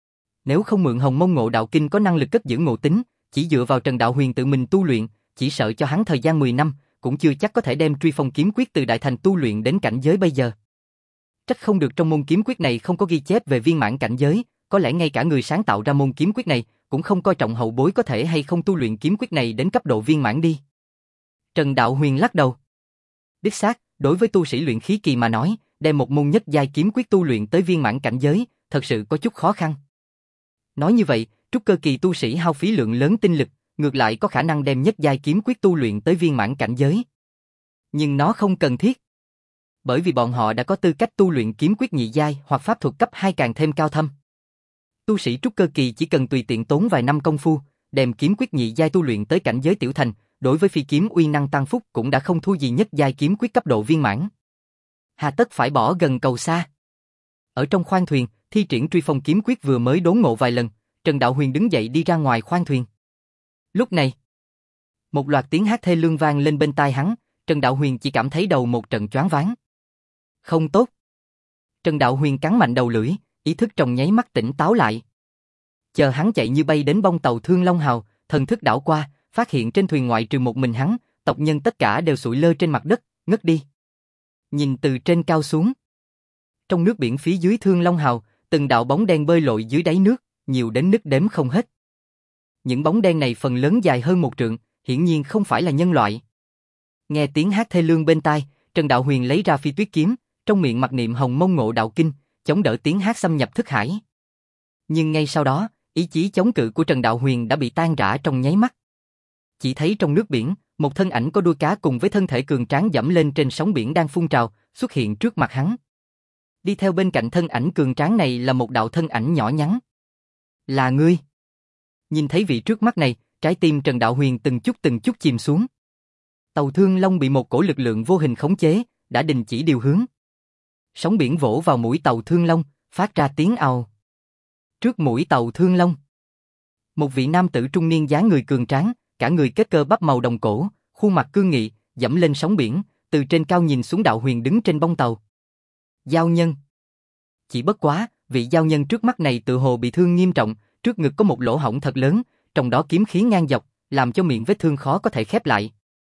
Nếu không mượn Hồng Mông Ngộ Đạo Kinh có năng lực cất giữ ngộ tính, chỉ dựa vào Trần Đạo Huyền tự mình tu luyện, chỉ sợ cho hắn thời gian 10 năm, cũng chưa chắc có thể đem Truy Phong Kiếm Quyết từ đại thành tu luyện đến cảnh giới bây giờ. Trách không được trong môn kiếm quyết này không có ghi chép về viên mãn cảnh giới, có lẽ ngay cả người sáng tạo ra môn kiếm quyết này cũng không coi trọng hậu bối có thể hay không tu luyện kiếm quyết này đến cấp độ viên mãn đi. Trần Đạo Huyền lắc đầu. Đích xác, đối với tu sĩ luyện khí kỳ mà nói, đem một môn nhất giai kiếm quyết tu luyện tới viên mãn cảnh giới, thật sự có chút khó khăn. Nói như vậy, trúc cơ kỳ tu sĩ hao phí lượng lớn tinh lực, ngược lại có khả năng đem nhất giai kiếm quyết tu luyện tới viên mãn cảnh giới. Nhưng nó không cần thiết. Bởi vì bọn họ đã có tư cách tu luyện kiếm quyết nhị giai hoặc pháp thuật cấp 2 càng thêm cao thâm. Tu sĩ trúc cơ kỳ chỉ cần tùy tiện tốn vài năm công phu, đem kiếm quyết nhị giai tu luyện tới cảnh giới tiểu thành, đối với phi kiếm uy năng tăng phúc cũng đã không thua gì nhất giai kiếm quyết cấp độ viên mãn. Hà tất phải bỏ gần cầu xa. Ở trong khoang thuyền, thi triển Truy Phong Kiếm Quyết vừa mới đốn ngộ vài lần, Trần Đạo Huyền đứng dậy đi ra ngoài khoang thuyền. Lúc này, một loạt tiếng hát thê lương vang lên bên tai hắn, Trần Đạo Huyền chỉ cảm thấy đầu một trận choáng váng. Không tốt. Trần Đạo Huyền cắn mạnh đầu lưỡi, ý thức trong nháy mắt tỉnh táo lại. Chờ hắn chạy như bay đến bông tàu Thương Long Hào, thần thức đảo qua, phát hiện trên thuyền ngoại trừ một mình hắn, tộc nhân tất cả đều sụi lơ trên mặt đất, ngất đi. Nhìn từ trên cao xuống, trong nước biển phía dưới Thương Long Hào, từng đạo bóng đen bơi lội dưới đáy nước, nhiều đến nứt đếm không hết. Những bóng đen này phần lớn dài hơn 1 trượng, hiển nhiên không phải là nhân loại. Nghe tiếng hát thê lương bên tai, Trần Đạo Huyền lấy ra phi tuyết kiếm, trong miệng mặc niệm Hồng Mông Ngộ Đạo Kinh, chống đỡ tiếng hát xâm nhập thức hải. Nhưng ngay sau đó, ý chí chống cự của Trần Đạo Huyền đã bị tan rã trong nháy mắt. Chỉ thấy trong nước biển, một thân ảnh có đuôi cá cùng với thân thể cường tráng dẫm lên trên sóng biển đang phun trào, xuất hiện trước mặt hắn. Đi theo bên cạnh thân ảnh cường tráng này là một đạo thân ảnh nhỏ nhắn. Là ngươi. Nhìn thấy vị trước mắt này, trái tim Trần Đạo Huyền từng chút chìm xuống. Tàu Thương Long bị một cổ lực lượng vô hình khống chế, đã đình chỉ điều hướng. Sóng biển vỗ vào mũi tàu Thương Long, phát ra tiếng ào. Trước mũi tàu Thương Long, một vị nam tử trung niên dáng người cường tráng, cả người kết cơ bắp màu đồng cổ, khuôn mặt cương nghị, dẫm lên sóng biển, từ trên cao nhìn xuống Đạo Huyền đứng trên bông tàu. Giao nhân. Chỉ bất quá, vị giao nhân trước mắt này tự hồ bị thương nghiêm trọng, trước ngực có một lỗ hổng thật lớn, trong đó kiếm khí ngang dọc, làm cho miệng vết thương khó có thể khép lại.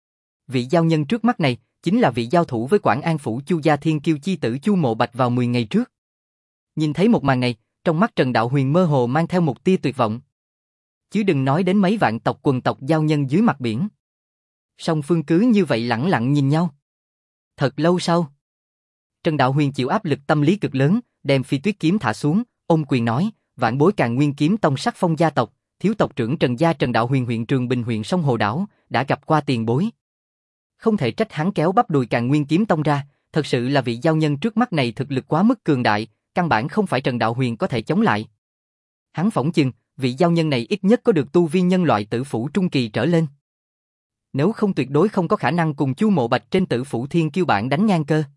Vị giao nhân trước mắt này chính là vị giao thủ với Quảng An phủ Chu gia thiên kiêu chi tử Chu Mộ Bạch vào 10 ngày trước. Nhìn thấy một màn này, trong mắt Trần Đạo Huyền mơ hồ mang theo một tia tuyệt vọng. Chứ đừng nói đến mấy vạn tộc quần tộc giao nhân dưới mặt biển. Song phương cứ như vậy lẳng lặng nhìn nhau. Thật lâu sau, Trần Đạo Huyền chịu áp lực tâm lý cực lớn, đem phi tuyết kiếm thả xuống, ôm quyền nói, vạn bối Càn Nguyên kiếm tông sắc phong gia tộc, thiếu tộc trưởng Trần gia Trần Đạo Huyền huyện Trường Bình huyện sông Hồ Đảo, đã gặp qua tiền bối. Không thể trách hắn kéo bắp đùi Càn Nguyên kiếm tông ra, thật sự là vị giao nhân trước mắt này thực lực quá mức cường đại, căn bản không phải Trần Đạo Huyền có thể chống lại. Hắn phỏng chừng, vị giao nhân này ít nhất có được tu vi nhân loại tử phủ trung kỳ trở lên. Nếu không tuyệt đối không có khả năng cùng Chu Mộ Bạch trên tử phủ thiên kiêu bảng đánh ngang cơ.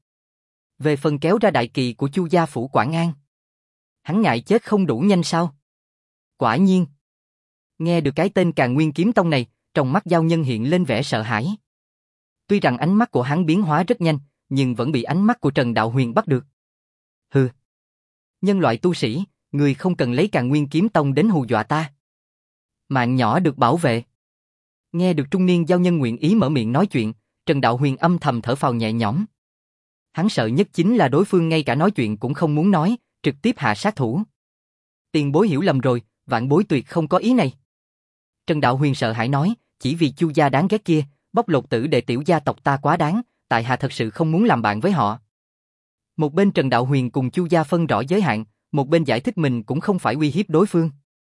Về phần kéo ra đại kỳ của Chu gia phủ Quảng An, hắn ngại chết không đủ nhanh sao? Quả nhiên. Nghe được cái tên Càn Nguyên Kiếm Tông này, trong mắt giao nhân hiện lên vẻ sợ hãi. Tuy rằng ánh mắt của hắn biến hóa rất nhanh, nhưng vẫn bị ánh mắt của Trần Đạo Huyền bắt được. Hừ. Nhân loại tu sĩ, người không cần lấy Càn Nguyên Kiếm Tông đến hù dọa ta. Mạng nhỏ được bảo vệ. Nghe được trung niên giao nhân nguyện ý mở miệng nói chuyện, Trần Đạo Huyền âm thầm thở phào nhẹ nhõm. Hắn sợ nhất chính là đối phương ngay cả nói chuyện cũng không muốn nói, trực tiếp hạ sát thủ. Tiền bối hiểu lầm rồi, vạn bối tuyệt không có ý này. Trần Đạo Huyền sợ hãi nói, chỉ vì Chu gia đáng ghét kia, bóc lột tử đệ tiểu gia tộc ta quá đáng, tại hạ thật sự không muốn làm bạn với họ. Một bên Trần Đạo Huyền cùng Chu gia phân rõ giới hạn, một bên giải thích mình cũng không phải uy hiếp đối phương.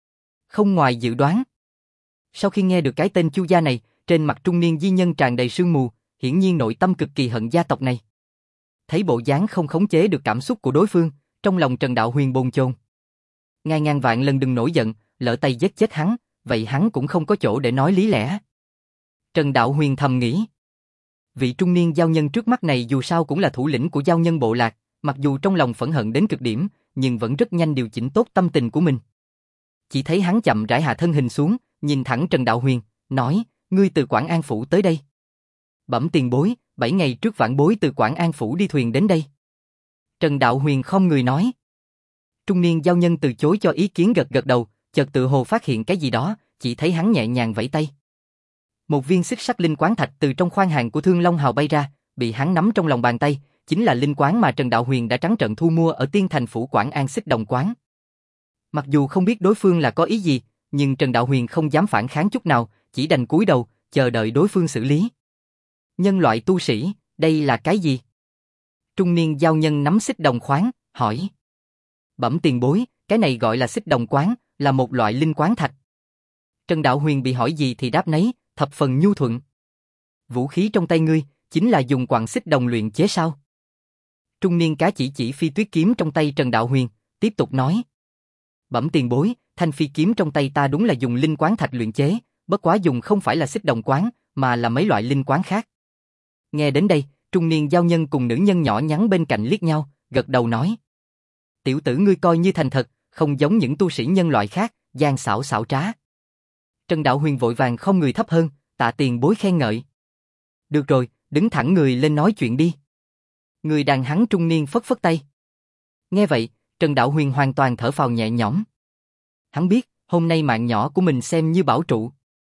Không ngoài dự đoán. Sau khi nghe được cái tên Chu gia này, trên mặt trung niên di nhân tràn đầy sương mù, hiển nhiên nội tâm cực kỳ hận gia tộc này. Thấy bộ dáng không khống chế được cảm xúc của đối phương, trong lòng Trần Đạo Huyền bồn chồn. Ngàn vạn lần đừng nổi giận, lỡ tay giết chết hắn, vậy hắn cũng không có chỗ để nói lý lẽ. Trần Đạo Huyền thầm nghĩ. Vị trung niên giao nhân trước mắt này dù sao cũng là thủ lĩnh của giao nhân bộ lạc, mặc dù trong lòng phẫn hận đến cực điểm, nhưng vẫn rất nhanh điều chỉnh tốt tâm tình của mình. Chỉ thấy hắn chậm rãi hạ thân hình xuống, nhìn thẳng Trần Đạo Huyền, nói, ngươi từ Quảng An Phủ tới đây. Bẩm tiền bối, 7 ngày trước vãn bối từ Quảng An Phủ đi thuyền đến đây. Trần Đạo Huyền không người nói. Trung niên giao nhân từ chối cho ý kiến gật gật đầu, chợt tự hồ phát hiện cái gì đó, chỉ thấy hắn nhẹ nhàng vẫy tay. Một viên xích sắc linh quán thạch từ trong khoang hàng của Thương Long Hào bay ra, bị hắn nắm trong lòng bàn tay, chính là linh quán mà Trần Đạo Huyền đã trắng trợn thu mua ở Tiên Thành Phủ Quảng An Xích Đồng Quán. Mặc dù không biết đối phương là có ý gì, nhưng Trần Đạo Huyền không dám phản kháng chút nào, chỉ đành cúi đầu, chờ đợi đối phương xử lý. Nhân loại tu sĩ, đây là cái gì? Trung niên giao nhân nắm xích đồng khoáng, hỏi. Bẩm tiền bối, cái này gọi là xích đồng quán, là một loại linh quán thạch. Trần Đạo Huyền bị hỏi gì thì đáp nấy, thập phần nhu thuận. Vũ khí trong tay ngươi, chính là dùng quặng xích đồng luyện chế sao? Trung niên cá chỉ phi tuyết kiếm trong tay Trần Đạo Huyền, tiếp tục nói. Bẩm tiền bối, thanh phi kiếm trong tay ta đúng là dùng linh quán thạch luyện chế, bất quá dùng không phải là xích đồng quán, mà là mấy loại linh quán khác. Nghe đến đây, trung niên giao nhân cùng nữ nhân nhỏ nhắn bên cạnh liếc nhau, gật đầu nói. Tiểu tử ngươi coi như thành thật, không giống những tu sĩ nhân loại khác, gian xảo xảo trá. Trần Đạo Huyền vội vàng không người thấp hơn, tạ tiền bối khen ngợi. Được rồi, đứng thẳng người lên nói chuyện đi. Người đàn hắn trung niên phất phất tay. Nghe vậy, Trần Đạo Huyền hoàn toàn thở phào nhẹ nhõm. Hắn biết, hôm nay mạng nhỏ của mình xem như bảo trụ.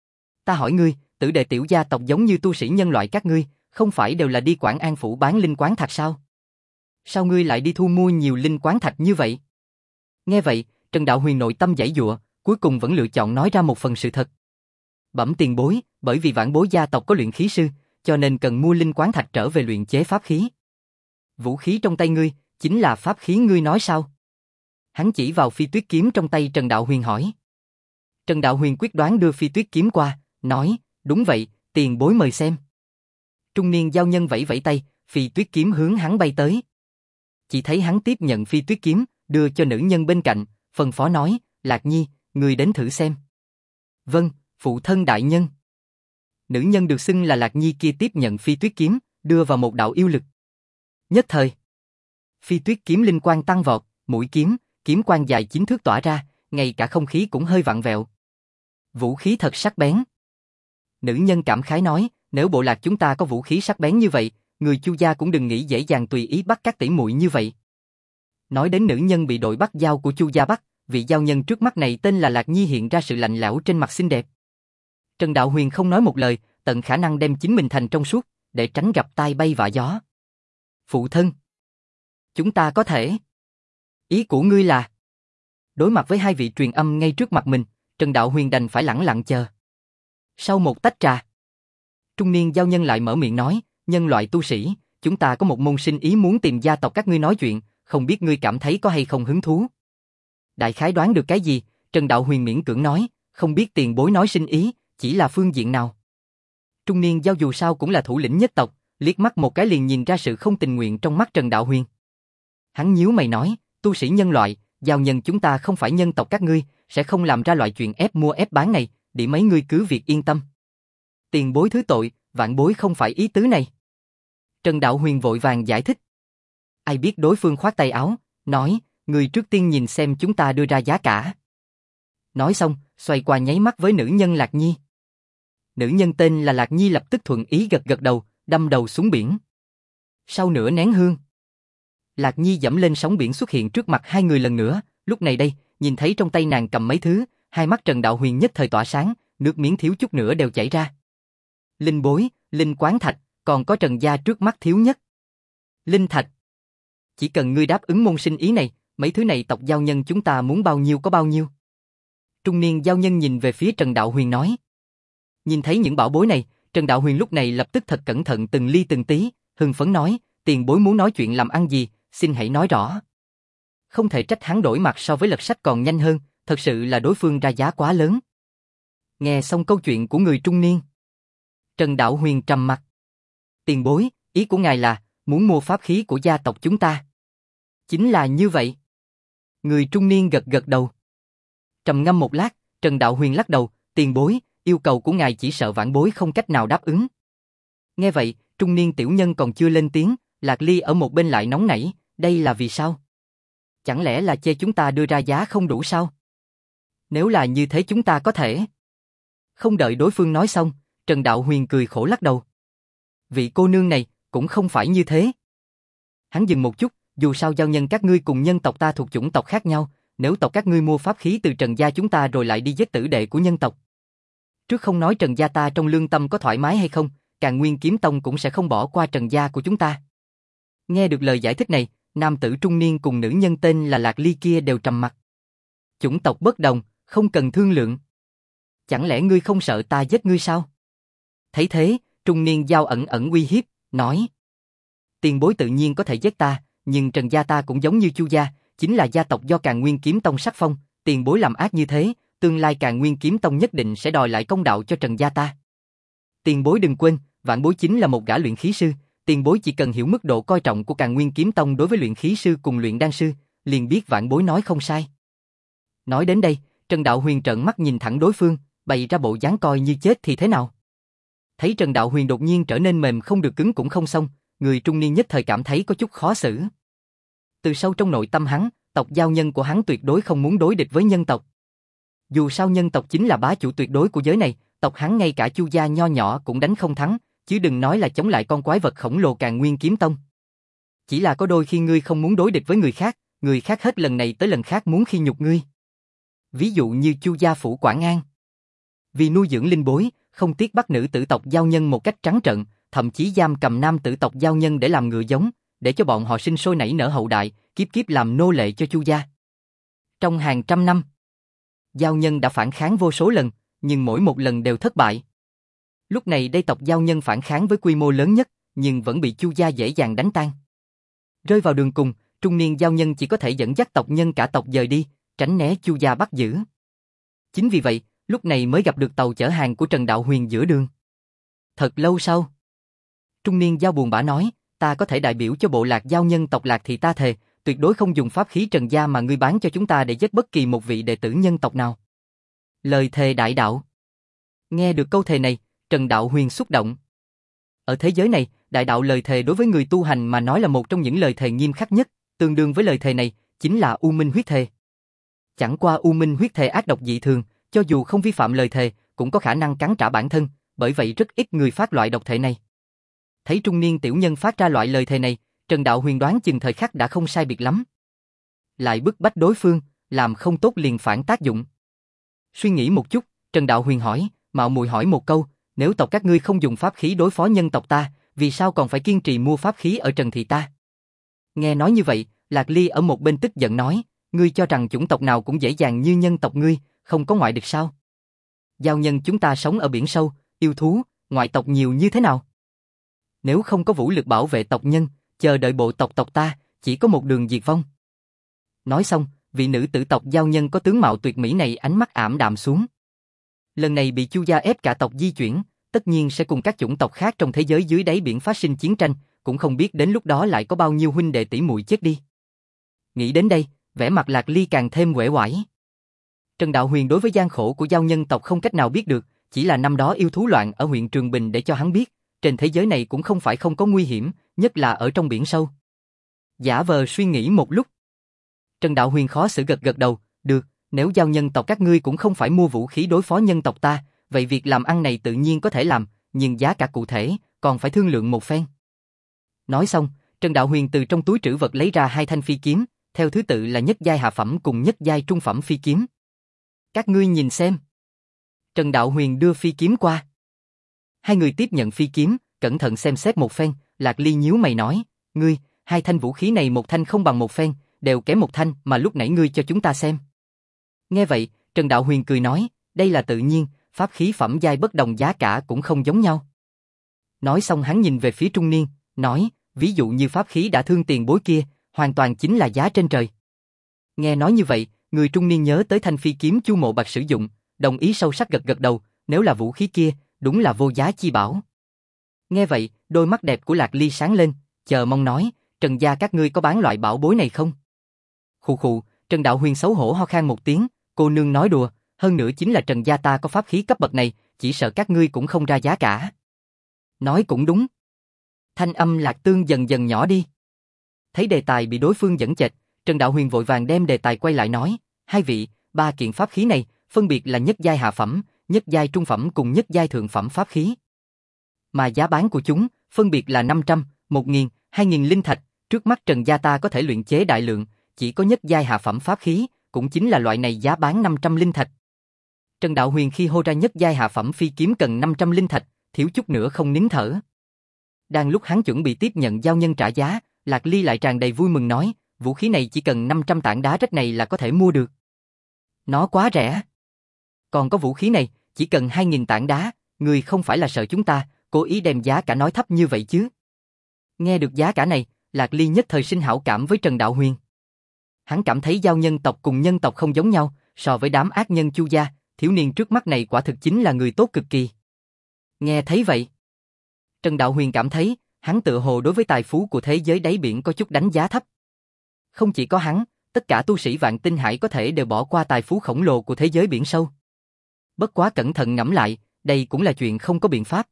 Ta hỏi ngươi, tử đệ tiểu gia tộc giống như tu sĩ nhân loại các ngươi, không phải đều là đi Quảng An Phủ bán linh quán thạch sao? Sao ngươi lại đi thu mua nhiều linh quán thạch như vậy? Nghe vậy, Trần Đạo Huyền nội tâm giãy giụa, cuối cùng vẫn lựa chọn nói ra một phần sự thật. Bẩm tiền bối, bởi vì vãn bối gia tộc có luyện khí sư, cho nên cần mua linh quán thạch trở về luyện chế pháp khí. Vũ khí trong tay ngươi, chính là pháp khí ngươi nói sao? Hắn chỉ vào phi tuyết kiếm trong tay Trần Đạo Huyền hỏi. Trần Đạo Huyền quyết đoán đưa phi tuyết kiếm qua, nói, đúng vậy, tiền bối mời xem. Trung niên giao nhân vẫy vẫy tay, phi tuyết kiếm hướng hắn bay tới. Chỉ thấy hắn tiếp nhận phi tuyết kiếm, đưa cho nữ nhân bên cạnh, phân phó nói, Lạc Nhi, người đến thử xem. Vâng, phụ thân đại nhân. Nữ nhân được xưng là Lạc Nhi kia tiếp nhận phi tuyết kiếm, đưa vào một đạo yêu lực. Nhất thời, phi tuyết kiếm linh quang tăng vọt, mũi kiếm, kiếm quang dài 9 thước tỏa ra, ngay cả không khí cũng hơi vặn vẹo. Vũ khí thật sắc bén. Nữ nhân cảm khái nói, nếu bộ lạc chúng ta có vũ khí sắc bén như vậy, người Chu gia cũng đừng nghĩ dễ dàng tùy ý bắt các tỷ muội như vậy. Nói đến nữ nhân bị đội bắt giao của Chu gia bắt, vị giao nhân trước mắt này tên là Lạc Nhi hiện ra sự lạnh lẽo trên mặt xinh đẹp. Trần Đạo Huyền không nói một lời, tận khả năng đem chính mình thành trong suốt, để tránh gặp tai bay vạ gió. Phụ thân, chúng ta có thể. Ý của ngươi là? Đối mặt với hai vị truyền âm ngay trước mặt mình, Trần Đạo Huyền đành phải lẳng lặng chờ. Sau một tách trà, trung niên giao nhân lại mở miệng nói, nhân loại tu sĩ, chúng ta có một môn sinh ý muốn tìm gia tộc các ngươi nói chuyện, không biết ngươi cảm thấy có hay không hứng thú. Đại khái đoán được cái gì, Trần Đạo Huyền miễn cưỡng nói, không biết tiền bối nói sinh ý, chỉ là phương diện nào. Trung niên giao dù sao cũng là thủ lĩnh nhất tộc, liếc mắt một cái liền nhìn ra sự không tình nguyện trong mắt Trần Đạo Huyền. Hắn nhíu mày nói, tu sĩ nhân loại, giao nhân chúng ta không phải nhân tộc các ngươi, sẽ không làm ra loại chuyện ép mua ép bán này, để mấy ngươi cứ việc yên tâm. Tiền bối thứ tội, vạn bối không phải ý tứ này. Trần Đạo Huyền vội vàng giải thích. Ai biết đối phương khoát tay áo, nói, người trước tiên nhìn xem chúng ta đưa ra giá cả. Nói xong, xoay qua nháy mắt với nữ nhân Lạc Nhi. Nữ nhân tên là Lạc Nhi lập tức thuận ý gật gật đầu, đâm đầu xuống biển. Sau nửa nén hương, Lạc Nhi dẫm lên sóng biển xuất hiện trước mặt hai người lần nữa, lúc này đây, nhìn thấy trong tay nàng cầm mấy thứ, hai mắt Trần Đạo Huyền nhất thời tỏa sáng, nước miếng thiếu chút nữa đều chảy ra. Linh bối, linh quán thạch, còn có Trần gia trước mắt thiếu nhất. Linh thạch. Chỉ cần ngươi đáp ứng môn sinh ý này, mấy thứ này tộc giao nhân chúng ta muốn bao nhiêu có bao nhiêu. Trung niên giao nhân nhìn về phía Trần Đạo Huyền nói. Nhìn thấy những bảo bối này, Trần Đạo Huyền lúc này lập tức thật cẩn thận từng ly từng tí, hưng phấn nói, tiền bối muốn nói chuyện làm ăn gì, xin hãy nói rõ. Không thể trách hắn đổi mặt so với lật sách còn nhanh hơn, thật sự là đối phương ra giá quá lớn. Nghe xong câu chuyện của người trung niên, Trần Đạo Huyền trầm mặt. Tiền bối, ý của ngài là, muốn mua pháp khí của gia tộc chúng ta. Chính là như vậy. Người trung niên gật gật đầu. Trầm ngâm một lát, Trần Đạo Huyền lắc đầu, tiền bối, yêu cầu của ngài chỉ sợ vãn bối không cách nào đáp ứng. Nghe vậy, trung niên tiểu nhân còn chưa lên tiếng, Lạc Ly ở một bên lại nóng nảy, đây là vì sao? Chẳng lẽ là chê chúng ta đưa ra giá không đủ sao? Nếu là như thế chúng ta có thể. Không đợi đối phương nói xong, Trần Đạo Huyền cười khổ lắc đầu. Vị cô nương này, cũng không phải như thế. Hắn dừng một chút, dù sao giao nhân các ngươi cùng nhân tộc ta thuộc chủng tộc khác nhau, nếu tộc các ngươi mua pháp khí từ Trần gia chúng ta rồi lại đi giết tử đệ của nhân tộc. Trước không nói Trần gia ta trong lương tâm có thoải mái hay không, Càn Nguyên Kiếm Tông cũng sẽ không bỏ qua Trần gia của chúng ta. Nghe được lời giải thích này, nam tử trung niên cùng nữ nhân tên là Lạc Ly kia đều trầm mặt. Chủng tộc bất đồng, không cần thương lượng. Chẳng lẽ ngươi không sợ ta giết ngươi sao? Thấy thế, trung niên giao ẩn ẩn uy hiếp, nói. Tiền bối tự nhiên có thể giết ta, nhưng Trần gia ta cũng giống như Chu gia, chính là gia tộc do Càn Nguyên Kiếm Tông sắc phong, tiền bối làm ác như thế, tương lai Càn Nguyên Kiếm Tông nhất định sẽ đòi lại công đạo cho Trần gia ta. Tiền bối đừng quên, vãn bối chính là một gã luyện khí sư, tiền bối chỉ cần hiểu mức độ coi trọng của Càn Nguyên Kiếm Tông đối với luyện khí sư cùng luyện đan sư, liền biết vãn bối nói không sai. Nói đến đây, Trần Đạo Huyền trợn mắt nhìn thẳng đối phương, bày ra bộ dáng coi như chết thì thế nào. Thấy Trần Đạo Huyền đột nhiên trở nên mềm không được cứng cũng không xong, người trung niên nhất thời cảm thấy có chút khó xử. Từ sâu trong nội tâm hắn, tộc giao nhân của hắn tuyệt đối không muốn đối địch với nhân tộc. Dù sao nhân tộc chính là bá chủ tuyệt đối của giới này, tộc hắn ngay cả Chu gia nho nhỏ cũng đánh không thắng, chứ đừng nói là chống lại con quái vật khổng lồ Càn Nguyên Kiếm Tông. Chỉ là có đôi khi ngươi không muốn đối địch với người khác hết lần này tới lần khác muốn khi nhục ngươi. Ví dụ như Chu gia phủ Quảng An. Vì nuôi dưỡng linh bối, không tiếc bắt nữ tử tộc giao nhân một cách trắng trợn, thậm chí giam cầm nam tử tộc giao nhân để làm ngựa giống, để cho bọn họ sinh sôi nảy nở hậu đại, kiếp kiếp làm nô lệ cho Chu gia. Trong hàng trăm năm, giao nhân đã phản kháng vô số lần, nhưng mỗi một lần đều thất bại. Lúc này đây tộc giao nhân phản kháng với quy mô lớn nhất, nhưng vẫn bị Chu gia dễ dàng đánh tan. Rơi vào đường cùng, trung niên giao nhân chỉ có thể dẫn dắt tộc nhân cả tộc dời đi, tránh né Chu gia bắt giữ. Chính vì vậy, lúc này mới gặp được tàu chở hàng của Trần Đạo Huyền giữa đường. Thật lâu sau, trung niên giao buồn bã nói, ta có thể đại biểu cho bộ lạc giao nhân tộc Lạc thì ta thề, tuyệt đối không dùng pháp khí Trần gia mà ngươi bán cho chúng ta để giết bất kỳ một vị đệ tử nhân tộc nào. Lời thề đại đạo. Nghe được câu thề này, Trần Đạo Huyền xúc động. Ở thế giới này, đại đạo lời thề đối với người tu hành mà nói là một trong những lời thề nghiêm khắc nhất, tương đương với lời thề này, chính là U Minh huyết thề. Chẳng qua U Minh huyết thề ác độc dị thường, cho dù không vi phạm lời thề, cũng có khả năng cắn trả bản thân, bởi vậy rất ít người phát loại độc thệ này. Thấy trung niên tiểu nhân phát ra loại lời thề này, Trần Đạo Huyền đoán chừng thời khắc đã không sai biệt lắm. Lại bức bách đối phương, làm không tốt liền phản tác dụng. Suy nghĩ một chút, Trần Đạo Huyền hỏi, mạo muội hỏi một câu, nếu tộc các ngươi không dùng pháp khí đối phó nhân tộc ta, vì sao còn phải kiên trì mua pháp khí ở Trần thị ta? Nghe nói như vậy, Lạc Ly ở một bên tức giận nói, ngươi cho rằng chủng tộc nào cũng dễ dàng như nhân tộc ngươi, không có ngoại địch sao? Giao nhân chúng ta sống ở biển sâu, yêu thú, ngoại tộc nhiều như thế nào? Nếu không có vũ lực bảo vệ tộc nhân, chờ đợi bộ tộc ta, chỉ có một đường diệt vong. Nói xong, vị nữ tử tộc giao nhân có tướng mạo tuyệt mỹ này ánh mắt ảm đạm xuống. Lần này bị Chu gia ép cả tộc di chuyển, tất nhiên sẽ cùng các chủng tộc khác trong thế giới dưới đáy biển phát sinh chiến tranh, cũng không biết đến lúc đó lại có bao nhiêu huynh đệ tỷ muội chết đi. Nghĩ đến đây, vẻ mặt Lạc Ly càng thêm uể oải. Trần Đạo Huyền đối với gian khổ của giao nhân tộc không cách nào biết được, chỉ là năm đó yêu thú loạn ở huyện Trường Bình để cho hắn biết, trên thế giới này cũng không phải không có nguy hiểm, nhất là ở trong biển sâu. Giả vờ suy nghĩ một lúc. Trần Đạo Huyền khó xử gật gật đầu, được, nếu giao nhân tộc các ngươi cũng không phải mua vũ khí đối phó nhân tộc ta, vậy việc làm ăn này tự nhiên có thể làm, nhưng giá cả cụ thể, còn phải thương lượng một phen. Nói xong, Trần Đạo Huyền từ trong túi trữ vật lấy ra 2 thanh phi kiếm, theo thứ tự là nhất giai hạ phẩm cùng nhất giai trung phẩm phi kiếm. Các ngươi nhìn xem. Trần Đạo Huyền đưa phi kiếm qua. Hai người tiếp nhận phi kiếm, cẩn thận xem xét một phen, Lạc Ly nhíu mày nói, ngươi, 2 thanh vũ khí này một thanh không bằng một phen, đều kém một thanh mà lúc nãy ngươi cho chúng ta xem. Nghe vậy, Trần Đạo Huyền cười nói, đây là tự nhiên, pháp khí phẩm giai bất đồng giá cả cũng không giống nhau. Nói xong hắn nhìn về phía trung niên, nói, ví dụ như pháp khí đã thương tiền bối kia, hoàn toàn chính là giá trên trời. Nghe nói như vậy, người trung niên nhớ tới thanh phi kiếm Chu Mộ Bạch sử dụng, đồng ý sâu sắc gật gật đầu, nếu là vũ khí kia, đúng là vô giá chi bảo. Nghe vậy, đôi mắt đẹp của Lạc Ly sáng lên, chờ mong nói, Trần gia các ngươi có bán loại bảo bối này không? Khụ khụ, Trần Đạo Huyền xấu hổ ho khan một tiếng, cô nương nói đùa, hơn nữa chính là Trần gia ta có pháp khí cấp bậc này, chỉ sợ các ngươi cũng không ra giá cả. Nói cũng đúng. Thanh âm Lạc Tương dần dần nhỏ đi. Thấy đề tài bị đối phương dẫn chệch, Trần Đạo Huyền vội vàng đem đề tài quay lại nói, hai vị, 3 kiện pháp khí này, phân biệt là nhất giai hạ phẩm, nhất giai trung phẩm cùng nhất giai thượng phẩm pháp khí. Mà giá bán của chúng, phân biệt là 500, 1000, 2000 linh thạch, trước mắt Trần gia ta có thể luyện chế đại lượng, chỉ có nhất giai hạ phẩm pháp khí, cũng chính là loại này giá bán 500 linh thạch. Trần Đạo Huyền khi hô ra nhất giai hạ phẩm phi kiếm cần 500 linh thạch, thiếu chút nữa không nín thở. Đang lúc hắn chuẩn bị tiếp nhận giao nhân trả giá, Lạc Ly lại tràn đầy vui mừng nói, vũ khí này chỉ cần 500 tảng đá rách này là có thể mua được. Nó quá rẻ. Còn có vũ khí này, chỉ cần 2000 tảng đá, người không phải là sợ chúng ta, cố ý đem giá cả nói thấp như vậy chứ. Nghe được giá cả này, Lạc Ly nhất thời sinh hảo cảm với Trần Đạo Huyền. Hắn cảm thấy giao nhân tộc cùng nhân tộc không giống nhau, so với đám ác nhân Chu gia, thiếu niên trước mắt này quả thực chính là người tốt cực kỳ. Nghe thấy vậy, Trần Đạo Huyền cảm thấy, hắn tự hồ đối với tài phú của thế giới đáy biển có chút đánh giá thấp. Không chỉ có hắn, tất cả tu sĩ Vạn Tinh Hải có thể đều bỏ qua tài phú khổng lồ của thế giới biển sâu. Bất quá cẩn thận ngẫm lại, đây cũng là chuyện không có biện pháp.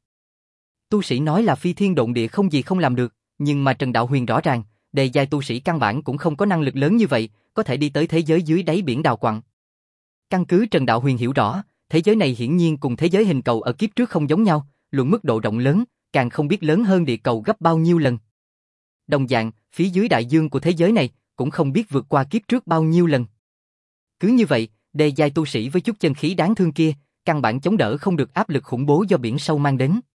Tu sĩ nói là phi thiên độn địa không gì không làm được, nhưng mà Trần Đạo Huyền rõ ràng, đề giai tu sĩ căn bản cũng không có năng lực lớn như vậy, có thể đi tới thế giới dưới đáy biển đào quặng. Căn cứ Trần Đạo Huyền hiểu rõ, thế giới này hiển nhiên cùng thế giới hình cầu ở kiếp trước không giống nhau, luận mức độ rộng lớn, càng không biết lớn hơn địa cầu gấp bao nhiêu lần. Đồng dạng, phía dưới đại dương của thế giới này cũng không biết vượt qua kiếp trước bao nhiêu lần. Cứ như vậy, đề giai tu sĩ với chút chân khí đáng thương kia, căn bản chống đỡ không được áp lực khủng bố do biển sâu mang đến.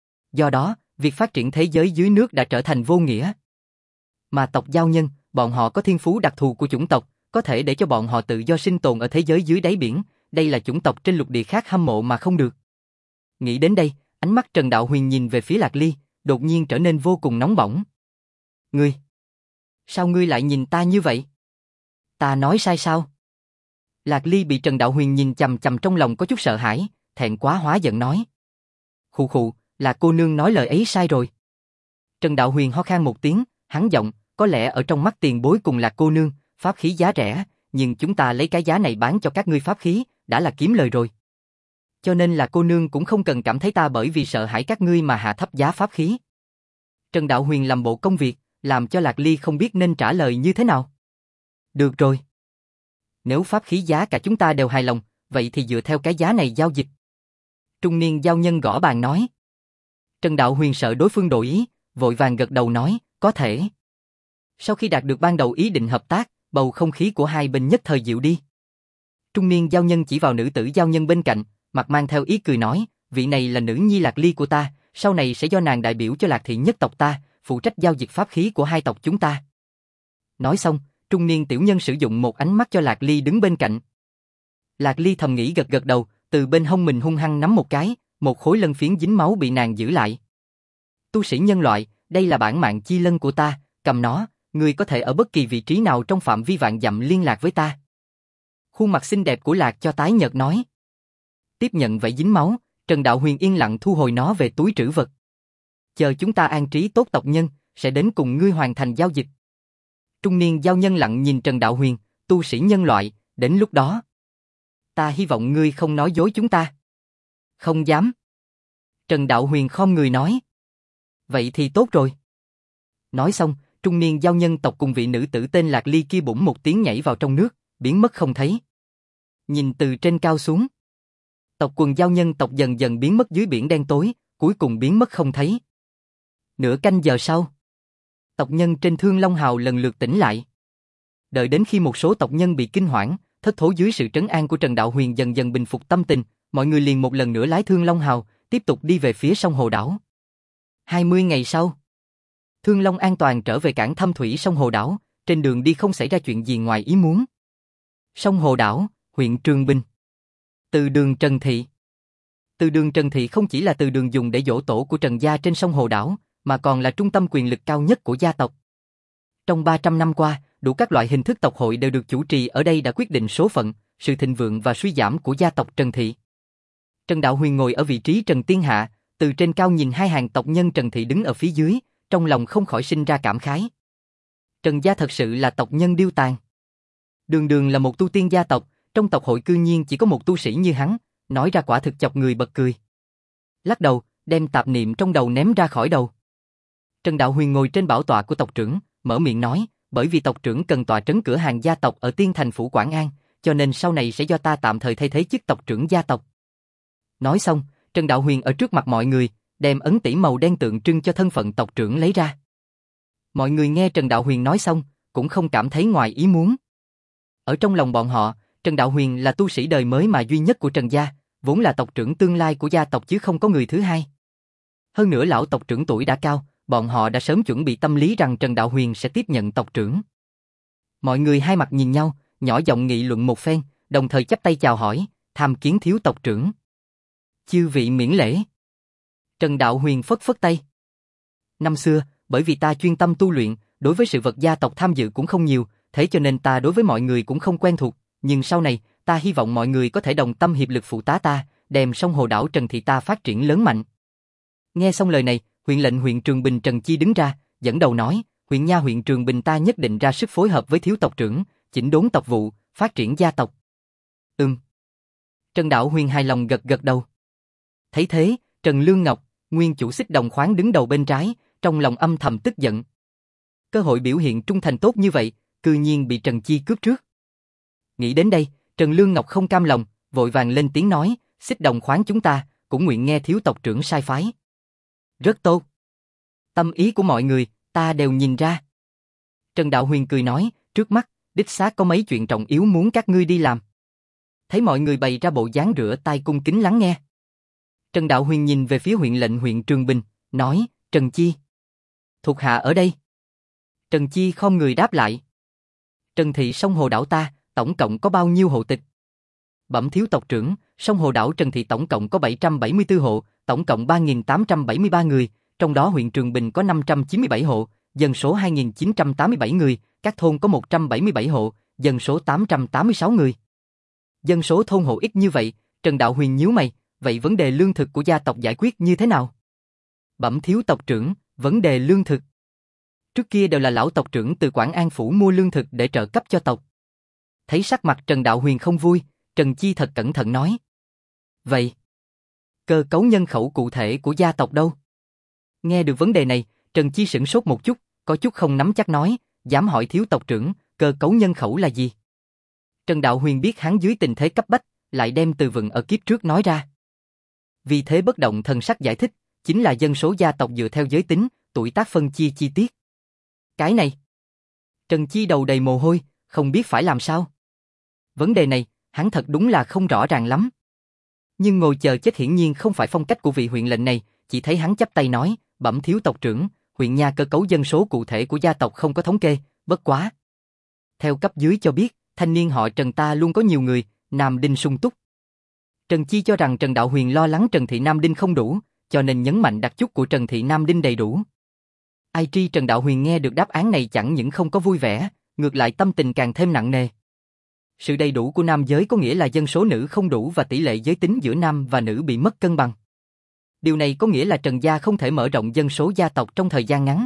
Do đó, việc phát triển thế giới dưới nước đã trở thành vô nghĩa. Mà tộc giao nhân, bọn họ có thiên phú đặc thù của chủng tộc, có thể để cho bọn họ tự do sinh tồn ở thế giới dưới đáy biển, đây là chủng tộc trên lục địa khác hâm mộ mà không được. Nghĩ đến đây, ánh mắt Trần Đạo Huyền nhìn về phía Lạc Ly, đột nhiên trở nên vô cùng nóng bỏng. Ngươi! Sao ngươi lại nhìn ta như vậy? Ta nói sai sao? Lạc Ly bị Trần Đạo Huyền nhìn chằm chằm trong lòng có chút sợ hãi, thẹn quá hóa giận nói. Khụ khụ, là cô nương nói lời ấy sai rồi. Trần Đạo Huyền ho khan một tiếng, hắn giọng, có lẽ ở trong mắt tiền bối cùng là cô nương, pháp khí giá rẻ, nhưng chúng ta lấy cái giá này bán cho các ngươi pháp khí, đã là kiếm lời rồi. Cho nên là cô nương cũng không cần cảm thấy ta bởi vì sợ hãi các ngươi mà hạ thấp giá pháp khí. Trần Đạo Huyền làm bộ công việc, làm cho Lạc Ly không biết nên trả lời như thế nào. Được rồi. Nếu pháp khí giá cả chúng ta đều hài lòng, vậy thì dựa theo cái giá này giao dịch. Trung niên giao nhân gõ bàn nói. Trần Đạo Huyền sợ đối phương đổi ý, vội vàng gật đầu nói, có thể. Sau khi đạt được ban đầu ý định hợp tác, bầu không khí của hai bên nhất thời dịu đi. Trung niên giao nhân chỉ vào nữ tử giao nhân bên cạnh, mặt mang theo ý cười nói, vị này là nữ nhi Lạc Ly của ta, sau này sẽ do nàng đại biểu cho Lạc thị nhất tộc ta, phụ trách giao dịch pháp khí của hai tộc chúng ta. Nói xong, trung niên tiểu nhân sử dụng một ánh mắt cho Lạc Ly đứng bên cạnh. Lạc Ly thầm nghĩ gật gật đầu, từ bên hông mình hung hăng nắm một cái, một khối lân phiến dính máu bị nàng giữ lại. Tu sĩ nhân loại, đây là bản mạng chi lân của ta, cầm nó, ngươi có thể ở bất kỳ vị trí nào trong phạm vi vạn dặm liên lạc với ta. Khuôn mặt xinh đẹp của Lạc cho tái nhợt nói. Tiếp nhận vảy dính máu, Trần Đạo Huyền yên lặng thu hồi nó về túi trữ vật. Chờ chúng ta an trí tốt tộc nhân, sẽ đến cùng ngươi hoàn thành giao dịch. Trung niên giao nhân lặng nhìn Trần Đạo Huyền, tu sĩ nhân loại, đến lúc đó. ta hy vọng ngươi không nói dối chúng ta. Không dám. Trần Đạo Huyền khom người nói. Vậy thì tốt rồi. Nói xong, trung niên giao nhân tộc cùng vị nữ tử tên Lạc Ly kia bỗng một tiếng nhảy vào trong nước, biến mất không thấy. Nhìn từ trên cao xuống, tộc quần giao nhân tộc dần dần biến mất dưới biển đen tối, cuối cùng biến mất không thấy. Nửa canh giờ sau, tộc nhân trên Thương Long Hào lần lượt tỉnh lại. Đợi đến khi một số tộc nhân bị kinh hoảng, thất thố dưới sự trấn an của Trần Đạo Huyền dần dần bình phục tâm tình, mọi người liền một lần nữa lái Thương Long Hào, tiếp tục đi về phía sông Hồ Đảo. 20 ngày sau, Thương Long an toàn trở về cảng Thâm Thủy sông Hồ Đảo, trên đường đi không xảy ra chuyện gì ngoài ý muốn. Sông Hồ Đảo, huyện Trường Bình. Từ đường Trần Thị. Từ đường Trần Thị không chỉ là từ đường dùng để giỗ tổ của Trần gia trên sông Hồ Đảo, mà còn là trung tâm quyền lực cao nhất của gia tộc. Trong 300 năm qua, đủ các loại hình thức tộc hội đều được chủ trì ở đây đã quyết định số phận, sự thịnh vượng và suy giảm của gia tộc Trần Thị. Trần Đạo Huyền ngồi ở vị trí Trần Tiên Hạ, từ trên cao nhìn hai hàng tộc nhân Trần Thị đứng ở phía dưới, trong lòng không khỏi sinh ra cảm khái. Trần gia thật sự là tộc nhân điêu tàn. Đường Đường là một tu tiên gia tộc, trong tộc hội cư nhiên chỉ có một tu sĩ như hắn, nói ra quả thực chọc người bật cười. Lắc đầu, đem tạp niệm trong đầu ném ra khỏi đầu. Trần Đạo Huyền ngồi trên bảo tọa của tộc trưởng, mở miệng nói, bởi vì tộc trưởng cần tọa trấn cửa hàng gia tộc ở Tiên Thành phủ Quảng An, cho nên sau này sẽ do ta tạm thời thay thế chức tộc trưởng gia tộc. Nói xong, Trần Đạo Huyền ở trước mặt mọi người, đem ấn tỷ màu đen tượng trưng cho thân phận tộc trưởng lấy ra. Mọi người nghe Trần Đạo Huyền nói xong, cũng không cảm thấy ngoài ý muốn. Ở trong lòng bọn họ, Trần Đạo Huyền là tu sĩ đời mới mà duy nhất của Trần gia, vốn là tộc trưởng tương lai của gia tộc chứ không có người thứ hai. Hơn nữa lão tộc trưởng tuổi đã cao, bọn họ đã sớm chuẩn bị tâm lý rằng Trần Đạo Huyền sẽ tiếp nhận tộc trưởng. Mọi người hai mặt nhìn nhau, nhỏ giọng nghị luận một phen, đồng thời chắp tay chào hỏi, tham kiến thiếu tộc trưởng. Chư vị miễn lễ. Trần Đạo Huyền phất phất tay. Năm xưa, bởi vì ta chuyên tâm tu luyện, đối với sự vật gia tộc tham dự cũng không nhiều, thế cho nên ta đối với mọi người cũng không quen thuộc, nhưng sau này, ta hy vọng mọi người có thể đồng tâm hiệp lực phụ tá ta, đem sông Hồ Đảo Trần Thị ta phát triển lớn mạnh. Nghe xong lời này, huyện lệnh huyện Trường Bình Trần Chi đứng ra, dẫn đầu nói, huyện nha huyện Trường Bình ta nhất định ra sức phối hợp với thiếu tộc trưởng, chỉnh đốn tộc vụ, phát triển gia tộc. Trần Đạo Huyền hài lòng gật gật đầu. Thấy thế, Trần Lương Ngọc, nguyên chủ Xích Đồng Khoáng đứng đầu bên trái, trong lòng âm thầm tức giận. Cơ hội biểu hiện trung thành tốt như vậy, cư nhiên bị Trần Chi cướp trước. Nghĩ đến đây, Trần Lương Ngọc không cam lòng, vội vàng lên tiếng nói, Xích Đồng Khoáng chúng ta, cũng nguyện nghe thiếu tộc trưởng sai phái. Rất tốt. Tâm ý của mọi người, ta đều nhìn ra. Trần Đạo Huyền cười nói, trước mắt, đích xác có mấy chuyện trọng yếu muốn các ngươi đi làm. Thấy mọi người bày ra bộ dáng rửa tay cung kính lắng nghe. Trần Đạo Huyền nhìn về phía huyện lệnh huyện Trường Bình, nói, Trần Chi. Thuộc hạ ở đây. Trần Chi khom người đáp lại. Trần Thị sông Hồ Đảo ta, tổng cộng có bao nhiêu hộ tịch? Bẩm thiếu tộc trưởng, sông Hồ Đảo Trần Thị tổng cộng có 774 hộ, tổng cộng 3.873 người, trong đó huyện Trường Bình có 597 hộ, dân số 2.987 người, các thôn có 177 hộ, dân số 886 người. Dân số thôn hộ ít như vậy, Trần Đạo Huyền nhíu mày, vậy vấn đề lương thực của gia tộc giải quyết như thế nào? Bẩm thiếu tộc trưởng, vấn đề lương thực. Trước kia đều là lão tộc trưởng từ Quảng An phủ mua lương thực để trợ cấp cho tộc. Thấy sắc mặt Trần Đạo Huyền không vui, Trần Chi thật cẩn thận nói. Vậy, cơ cấu nhân khẩu cụ thể của gia tộc đâu? Nghe được vấn đề này, Trần Chi sửng sốt một chút, có chút không nắm chắc nói, dám hỏi thiếu tộc trưởng, cơ cấu nhân khẩu là gì? Trần Đạo Huyền biết hắn dưới tình thế cấp bách, lại đem từ vựng ở kiếp trước nói ra. Vì thế bất động thần sắc giải thích, chính là dân số gia tộc dựa theo giới tính, tuổi tác phân chia chi tiết. Cái này, Trần Chi đầu đầy mồ hôi, không biết phải làm sao. Vấn đề này, hắn thật đúng là không rõ ràng lắm. Nhưng ngồi chờ chết hiển nhiên không phải phong cách của vị huyện lệnh này, chỉ thấy hắn chắp tay nói, bẩm thiếu tộc trưởng, huyện nha cơ cấu dân số cụ thể của gia tộc không có thống kê, bất quá. Theo cấp dưới cho biết, thanh niên họ Trần ta luôn có nhiều người, nam đinh sung túc. Trần Chi cho rằng Trần Đạo Huyền lo lắng Trần Thị Nam đinh không đủ, cho nên nhấn mạnh đặc chút của Trần Thị Nam đinh đầy đủ. Ai tri Trần Đạo Huyền nghe được đáp án này chẳng những không có vui vẻ, ngược lại tâm tình càng thêm nặng nề. Sự đầy đủ của nam giới có nghĩa là dân số nữ không đủ và tỷ lệ giới tính giữa nam và nữ bị mất cân bằng. Điều này có nghĩa là Trần gia không thể mở rộng dân số gia tộc trong thời gian ngắn.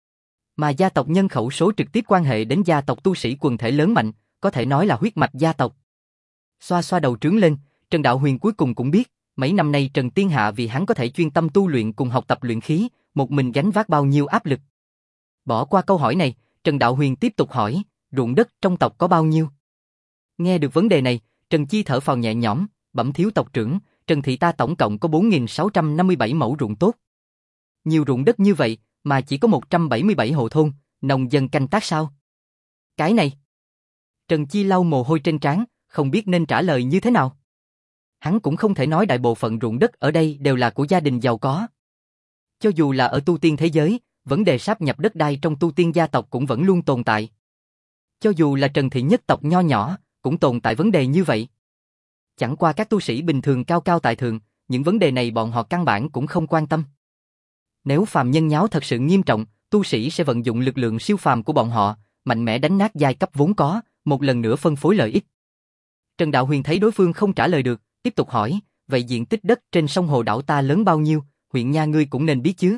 Mà gia tộc nhân khẩu số trực tiếp quan hệ đến gia tộc tu sĩ quần thể lớn mạnh, có thể nói là huyết mạch gia tộc. Xoa xoa đầu trướng lên, Trần Đạo Huyền cuối cùng cũng biết, mấy năm nay Trần Tiên Hạ vì hắn có thể chuyên tâm tu luyện cùng học tập luyện khí, một mình gánh vác bao nhiêu áp lực. Bỏ qua câu hỏi này, Trần Đạo Huyền tiếp tục hỏi, ruộng đất trong tộc có bao nhiêu? Nghe được vấn đề này, Trần Chi thở phào nhẹ nhõm, bẩm thiếu tộc trưởng, Trần thị ta tổng cộng có 4.657 mẫu ruộng tốt. Nhiều ruộng đất như vậy, mà chỉ có 177 hộ thôn, nông dân canh tác sao? Cái này. Trần Chi lau mồ hôi trên trán, không biết nên trả lời như thế nào. Hắn cũng không thể nói đại bộ phận ruộng đất ở đây đều là của gia đình giàu có. Cho dù là ở tu tiên thế giới, vấn đề sáp nhập đất đai trong tu tiên gia tộc cũng vẫn luôn tồn tại. Cho dù là Trần thị nhất tộc nho nhỏ, cũng tồn tại vấn đề như vậy. Chẳng qua các tu sĩ bình thường cao cao tại thượng, những vấn đề này bọn họ căn bản cũng không quan tâm. Nếu phàm nhân nháo thật sự nghiêm trọng, tu sĩ sẽ vận dụng lực lượng siêu phàm của bọn họ, mạnh mẽ đánh nát giai cấp vốn có, một lần nữa phân phối lợi ích. Trần Đạo Huyền thấy đối phương không trả lời được, tiếp tục hỏi, vậy diện tích đất trên sông Hồ đảo ta lớn bao nhiêu, huyện nha ngươi cũng nên biết chứ.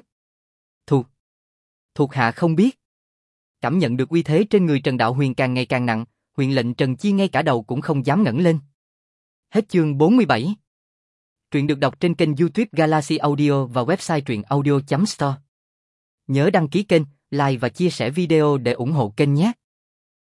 Thuộc hạ không biết. Cảm nhận được uy thế trên người Trần Đạo Huyền càng ngày càng nặng, huyện lệnh Trần Chi ngay cả đầu cũng không dám ngẩng lên. Hết chương 47. Truyện được đọc trên kênh YouTube Galaxy Audio và website truyện audio.store. Nhớ đăng ký kênh, like và chia sẻ video để ủng hộ kênh nhé.